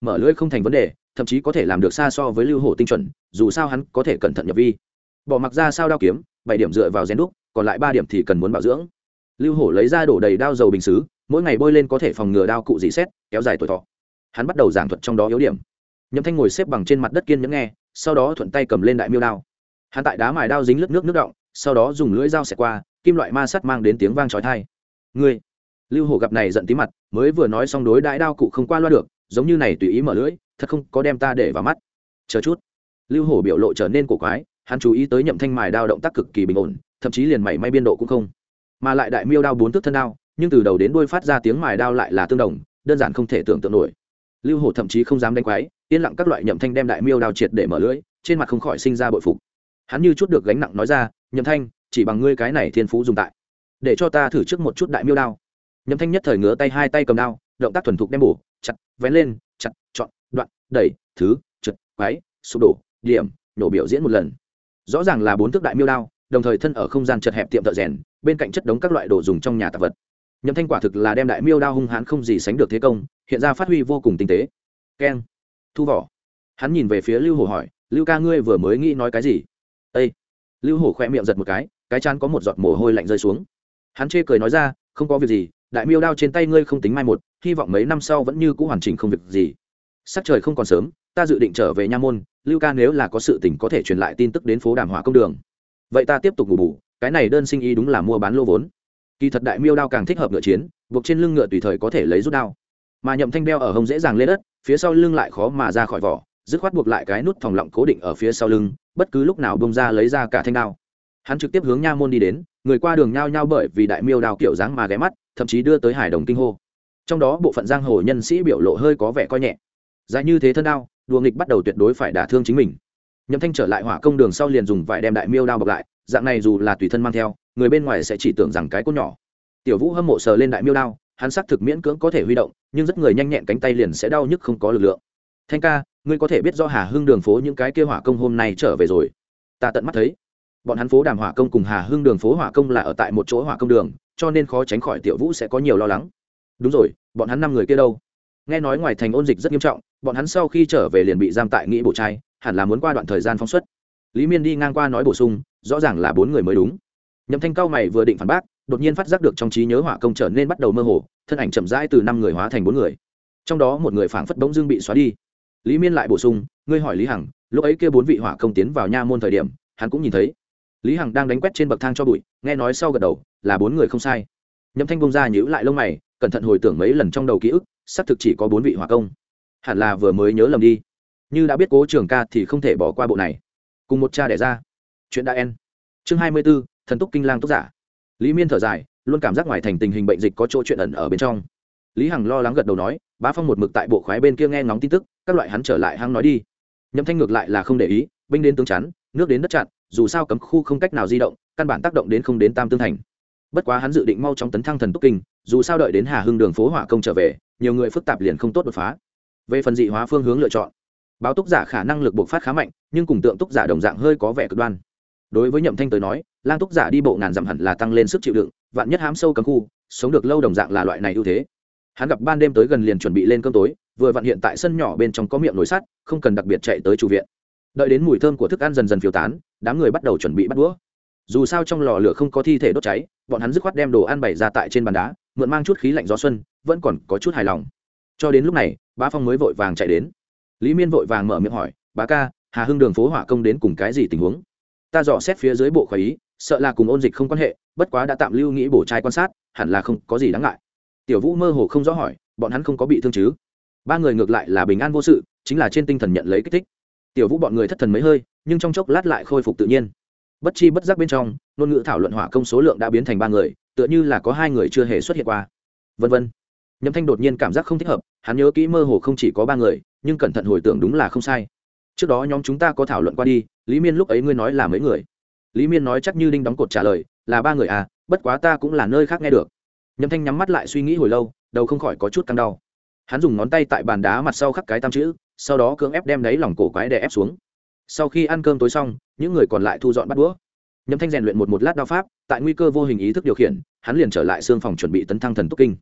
mở lưỡi không thành vấn đề, thậm chí có thể làm được xa so với lưu hổ tinh chuẩn, dù sao hắn có thể cẩn thận nhập vi. Bỏ mặc ra sao đao kiếm 7 điểm dựa vào rèn đúc, còn lại 3 điểm thì cần muốn bảo dưỡng. Lưu hổ lấy ra đổ đầy đao dầu bình xứ, mỗi ngày bôi lên có thể phòng ngừa đao cụ dị xét, kéo dài tuổi thọ. Hắn bắt đầu giảng thuật trong đó yếu điểm. Nhậm Thanh ngồi xếp bằng trên mặt đất kiên nhẫn nghe, sau đó thuận tay cầm lên đại miêu đao. Hắn tại đá mài đao dính nước đọng, sau đó dùng lưỡi dao xẹt qua, kim loại ma sắt mang đến tiếng vang chói tai. Ngươi! Lưu hổ gặp này giận tí mặt, mới vừa nói xong đối đãi đao cụ không qua loa được, giống như này tùy ý mở lưỡi, thật không có đem ta để vào mắt. Chờ chút. Lưu hổ biểu lộ trở nên cổ quái, hắn chú ý tới Nhậm Thanh mài đao động tác cực kỳ bình ổn, thậm chí liền mảy may biên độ cũng không. Mà lại đại miêu đao 4 thước thân đao, nhưng từ đầu đến đuôi phát ra tiếng mài đao lại là tương đồng, đơn giản không thể tưởng tượng nổi. Lưu hổ thậm chí không dám đánh quái, yên lặng các loại Nhậm Thanh đem đại miêu đao triệt để mở lưỡi, trên mặt không khỏi sinh ra bội phục. Hắn như chút được gánh nặng nói ra, Nhậm Thanh, chỉ bằng ngươi cái này thiên phú dùng tại, để cho ta thử trước một chút đại miêu đao. Nhậm Thanh nhất thời ngứa tay, hai tay cầm đao, động tác thuần thục đem bổ, chặt, vén lên, chặt, chọn, đoạn, đẩy, thứ, trượt, quái, sụp đổ, điểm, nổ biểu diễn một lần. Rõ ràng là 4 thước đại miêu đao, đồng thời thân ở không gian chật hẹp tiệm thợ rèn, bên cạnh chất đống các loại đồ dùng trong nhà tạp vật. Nhậm Thanh quả thực là đem đại miêu đao hung hãn không gì sánh được thế công, hiện ra phát huy vô cùng tinh tế. Keng, thu vỏ. Hắn nhìn về phía Lưu Hổ hỏi, Lưu ca ngươi vừa mới nghĩ nói cái gì? Ê! Lưu Hổ khẽ miệng giật một cái trán có một giọt mồ hôi lạnh rơi xuống. Hắn chê cười nói ra, không có việc gì, đại miêu đao trên tay ngươi không tính mai một, hy vọng mấy năm sau vẫn như cũ hoàn chỉnh không việc gì. Sắc trời không còn sớm, ta dự định trở về nha môn, Lưu ca nếu là có sự tình có thể truyền lại tin tức đến phố Đàm Hỏa công đường. Vậy ta tiếp tục ngủ bù, cái này đơn sinh ý đúng là mua bán lô vốn. Kỳ thật đại miêu đao càng thích hợp ngựa chiến, buộc trên lưng ngựa tùy thời có thể lấy rút đao, mà Nhậm Thanh đeo ở hông dễ dàng lên đất, phía sau lưng lại khó mà ra khỏi vỏ, dứt khoát buộc lại cái nút thòng lọng cố định ở phía sau lưng, bất cứ lúc nào bung ra lấy ra cả thanh đao. Hắn trực tiếp hướng nha môn đi đến, người qua đường nhao nhao bởi vì đại miêu đao kiểu dáng mà ghé mắt, thậm chí đưa tới hải đồng kinh hô. Trong đó bộ phận giang hồ nhân sĩ biểu lộ hơi có vẻ coi nhẹ. Dài như thế thân đao, đùa nghịch bắt đầu tuyệt đối phải đả thương chính mình. Nhậm Thanh trở lại Hỏa công đường sau liền dùng vải đem đại miêu đao bọc lại, dạng này dù là tùy thân mang theo, người bên ngoài sẽ chỉ tưởng rằng cái cốt nhỏ. Tiểu Vũ hâm mộ sờ lên đại miêu đao, hắn xác thực miễn cưỡng có thể huy động, nhưng rất người nhanh nhẹn cánh tay liền sẽ đau nhức không có lực lượng. Thanh ca, ngươi có thể biết do Hà Hưng đường phố những cái kia hỏa công hôm nay trở về rồi? Ta tận mắt thấy. Bọn hắn phố Đàm Hỏa công cùng Hà Hưng đường phố hỏa công là ở tại một chỗ hỏa công đường, cho nên khó tránh khỏi Tiểu Vũ sẽ có nhiều lo lắng. Đúng rồi, bọn hắn 5 người kia đâu? Nghe nói ngoài thành ôn dịch rất nghiêm trọng, bọn hắn sau khi trở về liền bị giam tại nghĩa bổ trai, hẳn là muốn qua đoạn thời gian phóng xuất. Lý Miên đi ngang qua nói bổ sung, rõ ràng là 4 người mới đúng. Nhậm Thanh cao mày vừa định phản bác, đột nhiên phát giác được trong trí nhớ hỏa công trở nên bắt đầu mơ hồ, thân ảnh chậm rãi từ 5 người hóa thành 4 người, trong đó một người phảng phất bỗng dưng bị xóa đi. Lý Miên lại bổ sung, ngươi hỏi Lý Hằng, lúc ấy kia 4 vị hỏa công tiến vào nha môn thời điểm, hắn cũng nhìn thấy. Lý Hằng đang đánh quét trên bậc thang cho bụi, nghe nói sau gật đầu, là 4 người không sai. Nhậm Thanh bông ra nhíu lại lông mày, cẩn thận hồi tưởng mấy lần trong đầu ký ức, xác thực chỉ có 4 vị hỏa công, hẳn là vừa mới nhớ lầm đi. Như đã biết Cố Trường ca thì không thể bỏ qua bộ này. Cùng một cha đẻ ra, chuyện đã en. Chương 24, thần túc kinh lang túc giả. Lý Miên thở dài, luôn cảm giác ngoài thành tình hình bệnh dịch có chỗ chuyện ẩn ở bên trong. Lý Hằng lo lắng gật đầu nói, Bá Phong một mực tại bộ khoái bên kia nghe ngóng tin tức, các loại hắn trở lại hăng nói đi. Nhậm Thanh ngược lại là không để ý, binh đến tướng chắn, nước đến đất chặn, dù sao cấm khu không cách nào di động, căn bản tác động đến không đến Tam Tương thành. Bất quá hắn dự định mau chóng tấn thăng thần túc kinh, dù sao đợi đến Hà Hưng đường phố hỏa công trở về, nhiều người phức tạp liền không tốt đột phá. Về phần dị hóa phương hướng lựa chọn, báo túc giả khả năng lực bộc phát khá mạnh, nhưng cùng tượng túc giả đồng dạng hơi có vẻ cực đoan. Đối với Nhậm Thanh tới nói, lang túc giả đi bộ ngàn dặm hẳn là tăng lên sức chịu đựng, vạn nhất hám sâu cấm khu, sống được lâu đồng dạng là loại này ưu thế. Hắn gặp ban đêm tới gần liền chuẩn bị lên cơm tối, vừa vặn hiện tại sân nhỏ bên trong có miệng nồi sắt, không cần đặc biệt chạy tới chủ viện. Đợi đến mùi thơm của thức ăn dần dần phiêu tán, đám người bắt đầu chuẩn bị bắt đũa. Dù sao trong lò lửa không có thi thể đốt cháy, bọn hắn dứt khoát đem đồ ăn bày ra tại trên bàn đá, mượn mang chút khí lạnh gió xuân, vẫn còn có chút hài lòng. Cho đến lúc này, Bá Phong mới vội vàng chạy đến. Lý Miên vội vàng mở miệng hỏi, Bá ca, Hà Hưng đường phố hỏa công đến cùng cái gì tình huống? Ta dò xét phía dưới bộ khoái ý, sợ là cùng ôn dịch không quan hệ, bất quá đã tạm lưu nghĩ bổ trai quan sát, hẳn là không có gì đáng ngại. Tiểu Vũ mơ hồ không rõ hỏi, bọn hắn không có bị thương chứ? 3 người ngược lại là bình an vô sự, chính là trên tinh thần nhận lấy kích thích. Tiểu Vũ bọn người thất thần mấy hơi, nhưng trong chốc lát lại khôi phục tự nhiên. Bất chi bất giác bên trong, ngôn ngữ thảo luận hỏa công số lượng đã biến thành 3 người, tựa như là có 2 người chưa hề xuất hiện qua. Vân vân. Nhậm Thanh đột nhiên cảm giác không thích hợp, hắn nhớ kỹ mơ hồ không chỉ có 3 người, nhưng cẩn thận hồi tưởng đúng là không sai. Trước đó nhóm chúng ta có thảo luận qua đi, Lý Miên lúc ấy ngươi nói là mấy người? Lý Miên nói chắc như đinh đóng cột trả lời, là 3 người à, bất quá ta cũng là nơi khác nghe được. Nhậm Thanh nhắm mắt lại suy nghĩ hồi lâu, đầu không khỏi có chút căng đau. Hắn dùng ngón tay tại bàn đá mặt sau khắc cái tam chữ, sau đó cưỡng ép đem đáy lòng cổ quái đè ép xuống. Sau khi ăn cơm tối xong, những người còn lại thu dọn bắt đũa. Nhậm Thanh rèn luyện một lát đao pháp, tại nguy cơ vô hình ý thức điều khiển, hắn liền trở lại xương phòng chuẩn bị tấn thăng thần túc kinh.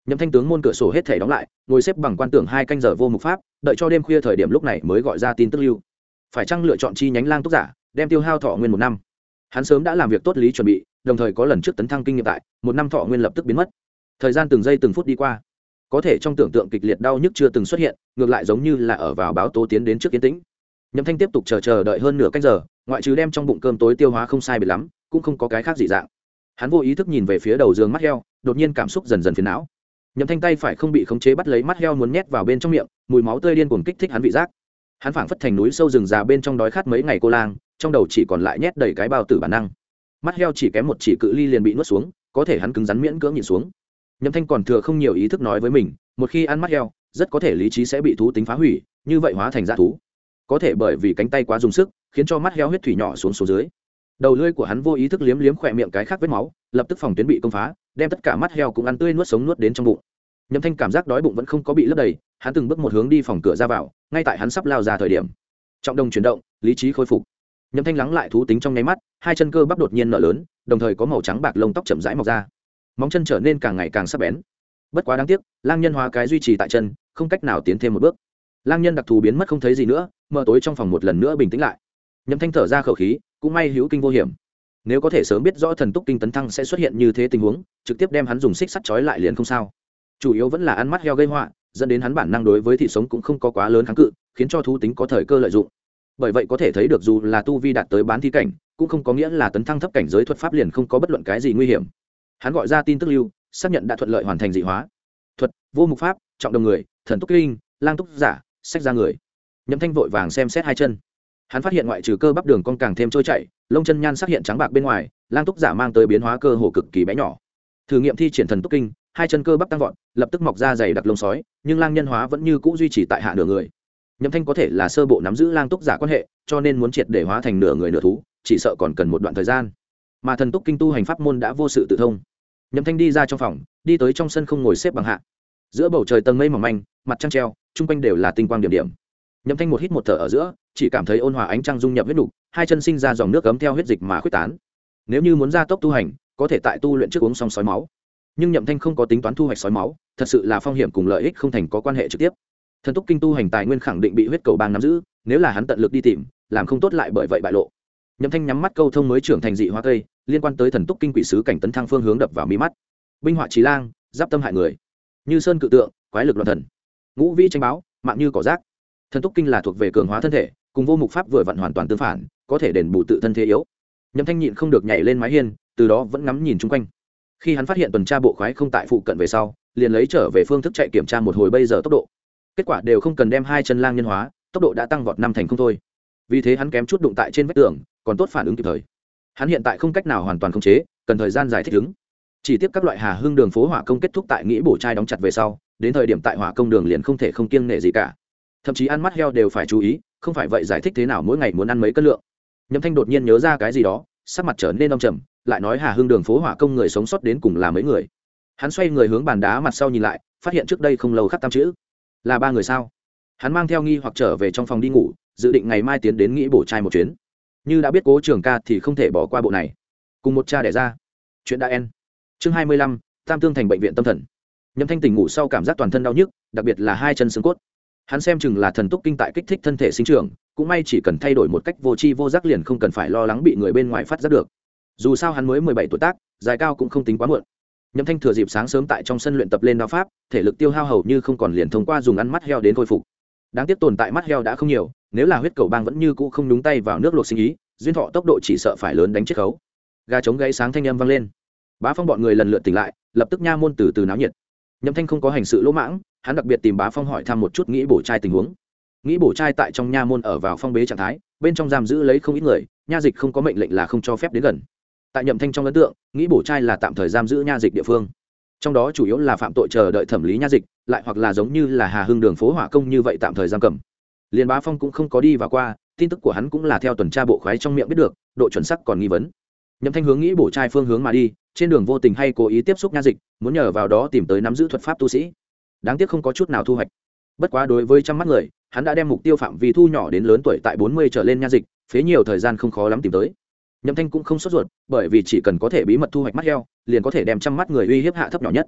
Nhậm Thanh tướng môn cửa sổ hết thể đóng lại, ngồi xếp bằng quan tưởng 2 canh giờ vô mục pháp, đợi cho đêm khuya thời điểm lúc này mới gọi ra tin tức lưu. Phải chăng lựa chọn chi nhánh lang túc giả, đem tiêu hao thọ nguyên 1 năm. Hắn sớm đã làm việc tốt lý chuẩn bị, đồng thời có lần trước tấn thăng kinh nghiệm tại, 1 năm thọ nguyên lập tức biến mất. Thời gian từng giây từng phút đi qua, có thể trong tưởng tượng kịch liệt đau nhức chưa từng xuất hiện, ngược lại giống như là ở vào báo tố tiến đến trước yên tĩnh. Nhậm Thanh tiếp tục chờ đợi hơn nửa canh giờ, ngoại trừ đem trong bụng cơm tối tiêu hóa không sai biệt lắm, cũng không có cái khác dị dạng. Hắn vô ý thức nhìn về phía đầu giường mắt heo, đột nhiên cảm xúc dần dần phiền não. Nhậm Thanh tay phải không bị khống chế bắt lấy mắt heo muốn nhét vào bên trong miệng, mùi máu tươi điên cuồng kích thích hắn vị giác. Hắn phảng phất thành núi sâu rừng già bên trong đói khát mấy ngày cô lang, trong đầu chỉ còn lại nhét đầy cái bao tử bản năng. Mắt heo chỉ kém một chỉ cự ly liền bị nuốt xuống, có thể hắn cứng rắn miễn cưỡng nhìn xuống. Nhậm Thanh còn thừa không nhiều ý thức nói với mình, một khi ăn mắt heo, rất có thể lý trí sẽ bị thú tính phá hủy, như vậy hóa thành dã thú. Có thể bởi vì cánh tay quá dùng sức, khiến cho mắt heo huyết thủy nhỏ xuống dưới. Đầu lưỡi của hắn vô ý thức liếm liếm khỏe miệng cái khác vết máu, lập tức phòng tuyến bị công phá, đem tất cả mắt heo cũng ăn tươi nuốt sống nuốt đến trong bụng. Nhậm Thanh cảm giác đói bụng vẫn không có bị lấp đầy, hắn từng bước một hướng đi phòng cửa ra vào, ngay tại hắn sắp lao ra thời điểm, trọng đồng chuyển động, lý trí khôi phục. Nhậm Thanh lắng lại thú tính trong nháy mắt, 2 chân cơ bắp đột nhiên nở lớn, đồng thời có màu trắng bạc lông tóc chậm rãi mọc ra, móng chân trở nên càng ngày càng sắc bén. Bất quá đáng tiếc, lang nhân hóa cái duy trì tại chân, không cách nào tiến thêm một bước. Lang nhân đặc thù biến mất không thấy gì nữa, mờ tối trong phòng một lần nữa bình tĩnh lại. Nhậm Thanh thở ra khẩu khí, cũng may hữu kinh vô hiểm. Nếu có thể sớm biết rõ thần túc kinh tấn thăng sẽ xuất hiện như thế tình huống, trực tiếp đem hắn dùng xích sắt trói lại liền không sao. Chủ yếu vẫn là ăn mắt heo gây họa, dẫn đến hắn bản năng đối với thịt sống cũng không có quá lớn kháng cự, khiến cho thú tính có thời cơ lợi dụng. Bởi vậy có thể thấy được dù là tu vi đạt tới bán thi cảnh, cũng không có nghĩa là tấn thăng thấp cảnh giới thuật pháp liền không có bất luận cái gì nguy hiểm. Hắn gọi ra tin tức lưu, xác nhận đã thuận lợi hoàn thành dị hóa. Thuật, vô mục pháp, trọng đồng người, thần túc kinh, lang túc giả, sách ra người. Nhậm Thanh vội vàng xem xét 2 chân. Hắn phát hiện ngoại trừ cơ bắp đường cong càng thêm trôi chảy, lông chân nhan sắc hiện trắng bạc bên ngoài, lang túc giả mang tới biến hóa cơ hồ cực kỳ bé nhỏ. Thử nghiệm thi triển thần túc kinh, 2 chân cơ bắp tăng vọt, lập tức mọc ra dày đặc lông sói, nhưng lang nhân hóa vẫn như cũ duy trì tại hạ nửa người. Nhậm Thanh có thể là sơ bộ nắm giữ lang túc giả quan hệ, cho nên muốn triệt để hóa thành nửa người nửa thú, chỉ sợ còn cần một đoạn thời gian. Mà thần túc kinh tu hành pháp môn đã vô sự tự thông. Nhậm Thanh đi ra trong phòng, đi tới trong sân không ngồi xếp bằng hạ. Giữa bầu trời tầng mây mỏng manh, mặt trăng treo, trung quanh đều là tinh quang điểm điểm. Nhậm Thanh một hít một thở ở giữa, chỉ cảm thấy ôn hòa ánh trăng dung nhập huyết nục, 2 chân sinh ra dòng nước ấm theo huyết dịch mà khuếch tán. Nếu như muốn gia tốc tu hành, có thể tại tu luyện trước uống xong sói máu. Nhưng Nhậm Thanh không có tính toán thu hoạch sói máu, thật sự là phong hiểm cùng lợi ích không thành có quan hệ trực tiếp. Thần túc kinh tu hành tài nguyên khẳng định bị huyết cầu bang nắm giữ, nếu là hắn tận lực đi tìm, làm không tốt lại bởi vậy bại lộ. Nhậm Thanh nhắm mắt câu thông mới trưởng thành dị hóa cây, liên quan tới thần túc kinh quỷ sứ cảnh tấn thăng phương hướng đập vào mi mắt. Binh họa chí lang, giáp tâm hại người. Như sơn cự tượng, quái lực loạn thần. Ngũ vĩ tranh báo, mạng như cỏ rác. Thần túc kinh là thuộc về cường hóa thân thể, cùng vô mục pháp vừa vặn hoàn toàn tương phản, có thể đền bù tự thân thế yếu. Nhậm Thanh nhịn không được nhảy lên mái hiên, từ đó vẫn ngắm nhìn chung quanh. Khi hắn phát hiện tuần tra bộ khoái không tại phụ cận về sau, liền lấy trở về phương thức chạy kiểm tra một hồi bây giờ tốc độ. Kết quả đều không cần đem 2 chân lang nhân hóa, tốc độ đã tăng vọt 5 thành không thôi. Vì thế hắn kém chút đụng tại trên vách tường, còn tốt phản ứng kịp thời. Hắn hiện tại không cách nào hoàn toàn khống chế, cần thời gian dài thích ứng. Chỉ tiếp các loại Hà Hưng đường phố hỏa công kết thúc tại nghĩa bổ trai đóng chặt về sau, đến thời điểm tại hỏa công đường liền không thể không kiêng nể gì cả. Thậm chí ăn mắt heo đều phải chú ý, không phải vậy giải thích thế nào mỗi ngày muốn ăn mấy cân lượng. Nhậm Thanh đột nhiên nhớ ra cái gì đó, sắc mặt trở nên âm trầm, lại nói Hà Hưng đường phố hỏa công người sống sót đến cùng là mấy người. Hắn xoay người hướng bàn đá mặt sau nhìn lại, phát hiện trước đây không lâu khắc 8 chữ. Là 3 người sao? Hắn mang theo nghi hoặc trở về trong phòng đi ngủ, dự định ngày mai tiến đến nghĩa bổ trai một chuyến. Như đã biết Cố Trường Ca thì không thể bỏ qua bộ này. Cùng một cha đẻ ra. Chuyện đã en. Chương 25, Tam Tương thành bệnh viện tâm thần. Nhậm Thanh tỉnh ngủ sau cảm giác toàn thân đau nhức, đặc biệt là 2 chân xương cốt. Hắn xem chừng là thần túc kinh tại kích thích thân thể sinh trưởng, cũng may chỉ cần thay đổi một cách vô tri vô giác liền không cần phải lo lắng bị người bên ngoài phát giác được. Dù sao hắn mới 17 tuổi tác, dài cao cũng không tính quá muộn. Nhậm Thanh thừa dịp sáng sớm tại trong sân luyện tập lên đao pháp, thể lực tiêu hao hầu như không còn, liền thông qua dùng ăn mắt heo đến khôi phục. Đáng tiếc tồn tại mắt heo đã không nhiều, nếu là huyết cầu bang vẫn như cũ không nhúng tay vào nước luộc sinh ý, duyên thọ tốc độ chỉ sợ phải lớn đánh chết khấu. Gà trống gáy sáng thanh âm vang lên. Bá Phong bọn người lần lượt tỉnh lại, lập tức nha môn từ từ náo nhiệt. Nhậm Thanh không có hành sự lỗ mãng, hắn đặc biệt tìm Bá Phong hỏi thăm một chút nghĩ bổ trai tình huống. Nghĩ bổ trai tại trong nha môn ở vào phong bế trạng thái, bên trong giam giữ lấy không ít người, nha dịch không có mệnh lệnh là không cho phép đến gần. Tại Nhậm Thanh trong ấn tượng, nghĩ bổ trai là tạm thời giam giữ nha dịch địa phương, trong đó chủ yếu là phạm tội chờ đợi thẩm lý nha dịch, lại hoặc là giống như là Hà Hưng đường phố hỏa công như vậy tạm thời giam cầm. Liên Bá Phong cũng không có đi vào qua, tin tức của hắn cũng là theo tuần tra bộ khoái trong miệng biết được, độ chuẩn xác còn nghi vấn. Nhậm Thanh hướng nghĩ bổ trai phương hướng mà đi, trên đường vô tình hay cố ý tiếp xúc nha dịch, muốn nhờ vào đó tìm tới nắm giữ thuật pháp tu sĩ. Đáng tiếc không có chút nào thu hoạch. Bất quá đối với trăm mắt người, hắn đã đem mục tiêu phạm vi thu nhỏ đến lớn tuổi tại 40 trở lên nha dịch, phế nhiều thời gian không khó lắm tìm tới. Nhậm Thanh cũng không sốt ruột, bởi vì chỉ cần có thể bí mật thu hoạch mắt heo, liền có thể đem trăm mắt người uy hiếp hạ thấp nhỏ nhất.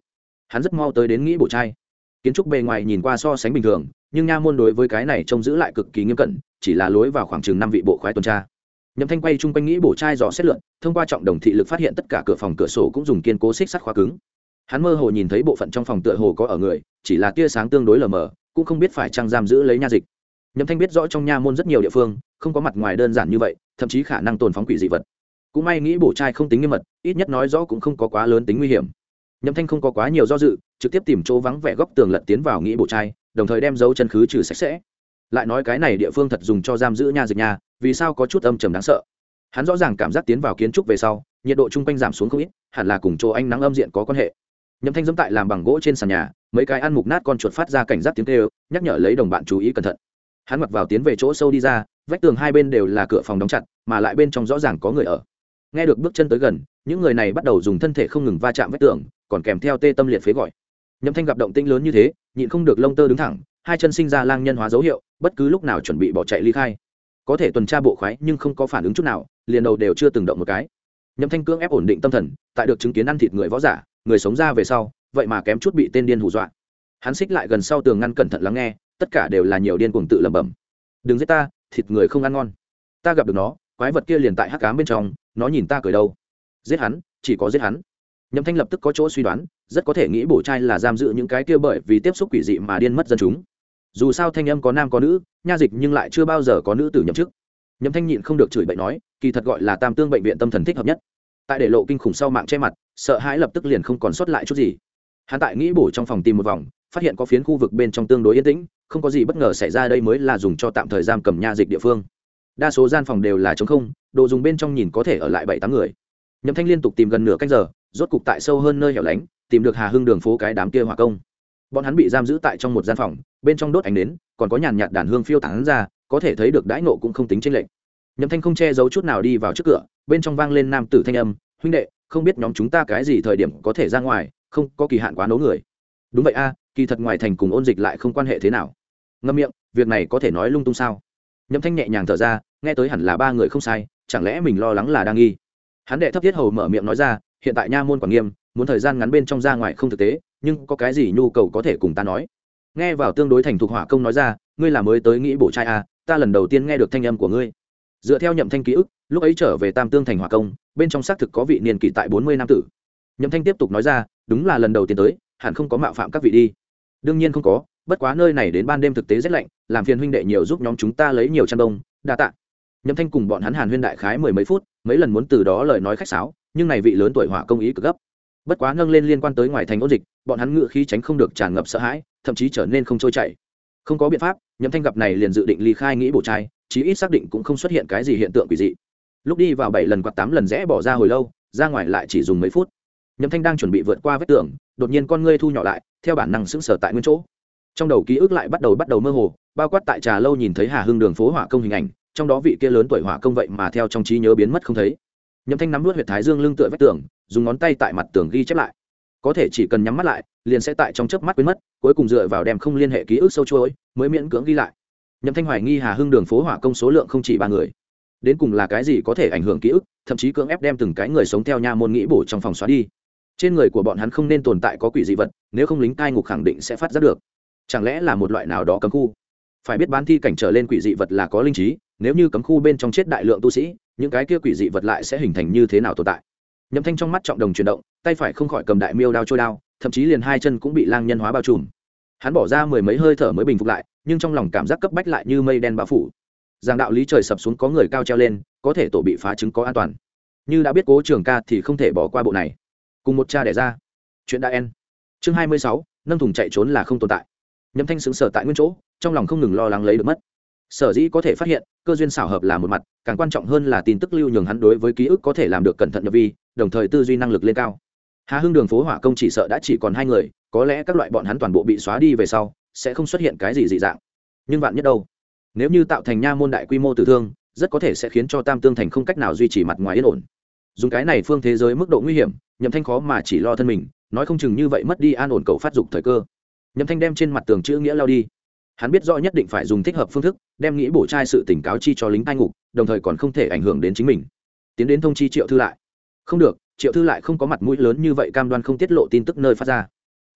hắn rất mau tới đến nghĩ bổ trai. Kiến trúc bề ngoài nhìn qua so sánh bình thường, nhưng nha môn đối với cái này trông giữ lại cực kỳ nghiêm cẩn, chỉ là lối vào khoảng chừng 5 vị bộ khoái tuần tra. Nhậm Thanh quay chung quanh nghĩ bổ trai dò xét lượn, thông qua trọng đồng thị lực phát hiện tất cả cửa phòng cửa sổ cũng dùng kiên cố xích sắt khóa cứng. Hắn mơ hồ nhìn thấy bộ phận trong phòng tựa hồ có ở người, chỉ là tia sáng tương đối lờ mờ, cũng không biết phải chăng giam giữ lấy nha dịch. Nhậm Thanh biết rõ trong nha môn rất nhiều địa phương không có mặt ngoài đơn giản như vậy, thậm chí khả năng tồn phóng quỷ dị vật. Cũng may nghĩ bổ trai không tính nghiêm mật, ít nhất nói rõ cũng không có quá lớn tính nguy hiểm. Nhậm Thanh không có quá nhiều do dự, trực tiếp tìm chỗ vắng vẻ góc tường lật tiến vào nghĩ bổ trai, đồng thời đem dấu chân khứ trừ sạch sẽ. Lại nói cái này địa phương thật dùng cho giam giữ nha dịch nha, vì sao có chút âm trầm đáng sợ. Hắn rõ ràng cảm giác tiến vào kiến trúc về sau, nhiệt độ chung quanh giảm xuống không ít, hẳn là cùng chỗ ánh nắng âm diện có quan hệ. Nhậm Thanh dẫm tại làm bằng gỗ trên sàn nhà, mấy cái ăn mục nát con chuột phát ra cảnh giác tiếng kêu, nhắc nhở lấy đồng bạn chú ý cẩn thận. Hắn mặc vào tiến về chỗ sâu đi ra, vách tường hai bên đều là cửa phòng đóng chặt, mà lại bên trong rõ ràng có người ở. Nghe được bước chân tới gần, những người này bắt đầu dùng thân thể không ngừng va chạm vách tường, còn kèm theo tê tâm liệt phế gọi. Nhậm Thanh gặp động tĩnh lớn như thế, nhịn không được lông tơ đứng thẳng, hai chân sinh ra lang nhân hóa dấu hiệu, bất cứ lúc nào chuẩn bị bỏ chạy ly khai. Có thể tuần tra bộ khoái nhưng không có phản ứng chút nào, liền đầu đều chưa từng động một cái. Nhậm Thanh cưỡng ép ổn định tâm thần, tại được chứng kiến ăn thịt người võ giả, người sống ra về sau, vậy mà kém chút bị tên điên hù dọa. Hắn xích lại gần sau tường ngăn cẩn thận lắng nghe, tất cả đều là nhiều điên cuồng tự lẩm bẩm: đừng giết ta, thịt người không ăn ngon. Ta gặp được nó, quái vật kia liền tại hắc ám bên trong, nó nhìn ta cười đâu. Giết hắn, chỉ có giết hắn. Nhậm Thanh lập tức có chỗ suy đoán, rất có thể nghĩ bổ trai là giam giữ những cái kia bởi vì tiếp xúc quỷ dị mà điên mất dân chúng. Dù sao thanh âm có nam có nữ, nha dịch nhưng lại chưa bao giờ có nữ tử nhậm chức. Nhậm Thanh nhịn không được chửi bậy nói, kỳ thật gọi là Tam Tương bệnh viện tâm thần thích hợp nhất. Tại để lộ kinh khủng sau mạng che mặt, sợ hãi lập tức liền không còn sót lại chút gì. Hắn tại nghĩ bổ trong phòng tìm một vòng, phát hiện có phiến khu vực bên trong tương đối yên tĩnh, không có gì bất ngờ xảy ra, đây mới là dùng cho tạm thời giam cầm nha dịch địa phương. Đa số gian phòng đều là trống không, đồ dùng bên trong nhìn có thể ở lại 7-8 người. Nhậm Thanh liên tục tìm gần nửa canh giờ, rốt cục tại sâu hơn nơi hẻo lánh, tìm được Hà Hưng đường phố cái đám kia hỏa công. Bọn hắn bị giam giữ tại trong một gian phòng, bên trong đốt ánh nến, còn có nhàn nhạt đàn hương phiêu tán ra, có thể thấy được đãi nộ cũng không tính chênh lệch. Nhậm Thanh không che giấu chút nào đi vào trước cửa, bên trong vang lên nam tử thanh âm: huynh đệ, không biết nhóm chúng ta cái gì thời điểm có thể ra ngoài, không có kỳ hạn quá nấu người. Đúng vậy a, kỳ thật ngoài thành cùng ôn dịch lại không quan hệ thế nào. Ngậm miệng, việc này có thể nói lung tung sao? Nhậm Thanh nhẹ nhàng thở ra, nghe tới hẳn là 3 người không sai, chẳng lẽ mình lo lắng là đang nghi. Hắn đệ thấp thiết hầu mở miệng nói ra, hiện tại nha môn quản nghiêm, muốn thời gian ngắn bên trong ra ngoài không thực tế, nhưng có cái gì nhu cầu có thể cùng ta nói. Nghe vào tương đối thành thục hỏa công nói ra, ngươi là mới tới nghĩ bổ trai a, ta lần đầu tiên nghe được thanh âm của ngươi. Dựa theo Nhậm Thanh ký ức, lúc ấy trở về Tam Tương thành hỏa công, bên trong xác thực có vị niên kỷ tại 40 nam tử. Nhậm Thanh tiếp tục nói ra, đúng là lần đầu tiên tới, hẳn không có mạo phạm các vị đi. Đương nhiên không có, bất quá nơi này đến ban đêm thực tế rất lạnh, làm phiền huynh đệ nhiều giúp nhóm chúng ta lấy nhiều chăn đông, đa tạ. Nhậm Thanh cùng bọn hắn hàn huyên đại khái 10 mấy phút, mấy lần muốn từ đó lời nói khách sáo, nhưng này vị lớn tuổi hỏa công ý cực gấp. Bất quá nâng lên liên quan tới ngoài thành ôn dịch, bọn hắn ngựa khí tránh không được tràn ngập sợ hãi, thậm chí trở nên không trôi chảy. Không có biện pháp, Nhậm Thanh gặp này liền dự định ly khai nghĩ bổ trai, chí ít xác định cũng không xuất hiện cái gì hiện tượng quỷ dị. Lúc đi vào 7 lần quạt 8 lần rẽ bỏ ra hồi lâu, ra ngoài lại chỉ dùng mấy phút. Nhậm Thanh đang chuẩn bị vượt qua vách tường, đột nhiên con ngươi thu nhỏ lại, theo bản năng sững sờ tại nguyên chỗ. Trong đầu ký ức lại bắt đầu mơ hồ, bao quát tại trà lâu nhìn thấy Hà Hưng đường phố hỏa công hình ảnh, trong đó vị kia lớn tuổi hỏa công vậy mà theo trong trí nhớ biến mất không thấy. Nhậm Thanh nắm nuốt huyệt thái dương lưng tựa vách tường, dùng ngón tay tại mặt tường ghi chép lại. Có thể chỉ cần nhắm mắt lại, liền sẽ tại trong chớp mắt quên mất, cuối cùng dựa vào đem không liên hệ ký ức sâu chuỗi, mới miễn cưỡng ghi lại. Nhậm Thanh hoài nghi Hà Hưng đường phố hỏa công số lượng không chỉ 3 người. Đến cùng là cái gì có thể ảnh hưởng ký ức, thậm chí cưỡng ép đem từng cái người sống theo nha môn nghĩ bổ trong phòng xóa đi. Trên người của bọn hắn không nên tồn tại có quỷ dị vật, nếu không lính cai ngục khẳng định sẽ phát giác được. Chẳng lẽ là một loại nào đó cấm khu? Phải biết bán thi cảnh trở lên quỷ dị vật là có linh trí, nếu như cấm khu bên trong chết đại lượng tu sĩ, những cái kia quỷ dị vật lại sẽ hình thành như thế nào tồn tại? Nhậm Thanh trong mắt trọng đồng chuyển động, tay phải không khỏi cầm đại miêu đao trôi đao, thậm chí liền hai chân cũng bị lang nhân hóa bao trùm. Hắn bỏ ra 10 mấy hơi thở mới bình phục lại, nhưng trong lòng cảm giác cấp bách lại như mây đen bao phủ. Giang đạo lý trời sập xuống có người cao treo lên, có thể tổ bị phá trứng có an toàn. Như đã biết Cố Trường Ca thì không thể bỏ qua bộ này. Cùng một cha đẻ ra. Chuyện đã en. Chương 26, nâng thùng chạy trốn là không tồn tại. Nhậm Thanh sững sờ tại nguyên chỗ, trong lòng không ngừng lo lắng lấy được mất. Sở dĩ có thể phát hiện, cơ duyên xảo hợp là một mặt, càng quan trọng hơn là tin tức lưu nhường hắn đối với ký ức có thể làm được cẩn thận nhập vi, đồng thời tư duy năng lực lên cao. Hà Hưng đường phố hỏa công chỉ sợ đã chỉ còn 2 người, có lẽ các loại bọn hắn toàn bộ bị xóa đi về sau, sẽ không xuất hiện cái gì dị dạng. Nhưng vạn nhất đâu? Nếu như tạo thành nha môn đại quy mô tử thương, rất có thể sẽ khiến cho Tam Tương thành không cách nào duy trì mặt ngoài yên ổn. Dùng cái này phương thế giới mức độ nguy hiểm, Nhậm Thanh khó mà chỉ lo thân mình, nói không chừng như vậy mất đi an ổn cầu phát dục thời cơ. Nhậm Thanh đem trên mặt tường chữ nghĩa lao đi. Hắn biết rõ nhất định phải dùng thích hợp phương thức, đem nghĩ bổ trai sự tỉnh cáo chi cho lính cai ngục, đồng thời còn không thể ảnh hưởng đến chính mình. Tiến đến thông chi Triệu Thư lại. Không được, Triệu Thư lại không có mặt mũi lớn như vậy cam đoan không tiết lộ tin tức nơi phát ra.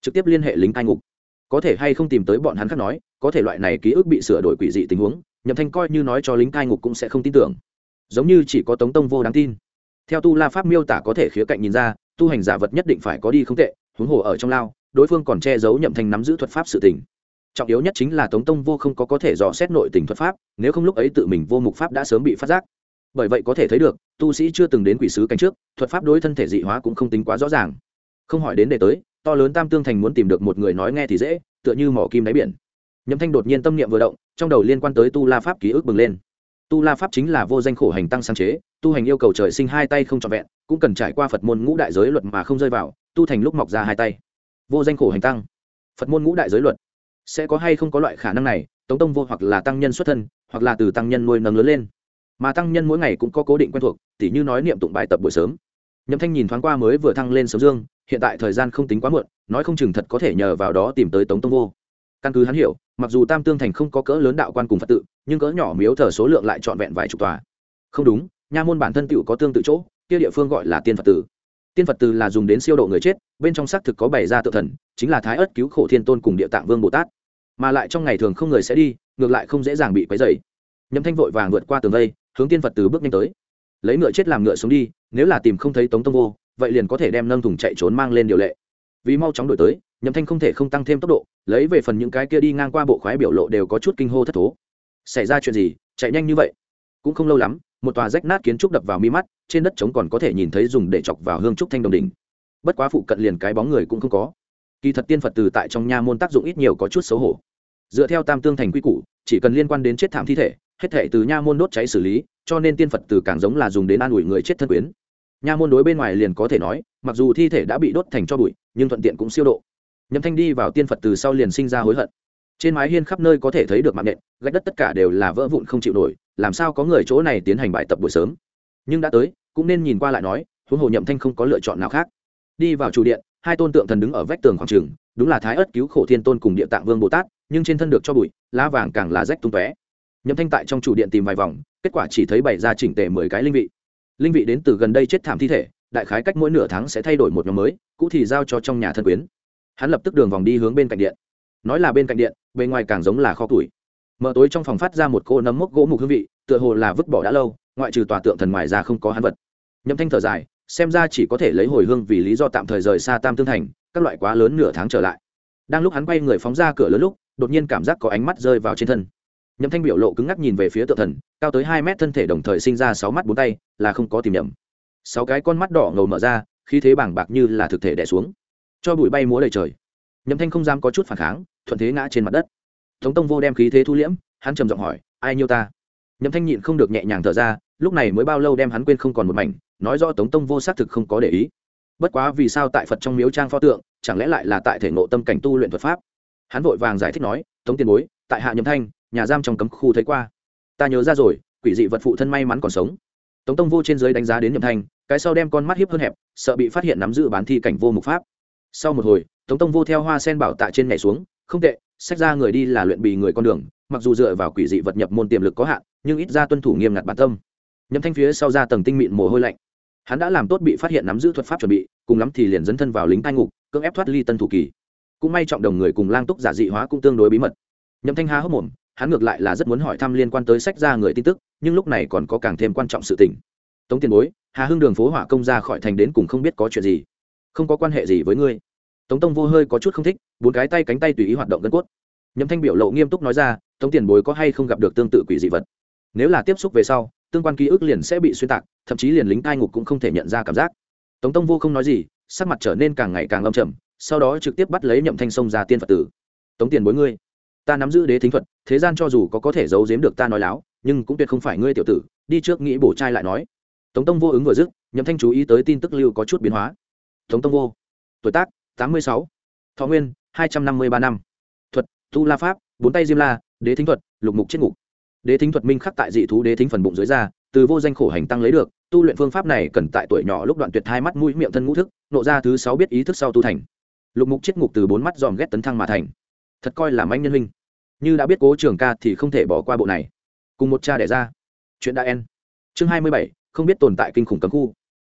trực tiếp liên hệ lính cai ngục. Có thể hay không tìm tới bọn hắn khác nói, có thể loại này ký ức bị sửa đổi quỷ dị tình huống, Nhậm Thanh coi như nói cho lính cai ngục cũng sẽ không tin tưởng. Giống như chỉ có Tống Tông Vô đáng tin. Theo tu la pháp miêu tả có thể khía cạnh nhìn ra, tu hành giả vật nhất định phải có đi không tệ, huống hồ ở trong lao, đối phương còn che giấu Nhậm Thanh nắm giữ thuật pháp sự tình. Trọng yếu nhất chính là Tống Tông Vô không có thể dò xét nội tình thuật pháp, nếu không lúc ấy tự mình vô mục pháp đã sớm bị phát giác. Bởi vậy có thể thấy được, tu sĩ chưa từng đến quỷ sứ cảnh trước, thuật pháp đối thân thể dị hóa cũng không tính quá rõ ràng. Không hỏi đến đề tới, to lớn Tam Tương Thành muốn tìm được một người nói nghe thì dễ, tựa như mỏ kim đáy biển. Nhậm Thanh đột nhiên tâm niệm vừa động, trong đầu liên quan tới tu la pháp ký ức bừng lên. Tu la pháp chính là vô danh khổ hành tăng sáng chế, tu hành yêu cầu trời sinh hai tay không trọn vẹn, cũng cần trải qua Phật môn ngũ đại giới luật mà không rơi vào, tu thành lúc mọc ra hai tay. Vô danh khổ hành tăng, Phật môn ngũ đại giới luật, sẽ có hay không có loại khả năng này? Tống Tông Vô hoặc là tăng nhân xuất thân, hoặc là từ tăng nhân nuôi nấng lớn lên, mà tăng nhân mỗi ngày cũng có cố định quen thuộc, tỉ như nói niệm tụng bài tập buổi sớm. Nhậm Thanh nhìn thoáng qua mới vừa thăng lên sớm dương, hiện tại thời gian không tính quá muộn, nói không chừng thật có thể nhờ vào đó tìm tới Tống Tông Vô. Căn cứ hắn hiểu, mặc dù Tam Tương Thành không có cỡ lớn đạo quan cùng Phật tự, nhưng cỡ nhỏ miếu thờ số lượng lại trọn vẹn vài chục tòa. Không đúng, nha môn bản thân tựu có tương tự chỗ, kia địa phương gọi là Tiên Phật Tử. Tiên Phật Tử là dùng đến siêu độ người chết, bên trong xác thực có bày ra tự thần, chính là Thái Ức Cứu Khổ Thiên Tôn cùng Địa Tạng Vương Bồ Tát, mà lại trong ngày thường không người sẽ đi, ngược lại không dễ dàng bị quấy rầy. Nhậm Thanh vội vàng vượt qua tường vây, hướng Tiên Phật Tử bước nhanh tới. Lấy ngựa chết làm ngựa sống đi, nếu là tìm không thấy Tống Tông Vô, vậy liền có thể đem nâng thùng chạy trốn mang lên điều lệ. Vì mau chóng đổi tới, Nhậm Thanh không thể không tăng thêm tốc độ, lấy về phần những cái kia đi ngang qua bộ khoái biểu lộ đều có chút kinh hô thất thố. Xảy ra chuyện gì, chạy nhanh như vậy? Cũng không lâu lắm, một tòa rách nát kiến trúc đập vào mi mắt, trên đất trống còn có thể nhìn thấy dùng để chọc vào hương trúc thanh đồng đỉnh. Bất quá phụ cận liền cái bóng người cũng không có. Kỳ thật Tiên Phật Tử tại trong nha môn tác dụng ít nhiều có chút xấu hổ. Dựa theo Tam Tương Thành quy củ, chỉ cần liên quan đến chết thảm thi thể, hết thảy từ nha môn đốt cháy xử lý, cho nên Tiên Phật Tử càng giống là dùng đến an ủi người chết thân quyến. Nha môn đối bên ngoài liền có thể nói, mặc dù thi thể đã bị đốt thành tro bụi, nhưng thuận tiện cũng siêu độ. Nhậm Thanh đi vào Tiên Phật Tử sau liền sinh ra hối hận. Trên mái hiên khắp nơi có thể thấy được mạng nện, gạch đất tất cả đều là vỡ vụn không chịu nổi, làm sao có người chỗ này tiến hành bài tập buổi sớm? Nhưng đã tới, cũng nên nhìn qua lại nói, huống hồ Nhậm Thanh không có lựa chọn nào khác. Đi vào chủ điện, hai tôn tượng thần đứng ở vách tường khoảng trường, đúng là Thái Ức Cứu Khổ Thiên Tôn cùng Địa Tạng Vương Bồ Tát, nhưng trên thân được cho bụi, lá vàng càng là rách tung tóe. Nhậm Thanh tại trong chủ điện tìm vài vòng, kết quả chỉ thấy bày ra chỉnh tề 10 cái linh vị. Linh vị đến từ gần đây chết thảm thi thể, đại khái cách mỗi nửa tháng sẽ thay đổi một nhóm mới, cũ thì giao cho trong nhà thân quyến. Hắn lập tức đường vòng đi hướng bên cạnh điện. Nói là bên cạnh điện, bên ngoài càng giống là kho củi. Mở tối trong phòng phát ra một cô nấm mốc gỗ mục hương vị, tựa hồ là vứt bỏ đã lâu, ngoại trừ tòa tượng thần ngoài ra không có hắn vật. Nhậm Thanh thở dài, xem ra chỉ có thể lấy hồi hương vì lý do tạm thời rời xa Tam Tương Thành, các loại quá lớn nửa tháng trở lại. Đang lúc hắn quay người phóng ra cửa lớn lúc, đột nhiên cảm giác có ánh mắt rơi vào trên thân. Nhậm Thanh biểu lộ cứng ngắc nhìn về phía tượng thần, cao tới 2 mét thân thể đồng thời sinh ra 6 mắt 4 tay, là không có tìm nhầm. 6 cái con mắt đỏ ngầu mở ra, khí thế bàng bạc như là thực thể đè xuống, cho bụi bay múa đầy trời. Nhậm Thanh không dám có chút phản kháng, thuận thế ngã trên mặt đất. Tống Tông Vô đem khí thế thu liễm, hắn trầm giọng hỏi, ai nhiêu ta? Nhậm Thanh nhịn không được nhẹ nhàng thở ra, lúc này mới bao lâu đem hắn quên không còn một mảnh, nói rõ Tống Tông Vô xác thực không có để ý. Bất quá vì sao tại Phật trong miếu trang pho tượng, chẳng lẽ lại là tại thể ngộ tâm cảnh tu luyện thuật pháp? Hắn vội vàng giải thích nói, Tống tiền bối, tại hạ Nhậm Thanh, nhà giam trong cấm khu thấy qua. Ta nhớ ra rồi, quỷ dị vật phụ thân may mắn còn sống. Tống Tông Vô trên dưới đánh giá đến Nhậm Thanh, cái sau đem con mắt hiếp hơn hẹp, sợ bị phát hiện nắm giữ bán thi cảnh vô mục pháp. Sau một hồi, Tống Tông Vô theo hoa sen bảo tạ trên nhảy xuống, không tệ, sách ra người đi là luyện bì người con đường, mặc dù dựa vào quỷ dị vật nhập môn tiềm lực có hạn, nhưng ít ra tuân thủ nghiêm ngặt bản tâm. Nhậm Thanh phía sau ra tầng tinh mịn mồ hôi lạnh. Hắn đã làm tốt bị phát hiện nắm giữ thuật pháp chuẩn bị, cùng lắm thì liền dấn thân vào lính cai ngục, cưỡng ép thoát ly tân thủ kỳ. Cũng may trọng đồng người cùng lang túc giả dị hóa cũng tương đối bí mật. Nhậm Thanh há hốc mồm, hắn ngược lại là rất muốn hỏi thăm liên quan tới sách ra người tin tức, nhưng lúc này còn có càng thêm quan trọng sự tình. Tống tiền bối, Hà Hưng đường phố hỏa công ra khỏi thành đến cùng không biết có chuyện gì. Không có quan hệ gì với ngươi. Tống Tông Vô hơi có chút không thích, 4 cái tay cánh tay tùy ý hoạt động gân cốt. Nhậm Thanh biểu lộ nghiêm túc nói ra, Tống tiền bối có hay không gặp được tương tự quỷ dị vật? Nếu là tiếp xúc về sau, tương quan ký ức liền sẽ bị xuyên tạc, thậm chí liền lính cai ngục cũng không thể nhận ra cảm giác. Tống Tông Vô không nói gì, sắc mặt trở nên càng ngày càng âm trầm, sau đó trực tiếp bắt lấy Nhậm Thanh xông ra Tiên Phật Tử. Tống tiền bối ngươi, ta nắm giữ đế thính thuật, thế gian cho dù có thể giấu giếm được ta nói láo, nhưng cũng tuyệt không phải ngươi tiểu tử, đi trước nghĩ bổ trai lại nói. Tống Tông Vô ứng vừa dứt, Nhậm Thanh chú ý tới tin tức lưu có chút biến hóa. Tống Tông Vô, tuổi tác 86, thọ nguyên 253 năm, thuật tu la pháp, 4 tay diêm la, đế thính thuật, lục mục chết ngục. Đế thính thuật minh khắc tại dị thú đế thính phần bụng dưới da, từ vô danh khổ hành tăng lấy được, tu luyện phương pháp này cần tại tuổi nhỏ lúc đoạn tuyệt 2 mắt mũi miệng thân ngũ thức, nộ ra thứ 6 biết ý thức sau tu thành. Lục mục chết ngục từ 4 mắt dòm ghét tấn thăng mà thành. Thật coi là manh nhân huynh. Như đã biết Cố Trường Ca thì không thể bỏ qua bộ này. Cùng một cha đẻ ra. Chuyện đã end. Chương 27, không biết tồn tại kinh khủng cấm khu.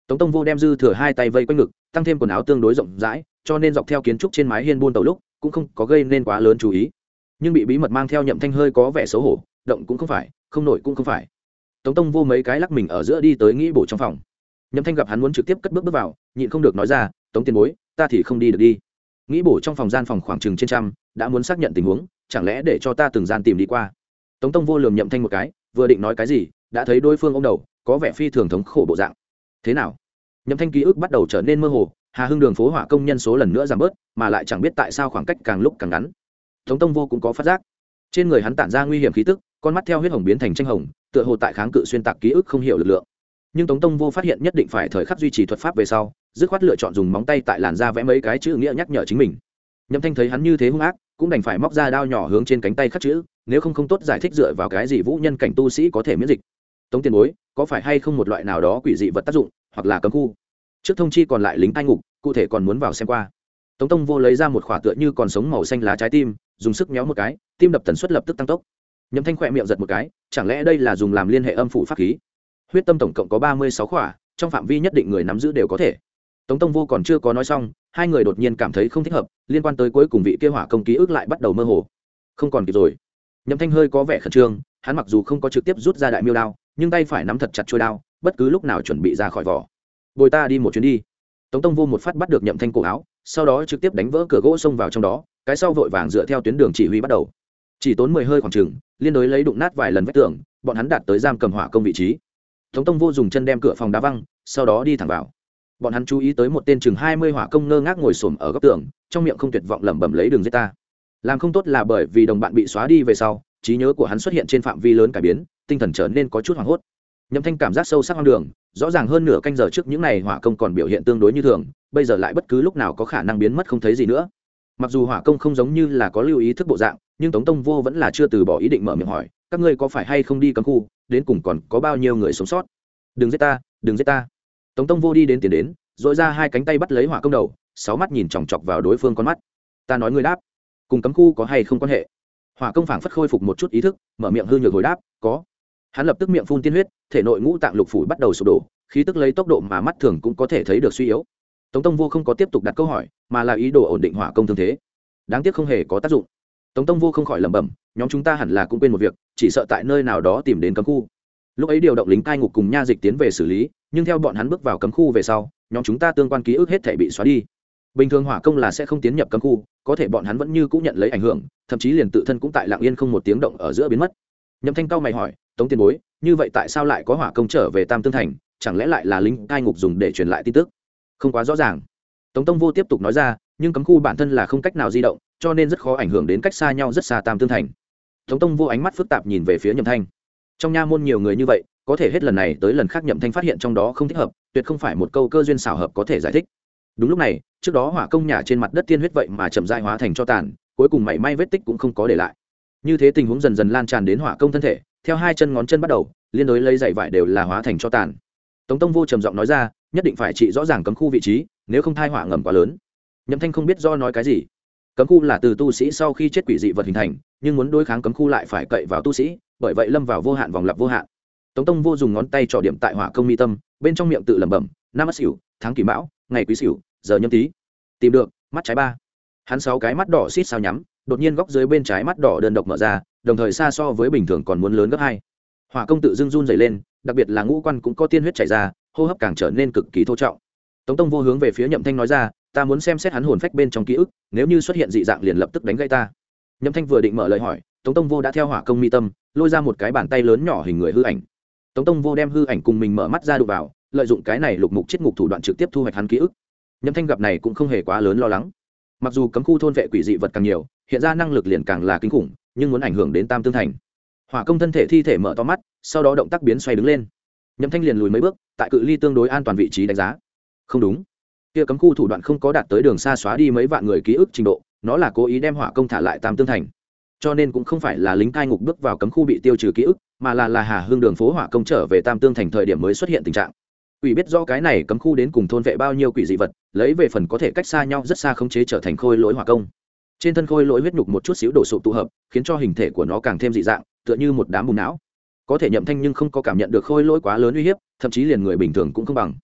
Tống Tông Vô đem dư thừa hai tay vây quanh ngực, tăng thêm quần áo tương đối rộng rãi, cho nên dọc theo kiến trúc trên mái hiên buôn tàu lúc cũng không có gây nên quá lớn chú ý. Nhưng bị bí mật mang theo Nhậm Thanh hơi có vẻ xấu hổ, động cũng không phải, không nổi cũng không phải. Tống Tông Vô mấy cái lắc mình ở giữa đi tới nghĩ bổ trong phòng. Nhậm Thanh gặp hắn muốn trực tiếp cất bước vào, nhịn không được nói ra, Tống tiền bối, ta thì không đi được đi. Nghĩ bổ trong phòng gian phòng khoảng chừng trên trăm, đã muốn xác nhận tình huống, chẳng lẽ để cho ta từng gian tìm đi qua. Tống Tông Vô lườm Nhậm Thanh một cái, vừa định nói cái gì, đã thấy đối phương ôm đầu, có vẻ phi thường thống khổ bộ dạng. Thế nào? Nhậm Thanh ký ức bắt đầu trở nên mơ hồ, Hà Hưng đường phố hỏa công nhân số lần nữa giảm bớt, mà lại chẳng biết tại sao khoảng cách càng lúc càng ngắn. Tống Tông Vô cũng có phát giác, trên người hắn tản ra nguy hiểm khí tức, con mắt theo huyết hồng biến thành tranh hồng, tựa hồ tại kháng cự xuyên tạc ký ức không hiểu lực lượng. Nhưng Tống Tông Vô phát hiện nhất định phải thời khắc duy trì thuật pháp về sau, dứt khoát lựa chọn dùng móng tay tại làn da vẽ mấy cái chữ nghĩa nhắc nhở chính mình. Nhậm Thanh thấy hắn như thế hung ác, cũng đành phải móc ra đao nhỏ hướng trên cánh tay khắc chữ, nếu không tốt giải thích dựa vào cái gì vũ nhân cảnh tu sĩ có thể miễn dịch. Tống tiền bối, có phải hay không một loại nào đó quỷ dị vật tác dụng, hoặc là cấm khu? Trước thông chi còn lại lính cai ngục, cụ thể còn muốn vào xem qua. Tống Tông Vô lấy ra một khỏa tựa như còn sống màu xanh lá trái tim, dùng sức méo một cái, tim đập tần suất lập tức tăng tốc. Nhậm Thanh khỏe miệng giật một cái, chẳng lẽ đây là dùng làm liên hệ âm phủ pháp khí? Huyết tâm tổng cộng có 36 khỏa, trong phạm vi nhất định người nắm giữ đều có thể. Tống Tông Vô còn chưa có nói xong, hai người đột nhiên cảm thấy không thích hợp, liên quan tới cuối cùng vị kia hỏa công ký ức lại bắt đầu mơ hồ. Không còn kịp rồi. Nhậm Thanh hơi có vẻ khẩn trương, hắn mặc dù không có trực tiếp rút ra đại miêu đao, nhưng tay phải nắm thật chặt chuôi đao, bất cứ lúc nào chuẩn bị ra khỏi vỏ. Bồi ta đi một chuyến đi. Tống Tông Vô một phát bắt được Nhậm Thanh cổ áo, sau đó trực tiếp đánh vỡ cửa gỗ xông vào trong đó, cái sau vội vàng dựa theo tuyến đường chỉ huy bắt đầu. Chỉ tốn 10 hơi khoảng chừng, liên đối lấy đụng nát vài lần vách tường, bọn hắn đạt tới giam cầm hỏa công vị trí. Tống Tông Vô dùng chân đem cửa phòng đá văng, sau đó đi thẳng vào. Bọn hắn chú ý tới một tên chừng 20 hỏa công ngơ ngác ngồi xổm ở góc tường, trong miệng không tuyệt vọng lẩm bẩm lấy đường giết ta. Làm không tốt là bởi vì đồng bạn bị xóa đi về sau, trí nhớ của hắn xuất hiện trên phạm vi lớn cải biến, tinh thần trở nên có chút hoảng hốt. Nhậm Thanh cảm giác sâu sắc hoang đường, rõ ràng hơn nửa canh giờ trước những này hỏa công còn biểu hiện tương đối như thường, bây giờ lại bất cứ lúc nào có khả năng biến mất không thấy gì nữa. Mặc dù hỏa công không giống như là có lưu ý thức bộ dạng, nhưng Tống Tông Vô vẫn là chưa từ bỏ ý định mở miệng hỏi, các ngươi có phải hay không đi cấm khu, đến cùng còn có bao nhiêu người sống sót? Đừng giết ta, đừng giết ta. Tống Tông Vô đi đến tiền đến, dội ra hai cánh tay bắt lấy hỏa công đầu, sáu mắt nhìn chòng chọc vào đối phương con mắt. Ta nói ngươi đáp, cùng cấm khu có hay không quan hệ? Hỏa công phảng phất khôi phục một chút ý thức, mở miệng hư nhược hồi đáp, có. Hắn lập tức miệng phun tiên huyết, thể nội ngũ tạng lục phủ bắt đầu sụp đổ, khí tức lấy tốc độ mà mắt thường cũng có thể thấy được suy yếu. Tống Tông Vô không có tiếp tục đặt câu hỏi, mà là ý đồ ổn định hỏa công thương thế. Đáng tiếc không hề có tác dụng. Tống Tông Vô không khỏi lẩm bẩm, nhóm chúng ta hẳn là cũng quên một việc, chỉ sợ tại nơi nào đó tìm đến cấm khu. Lúc ấy điều động lính cai ngục cùng nha dịch tiến về xử lý, nhưng theo bọn hắn bước vào cấm khu về sau, nhóm chúng ta tương quan ký ức hết thảy bị xóa đi. Bình thường hỏa công là sẽ không tiến nhập cấm khu, có thể bọn hắn vẫn như cũng nhận lấy ảnh hưởng, thậm chí liền tự thân cũng tại lặng yên không một tiếng động ở giữa biến mất. Nhậm Thanh cao mày hỏi, Tống tiền bối, như vậy tại sao lại có hỏa công trở về Tam Tương Thành, chẳng lẽ lại là lính cai ngục dùng để truyền lại tin tức? Không quá rõ ràng. Tống Tông Vô tiếp tục nói ra, nhưng cấm khu bản thân là không cách nào di động, cho nên rất khó ảnh hưởng đến cách xa nhau rất xa Tam Tương Thành. Tống Tông Vô ánh mắt phức tạp nhìn về phía Nhậm Thanh. Trong nha môn nhiều người như vậy, có thể hết lần này tới lần khác Nhậm Thanh phát hiện trong đó không thích hợp, tuyệt không phải một câu cơ duyên xảo hợp có thể giải thích. Đúng lúc này, trước đó hỏa công nhà trên mặt đất tiên huyết vậy mà chậm rãi hóa thành cho tàn, cuối cùng mảy may vết tích cũng không có để lại. Như thế tình huống dần dần lan tràn đến hỏa công thân thể, theo hai chân ngón chân bắt đầu, liên đối lấy dày vải đều là hóa thành cho tàn. Tống Tông Vô trầm giọng nói ra, nhất định phải trị rõ ràng cấm khu vị trí, nếu không thai hỏa ngầm quá lớn. Nhậm Thanh không biết do nói cái gì. Cấm khu là từ tu sĩ sau khi chết quỷ dị vật hình thành, nhưng muốn đối kháng cấm khu lại phải cậy vào tu sĩ, bởi vậy lâm vào vô hạn vòng lặp vô hạn. Tống Tông Vô dùng ngón tay trỏ điểm tại hỏa công mi tâm, bên trong miệng tự lẩm bẩm, năm Ất Sửu, tháng Kỷ Mão, ngày Quý Sửu, giờ Nhâm Tý. Tìm được, mắt trái ba. Hắn sáu cái mắt đỏ xít sao nhắm, đột nhiên góc dưới bên trái mắt đỏ đơn độc mở ra, đồng thời xa so với bình thường còn muốn lớn gấp hai. Hỏa công tự dưng run rẩy lên, đặc biệt là ngũ quan cũng có tiên huyết chảy ra, hô hấp càng trở nên cực kỳ thô trọng. Tống Tông Vô hướng về phía Nhậm Thanh nói ra, ta muốn xem xét hắn hồn phách bên trong ký ức, nếu như xuất hiện dị dạng liền lập tức đánh gãy ta. Nhậm Thanh vừa định mở lời hỏi, Tống Tông Vô đã theo hỏa công mi tâm lôi ra một cái bàn tay lớn nhỏ hình người hư ảnh. Tống Tông Vô đem hư ảnh cùng mình mở mắt ra đụng vào, lợi dụng cái này lục mục chết ngục thủ đoạn trực tiếp thu hoạch hắn ký ức. Nhậm Thanh gặp này cũng không hề quá lớn lo lắng. Mặc dù cấm khu thôn vệ quỷ dị vật càng nhiều, hiện ra năng lực liền càng là kinh khủng, nhưng muốn ảnh hưởng đến Tam Tương Thành. Hỏa công thân thể thi thể mở to mắt, sau đó động tác biến xoay đứng lên. Nhậm Thanh liền lùi mấy bước, tại cự ly tương đối an toàn vị trí đánh giá. Không đúng, kia cấm khu thủ đoạn không có đạt tới đường xa xóa đi mấy vạn người ký ức trình độ, nó là cố ý đem hỏa công thả lại Tam Tương Thành. Cho nên cũng không phải là lính cai ngục bước vào cấm khu bị tiêu trừ ký ức, mà là Hà Hương đường phố hỏa công trở về Tam Tương Thành thời điểm mới xuất hiện tình trạng. Quỷ biết rõ cái này cấm khu đến cùng thôn vệ bao nhiêu quỷ dị vật, lấy về phần có thể cách xa nhau rất xa khống chế trở thành khôi lỗi hỏa công. Trên thân khôi lỗi huyết nhục một chút xíu đổ sụp tụ hợp, khiến cho hình thể của nó càng thêm dị dạng, tựa như một đám bùn não. Có thể Nhậm Thanh nhưng không có cảm nhận được khôi lỗi quá lớn uy hiếp, thậm chí liền người bình thường cũng không bằng.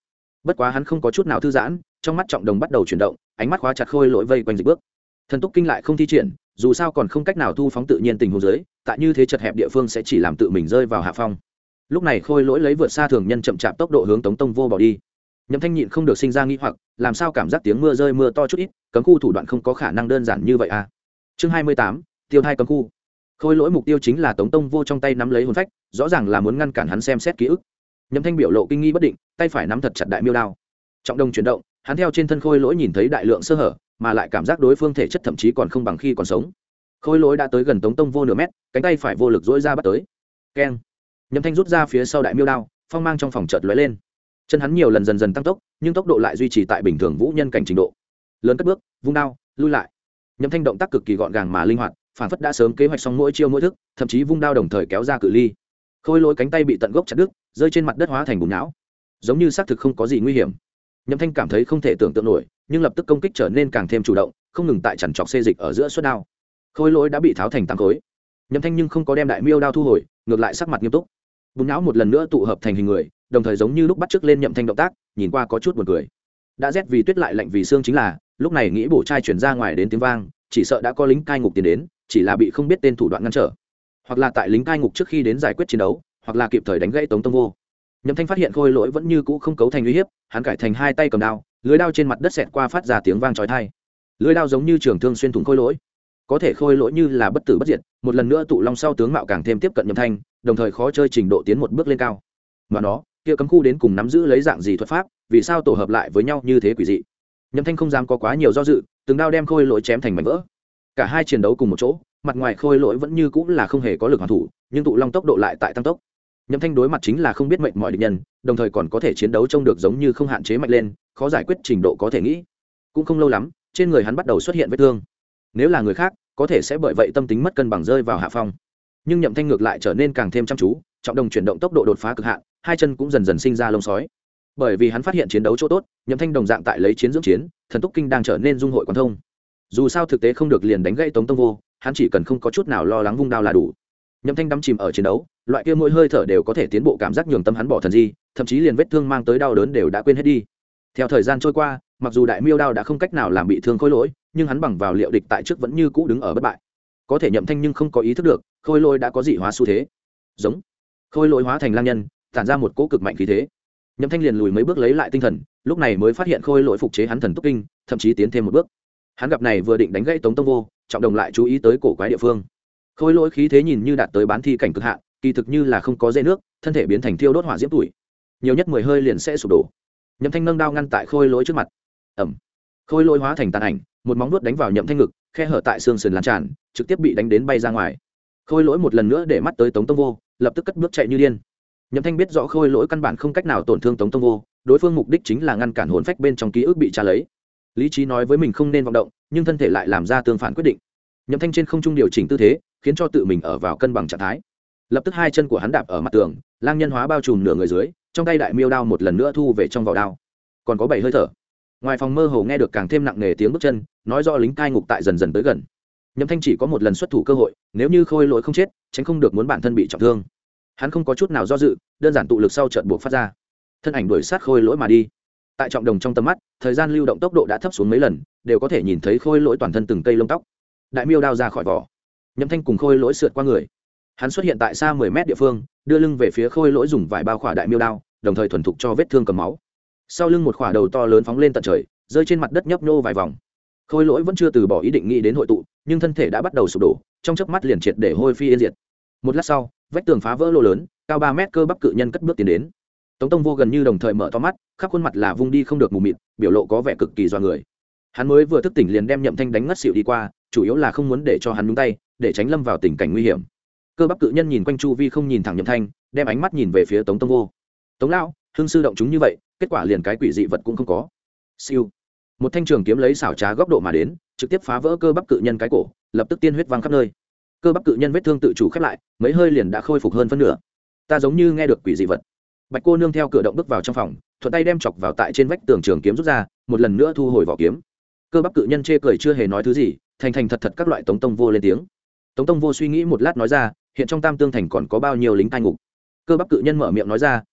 bất quá hắn không có chút nào thư giãn, trong mắt trọng đồng bắt đầu chuyển động, ánh mắt khóa chặt khôi lỗi vây quanh dịch bước. Thần túc kinh lại không thi triển, dù sao còn không cách nào thu phóng tự nhiên tình huống dưới, tại như thế chật hẹp địa phương sẽ chỉ làm tự mình rơi vào hạ phong. Lúc này khôi lỗi lấy vượt xa thường nhân chậm chạp tốc độ hướng Tống Tông Vô bỏ đi. Nhậm Thanh nhịn không được sinh ra nghi hoặc, làm sao cảm giác tiếng mưa rơi mưa to chút ít, cấm khu thủ đoạn không có khả năng đơn giản như vậy à? Chương 28, tiêu thai cấm khu. Khôi lỗi mục tiêu chính là Tống Tông Vô trong tay nắm lấy hồn phách, rõ ràng là muốn ngăn cản hắn xem xét ký ức. Nhậm Thanh biểu lộ kinh nghi bất định, tay phải nắm thật chặt đại miêu đao. Trọng đồng chuyển động, hắn theo trên thân khôi lỗi nhìn thấy đại lượng sơ hở, mà lại cảm giác đối phương thể chất thậm chí còn không bằng khi còn sống. Khôi lỗi đã tới gần Tống Tông Vô nửa mét, cánh tay phải vô lực duỗi ra bắt tới. Keng. Nhậm Thanh rút ra phía sau đại miêu đao, phong mang trong phòng chợt lóe lên. Chân hắn nhiều lần dần dần tăng tốc, nhưng tốc độ lại duy trì tại bình thường vũ nhân cảnh trình độ. Lớn cất bước, vung đao, lui lại. Nhậm Thanh động tác cực kỳ gọn gàng mà linh hoạt, phản phất đã sớm kế hoạch xong mỗi chiêu mỗi thức, thậm chí vung đao đồng thời kéo ra cự ly. Khôi lỗi cánh tay bị tận gốc chặt đứt, rơi trên mặt đất hóa thành bùn não, giống như xác thực không có gì nguy hiểm. Nhậm Thanh cảm thấy không thể tưởng tượng nổi, nhưng lập tức công kích trở nên càng thêm chủ động, không ngừng tại chằn chọc xê dịch ở giữa xuất đao. Khôi lỗi đã bị tháo thành tám khối. Nhậm Thanh nhưng không có đem đại miêu đao thu hồi, ngược lại sắc mặt nghiêm túc. Bùn não một lần nữa tụ hợp thành hình người, đồng thời giống như lúc bắt chước lên Nhậm Thanh động tác, nhìn qua có chút buồn cười. Đã rét vì tuyết lại lạnh vì xương chính là, lúc này nghĩ bổ trai chuyển ra ngoài đến tiếng vang, chỉ sợ đã có lính cai ngục tiến đến, chỉ là bị không biết tên thủ đoạn ngăn trở, hoặc là tại lính cai ngục trước khi đến giải quyết chiến đấu, hoặc là kịp thời đánh gãy Tống Tông Vô. Nhậm Thanh phát hiện khôi lỗi vẫn như cũ không cấu thành uy hiếp, hắn cải thành hai tay cầm đao, lưỡi đao trên mặt đất xẹt qua phát ra tiếng vang chói tai. Lưỡi đao giống như trường thương xuyên thủng khôi lỗi, có thể khôi lỗi như là bất tử bất diệt, một lần nữa tụ long sau tướng mạo càng thêm tiếp cận Nhậm Thanh, đồng thời khó chơi trình độ tiến một bước lên cao. Mà nó, kia cấm khu đến cùng nắm giữ lấy dạng gì thuật pháp, vì sao tổ hợp lại với nhau như thế quỷ dị. Nhậm Thanh không dám có quá nhiều do dự, từng đao đem khôi lỗi chém thành mảnh vỡ. Cả hai chiến đấu cùng một chỗ, mặt ngoài khôi lỗi vẫn như cũ là không hề có lực hoàn thủ, nhưng tụ long tốc độ lại tại tăng tốc. Nhậm Thanh đối mặt chính là không biết mệnh mọi địch nhân, đồng thời còn có thể chiến đấu trông được giống như không hạn chế mạnh lên, khó giải quyết trình độ có thể nghĩ. Cũng không lâu lắm, trên người hắn bắt đầu xuất hiện vết thương. Nếu là người khác, có thể sẽ bởi vậy tâm tính mất cân bằng rơi vào hạ phong. Nhưng Nhậm Thanh ngược lại trở nên càng thêm chăm chú, trọng đồng chuyển động tốc độ đột phá cực hạn, hai chân cũng dần dần sinh ra lông sói. Bởi vì hắn phát hiện chiến đấu chỗ tốt, Nhậm Thanh đồng dạng tại lấy chiến dưỡng chiến, thần túc kinh đang trở nên dung hội quan thông. Dù sao thực tế không được liền đánh gãy Tống Tông Vô, hắn chỉ cần không có chút nào lo lắng vung đao là đủ. Nhậm Thanh đắm chìm ở chiến đấu, loại kia mỗi hơi thở đều có thể tiến bộ cảm giác nhường tâm hắn bỏ thần di, thậm chí liền vết thương mang tới đau đớn đều đã quên hết đi. Theo thời gian trôi qua, mặc dù đại miêu đao đã không cách nào làm bị thương khôi lỗi, nhưng hắn bằng vào liệu địch tại trước vẫn như cũ đứng ở bất bại. Có thể Nhậm Thanh nhưng không có ý thức được, khôi lỗi đã có dị hóa xu thế. Giống, khôi lỗi hóa thành lang nhân, tản ra một cỗ cực mạnh khí thế. Nhậm Thanh liền lùi mấy bước lấy lại tinh thần, lúc này mới phát hiện khôi lỗi phục chế hắn thần túc kinh, thậm chí tiến thêm một bước. Hắn gặp này vừa định đánh gãy Tống Tông Vô, trọng đồng lại chú ý tới cổ quái địa phương. Khôi lỗi khí thế nhìn như đạt tới bán thi cảnh cực hạn, kỳ thực như là không có dây nước, thân thể biến thành thiêu đốt hỏa diễm tuổi, nhiều nhất 10 hơi liền sẽ sụp đổ. Nhậm Thanh nâng đao ngăn tại khôi lỗi trước mặt. Ầm. Khôi lỗi hóa thành tàn ảnh, một móng vuốt đánh vào Nhậm Thanh ngực, khe hở tại xương sườn lan tràn, trực tiếp bị đánh đến bay ra ngoài. Khôi lỗi một lần nữa để mắt tới Tống Tông Vô, lập tức cất bước chạy như điên. Nhậm Thanh biết rõ khôi lỗi căn bản không cách nào tổn thương Tống Tông Vô, đối phương mục đích chính là ngăn cản hồn phách bên trong ký ức bị tra lấy. Lý trí nói với mình không nên vọng động, nhưng thân thể lại làm ra tương phản quyết định. Nhậm Thanh trên không trung điều chỉnh tư thế, khiến cho tự mình ở vào cân bằng trạng thái. Lập tức hai chân của hắn đạp ở mặt tường, lang nhân hóa bao trùm nửa người dưới, trong tay đại miêu đao một lần nữa thu về trong vỏ đao. Còn có 7 hơi thở. Ngoài phòng mơ hồ nghe được càng thêm nặng nề tiếng bước chân, nói rõ lính cai ngục tại dần dần tới gần. Nhậm Thanh chỉ có một lần xuất thủ cơ hội, nếu như khôi lỗi không chết, tránh không được muốn bản thân bị trọng thương. Hắn không có chút nào do dự, đơn giản tụ lực sau chợt buộc phát ra, thân ảnh đuổi sát khôi lỗi mà đi. Tại trọng đồng trong tầm mắt, thời gian lưu động tốc độ đã thấp xuống mấy lần, đều có thể nhìn thấy khôi lỗi toàn thân từng cây lông tóc. Đại miêu đao ra khỏi vỏ, Nhậm Thanh cùng khôi lỗi sượt qua người. Hắn xuất hiện tại xa 10 mét địa phương, đưa lưng về phía khôi lỗi dùng vải bao khỏa đại miêu đao, đồng thời thuần thục cho vết thương cầm máu. Sau lưng một khỏa đầu to lớn phóng lên tận trời, rơi trên mặt đất nhấp nhô vài vòng. Khôi lỗi vẫn chưa từ bỏ ý định nghĩ đến hội tụ, nhưng thân thể đã bắt đầu sụp đổ, trong chớp mắt liền triệt để hôi phi yên diệt. Một lát sau, vách tường phá vỡ lỗ lớn, cao 3 mét cơ bắp cự nhân cất bước tiến đến. Tống Tông Vô gần như đồng thời mở to mắt, khắp khuôn mặt là vung đi không được mù mịt, biểu lộ có vẻ cực kỳ doa người. Hắn mới vừa thức tỉnh liền đem Nhậm Thanh đánh ngất xỉu đi qua, chủ yếu là không muốn để cho hắn nhúng tay, để tránh lâm vào tình cảnh nguy hiểm. Cơ bắp cự nhân nhìn quanh chu vi không nhìn thẳng Nhậm Thanh, đem ánh mắt nhìn về phía Tống Tông Vô. Tống lão, hương sư động chúng như vậy, kết quả liền cái quỷ dị vật cũng không có. Siêu. Một thanh trường kiếm lấy xảo trá góc độ mà đến, trực tiếp phá vỡ cơ bắp cự nhân cái cổ, lập tức tiên huyết văng khắp nơi. Cơ bắp cự nhân vết thương tự chủ khép lại, mấy hơi liền đã khôi phục hơn phân nửa. Ta giống như nghe được quỷ dị vật. Bạch cô nương theo cửa động bước vào trong phòng, thuận tay đem chọc vào tại trên vách tường trường kiếm rút ra, một lần nữa thu hồi vỏ kiếm. Cơ bắp cự nhân chê cười chưa hề nói thứ gì, thành thành thật thật các loại Tống Tông Vô lên tiếng. Tống Tông Vô suy nghĩ một lát nói ra, hiện trong Tam Tương thành còn có bao nhiêu lính cai ngục. Cơ bắp cự nhân mở miệng nói ra,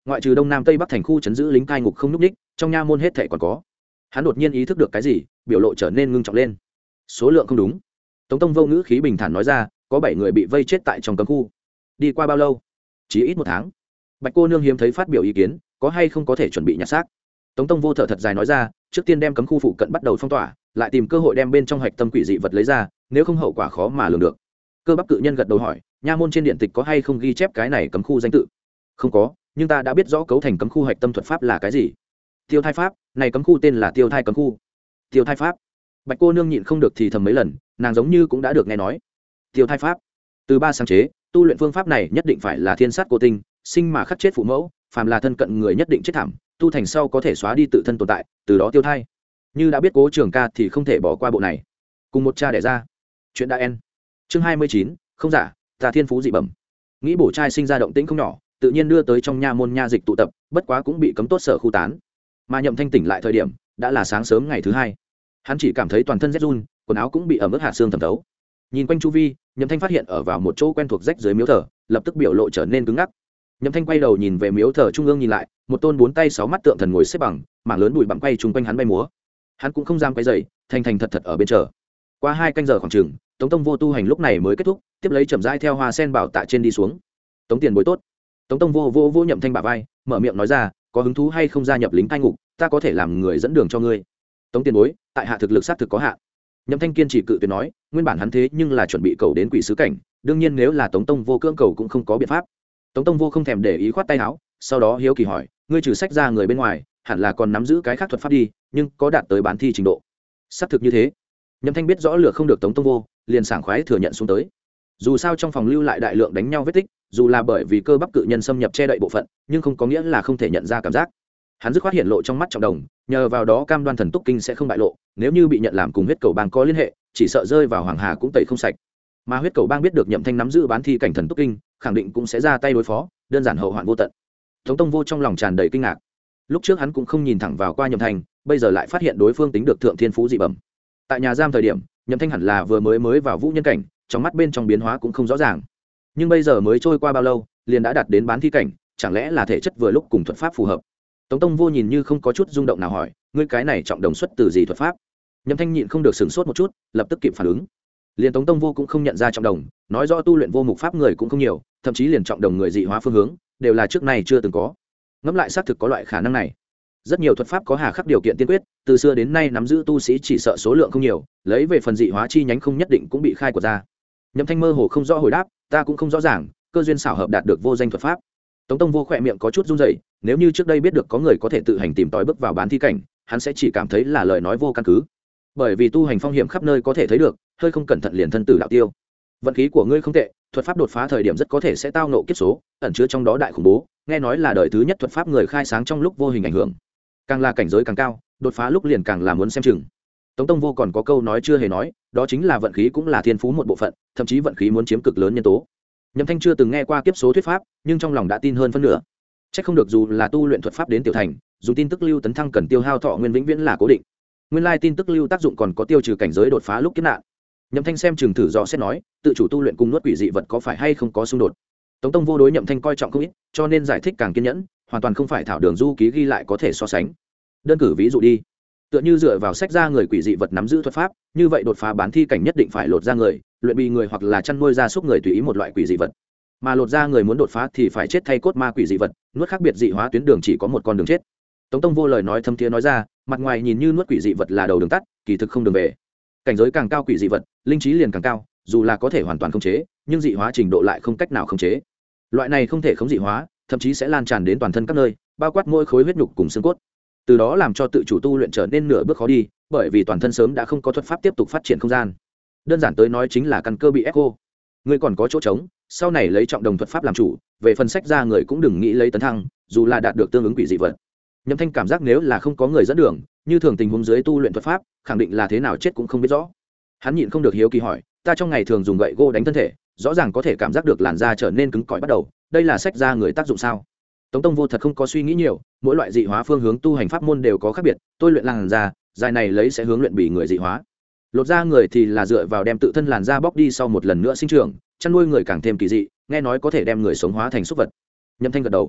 ngoại trừ đông nam tây bắc thành khu chấn giữ lính cai ngục không nhúc ních, trong nha môn hết thảy còn có. Hắn đột nhiên ý thức được cái gì, biểu lộ trở nên ngưng trọng lên. Số lượng không đúng. Tống Tông Vô ngữ khí bình thản nói ra, có 7 người bị vây chết tại trong cấm khu. Đi qua bao lâu? Chỉ ít 1 tháng. Bạch cô nương hiếm thấy phát biểu ý kiến, có hay không có thể chuẩn bị nhặt xác. Tống Tông Vô thở thật dài nói ra, trước tiên đem cấm khu phụ cận bắt đầu phong tỏa, lại tìm cơ hội đem bên trong hạch tâm quỷ dị vật lấy ra, nếu không hậu quả khó mà lường được. Cơ Bắp cự nhân gật đầu hỏi, nha môn trên điện tịch có hay không ghi chép cái này cấm khu danh tự? Không có, nhưng ta đã biết rõ cấu thành cấm khu hạch tâm thuật pháp là cái gì. Tiêu thai pháp, này cấm khu tên là Tiêu thai cấm khu. Tiêu thai pháp. Bạch cô nương nhịn không được thì thầm mấy lần, nàng giống như cũng đã được nghe nói. Tiêu thai pháp, từ 3 sáng chế, tu luyện phương pháp này nhất định phải là thiên sát cô tinh, sinh mà khắc chết phụ mẫu, phàm là thân cận người nhất định chết thảm, tu thành sau có thể xóa đi tự thân tồn tại, từ đó tiêu thai. Như đã biết Cố Trường Ca thì không thể bỏ qua bộ này. Cùng một cha đẻ ra. Chuyện đã en. Chương 29, không giả, ta thiên phú dị bẩm. Nghĩ bổ trai sinh ra động tĩnh không nhỏ, tự nhiên đưa tới trong nha môn nha dịch tụ tập, bất quá cũng bị cấm tốt sở khu tán. Mà Nhậm Thanh tỉnh lại thời điểm, đã là sáng sớm ngày thứ 2. Hắn chỉ cảm thấy toàn thân rét run, quần áo cũng bị ẩm ướt hạt xương thẩm thấu. Nhìn quanh chu vi, Nhậm Thanh phát hiện ở vào một chỗ quen thuộc rách dưới miếu thờ, lập tức biểu lộ trở nên cứng ngắc. Nhậm Thanh quay đầu nhìn về miếu thờ trung ương nhìn lại, một tôn 4 tay 6 mắt tượng thần ngồi xếp bằng, mảng lớn bụi bặm quay chung quanh hắn bay múa. Hắn cũng không dám quay dậy, thành thật ở bên chờ. Qua 2 canh giờ khoảng chừng, Tống Tông Vô tu hành lúc này mới kết thúc, tiếp lấy chậm rãi theo hoa sen bảo tạ trên đi xuống. Tống tiền bối tốt. Tống Tông Vô Nhậm Thanh bả vai, mở miệng nói ra, có hứng thú hay không gia nhập lính cai ngục, ta có thể làm người dẫn đường cho ngươi. Tống tiền bối, tại hạ thực lực xác thực có hạn. Nhậm Thanh kiên chỉ cự tuyệt nói, nguyên bản hắn thế nhưng là chuẩn bị cầu đến quỷ sứ cảnh, đương nhiên nếu là Tống Tông Vô cưỡng cầu cũng không có biện pháp. Tống Tông Vô không thèm để ý khoát tay áo, sau đó hiếu kỳ hỏi, ngươi trừ sách ra người bên ngoài, hẳn là còn nắm giữ cái khác thuật pháp đi, nhưng có đạt tới bán thi trình độ. Xác thực như thế. Nhậm Thanh biết rõ lựa không được Tống Tông Vô, liền sảng khoái thừa nhận xuống tới. Dù sao trong phòng lưu lại đại lượng đánh nhau vết tích, dù là bởi vì cơ bắp cự nhân xâm nhập che đậy bộ phận, nhưng không có nghĩa là không thể nhận ra cảm giác. Hắn dứt khoát hiện lộ trong mắt Trọng Đồng, nhờ vào đó cam đoan thần túc kinh sẽ không bại lộ, nếu như bị nhận làm cùng huyết cầu bang có liên hệ, chỉ sợ rơi vào hoàng hà cũng tẩy không sạch. Mà huyết cầu bang biết được Nhậm Thanh nắm giữ bán thi cảnh thần túc kinh, khẳng định cũng sẽ ra tay đối phó, đơn giản hậu hoạn vô tận. Tống Tông Vô trong lòng tràn đầy kinh ngạc. Lúc trước hắn cũng không nhìn thẳng vào qua Nhậm Thanh, bây giờ lại phát hiện đối phương tính được thượng thiên phú dị bẩm. Tại nhà giam thời điểm, Nhậm Thanh hẳn là vừa mới vào vũ nhân cảnh, trong mắt bên trong biến hóa cũng không rõ ràng. Nhưng bây giờ mới trôi qua bao lâu, liền đã đạt đến bán thi cảnh, chẳng lẽ là thể chất vừa lúc cùng thuật pháp phù hợp. Tống Tông Vô nhìn như không có chút rung động nào hỏi, ngươi cái này Trọng Đồng xuất từ gì thuật pháp? Nhậm Thanh nhịn không được sửng sốt một chút, lập tức kịp phản ứng. Liền Tống Tông Vô cũng không nhận ra Trọng Đồng, nói rõ tu luyện vô mục pháp người cũng không nhiều, thậm chí liền Trọng Đồng người dị hóa phương hướng đều là trước này chưa từng có. Ngẫm lại xác thực có loại khả năng này. Rất nhiều thuật pháp có hà khắc điều kiện tiên quyết, từ xưa đến nay nắm giữ tu sĩ chỉ sợ số lượng không nhiều, lấy về phần dị hóa chi nhánh không nhất định cũng bị khai quật ra. Nhậm Thanh mơ hồ không rõ hồi đáp, ta cũng không rõ ràng, cơ duyên xảo hợp đạt được vô danh thuật pháp. Tống Tông Vô khỏe miệng có chút run rẩy, nếu như trước đây biết được có người có thể tự hành tìm tòi bước vào bán thi cảnh, hắn sẽ chỉ cảm thấy là lời nói vô căn cứ. Bởi vì tu hành phong hiểm khắp nơi có thể thấy được, hơi không cẩn thận liền thân tử đạo tiêu. Vận khí của ngươi không tệ, thuật pháp đột phá thời điểm rất có thể sẽ tao ngộ kiếp số, ẩn chứa trong đó đại khủng bố, nghe nói là đời thứ nhất thuật pháp người khai sáng trong lúc vô hình ảnh hưởng. Càng là cảnh giới càng cao, đột phá lúc liền càng là muốn xem chừng. Tống Tông Vô còn có câu nói chưa hề nói, đó chính là vận khí cũng là thiên phú một bộ phận, thậm chí vận khí muốn chiếm cực lớn nhân tố. Nhậm Thanh chưa từng nghe qua kiếp số thuyết pháp, nhưng trong lòng đã tin hơn phân nửa. Chắc không được dù là tu luyện thuật pháp đến tiểu thành, dùng tin tức lưu tấn thăng cần tiêu hao thọ nguyên vĩnh viễn là cố định. Nguyên lai tin tức lưu tác dụng còn có tiêu trừ cảnh giới đột phá lúc kiếp nạn. Nhậm Thanh xem chừng thử dò xét nói, tự chủ tu luyện cùng nuốt quỷ dị vật có phải hay không có xung đột. Tống Tông Vô đối Nhậm Thanh coi trọng không ít, cho nên giải thích càng kiên nhẫn, hoàn toàn không phải thảo đường du ký ghi lại có thể so sánh. Đơn cử ví dụ đi, tựa như dựa vào sách ra người quỷ dị vật nắm giữ thuật pháp, như vậy đột phá bán thi cảnh nhất định phải lột ra người, luyện bì người hoặc là chăn nuôi gia súc người tùy ý một loại quỷ dị vật. Mà lột ra người muốn đột phá thì phải chết thay cốt ma quỷ dị vật, nuốt khác biệt dị hóa tuyến đường chỉ có một con đường chết. Tống Tông Vô lời nói thâm thiế nói ra, mặt ngoài nhìn như nuốt quỷ dị vật là đầu đường tắt, kỳ thực không đường về. Cảnh giới càng cao quỷ dị vật, linh trí liền càng cao, dù là có thể hoàn toàn khống chế, nhưng dị hóa trình độ lại không cách nào khống chế. Loại này không thể khống dị hóa, thậm chí sẽ lan tràn đến toàn thân các nơi, bao quát mỗi khối huyết nhục cùng xương cốt. Từ đó làm cho tự chủ tu luyện trở nên nửa bước khó đi, bởi vì toàn thân sớm đã không có thuật pháp tiếp tục phát triển không gian. Đơn giản tới nói chính là căn cơ bị ép khô. Ngươi còn có chỗ trống, sau này lấy Trọng Đồng thuật pháp làm chủ, về phần sách ra người cũng đừng nghĩ lấy tấn thăng, dù là đạt được tương ứng quỷ dị vật. Nhậm Thanh cảm giác nếu là không có người dẫn đường, như thường tình huống dưới tu luyện thuật pháp, khẳng định là thế nào chết cũng không biết rõ. Hắn nhịn không được hiếu kỳ hỏi, ta trong ngày thường dùng gậy gỗ đánh thân thể, rõ ràng có thể cảm giác được làn da trở nên cứng cỏi bắt đầu, đây là sách ra người tác dụng sao? Tống Tông Vô thật không có suy nghĩ nhiều, mỗi loại dị hóa phương hướng tu hành pháp môn đều có khác biệt, tôi luyện làn da, dài này lấy sẽ hướng luyện bị người dị hóa. Lột da người thì là dựa vào đem tự thân làn da bóc đi sau một lần nữa sinh trưởng, chăn nuôi người càng thêm kỳ dị, nghe nói có thể đem người sống hóa thành súc vật. Nhậm Thanh gật đầu.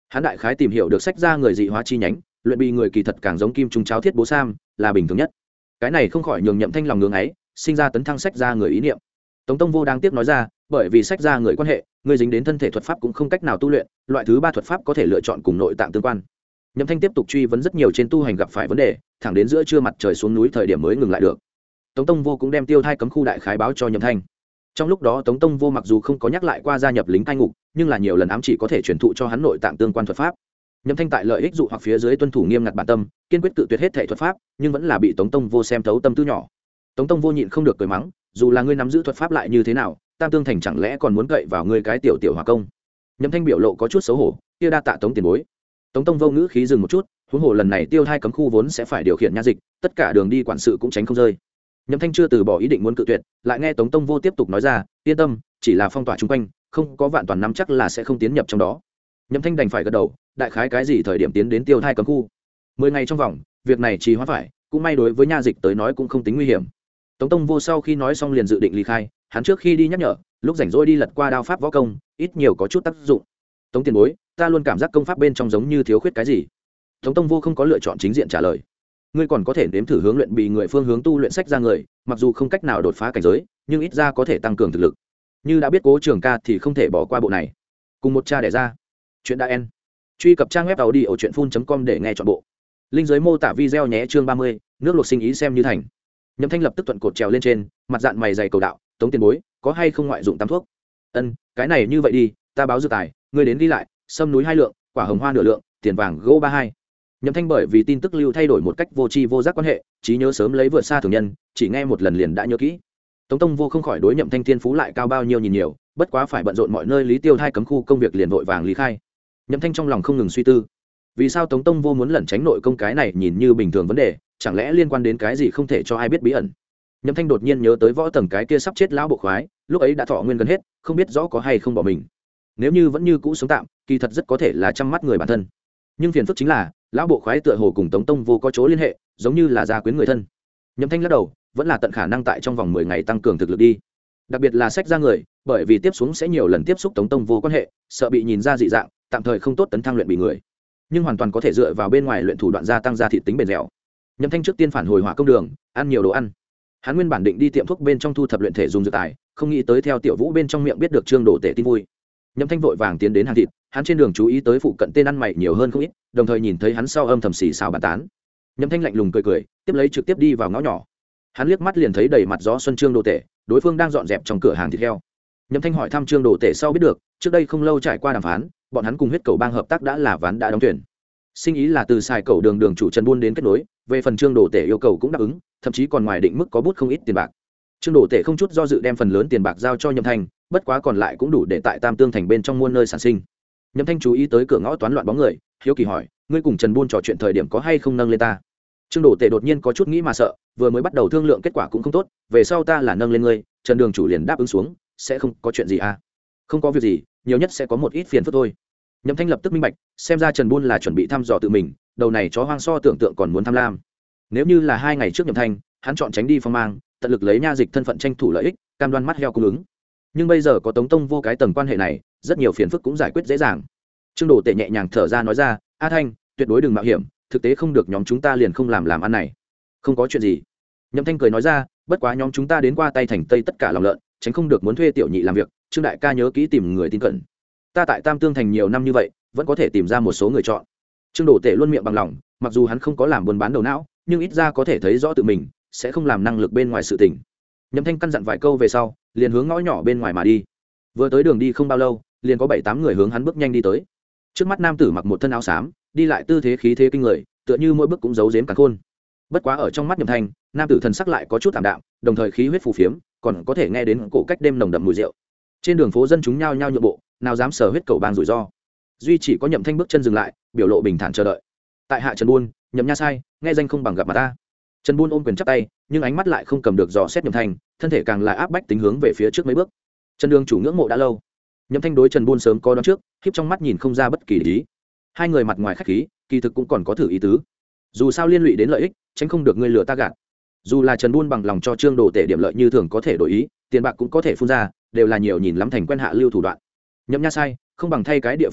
hắn đại khái tìm hiểu được sách ra người dị hóa chi nhánh, luyện bị người kỳ thật càng giống kim trung cháo thiết bố sam là bình thường nhất. Cái này không khỏi nhường Nhậm Thanh lòng ngưỡng ấy, sinh ra tấn thăng sách ra người ý niệm. Tống Tông Vô đáng tiếc nói ra, bởi vì sách ra người quan hệ, người dính đến thân thể thuật pháp cũng không cách nào tu luyện, loại thứ ba thuật pháp có thể lựa chọn cùng nội tạng tương quan. Nhậm Thanh tiếp tục truy vấn rất nhiều trên tu hành gặp phải vấn đề, thẳng đến giữa trưa mặt trời xuống núi thời điểm mới ngừng lại được. Tống Tông Vô cũng đem tiêu thai cấm khu đại khái báo cho Nhậm Thanh. Trong lúc đó Tống Tông Vô mặc dù không có nhắc lại qua gia nhập lính cai ngục, nhưng là nhiều lần ám chỉ có thể truyền thụ cho hắn nội tạng tương quan thuật pháp. Nhậm Thanh tại lợi ích dụ hoặc phía dưới tuân thủ nghiêm ngặt bản tâm, kiên quyết cự tuyệt hết thể thuật pháp, nhưng vẫn là bị Tống Tông Vô xem thấu tâm tư nhỏ. Tống Tông Vô nhịn không được cười mắng, dù là ngươi nắm giữ thuật pháp lại như thế nào, Tam Tương Thành chẳng lẽ còn muốn cậy vào ngươi cái tiểu tiểu hỏa công? Nhậm Thanh biểu lộ có chút xấu hổ, kia đa tạ Tống tiền bối. Tống Tông Vô ngữ khí dừng một chút, huống hồ lần này tiêu thai cấm khu vốn sẽ phải điều khiển nha dịch, tất cả đường đi quản sự cũng tránh không rơi. Nhậm Thanh chưa từ bỏ ý định muốn cự tuyệt, lại nghe Tống Tông Vô tiếp tục nói ra, yên tâm, chỉ là phong tỏa chung quanh, không có vạn toàn nắm chắc là sẽ không tiến nhập trong đó. Nhậm Thanh đành phải gật đầu, đại khái cái gì thời điểm tiến đến tiêu thai cấm khu? 10 ngày trong vòng, việc này trì hoãn phải, cũng may đối với nha dịch tới nói cũng không tính nguy hiểm. Tống Tông Vô sau khi nói xong liền dự định ly khai, hắn trước khi đi nhắc nhở, lúc rảnh rỗi đi lật qua đao pháp võ công, ít nhiều có chút tác dụng. Tống tiền bối, ta luôn cảm giác công pháp bên trong giống như thiếu khuyết cái gì. Tống Tông Vô không có lựa chọn chính diện trả lời. Ngươi còn có thể nếm thử hướng luyện bị người phương hướng tu luyện sách ra người, mặc dù không cách nào đột phá cảnh giới, nhưng ít ra có thể tăng cường thực lực. Như đã biết Cố Trường Ca thì không thể bỏ qua bộ này. Cùng một cha đẻ ra. Chuyện đã en. Truy cập trang web audiochuyenphun.com để nghe trọn bộ. Linh dưới mô tả video nhé, chương 30, nước luộc sinh ý xem như thành. Nhậm Thanh lập tức thuận cột trèo lên trên, mặt dạng mày dày cầu đạo, Tống tiền bối, có hay không ngoại dụng tam thuốc? Ân, cái này như vậy đi, ta báo dược tài, ngươi đến đi lại, sâm núi 2 lượng, quả hồng hoa nửa lượng, tiền vàng gỗ 32. Nhậm Thanh bởi vì tin tức lưu thay đổi một cách vô tri vô giác quan hệ, trí nhớ sớm lấy vượt xa thường nhân, chỉ nghe một lần liền đã nhớ kỹ. Tống Tông Vô không khỏi đối Nhậm Thanh thiên phú lại cao bao nhiêu nhìn nhiều, bất quá phải bận rộn mọi nơi lý tiêu thai cấm khu công việc liền vội vàng lý khai. Nhậm Thanh trong lòng không ngừng suy tư, vì sao Tống Tông Vô muốn lẩn tránh nội công cái này nhìn như bình thường vấn đề, chẳng lẽ liên quan đến cái gì không thể cho ai biết bí ẩn. Nhậm Thanh đột nhiên nhớ tới võ tầng cái kia sắp chết lão bộ khoái, lúc ấy đã thọ nguyên gần hết, không biết rõ có hay không bỏ mình. Nếu như vẫn như cũ sống tạm, kỳ thật rất có thể là trăm mắt người bản thân. Nhưng phiền phức chính là, lão bộ khoái tựa hồ cùng Tống Tông Vô có chỗ liên hệ, giống như là gia quyến người thân. Nhậm Thanh lắc đầu, vẫn là tận khả năng tại trong vòng 10 ngày tăng cường thực lực đi. Đặc biệt là sách ra người, bởi vì tiếp xuống sẽ nhiều lần tiếp xúc Tống Tông Vô quan hệ, sợ bị nhìn ra dị dạng, tạm thời không tốt tấn thăng luyện bị người, nhưng hoàn toàn có thể dựa vào bên ngoài luyện thủ đoạn gia tăng ra thị tính bền dẻo. Nhậm Thanh trước tiên phản hồi hỏa công đường, ăn nhiều đồ ăn. Hắn nguyên bản định đi tiệm thuốc bên trong thu thập luyện thể dùng dược tài, không nghĩ tới theo Tiểu Vũ bên trong miệng biết được Trương Đồ Tể tin vui. Nhậm Thanh vội vàng tiến đến hàng thịt, hắn trên đường chú ý tới phụ cận tên ăn mày nhiều hơn không ít, đồng thời nhìn thấy hắn sau âm thầm xì xào bàn tán. Nhậm Thanh lạnh lùng cười cười, tiếp lấy trực tiếp đi vào ngõ nhỏ. Hắn liếc mắt liền thấy đầy mặt gió xuân Trương Đồ Tể, đối phương đang dọn dẹp trong cửa hàng thịt heo. Nhậm Thanh hỏi thăm Trương Đồ Tể sau biết được, trước đây không lâu trải qua đàm phán, bọn hắn cùng huyết cầu bang hợp tác đã là ván đã đóng thuyền. Sinh ý là từ xài cầu đường đường chủ Trần Buôn đến kết nối, về phần Trương Đồ Tể yêu cầu cũng đáp ứng, thậm chí còn ngoài định mức có bút không ít tiền bạc. Trương Đồ Tể không chút do dự đem phần lớn tiền bạc giao cho Nhậm Thanh, bất quá còn lại cũng đủ để tại Tam Tương Thành bên trong muôn nơi sản sinh. Nhậm Thanh chú ý tới cửa ngõ toán loạn bóng người, hiếu kỳ hỏi, ngươi cùng Trần Buôn trò chuyện thời điểm có hay không nâng lên ta? Trương Đồ Tể đột nhiên có chút nghĩ mà sợ, vừa mới bắt đầu thương lượng kết quả cũng không tốt, về sau ta là nâng lên ngươi, Trần đường chủ liền đáp ứng xuống, sẽ không có chuyện gì à? Không có việc gì, nhiều nhất sẽ có một ít phiền phức thôi. Nhậm Thanh lập tức minh bạch, xem ra Trần Buôn là chuẩn bị thăm dò tự mình, đầu này chó hoang so tưởng tượng còn muốn tham lam. Nếu như là 2 ngày trước Nhậm Thanh, hắn chọn tránh đi phong mang, tận lực lấy nha dịch thân phận tranh thủ lợi ích, cam đoan mắt heo cung ứng. Nhưng bây giờ có Tống Tông Vô cái tầng quan hệ này, rất nhiều phiền phức cũng giải quyết dễ dàng. Trương Đồ Tể nhẹ nhàng thở ra nói ra, A Thanh, tuyệt đối đừng mạo hiểm, thực tế không được nhóm chúng ta liền không làm ăn này. Không có chuyện gì. Nhậm Thanh cười nói ra, bất quá nhóm chúng ta đến qua tay thành tây tất cả lòng lợn, tránh không được muốn thuê tiểu nhị làm việc, Trương đại ca nhớ kỹ tìm người tin cẩn. Ta tại Tam Tương Thành nhiều năm như vậy, vẫn có thể tìm ra một số người chọn. Trương Đồ Tể luôn miệng bằng lòng, mặc dù hắn không có làm buôn bán đầu não, nhưng ít ra có thể thấy rõ tự mình, sẽ không làm năng lực bên ngoài sự tình. Nhậm Thanh căn dặn vài câu về sau, liền hướng ngõ nhỏ bên ngoài mà đi. Vừa tới đường đi không bao lâu, liền có 7-8 người hướng hắn bước nhanh đi tới. Trước mắt nam tử mặc một thân áo xám, đi lại tư thế khí thế kinh người, tựa như mỗi bước cũng giấu giếm càn khôn. Bất quá ở trong mắt Nhậm Thanh, nam tử thần sắc lại có chút tạm đạm, đồng thời khí huyết phù phiếm, còn có thể nghe đến cổ cách đêm nồng đậm mùi rượu. Trên đường phố dân chúng nhao nhao nhượng bộ, nào dám sở huyết cầu bang rủi ro. Duy chỉ có Nhậm Thanh bước chân dừng lại, biểu lộ bình thản chờ đợi. Tại hạ Trần Buôn, Nhậm nha sai, nghe danh không bằng gặp mặt ta. Trần Buôn ôm quyền chắp tay, nhưng ánh mắt lại không cầm được dò xét Nhậm Thanh, thân thể càng lại áp bách tính hướng về phía trước mấy bước. Trần đường chủ ngưỡng mộ đã lâu. Nhậm Thanh đối Trần Buôn sớm có đoán trước, khiếp trong mắt nhìn không ra bất kỳ ý. Hai người mặt ngoài khách khí, kỳ thực cũng còn có thử ý tứ. Dù sao liên lụy đến lợi ích, tránh không được ngươi lừa ta gạt. Dù là Trần Buôn bằng lòng cho Trương Đồ Tể điểm lợi như thường có thể đổi ý, tiền bạc cũng có thể phun ra, đều là nhiều nhìn lắm thành quen hạ lưu thủ đoạn. Nhậm nha sai, không bằng thay cái địa phương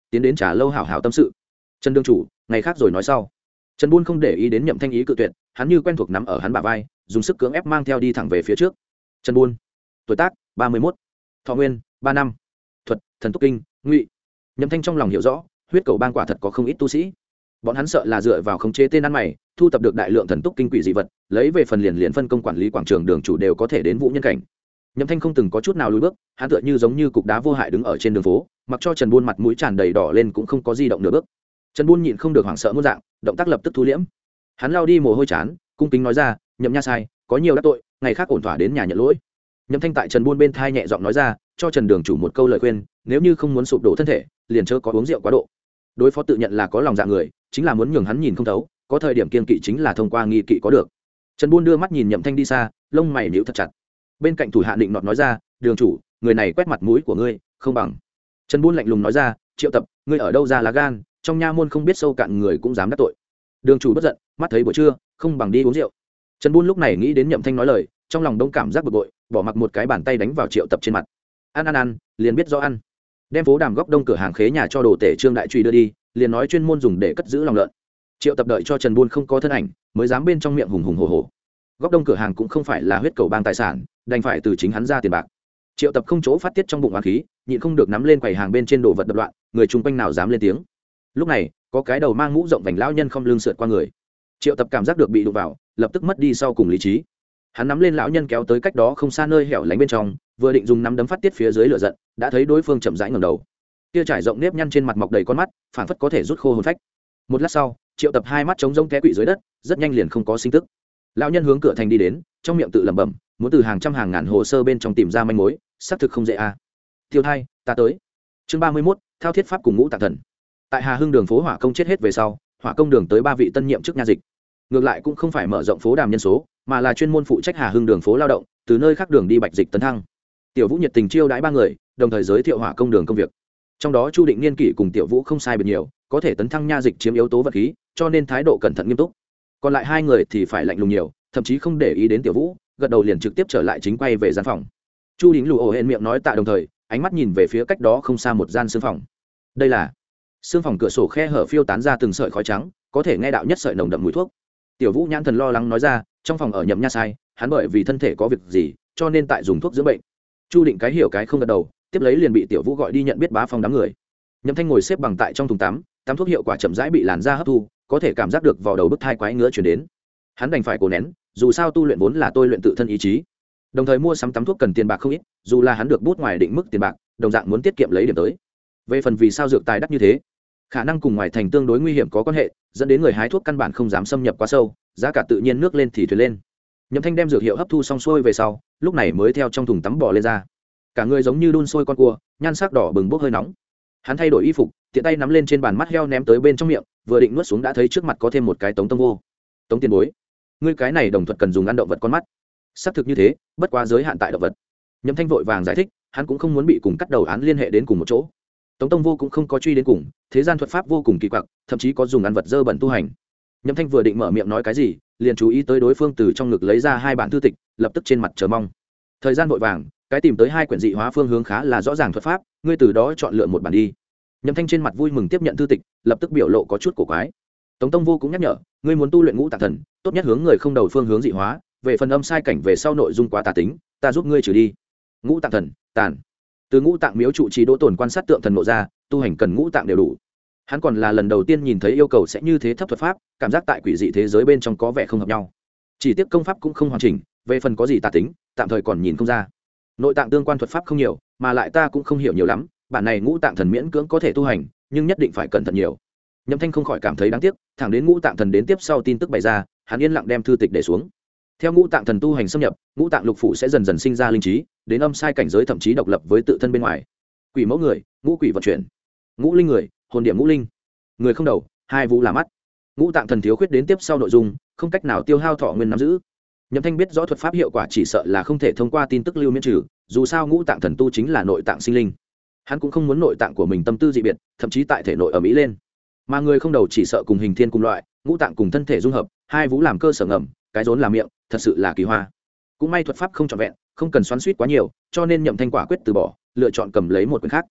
tiến đến trà lâu hảo hảo tâm sự. Trần đương chủ, ngày khác rồi nói sau. Trần Buôn không để ý đến Nhậm Thanh ý cự tuyệt, hắn như quen thuộc nắm ở hắn bả vai, dùng sức cưỡng ép mang theo đi thẳng về phía trước. Trần Buôn, tuổi tác 31, thọ nguyên 3 năm, thuật thần túc kinh ngụy. Nhậm Thanh trong lòng hiểu rõ, huyết cầu bang quả thật có không ít tu sĩ. Bọn hắn sợ là dựa vào khống chế tên ăn mày, thu tập được đại lượng thần túc kinh quỷ dị vật, lấy về phần liền phân công quản lý quảng trường đường chủ đều có thể đến vũ nhân cảnh. Nhậm Thanh không từng có chút nào lùi bước, hắn tựa như giống như cục đá vô hại đứng ở trên đường phố, mặc cho Trần Buôn mặt mũi tràn đầy đỏ lên cũng không có di động nửa bước. Trần Buôn nhịn không được hoảng sợ muôn dạng, động tác lập tức thu liễm. Hắn lao đi mồ hôi chán, cung kính nói ra, Nhậm nha sai, có nhiều đắc tội, ngày khác ổn thỏa đến nhà nhận lỗi. Nhậm Thanh tại Trần Buôn bên thai nhẹ giọng nói ra, cho Trần đường chủ một câu lời khuyên, nếu như không muốn sụp đổ thân thể, liền chớ có uống rượu quá độ. Đối phó tự nhận là có lòng dạ người, chính là muốn nhường hắn nhìn không thấu, có thời điểm kiên kỵ chính là thông qua nghi kỵ có được. Trần Buôn đưa mắt nhìn Nhậm Thanh đi xa, lông mày nhíu thật chặt. Bên cạnh thủ hạ định nọt nói ra, đường chủ, người này quét mặt mũi của ngươi không bằng. Trần Buôn lạnh lùng nói ra, Triệu Tập, ngươi ở đâu ra lá gan, trong nha môn không biết sâu cạn người cũng dám đắc tội. Đường chủ bất giận, mắt thấy buổi trưa, không bằng đi uống rượu. Trần Buôn lúc này nghĩ đến Nhậm Thanh nói lời, trong lòng đông cảm giác bực bội, bỏ mặc một cái bàn tay đánh vào Triệu Tập trên mặt. Ăn, liền biết rõ ăn. Đem phố Đàm góc đông cửa hàng khế nhà cho đồ tể Trương Đại Truy đưa đi, liền nói chuyên môn dùng để cất giữ lòng lợn. Triệu Tập đợi cho Trần Buôn không có thân ảnh, mới dám bên trong miệng hùng hùng hổ hổ. Góc đông cửa hàng cũng không phải là huyết cầu bang tài sản, đành phải từ chính hắn ra tiền bạc. Triệu Tập không chỗ phát tiết trong bụng oán khí, nhịn không được nắm lên quầy hàng bên trên đồ vật đập loạn, người chung quanh nào dám lên tiếng. Lúc này, có cái đầu mang mũ rộng vành lão nhân không lưng sượt qua người. Triệu Tập cảm giác được bị đụng vào, lập tức mất đi sau cùng lý trí. Hắn nắm lên lão nhân kéo tới cách đó không xa nơi hẻo lánh bên trong, vừa định dùng nắm đấm phát tiết phía dưới lửa giận, đã thấy đối phương chậm rãi ngẩng đầu. Kia trải rộng nếp nhăn trên mặt mọc đầy con mắt, phảng phất có thể rút khô hồn phách. Một lát sau, Triệu Tập hai mắt trống rỗng té quỵ dưới đất, rất nhanh liền không có sinh tức. Lão nhân hướng cửa thành đi đến, trong miệng tự lẩm bẩm, muốn từ hàng trăm hàng ngàn hồ sơ bên trong tìm ra manh mối, xác thực không dễ a. Tiêu Thai, ta tới. Chương 31, thao thiết pháp cùng ngũ tạng thần. Tại Hà Hưng đường phố hỏa công chết hết về sau, hỏa công đường tới 3 vị tân nhiệm chức nha dịch. Ngược lại cũng không phải mở rộng phố Đàm nhân số, mà là chuyên môn phụ trách Hà Hưng đường phố lao động, từ nơi khác đường đi Bạch Dịch tấn thăng. Tiểu Vũ nhiệt tình chiêu đãi 3 người, đồng thời giới thiệu hỏa công đường công việc. Trong đó Chu Định Niên kỷ cùng Tiểu Vũ không sai biệt nhiều, có thể tấn thăng nha dịch chiếm yếu tố vật khí, cho nên thái độ cẩn thận nghiêm túc. Còn lại 2 người thì phải lạnh lùng nhiều, thậm chí không để ý đến Tiểu Vũ, gật đầu liền trực tiếp trở lại chính quay về gian phòng. Chu Đính lù ổ hẹn miệng nói tạ, đồng thời ánh mắt nhìn về phía cách đó không xa một gian xương phòng. Đây là xương phòng, cửa sổ khe hở phiêu tán ra từng sợi khói trắng, có thể nghe đạo nhất sợi nồng đậm mùi thuốc. Tiểu Vũ nhãn thần lo lắng nói ra, trong phòng ở Nhậm nha sai, hắn bởi vì thân thể có việc gì, cho nên tại dùng thuốc dưỡng bệnh. Chu Định cái hiểu cái không gật đầu, tiếp lấy liền bị Tiểu Vũ gọi đi nhận biết bá phong đám người. Nhậm Thanh ngồi xếp bằng tại trong thùng tắm, tắm thuốc hiệu quả chậm rãi bị làn da hấp thu, có thể cảm giác được vào đầu bức thai quái ngứa truyền đến. Hắn đành phải cố nén, dù sao tu luyện vốn là tôi luyện tự thân ý chí. Đồng thời mua sắm tắm thuốc cần tiền bạc không ít, dù là hắn được bút ngoài định mức tiền bạc, đồng dạng muốn tiết kiệm lấy điểm tới. Về phần vì sao dược tài đắt như thế, khả năng cùng ngoài thành tương đối nguy hiểm có quan hệ, dẫn đến người hái thuốc căn bản không dám xâm nhập quá sâu, giá cả tự nhiên nước lên thì thuyền lên. Nhậm Thanh đem dược hiệu hấp thu xong xuôi về sau, lúc này mới theo trong thùng tắm bò lên ra. Cả người giống như đun sôi con cua, nhan sắc đỏ bừng bốc hơi nóng. Hắn thay đổi y phục, tiện tay nắm lên trên bàn mắt heo ném tới bên trong miệng, vừa định nuốt xuống đã thấy trước mặt có thêm một cái Tống Tông Vô. Tống tiền bối, ngươi cái này đồng thuật cần dùng ăn động vật con mắt. Xác thực như thế, bất quá giới hạn tại động vật. Nhậm Thanh vội vàng giải thích, hắn cũng không muốn bị cùng cắt đầu án liên hệ đến cùng một chỗ. Tống Tông Vô cũng không có truy đến cùng, thế gian thuật pháp vô cùng kỳ quặc, thậm chí có dùng ăn vật dơ bẩn tu hành. Nhậm Thanh vừa định mở miệng nói cái gì, liền chú ý tới đối phương từ trong ngực lấy ra 2 bản thư tịch, lập tức trên mặt chờ mong. Thời gian vội vàng, cái tìm tới 2 quyển dị hóa phương hướng khá là rõ ràng thuật pháp, ngươi từ đó chọn lựa một bản đi. Nhậm Thanh trên mặt vui mừng tiếp nhận thư tịch, lập tức biểu lộ có chút cổ quái. Tống Tông Vô cũng nhắc nhở, ngươi muốn tu luyện ngũ tạng thần, tốt nhất hướng người không đầu phương hướng dị hóa, về phần âm sai cảnh về sau nội dung quá tà tính, ta giúp ngươi trừ đi. Ngũ tạng thần, tàn. Từ ngũ tạng miếu trụ trì Đỗ Tồn quan sát tượng thần nộ ra, tu hành cần ngũ tạng đều đủ. Hắn còn là lần đầu tiên nhìn thấy yêu cầu sẽ như thế thấp thuật pháp, cảm giác tại quỷ dị thế giới bên trong có vẻ không hợp nhau. Chỉ tiếc công pháp cũng không hoàn chỉnh, về phần có gì tà tính, tạm thời còn nhìn không ra. Nội tạng tương quan thuật pháp không nhiều, mà lại ta cũng không hiểu nhiều lắm, bản này ngũ tạng thần miễn cưỡng có thể tu hành, nhưng nhất định phải cẩn thận nhiều. Nhậm Thanh không khỏi cảm thấy đáng tiếc, thẳng đến ngũ tạng thần đến tiếp sau tin tức bày ra, hắn yên lặng đem thư tịch để xuống. Theo ngũ tạng thần tu hành xâm nhập, ngũ tạng lục phủ sẽ dần dần sinh ra linh trí, đến âm sai cảnh giới thậm chí độc lập với tự thân bên ngoài. Quỷ mẫu người, ngũ quỷ vận chuyển, ngũ linh người, hồn điểm ngũ linh, người không đầu, 2 vũ là mắt. Ngũ tạng thần thiếu khuyết đến tiếp sau nội dung, không cách nào tiêu hao thọ nguyên nắm giữ. Nhậm Thanh biết rõ thuật pháp hiệu quả chỉ sợ là không thể thông qua tin tức lưu miễn trừ, dù sao ngũ tạng thần tu chính là nội tạng sinh linh. Hắn cũng không muốn nội tạng của mình tâm tư dị biệt, thậm chí tại thể nội ở mỹ lên. Mà người không đầu chỉ sợ cùng hình thiên cùng loại, ngũ tạng cùng thân thể dung hợp, 2 vũ làm cơ sở ngầm, cái rốn làm miệng, thật sự là kỳ hoa. Cũng may thuật pháp không trọn vẹn, không cần xoắn xuýt quá nhiều, cho nên Nhậm Thanh quả quyết từ bỏ, lựa chọn cầm lấy một quyển khác.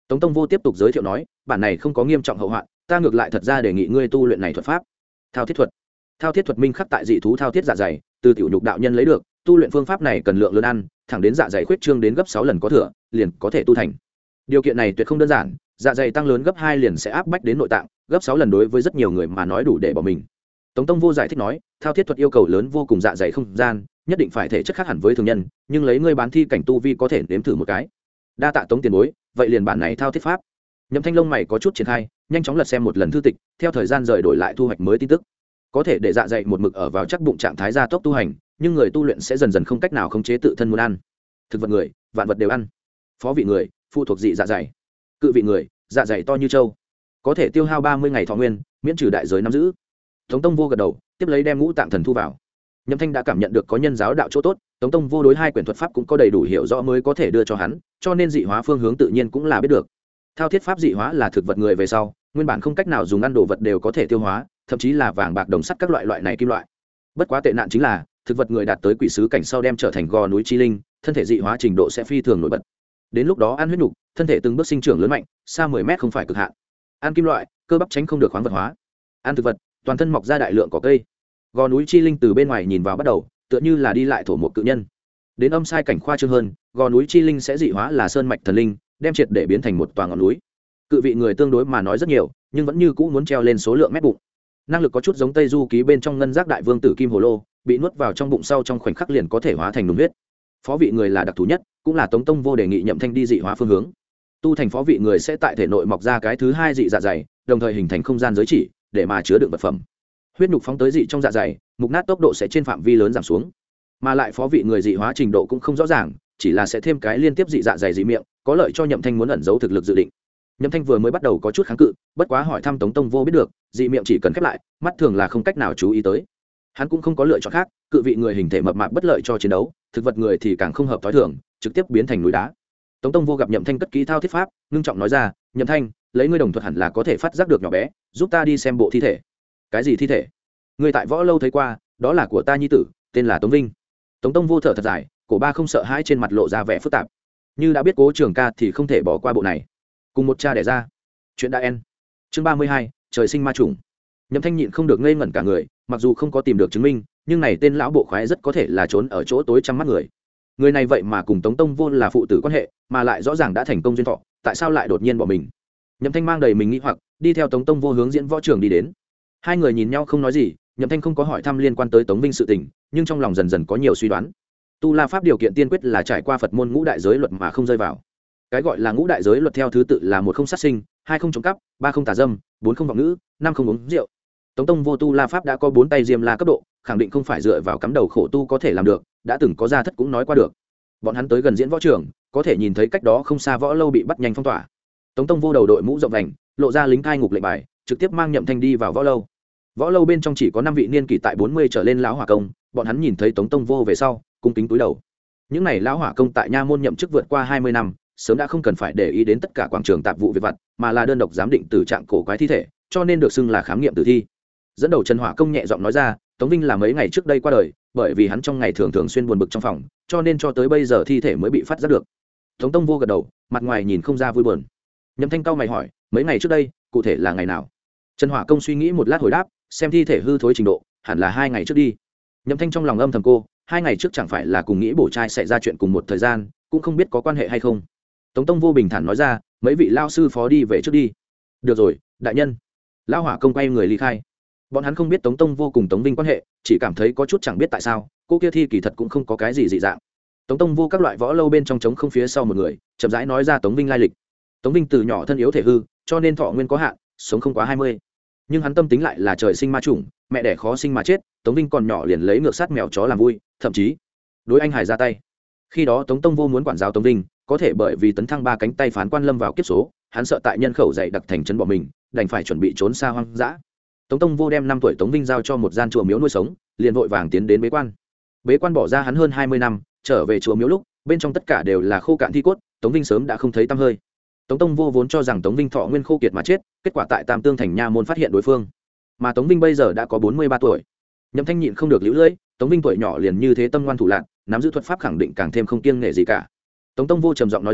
Tống Tông Vô tiếp tục giới thiệu nói, bản này không có nghiêm trọng hậu hoạn, ta ngược lại thật ra đề nghị ngươi tu luyện này thuật pháp. Thao thiết thuật. Thao thiết thuật minh khắc tại dị thú thao thiết dạ dày, từ tiểu nhục đạo nhân lấy được, tu luyện phương pháp này cần lượng lớn ăn, thẳng đến dạ dày khuyết trương đến gấp 6 lần có thừa, liền có thể tu thành. Điều kiện này tuyệt không đơn giản, dạ dày tăng lớn gấp 2 liền sẽ áp bách đến nội tạng, gấp 6 lần đối với rất nhiều người mà nói đủ để bỏ mình. Tống Tông Vô giải thích nói, thao thiết thuật yêu cầu lớn vô cùng dạ dày không gian, nhất định phải thể chất khác hẳn với thường nhân, nhưng lấy ngươi bán thi cảnh tu vi có thể nếm thử một cái. Đa tạ Tống tiền bối, vậy liền bản này thao thiết pháp. Nhậm Thanh lông mày có chút triển khai, nhanh chóng lật xem một lần thư tịch, theo thời gian rời đổi lại thu hoạch mới tin tức. Có thể để dạ dày một mực ở vào chắc bụng trạng thái gia tốc tu hành, nhưng người tu luyện sẽ dần dần không cách nào khống chế tự thân muốn ăn. Thực vật người, vạn vật đều ăn. Phó vị người, phụ thuộc dị dạ dày. Cự vị người, dạ dày to như trâu. Có thể tiêu hao 30 ngày thọ nguyên, miễn trừ đại giới nắm giữ. Tống Tông Vô gật đầu, tiếp lấy đem ngũ tạng thần thu vào. Nhậm Thanh đã cảm nhận được có nhân giáo đạo chỗ tốt, Tống Tông Vô đối 2 quyển thuật pháp cũng có đầy đủ hiểu rõ mới có thể đưa cho hắn, cho nên dị hóa phương hướng tự nhiên cũng là biết được. Thao thiết pháp dị hóa là thực vật người về sau, nguyên bản không cách nào dùng ăn đồ vật đều có thể tiêu hóa, thậm chí là vàng bạc đồng sắt các loại này kim loại. Bất quá tệ nạn chính là, thực vật người đạt tới quỷ sứ cảnh sau đem trở thành gò núi chi linh, thân thể dị hóa trình độ sẽ phi thường nổi bật. Đến lúc đó ăn huyết nục, thân thể từng bước sinh trưởng lớn mạnh, xa 10 mét không phải cực hạn. Ăn kim loại, cơ bắp tránh không được khoáng vật hóa. Ăn thực vật, toàn thân mọc ra đại lượng cỏ cây. Gò núi chi linh từ bên ngoài nhìn vào bắt đầu, tựa như là đi lại thổ một cự nhân. Đến âm sai cảnh khoa trương hơn, gò núi chi linh sẽ dị hóa là sơn mạch thần linh, đem triệt để biến thành một tòa ngọn núi. Cự vị người tương đối mà nói rất nhiều, nhưng vẫn như cũ muốn treo lên số lượng mét bụng. Năng lực có chút giống Tây Du ký bên trong ngân giác đại vương tử kim hồ lô, bị nuốt vào trong bụng sau trong khoảnh khắc liền có thể hóa thành nùng huyết. Phó vị người là đặc thù nhất, cũng là Tống Tông Vô đề nghị Nhậm Thanh đi dị hóa phương hướng. Tu thành phó vị người sẽ tại thể nội mọc ra cái thứ 2 dị dạ dày, đồng thời hình thành không gian giới chỉ để mà chứa đựng vật phẩm. Huyết nhục phóng tới dị trong dạ dày, mục nát tốc độ sẽ trên phạm vi lớn giảm xuống. Mà lại phó vị người dị hóa trình độ cũng không rõ ràng, chỉ là sẽ thêm cái liên tiếp dị dạ dày dị miệng, có lợi cho Nhậm Thanh muốn ẩn giấu thực lực dự định. Nhậm Thanh vừa mới bắt đầu có chút kháng cự, bất quá hỏi thăm Tống Tông Vô biết được, dị miệng chỉ cần khép lại, mắt thường là không cách nào chú ý tới. Hắn cũng không có lựa chọn khác, cự vị người hình thể mập mạp bất lợi cho chiến đấu, thực vật người thì càng không hợp thói thường, trực tiếp biến thành núi đá. Tống Tông Vô gặp Nhậm Thanh cất kỹ thao thiết pháp, ngưng trọng nói ra, Nhậm Thanh, lấy ngươi đồng thuật hẳn là có thể phát giác được nhỏ bé, giúp ta đi xem bộ thi thể. Cái gì thi thể? Ngươi tại Võ Lâu thấy qua, đó là của ta nhi tử, tên là Tống Vinh. Tống Tông Vô thở thật dài, cổ ba không sợ hãi trên mặt lộ ra vẻ phức tạp. Như đã biết Cố Trường Ca thì không thể bỏ qua bộ này. Cùng một cha đẻ ra. Chuyện đã en. Chương 32, trời sinh ma trùng. Nhậm Thanh nhịn không được ngây ngẩn cả người, mặc dù không có tìm được chứng minh, nhưng này tên lão bộ khoái rất có thể là trốn ở chỗ tối trăm mắt người. Người này vậy mà cùng Tống Tông Vô là phụ tử quan hệ, mà lại rõ ràng đã thành công duyên thọ, tại sao lại đột nhiên bỏ mình? Nhậm Thanh mang đầy mình nghĩ hoặc, đi theo Tống Tông Vô hướng diễn võ trường đi đến. Hai người nhìn nhau không nói gì, Nhậm Thanh không có hỏi thăm liên quan tới Tống Vinh sự tình, nhưng trong lòng dần dần có nhiều suy đoán. Tu La pháp điều kiện tiên quyết là trải qua Phật môn ngũ đại giới luật mà không rơi vào. Cái gọi là ngũ đại giới luật theo thứ tự là 1 không sát sinh, 2 không trộm cắp, 3 không tà dâm, 4 không vọng ngữ, 5 không uống rượu. Tống Tông Vô Tu La pháp đã có 4 tay diêm la cấp độ, khẳng định không phải dựa vào cắm đầu khổ tu có thể làm được, đã từng có gia thất cũng nói qua được. Bọn hắn tới gần diễn võ trường, có thể nhìn thấy cách đó không xa Võ Lâu bị bắt nhanh phong tỏa. Tống Tông Vô đầu đội mũ rộng vành, lộ ra lính cai ngục lệnh bài, trực tiếp mang Nhậm Thanh đi vào Võ Lâu. Võ Lâu bên trong chỉ có 5 vị niên kỷ tại 40 trở lên lão hỏa công, bọn hắn nhìn thấy Tống Tông Vô về sau, cung kính cúi đầu. Những này lão hỏa công tại nha môn nhậm chức vượt qua 20 năm, sớm đã không cần phải để ý đến tất cả quảng trường tạp vụ việc vặt, mà là đơn độc giám định tử trạng cổ quái thi thể, cho nên được xưng là khám nghiệm tử thi. Dẫn đầu Trần Hỏa công nhẹ giọng nói ra, Tống Vinh là mấy ngày trước đây qua đời, bởi vì hắn trong ngày thường xuyên buồn bực trong phòng, cho nên cho tới bây giờ thi thể mới bị phát giác được. Tống Tông Vô gật đầu, mặt ngoài nhìn không ra vui buồn. Nhậm Thanh cao mày hỏi, mấy ngày trước đây, cụ thể là ngày nào? Trần Hỏa công suy nghĩ một lát hồi đáp, xem thi thể hư thối trình độ, hẳn là 2 ngày trước đi. Nhậm Thanh trong lòng âm thầm cô, 2 ngày trước chẳng phải là cùng nghĩ bổ trai xảy ra chuyện cùng một thời gian, cũng không biết có quan hệ hay không. Tống Tông Vô bình thản nói ra, mấy vị lao sư phó đi về trước đi. Được rồi, đại nhân. Lão hỏa công quay người ly khai. Bọn hắn không biết Tống Tông Vô cùng Tống Vinh quan hệ, chỉ cảm thấy có chút chẳng biết tại sao cô kia thi kỳ thật cũng không có cái gì dị dạng. Tống Tông Vô các loại võ lâu bên trong trống không phía sau một người, chậm rãi nói ra Tống Vinh lai lịch. Tống Vinh từ nhỏ thân yếu thể hư, cho nên thọ nguyên có hạn, sống không quá 20. Nhưng hắn tâm tính lại là trời sinh ma chủng, mẹ đẻ khó sinh mà chết. Tống Vinh còn nhỏ liền lấy ngược sát mèo chó làm vui, thậm chí đối anh hải ra tay. Khi đó Tống Tông Vô muốn quản giáo Tống Vinh, có thể bởi vì tấn thăng 3 cánh tay phán quan lâm vào kiếp số, hắn sợ tại nhân khẩu dày đặc thành trấn bỏ mình, đành phải chuẩn bị trốn xa hoang dã. Tống Tông Vô đem 5 tuổi Tống Vinh giao cho một gian chùa miếu nuôi sống, liền vội vàng tiến đến bế quan. Bế quan bỏ ra hắn hơn 20 năm, trở về chùa miếu lúc, bên trong tất cả đều là khô cạn thi cốt, Tống Vinh sớm đã không thấy tăm hơi. Tống Tông Vô vốn cho rằng Tống Vinh thọ nguyên khô kiệt mà chết, kết quả tại Tam Tương thành nha môn phát hiện đối phương. Mà Tống Vinh bây giờ đã có 43 tuổi. Nhậm Thanh nhịn không được liễu lưỡi, Tống Vinh tuổi nhỏ liền như thế tâm ngoan thủ lạn, nắm giữ thuật pháp khẳng định càng thêm không kiêng nể gì cả. Tống Tông Vô trầm giọng nói ra,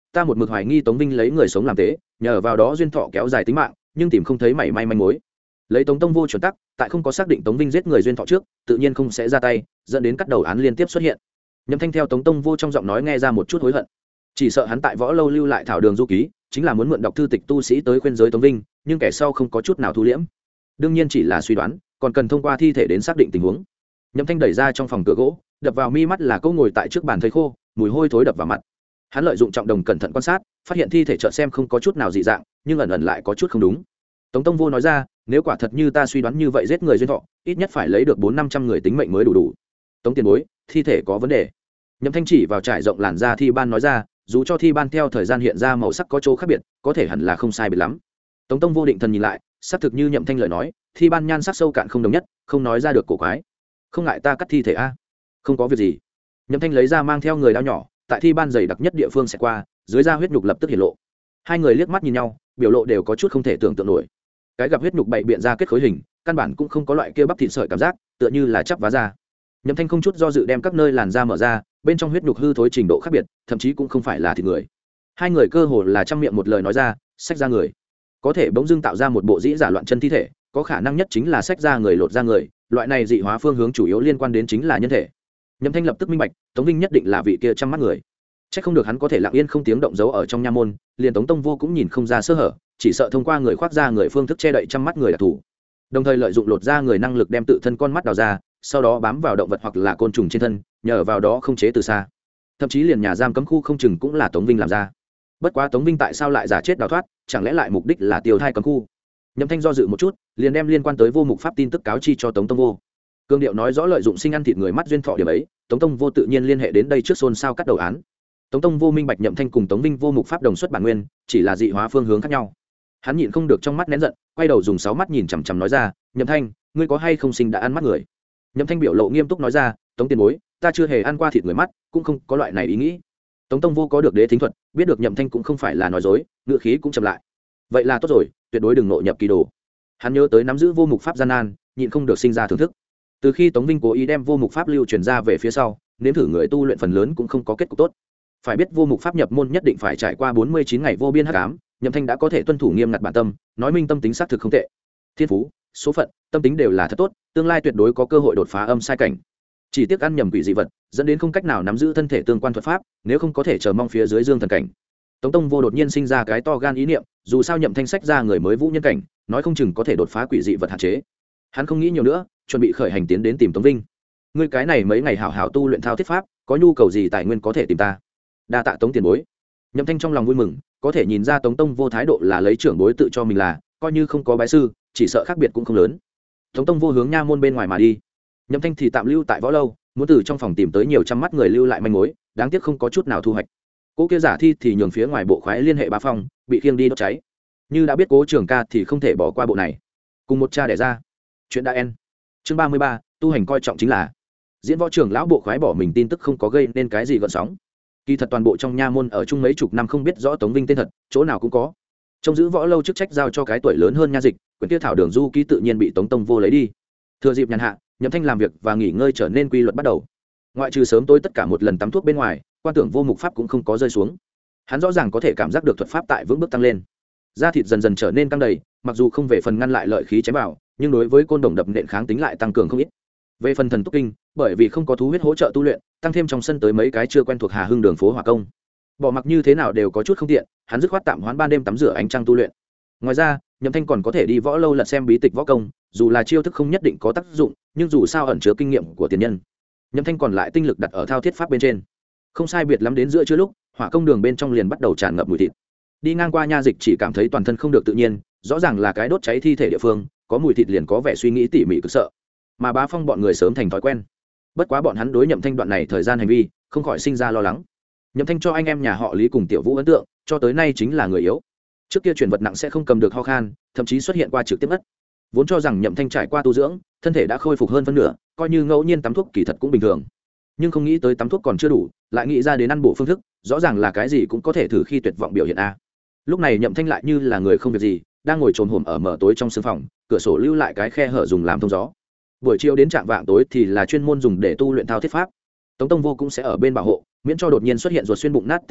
ta một mực hoài nghi Tống Vinh lấy người sống làm tế, nhờ vào đó duyên thọ kéo dài tính mạng, nhưng tìm không thấy mảy may manh mối. Lấy Tống Tông Vô chuẩn tắc, tại không có xác định Tống Vinh giết người duyên thọ trước, tự nhiên không sẽ ra tay, dẫn đến cắt đầu án liên tiếp xuất hiện. Nhậm Thanh theo Tống Tông Vô trong giọng nói nghe ra một chút hối hận. Chỉ sợ hắn tại Võ Lâu lưu lại thảo đường du ký, chính là muốn mượn đọc thư tịch tu sĩ tới khuyên giới Tống Vinh, nhưng kẻ sau không có chút nào thu liễm. Đương nhiên chỉ là suy đoán, còn cần thông qua thi thể đến xác định tình huống. Nhậm Thanh đẩy ra trong phòng cửa gỗ, đập vào mi mắt là cô ngồi tại trước bàn thây khô, mùi hôi thối đập vào mặt. Hắn lợi dụng trọng đồng cẩn thận quan sát, phát hiện thi thể chợt xem không có chút nào dị dạng, nhưng ẩn ẩn lại có chút không đúng. Tống Tông Vô nói ra, nếu quả thật như ta suy đoán như vậy giết người duyên thọ, ít nhất phải lấy được 400-500 người tính mệnh mới đủ. Tống tiền bối, thi thể có vấn đề. Nhậm Thanh chỉ vào trải rộng làn da thi ban nói ra, dù cho thi ban theo thời gian hiện ra màu sắc có chỗ khác biệt, có thể hẳn là không sai biệt lắm. Tống Tông Vô định thần nhìn lại, xác thực như Nhậm Thanh lời nói, thi ban nhan sắc sâu cạn không đồng nhất, không nói ra được cổ quái. Không ngại ta cắt thi thể a? Không có việc gì. Nhậm Thanh lấy ra mang theo người đao nhỏ, tại thi ban dày đặc nhất địa phương sẽ qua, dưới da huyết nhục lập tức hiện lộ. Hai người liếc mắt nhìn nhau, biểu lộ đều có chút không thể tưởng tượng nổi. Cái gặp huyết nhục bậy biện ra kết khối hình, căn bản cũng không có loại kia bắp thịt sợi cảm giác, tựa như là chắp vá da. Nhậm Thanh không chút do dự đem các nơi làn da mở ra, bên trong huyết nhục hư thối trình độ khác biệt, thậm chí cũng không phải là thịt người. Hai người cơ hồ là trăm miệng một lời nói ra, xách ra người. Có thể bỗng dưng tạo ra một bộ dĩ giả loạn chân thi thể, có khả năng nhất chính là xách ra người lột ra người, loại này dị hóa phương hướng chủ yếu liên quan đến chính là nhân thể. Nhậm Thanh lập tức minh bạch, Tống Vinh nhất định là vị kia trăm mắt người. Chắc không được hắn có thể lặng yên không tiếng động giấu ở trong nha môn, liền Tống Tông Vô cũng nhìn không ra sơ hở, chỉ sợ thông qua người khoác ra người phương thức che đậy trăm mắt người đặc thù. Đồng thời lợi dụng lột ra người năng lực đem tự thân con mắt đào ra, sau đó bám vào động vật hoặc là côn trùng trên thân, nhờ vào đó không chế từ xa. Thậm chí liền nhà giam cấm khu không chừng cũng là Tống Vinh làm ra. Bất quá Tống Vinh tại sao lại giả chết đào thoát, chẳng lẽ lại mục đích là tiêu thai cấm khu? Nhậm Thanh do dự một chút, liền đem liên quan tới Vô Mục Pháp tin tức cáo chi cho Tống Tông Vô. Cương điệu nói rõ lợi dụng sinh ăn thịt người mắt duyên thọ điểm ấy, Tống Tông Vô tự nhiên liên hệ đến đây trước xôn xao cắt đầu án. Tống Tông Vô minh bạch Nhậm Thanh cùng Tống Vinh Vô Mục Pháp đồng xuất bản nguyên, chỉ là dị hóa phương hướng khác nhau. Hắn nhịn không được trong mắt nén giận, quay đầu dùng 6 mắt nhìn chằm chằm nói ra, "Nhậm Thanh, ngươi có hay không sinh đã ăn mắt người?" Nhậm Thanh biểu lộ nghiêm túc nói ra, "Tống tiền bối, ta chưa hề ăn qua thịt người mắt, cũng không có loại này ý nghĩ." Tống Tông Vô có được đế thính thuật, biết được Nhậm Thanh cũng không phải là nói dối, ngữ khí cũng chậm lại. "Vậy là tốt rồi, tuyệt đối đừng nội nhập kỳ đồ." Hắn nhớ tới nắm giữ Vô Mục Pháp gian nan, nhịn không được sinh ra thưởng thức. Từ khi Tống Vinh cố ý đem Vô Mục Pháp lưu truyền ra về phía sau, nếm thử người tu luyện phần lớn cũng không có kết cục tốt. Phải biết Vô Mục Pháp nhập môn nhất định phải trải qua 49 ngày vô biên hắc ám, Nhậm Thanh đã có thể tuân thủ nghiêm ngặt bản tâm, nói minh tâm tính xác thực không tệ. Thiên phú, số phận, tâm tính đều là thật tốt, tương lai tuyệt đối có cơ hội đột phá âm sai cảnh. Chỉ tiếc ăn nhầm quỷ dị vật, dẫn đến không cách nào nắm giữ thân thể tương quan thuật pháp, nếu không có thể chờ mong phía dưới dương thần cảnh. Tống Tông Vô đột nhiên sinh ra cái to gan ý niệm, dù sao Nhậm Thanh sách ra người mới vũ nhân cảnh, nói không chừng có thể đột phá quỷ dị vật hạn chế. Hắn không nghĩ nhiều nữa, chuẩn bị khởi hành tiến đến tìm Tống Vinh. Ngươi cái này mấy ngày hảo hảo tu luyện thao thiết pháp, có nhu cầu gì tài nguyên có thể tìm ta. Đa tạ Tống tiền bối. Nhậm Thanh trong lòng vui mừng, có thể nhìn ra Tống Tông Vô thái độ là lấy trưởng bối tự cho mình là, coi như không có bái sư, chỉ sợ khác biệt cũng không lớn. Tống Tông Vô hướng nha môn bên ngoài mà đi. Nhậm Thanh thì tạm lưu tại Võ Lâu, muốn từ trong phòng tìm tới nhiều trăm mắt người lưu lại manh mối, đáng tiếc không có chút nào thu hoạch. Cố kia giả thi thì nhường phía ngoài bộ khoái liên hệ Bá Phong, bị khiêng đi đốt cháy. Như đã biết Cố Trường Ca thì không thể bỏ qua bộ này. Cùng một cha đẻ ra. Chuyện đã en. Chương 33, tu hành coi trọng chính là diễn võ trưởng lão bộ khoái bỏ mình tin tức không có gây nên cái gì gợn sóng. Kỳ thật toàn bộ trong nha môn ở chung mấy chục năm không biết rõ Tống Vinh tên thật, chỗ nào cũng có. Trông giữ Võ Lâu chức trách giao cho cái tuổi lớn hơn nha dịch, quyển kia thảo đường du ký tự nhiên bị Tống Tông Vô lấy đi. Thừa dịp nhàn hạ, Nhậm Thanh làm việc và nghỉ ngơi trở nên quy luật bắt đầu. Ngoại trừ sớm tối tất cả một lần tắm thuốc bên ngoài, quan tưởng Vô Mục Pháp cũng không có rơi xuống. Hắn rõ ràng có thể cảm giác được thuật pháp tại vững bước tăng lên. Da thịt dần dần trở nên căng đầy, mặc dù không về phần ngăn lại lợi khí chém vào, nhưng đối với côn đồng đập nện kháng tính lại tăng cường không ít. Về phần thần túc kinh, bởi vì không có thú huyết hỗ trợ tu luyện, tăng thêm trong sân tới mấy cái chưa quen thuộc Hà Hưng đường phố hỏa công, bỏ mặc như thế nào đều có chút không tiện, hắn dứt khoát tạm hoãn ban đêm tắm rửa ánh trăng tu luyện. Ngoài ra, Nhậm Thanh còn có thể đi Võ Lâu lật xem bí tịch võ công, dù là chiêu thức không nhất định có tác dụng, nhưng dù sao ẩn chứa kinh nghiệm của tiền nhân. Nhậm Thanh còn lại tinh lực đặt ở thao thiết pháp bên trên. Không sai biệt lắm đến giữa trưa lúc, hỏa công đường bên trong liền bắt đầu tràn ngập mùi thịt. Đi ngang qua nha dịch chỉ cảm thấy toàn thân không được tự nhiên, rõ ràng là cái đốt cháy thi thể địa phương, có mùi thịt liền có vẻ suy nghĩ tỉ mỉ cực sợ. Mà Bá Phong bọn người sớm thành thói quen. Bất quá bọn hắn đối Nhậm Thanh đoạn này thời gian hành vi, không khỏi sinh ra lo lắng. Nhậm Thanh cho anh em nhà họ Lý cùng Tiểu Vũ ấn tượng, cho tới nay chính là người yếu. Trước kia chuyển vật nặng sẽ không cầm được ho khan, thậm chí xuất hiện qua trực tiếp ngất. Vốn cho rằng Nhậm Thanh trải qua tu dưỡng, thân thể đã khôi phục hơn phân nửa, coi như ngẫu nhiên tắm thuốc kỳ thật cũng bình thường. Nhưng không nghĩ tới tắm thuốc còn chưa đủ, lại nghĩ ra đến ăn bổ phương thức, rõ ràng là cái gì cũng có thể thử khi tuyệt vọng biểu hiện a. Lúc này Nhậm Thanh lại như là người không việc gì, đang ngồi trồn hổm ở mở tối trong sương phòng, cửa sổ lưu lại cái khe hở dùng làm thông gió. Buổi chiều đến trạm vạng tối thì là chuyên môn dùng để tu luyện thao thiết pháp. Tống Tông Vô cũng sẽ ở bên bảo hộ, miễn cho đột nhiên xuất hiện ruột xuyên bụng nát tình huống,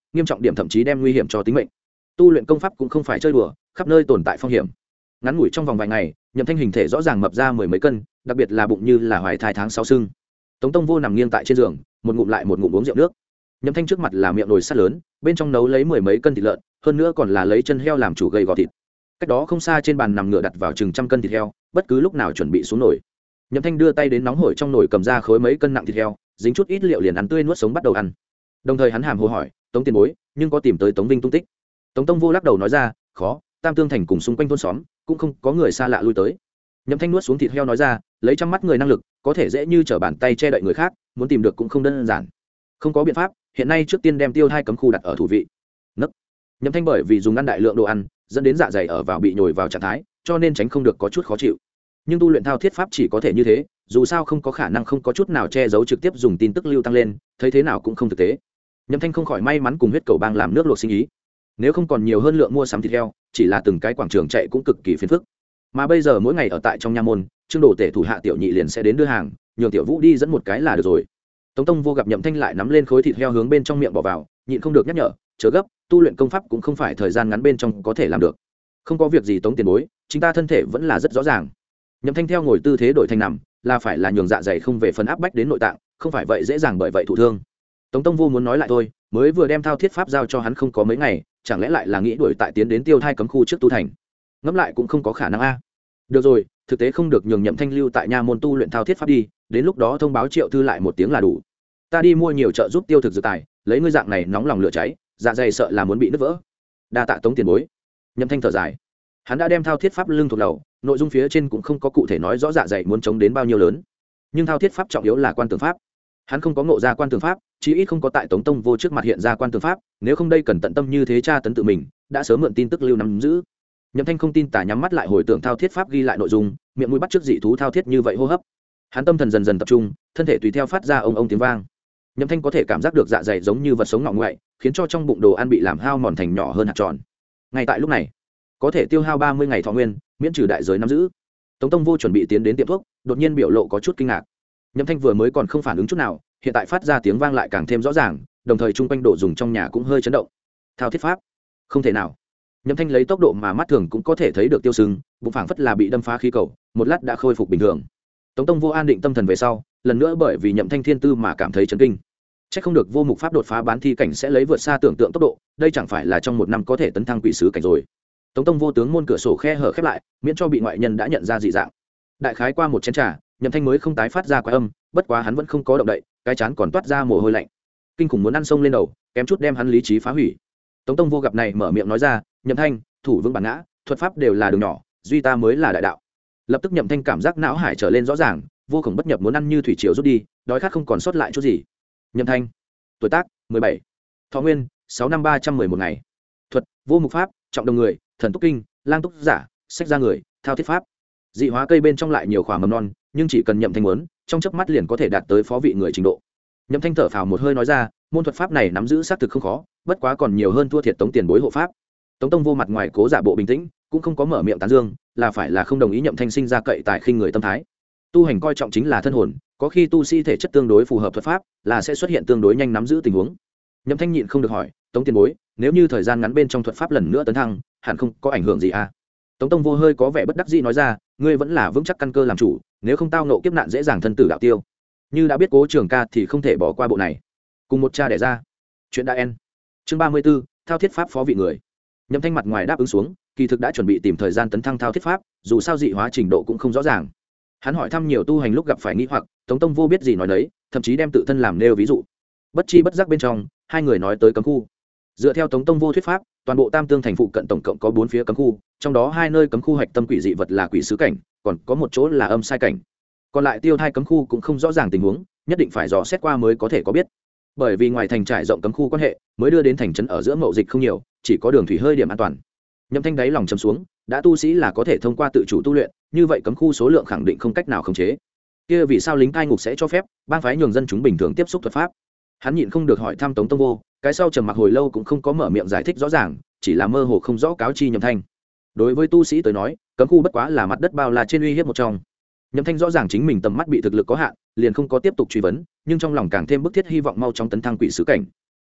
nghiêm trọng điểm thậm chí đem nguy hiểm cho tính mệnh. Tu luyện công pháp cũng không phải chơi đùa, khắp nơi tồn tại phong hiểm. Ngắn ngủi trong vòng vài ngày, Nhậm Thanh hình thể rõ ràng mập ra mười mấy cân, đặc biệt là bụng như là hoài thai tháng 6 sưng. Tống Tông Vô nằm nghiêng tại trên giường, một ngụm lại một ngụm uống rượu nước. Nhậm Thanh trước mặt là miệng nồi sắt lớn, bên trong nấu lấy mười mấy cân thịt lợn, hơn nữa còn là lấy chân heo làm chủ gầy gò thịt. Cách đó không xa trên bàn nằm ngửa đặt vào chừng trăm cân thịt heo, bất cứ lúc nào chuẩn bị xuống nồi. Nhậm Thanh đưa tay đến nóng hổi trong nồi cầm ra khối mấy cân nặng thịt heo, dính chút ít liệu liền ăn tươi nuốt sống bắt đầu ăn. Đồng thời hắn hàm hồ hỏi, Tống tiền bối, nhưng có tìm tới Tống Vinh tung tích? Tống Tông Vô lắc đầu nói ra, khó, Tam Tương thành cùng xung quanh thôn xóm cũng không có người xa lạ lui tới. Nhậm Thanh nuốt xuống thịt heo nói ra, lấy trăm mắt người năng lực, có thể dễ như trở bàn tay che đậy người khác, muốn tìm được cũng không đơn giản. Không có biện pháp, hiện nay trước tiên đem tiêu thai cấm khu đặt ở thủ vị. Nấc. Nhậm Thanh bởi vì dùng ăn đại lượng đồ ăn, dẫn đến dạ dày ở vào bị nhồi vào trạng thái, cho nên tránh không được có chút khó chịu. Nhưng tu luyện thao thiết pháp chỉ có thể như thế, dù sao không có khả năng không có chút nào che giấu trực tiếp dùng tin tức lưu tăng lên, thấy thế nào cũng không thực tế. Nhậm Thanh không khỏi may mắn cùng huyết cầu bang làm nước luộc sinh ý. Nếu không còn nhiều hơn lượng mua sắm thịt heo, chỉ là từng cái quảng trường chạy cũng cực kỳ phiền phức. Mà bây giờ mỗi ngày ở tại trong nha môn, Trương Đồ Tể thủ hạ tiểu nhị liền sẽ đến đưa hàng, nhường Tiểu Vũ đi dẫn một cái là được rồi. Tống Tông Vô gặp Nhậm Thanh lại nắm lên khối thịt heo hướng bên trong miệng bỏ vào, nhịn không được nhắc nhở, chớ gấp, tu luyện công pháp cũng không phải thời gian ngắn bên trong có thể làm được. Không có việc gì Tống tiền bối, chúng ta thân thể vẫn là rất rõ ràng. Nhậm Thanh theo ngồi tư thế đổi thành nằm, là phải là nhường dạ dày không về phần áp bách đến nội tạng, không phải vậy dễ dàng bởi vậy thụ thương. Tống Tông Vô muốn nói lại thôi, mới vừa đem thao thiết pháp giao cho hắn không có mấy ngày, chẳng lẽ lại là nghĩ đuổi tại tiến đến tiêu thai cấm khu trước tu thành? Ngẫm lại cũng không có khả năng a. Được rồi, thực tế không được nhường Nhậm Thanh lưu tại nha môn tu luyện thao thiết pháp đi, đến lúc đó thông báo Triệu Thư lại một tiếng là đủ. Ta đi mua nhiều trợ giúp tiêu thực dược tài, lấy ngươi dạng này nóng lòng lửa cháy, dạ dày sợ là muốn bị nứt vỡ. Đa tạ Tống tiền bối. Nhậm Thanh thở dài, hắn đã đem thao thiết pháp lưng thuộc lầu, nội dung phía trên cũng không có cụ thể nói rõ dạ dày muốn chống đến bao nhiêu lớn, nhưng thao thiết pháp trọng yếu là quan tường pháp. Hắn không có ngộ ra quan tường pháp, chí ít không có tại Tống Tông Vô trước mặt hiện ra quan tường pháp, nếu không đây cần tận tâm như thế tra tấn tự mình, đã sớm mượn tin tức lưu nắm giữ. Nhậm Thanh không tin tả nhắm mắt lại hồi tưởng thao thiết pháp ghi lại nội dung, miệng mũi bắt trước dị thú thao thiết như vậy hô hấp. Hắn tâm thần dần dần tập trung, thân thể tùy theo phát ra ông tiếng vang. Nhậm Thanh có thể cảm giác được dạ dày giống như vật sống ngọ ngoại, khiến cho trong bụng đồ ăn bị làm hao mòn thành nhỏ hơn hạt tròn. Ngay tại lúc này, có thể tiêu hao 30 ngày thọ nguyên, miễn trừ đại giới nắm giữ. Tống Tông Vô chuẩn bị tiến đến tiệm thuốc, đột nhiên biểu lộ có chút kinh ngạc. Nhậm Thanh vừa mới còn không phản ứng chút nào, hiện tại phát ra tiếng vang lại càng thêm rõ ràng, đồng thời chung quanh đồ dùng trong nhà cũng hơi chấn động. Thao thiết pháp? Không thể nào. Nhậm Thanh lấy tốc độ mà mắt thường cũng có thể thấy được tiêu sưng, bụng phảng phất là bị đâm phá khí cầu, một lát đã khôi phục bình thường. Tống Tông Vô an định tâm thần về sau, lần nữa bởi vì Nhậm Thanh thiên tư mà cảm thấy chấn kinh. Chắc không được Vô Mục pháp đột phá bán thi cảnh sẽ lấy vượt xa tưởng tượng tốc độ, đây chẳng phải là trong một năm có thể tấn thăng quỷ sứ cảnh rồi. Tống Tông Vô tướng môn cửa sổ khe hở khép lại, miễn cho bị ngoại nhân đã nhận ra dị dạng. Đại khái qua một chén trà, Nhậm Thanh mới không tái phát ra quái âm, bất quá hắn vẫn không có động đậy, cái chán còn toát ra mồ hôi lạnh. Kinh khủng muốn ăn sông lên đầu, kém chút đem hắn lý trí phá hủy. Tống Tông Vô gặp này mở miệng nói ra, Nhậm Thanh, thủ vững bản ngã, thuật pháp đều là đường nhỏ, duy ta mới là đại đạo. Lập tức Nhậm Thanh cảm giác não hải trở lên rõ ràng, vô cùng bất nhập muốn ăn như thủy triều rút đi, đói khát không còn sót lại chút gì. Nhậm Thanh, tuổi tác 17, thọ nguyên 6 năm 311 ngày, thuật Vô Mục pháp, trọng đồng người, thần túc kinh, lang túc giả, sách ra người, thao thiết pháp. Dị hóa cây bên trong lại nhiều khỏa mầm non, nhưng chỉ cần Nhậm Thanh muốn, trong chớp mắt liền có thể đạt tới phó vị người trình độ. Nhậm Thanh thở phào một hơi nói ra, môn thuật pháp này nắm giữ xác thực không khó, bất quá còn nhiều hơn thua thiệt Tống tiền bối hộ pháp. Tống Tông Vô mặt ngoài cố giả bộ bình tĩnh, cũng không có mở miệng tán dương, là phải là không đồng ý Nhậm Thanh sinh ra cậy tại khinh người tâm thái. Tu hành coi trọng chính là thân hồn, có khi tu sĩ thể chất tương đối phù hợp thuật pháp, là sẽ xuất hiện tương đối nhanh nắm giữ tình huống. Nhậm Thanh nhịn không được hỏi, Tống tiền bối, nếu như thời gian ngắn bên trong thuật pháp lần nữa tấn thăng, hẳn không có ảnh hưởng gì à? Tống Tông Vô hơi có vẻ bất đắc dĩ nói ra, ngươi vẫn là vững chắc căn cơ làm chủ, nếu không tao nộ kiếp nạn dễ dàng thân tử đạo tiêu. Như đã biết Cố Trường Ca thì không thể bỏ qua bộ này. Cùng một cha đẻ ra. Chuyện đã en. Chương 34, thao thiết pháp phó vị người. Nhậm Thanh mặt ngoài đáp ứng xuống, kỳ thực đã chuẩn bị tìm thời gian tấn thăng thao thiết pháp, dù sao dị hóa trình độ cũng không rõ ràng. Hắn hỏi thăm nhiều tu hành lúc gặp phải nghi hoặc, Tống Tông Vô biết gì nói đấy, thậm chí đem tự thân làm nêu ví dụ. Bất chi bất giác bên trong, hai người nói tới cấm khu. Dựa theo Tống Tông Vô thuyết pháp, toàn bộ Tam Tương thành phụ cận tổng cộng có 4 phía cấm khu, trong đó 2 nơi cấm khu hạch tâm quỷ dị vật là quỷ sứ cảnh, còn có một chỗ là âm sai cảnh. Còn lại tiêu thai cấm khu cũng không rõ ràng tình huống, nhất định phải dò xét qua mới có thể có biết. Bởi vì ngoài thành trải rộng cấm khu quan hệ, mới đưa đến thành trấn ở giữa mậu dịch không nhiều, chỉ có đường thủy hơi điểm an toàn. Nhậm Thanh đáy lòng trầm xuống, đã tu sĩ là có thể thông qua tự chủ tu luyện, như vậy cấm khu số lượng khẳng định không cách nào khống chế. Kia vì sao lính cai ngục sẽ cho phép bang phái nhường dân chúng bình thường tiếp xúc thuật pháp? Hắn nhịn không được hỏi thăm Tống Tông Vô, cái sau trầm mặc hồi lâu cũng không có mở miệng giải thích rõ ràng, chỉ là mơ hồ không rõ cáo chi Nhậm Thanh. Đối với tu sĩ tới nói, cấm khu bất quá là mặt đất bao la trên uy hiếp một trong. Nhậm Thanh rõ ràng chính mình tầm mắt bị thực lực có hạn, liền không có tiếp tục truy vấn, nhưng trong lòng càng thêm bức thiết hy vọng mau chóng tấn thăng quỷ sứ cảnh.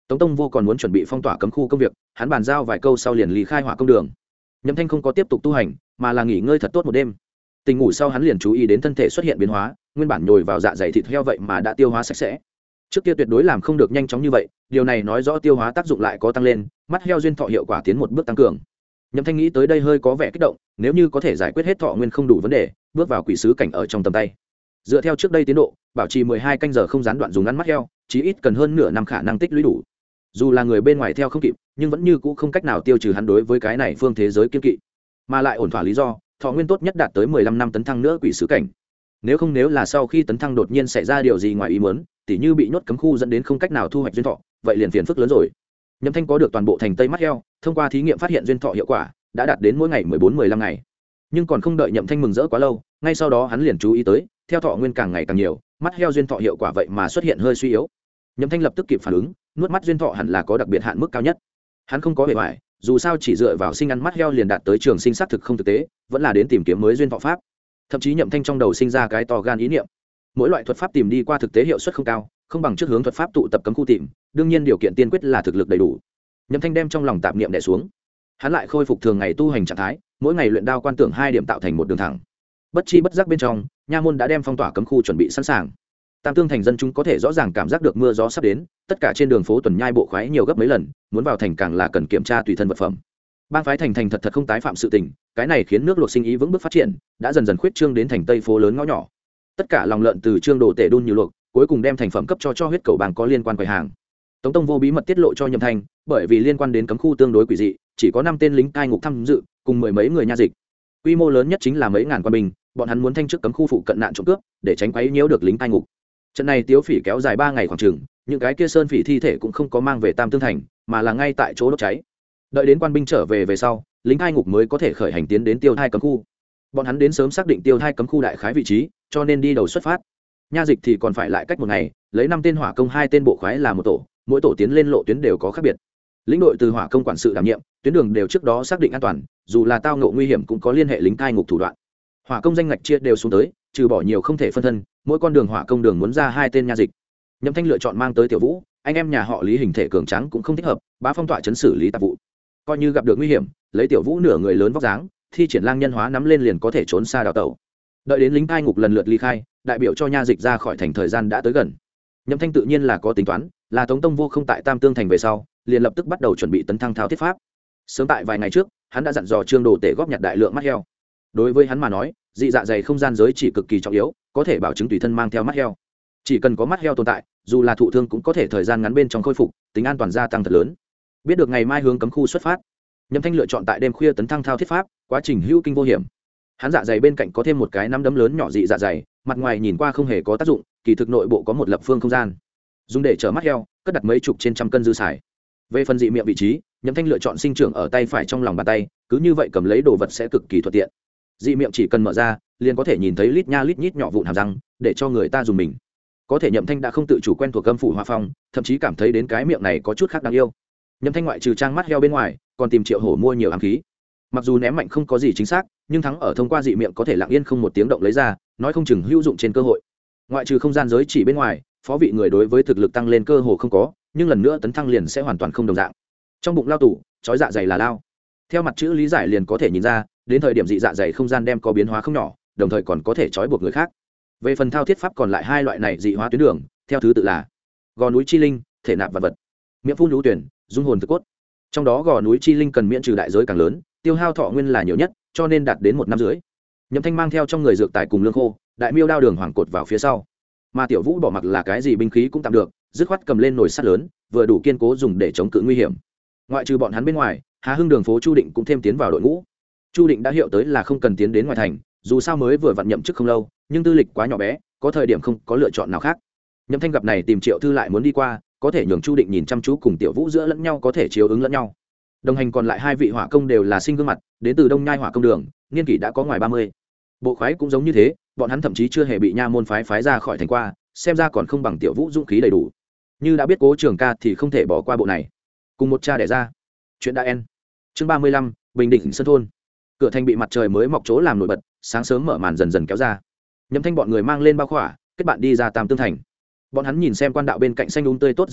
Tống Tông Vô còn muốn chuẩn bị phong tỏa cấm khu công việc, hắn bàn giao vài câu sau liền ly khai hỏa công đường. Nhậm Thanh không có tiếp tục tu hành, mà là nghỉ ngơi thật tốt một đêm. Tỉnh ngủ sau hắn liền chú ý đến thân thể xuất hiện biến hóa, nguyên bản nhồi vào dạ dày thịt heo vậy mà đã tiêu hóa sạch sẽ. Trước kia tuyệt đối làm không được nhanh chóng như vậy, điều này nói rõ tiêu hóa tác dụng lại có tăng lên, mắt heo duyên thọ hiệu quả tiến một bước tăng cường. Nhậm Thanh nghĩ tới đây hơi có vẻ kích động, nếu như có thể giải quyết hết thọ nguyên không đủ vấn đề, bước vào quỷ sứ cảnh ở trong tầm tay. Dựa theo trước đây tiến độ, bảo trì 12 canh giờ không gián đoạn dùng ăn mắt heo, chí ít cần hơn nửa năm khả năng tích lũy đủ. Dù là người bên ngoài theo không kịp, nhưng vẫn như cũ không cách nào tiêu trừ hắn đối với cái này phương thế giới kiên kỵ, mà lại ổn thỏa lý do, thọ nguyên tốt nhất đạt tới 15 năm tấn thăng nữa quỷ sứ cảnh. Nếu là sau khi tấn thăng đột nhiên xảy ra điều gì ngoài ý muốn, tỉ như bị nhốt cấm khu dẫn đến không cách nào thu hoạch duyên thọ, vậy liền phiền phức lớn rồi. Nhậm Thanh có được toàn bộ thành tây mắt heo, thông qua thí nghiệm phát hiện duyên thọ hiệu quả đã đạt đến mỗi ngày 14-15 ngày. Nhưng còn không đợi Nhậm Thanh mừng rỡ quá lâu, ngay sau đó hắn liền chú ý tới, theo thọ nguyên càng ngày càng nhiều, mắt heo duyên thọ hiệu quả vậy mà xuất hiện hơi suy yếu. Nhậm Thanh lập tức kịp phản ứng, nuốt mắt duyên thọ hẳn là có đặc biệt hạn mức cao nhất. Hắn không có bề ngoài, dù sao chỉ dựa vào sinh ăn mắt heo liền đạt tới trường sinh xác thực không thực tế, vẫn là đến tìm kiếm mới duyên thọ pháp. Thậm chí Nhậm Thanh trong đầu sinh ra cái to gan ý niệm, mỗi loại thuật pháp tìm đi qua thực tế hiệu suất không cao, không bằng trước hướng thuật pháp tụ tập cấm khu tìm, đương nhiên điều kiện tiên quyết là thực lực đầy đủ. Nhậm Thanh đem trong lòng tạp niệm đè xuống, hắn lại khôi phục thường ngày tu hành trạng thái, mỗi ngày luyện đao quan tưởng 2 điểm tạo thành một đường thẳng. Bất chi bất giác bên trong, nha môn đã đem phong tỏa cấm khu chuẩn bị sẵn sàng. Tam Tương thành dân chúng có thể rõ ràng cảm giác được mưa gió sắp đến, tất cả trên đường phố tuần nhai bộ khoái nhiều gấp mấy lần, muốn vào thành càng là cần kiểm tra tùy thân vật phẩm. Bang phái thành thật không tái phạm sự tình, cái này khiến nước luộc sinh ý vững bước phát triển, đã dần dần khuyết trương đến thành tây phố lớn ngõ nhỏ. Tất cả lòng lợn từ trương đồ tể đun như luộc, cuối cùng đem thành phẩm cấp cho huyết cầu bang có liên quan quầy hàng. Tống Tông Vô bí mật tiết lộ cho Nhậm Thanh, bởi vì liên quan đến cấm khu tương đối quỷ dị, chỉ có 5 tên lính cai ngục tham dự, cùng 10 mấy người nha dịch. Quy mô lớn nhất chính là mấy ngàn quân binh, bọn hắn muốn thanh trước cấm khu phụ cận nạn trộm cướp, để tránh quấy nhiễu được lính cai ngục. Trận này tiếu phỉ kéo dài 3 ngày khoảng chừng, những cái kia sơn phỉ thi thể cũng không có mang về Tam Tương thành, mà là ngay tại chỗ đốt cháy. Đợi đến quan binh trở về sau, lính cai ngục mới có thể khởi hành tiến đến Tiêu Thai cấm khu. Bọn hắn đến sớm xác định Tiêu Thai cấm khu đại khái vị trí, cho nên đi đầu xuất phát. Nha dịch thì còn phải lại cách một ngày, lấy 5 tên hỏa công 2 tên bộ khoái là một tổ, mỗi tổ tiến lên lộ tuyến đều có khác biệt. Lĩnh đội từ hỏa công quản sự đảm nhiệm, tuyến đường đều trước đó xác định an toàn, dù là tao ngộ nguy hiểm cũng có liên hệ lính cai ngục thủ đoạn. Hỏa công danh ngạch chia đều xuống tới, trừ bỏ nhiều không thể phân thân, mỗi con đường hỏa công đường muốn ra 2 tên nha dịch. Nhậm Thanh lựa chọn mang tới Tiểu Vũ, anh em nhà họ Lý hình thể cường tráng cũng không thích hợp, bá phong tọa chấn xử lý tạp vụ. Coi như gặp được nguy hiểm, lấy Tiểu Vũ nửa người lớn vóc dáng, thi triển lang nhân hóa nắm lên liền có thể trốn xa đào tẩu. Đợi đến lính cai ngục lần lượt ly khai, đại biểu cho nha dịch ra khỏi thành thời gian đã tới gần. Nhậm Thanh tự nhiên là có tính toán, là Tống Tông Vô không tại Tam Tương thành về sau, liền lập tức bắt đầu chuẩn bị tấn thăng thao thiết pháp. Sớm tại vài ngày trước, hắn đã dặn dò Trương Đồ Tể góp nhặt đại lượng mắt heo. Đối với hắn mà nói, dị dạ dày không gian giới chỉ cực kỳ trọng yếu, có thể bảo chứng tùy thân mang theo mắt heo. Chỉ cần có mắt heo tồn tại, dù là thụ thương cũng có thể thời gian ngắn bên trong khôi phục, tính an toàn gia tăng thật lớn. Biết được ngày mai hướng cấm khu xuất phát, Nhậm Thanh lựa chọn tại đêm khuya tấn thăng thao thiết pháp, quá trình hữu kinh vô hiểm. Hắn dạ dày bên cạnh có thêm một cái nắm đấm lớn nhỏ dị dạ dày, mặt ngoài nhìn qua không hề có tác dụng, kỳ thực nội bộ có một lập phương không gian, dùng để chở mắt heo, cất đặt mấy chục trên trăm cân dư xài. Về phần dị miệng vị trí, Nhậm Thanh lựa chọn sinh trưởng ở tay phải trong lòng bàn tay, cứ như vậy cầm lấy đồ vật sẽ cực kỳ thuận tiện. Dị miệng chỉ cần mở ra, liền có thể nhìn thấy lít nha lít nhít nhỏ vụn hàm răng, để cho người ta dùng mình. Có thể Nhậm Thanh đã không tự chủ quen thuộc âm phủ hoa phong, thậm chí cảm thấy đến cái miệng này có chút khác đáng yêu. Nhậm Thanh ngoại trừ trang mắt heo bên ngoài, còn tìm Triệu Hổ mua nhiều ám khí. Mặc dù ném mạnh không có gì chính xác, nhưng thắng ở thông qua dị miệng có thể lặng yên không một tiếng động lấy ra, nói không chừng hữu dụng trên cơ hội. Ngoại trừ không gian giới chỉ bên ngoài, phó vị người đối với thực lực tăng lên cơ hồ không có, nhưng lần nữa tấn thăng liền sẽ hoàn toàn không đồng dạng. Trong bụng lao tủ, chói dạ dày là lao. Theo mặt chữ lý giải liền có thể nhìn ra, đến thời điểm dị dạ dày không gian đem có biến hóa không nhỏ, đồng thời còn có thể trói buộc người khác. Về phần thao thiết pháp còn lại 2 loại này dị hóa tuyến đường, theo thứ tự là gò núi chi linh, thể nạp vật vật, miệng phun lũ tuyển, dung hồn thực cốt. Trong đó gò núi chi linh cần miễn trừ đại giới càng lớn, tiêu hao thọ nguyên là nhiều nhất, cho nên đạt đến 1 năm dưới. Nhậm Thanh mang theo trong người dược tài cùng lương khô, đại miêu đao đường hoàng cột vào phía sau. Mà Tiểu Vũ bỏ mặc là cái gì binh khí cũng tạm được, dứt khoát cầm lên nồi sắt lớn, vừa đủ kiên cố dùng để chống cự nguy hiểm. Ngoại trừ bọn hắn bên ngoài, Hà Hưng đường phố Chu Định cũng thêm tiến vào đội ngũ. Chu Định đã hiệu tới là không cần tiến đến ngoài thành, dù sao mới vừa vặn nhậm chức không lâu, nhưng tư lịch quá nhỏ bé, có thời điểm không có lựa chọn nào khác. Nhậm Thanh gặp này tìm Triệu Thư lại muốn đi qua, có thể nhường Chu Định nhìn chăm chú cùng Tiểu Vũ giữa lẫn nhau có thể chiếu ứng lẫn nhau. Đồng hành còn lại 2 vị hỏa công đều là sinh gương mặt, đến từ Đông Nhai hỏa công đường, niên kỷ đã có ngoài 30. Bộ khoái cũng giống như thế, bọn hắn thậm chí chưa hề bị nha môn phái ra khỏi thành qua, xem ra còn không bằng Tiểu Vũ dũng khí đầy đủ. Như đã biết Cố Trường Ca thì không thể bỏ qua bộ này. Cùng một cha đẻ ra. Chuyện đã en. Chương 35, Bình Định Sơn thôn. Cửa thành bị mặt trời mới mọc chỗ làm nổi bật, sáng sớm mở màn dần dần kéo ra. Nhậm Thanh bọn người mang lên bao khỏa, kết bạn đi ra Tam Tương thành. Bọn hắn nhìn xem quan đạo bên cạnh xanh tươi tốt rừng tây,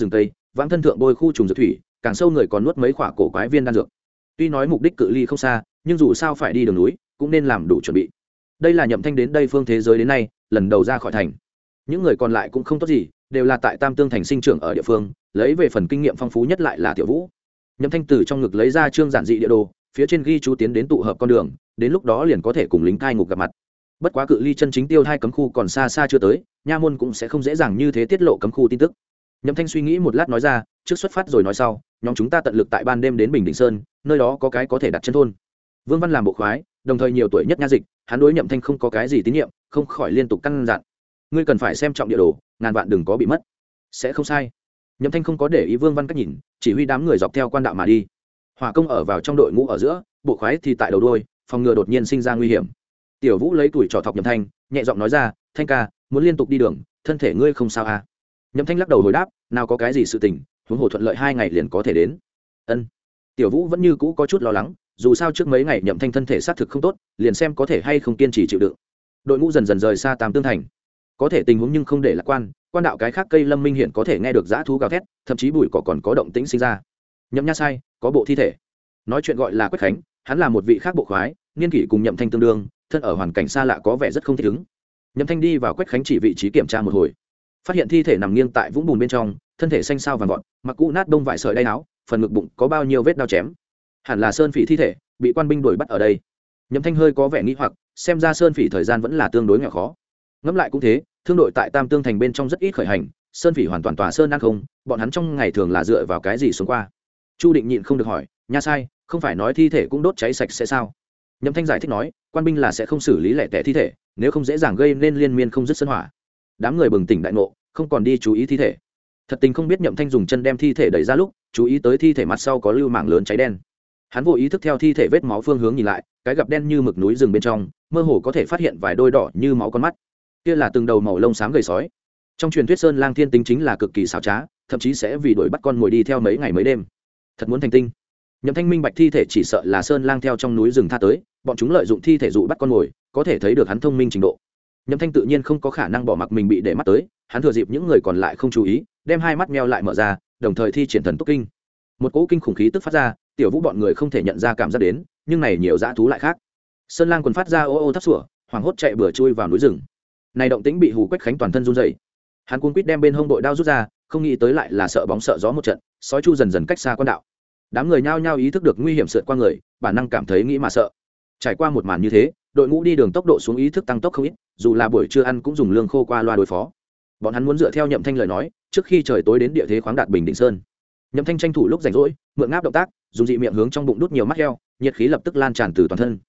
vãng thân thượng bôi khu trùng dược thủy, càng sâu người còn nuốt mấy quả cổ quái viên đan dược. Tuy nói mục đích cự ly không xa, nhưng dù sao phải đi đường núi, cũng nên làm đủ chuẩn bị. Đây là Nhậm Thanh đến đây phương thế giới đến nay lần đầu ra khỏi thành. Những người còn lại cũng không tốt gì, đều là tại Tam Tương thành sinh trưởng ở địa phương, lấy về phần kinh nghiệm phong phú nhất lại là Tiểu Vũ. Nhậm Thanh từ trong ngực lấy ra chương giản dị địa đồ, phía trên ghi chú tiến đến tụ hợp con đường, đến lúc đó liền có thể cùng lính cai ngục gặp mặt. Bất quá cự ly chân chính tiêu thai cấm khu còn xa xa chưa tới, nha môn cũng sẽ không dễ dàng như thế tiết lộ cấm khu tin tức. Nhậm Thanh suy nghĩ một lát nói ra, trước xuất phát rồi nói sau, nhóm chúng ta tận lực tại ban đêm đến Bình Định Sơn, nơi đó có cái có thể đặt chân thôn. Vương Văn làm bộ khoái, đồng thời nhiều tuổi nhất nha dịch, hắn đối Nhậm Thanh không có cái gì tín nhiệm, không khỏi liên tục căn dặn. Ngươi cần phải xem trọng địa đồ, ngàn vạn đừng có bị mất. Sẽ không sai. Nhậm Thanh không có để ý Vương Văn cách nhìn, chỉ huy đám người dọc theo quan đạo mà đi. Hỏa công ở vào trong đội ngũ ở giữa, bộ khoái thì tại đầu đuôi, phòng ngừa đột nhiên sinh ra nguy hiểm. Tiểu Vũ lấy tuổi trò thọc Nhậm Thanh, nhẹ giọng nói ra, Thanh ca, muốn liên tục đi đường, thân thể ngươi không sao à? Nhậm Thanh lắc đầu hồi đáp, nào có cái gì sự tình, huống hồ thuận lợi 2 ngày liền có thể đến. Ân. Tiểu Vũ vẫn như cũ có chút lo lắng, dù sao trước mấy ngày Nhậm Thanh thân thể xác thực không tốt, liền xem có thể hay không kiên trì chịu đựng. Đội ngũ dần dần rời xa Tam Tương thành. Có thể tình huống nhưng không để lạc quan, quan đạo cái khác cây lâm minh hiện có thể nghe được dã thú gào thét, thậm chí bụi cỏ còn có động tĩnh sinh ra. Nhậm Nha sai, có bộ thi thể. Nói chuyện gọi là Quách Khánh, hắn là một vị khác bộ khoái, niên kỷ cùng Nhậm Thanh tương đương, thân ở hoàn cảnh xa lạ có vẻ rất không thích ứng. Nhậm Thanh đi vào Quách Khánh chỉ vị trí kiểm tra một hồi, phát hiện thi thể nằm nghiêng tại vũng bùn bên trong, thân thể xanh xao vàng gọn, mặc cũ nát đông vải sợi đai áo, phần ngực bụng có bao nhiêu vết đao chém, hẳn là sơn phỉ thi thể, bị quan binh đuổi bắt ở đây. Nhậm Thanh hơi có vẻ nghi hoặc, xem ra sơn phỉ thời gian vẫn là tương đối nghèo khó. Ngẫm lại cũng thế, thương đội tại Tam Tương thành bên trong rất ít khởi hành, sơn phỉ hoàn toàn tòa sơn ăn không, bọn hắn trong ngày thường là dựa vào cái gì sống qua? Chu Định nhịn không được hỏi, Nha sai, không phải nói thi thể cũng đốt cháy sạch sẽ sao? Nhậm Thanh giải thích nói, quan binh là sẽ không xử lý lẻ tẻ thi thể, nếu không dễ dàng gây nên liên miên không dứt sân hỏa. Đám người bừng tỉnh đại ngộ, không còn đi chú ý thi thể. Thật tình không biết Nhậm Thanh dùng chân đem thi thể đẩy ra lúc, chú ý tới thi thể mặt sau có lưu mảng lớn cháy đen. Hắn vô ý thức theo thi thể vết máu phương hướng nhìn lại, cái gặp đen như mực núi rừng bên trong, mơ hồ có thể phát hiện vài đôi đỏ như máu con mắt. Kia là từng đầu màu lông xám gầy sói. Trong truyền thuyết sơn lang thiên tính chính là cực kỳ xảo trá, thậm chí sẽ vì đuổi bắt con mồi đi theo mấy ngày mấy đêm. Thật muốn thành tinh. Nhậm Thanh minh bạch thi thể chỉ sợ là sơn lang theo trong núi rừng tha tới, bọn chúng lợi dụng thi thể dụ bắt con mồi, có thể thấy được hắn thông minh trình độ. Nhậm Thanh tự nhiên không có khả năng bỏ mặc mình bị để mắt tới, hắn thừa dịp những người còn lại không chú ý, đem hai mắt meo lại mở ra, đồng thời thi triển thần tốc kinh. Một cỗ kinh khủng khí tức phát ra, Tiểu Vũ bọn người không thể nhận ra cảm giác đến, nhưng này nhiều dã thú lại khác. Sơn lang quần phát ra ô ô thấp sủa, hoảng hốt chạy bừa chui vào núi rừng. Này động tĩnh bị Hù Quách Khánh toàn thân run rẩy. Hắn cuống quýt đem bên hông đội đao rút ra, không nghĩ tới lại là sợ bóng sợ gió một trận, sói chu dần dần cách xa quan đạo. Đám người nhao nhao ý thức được nguy hiểm sượt qua người, bản năng cảm thấy nghĩ mà sợ. Trải qua một màn như thế, đội ngũ đi đường tốc độ xuống ý thức tăng tốc không ít, dù là buổi trưa ăn cũng dùng lương khô qua loa đối phó. Bọn hắn muốn dựa theo Nhậm Thanh lời nói, trước khi trời tối đến địa thế khoáng đạt Bình Định Sơn. Nhậm Thanh tranh thủ lúc rảnh rỗi, mượn ngáp động tác, dùng dị miệng hướng trong bụng đút nhiều mắt heo, nhiệt khí lập tức lan tràn từ toàn thân.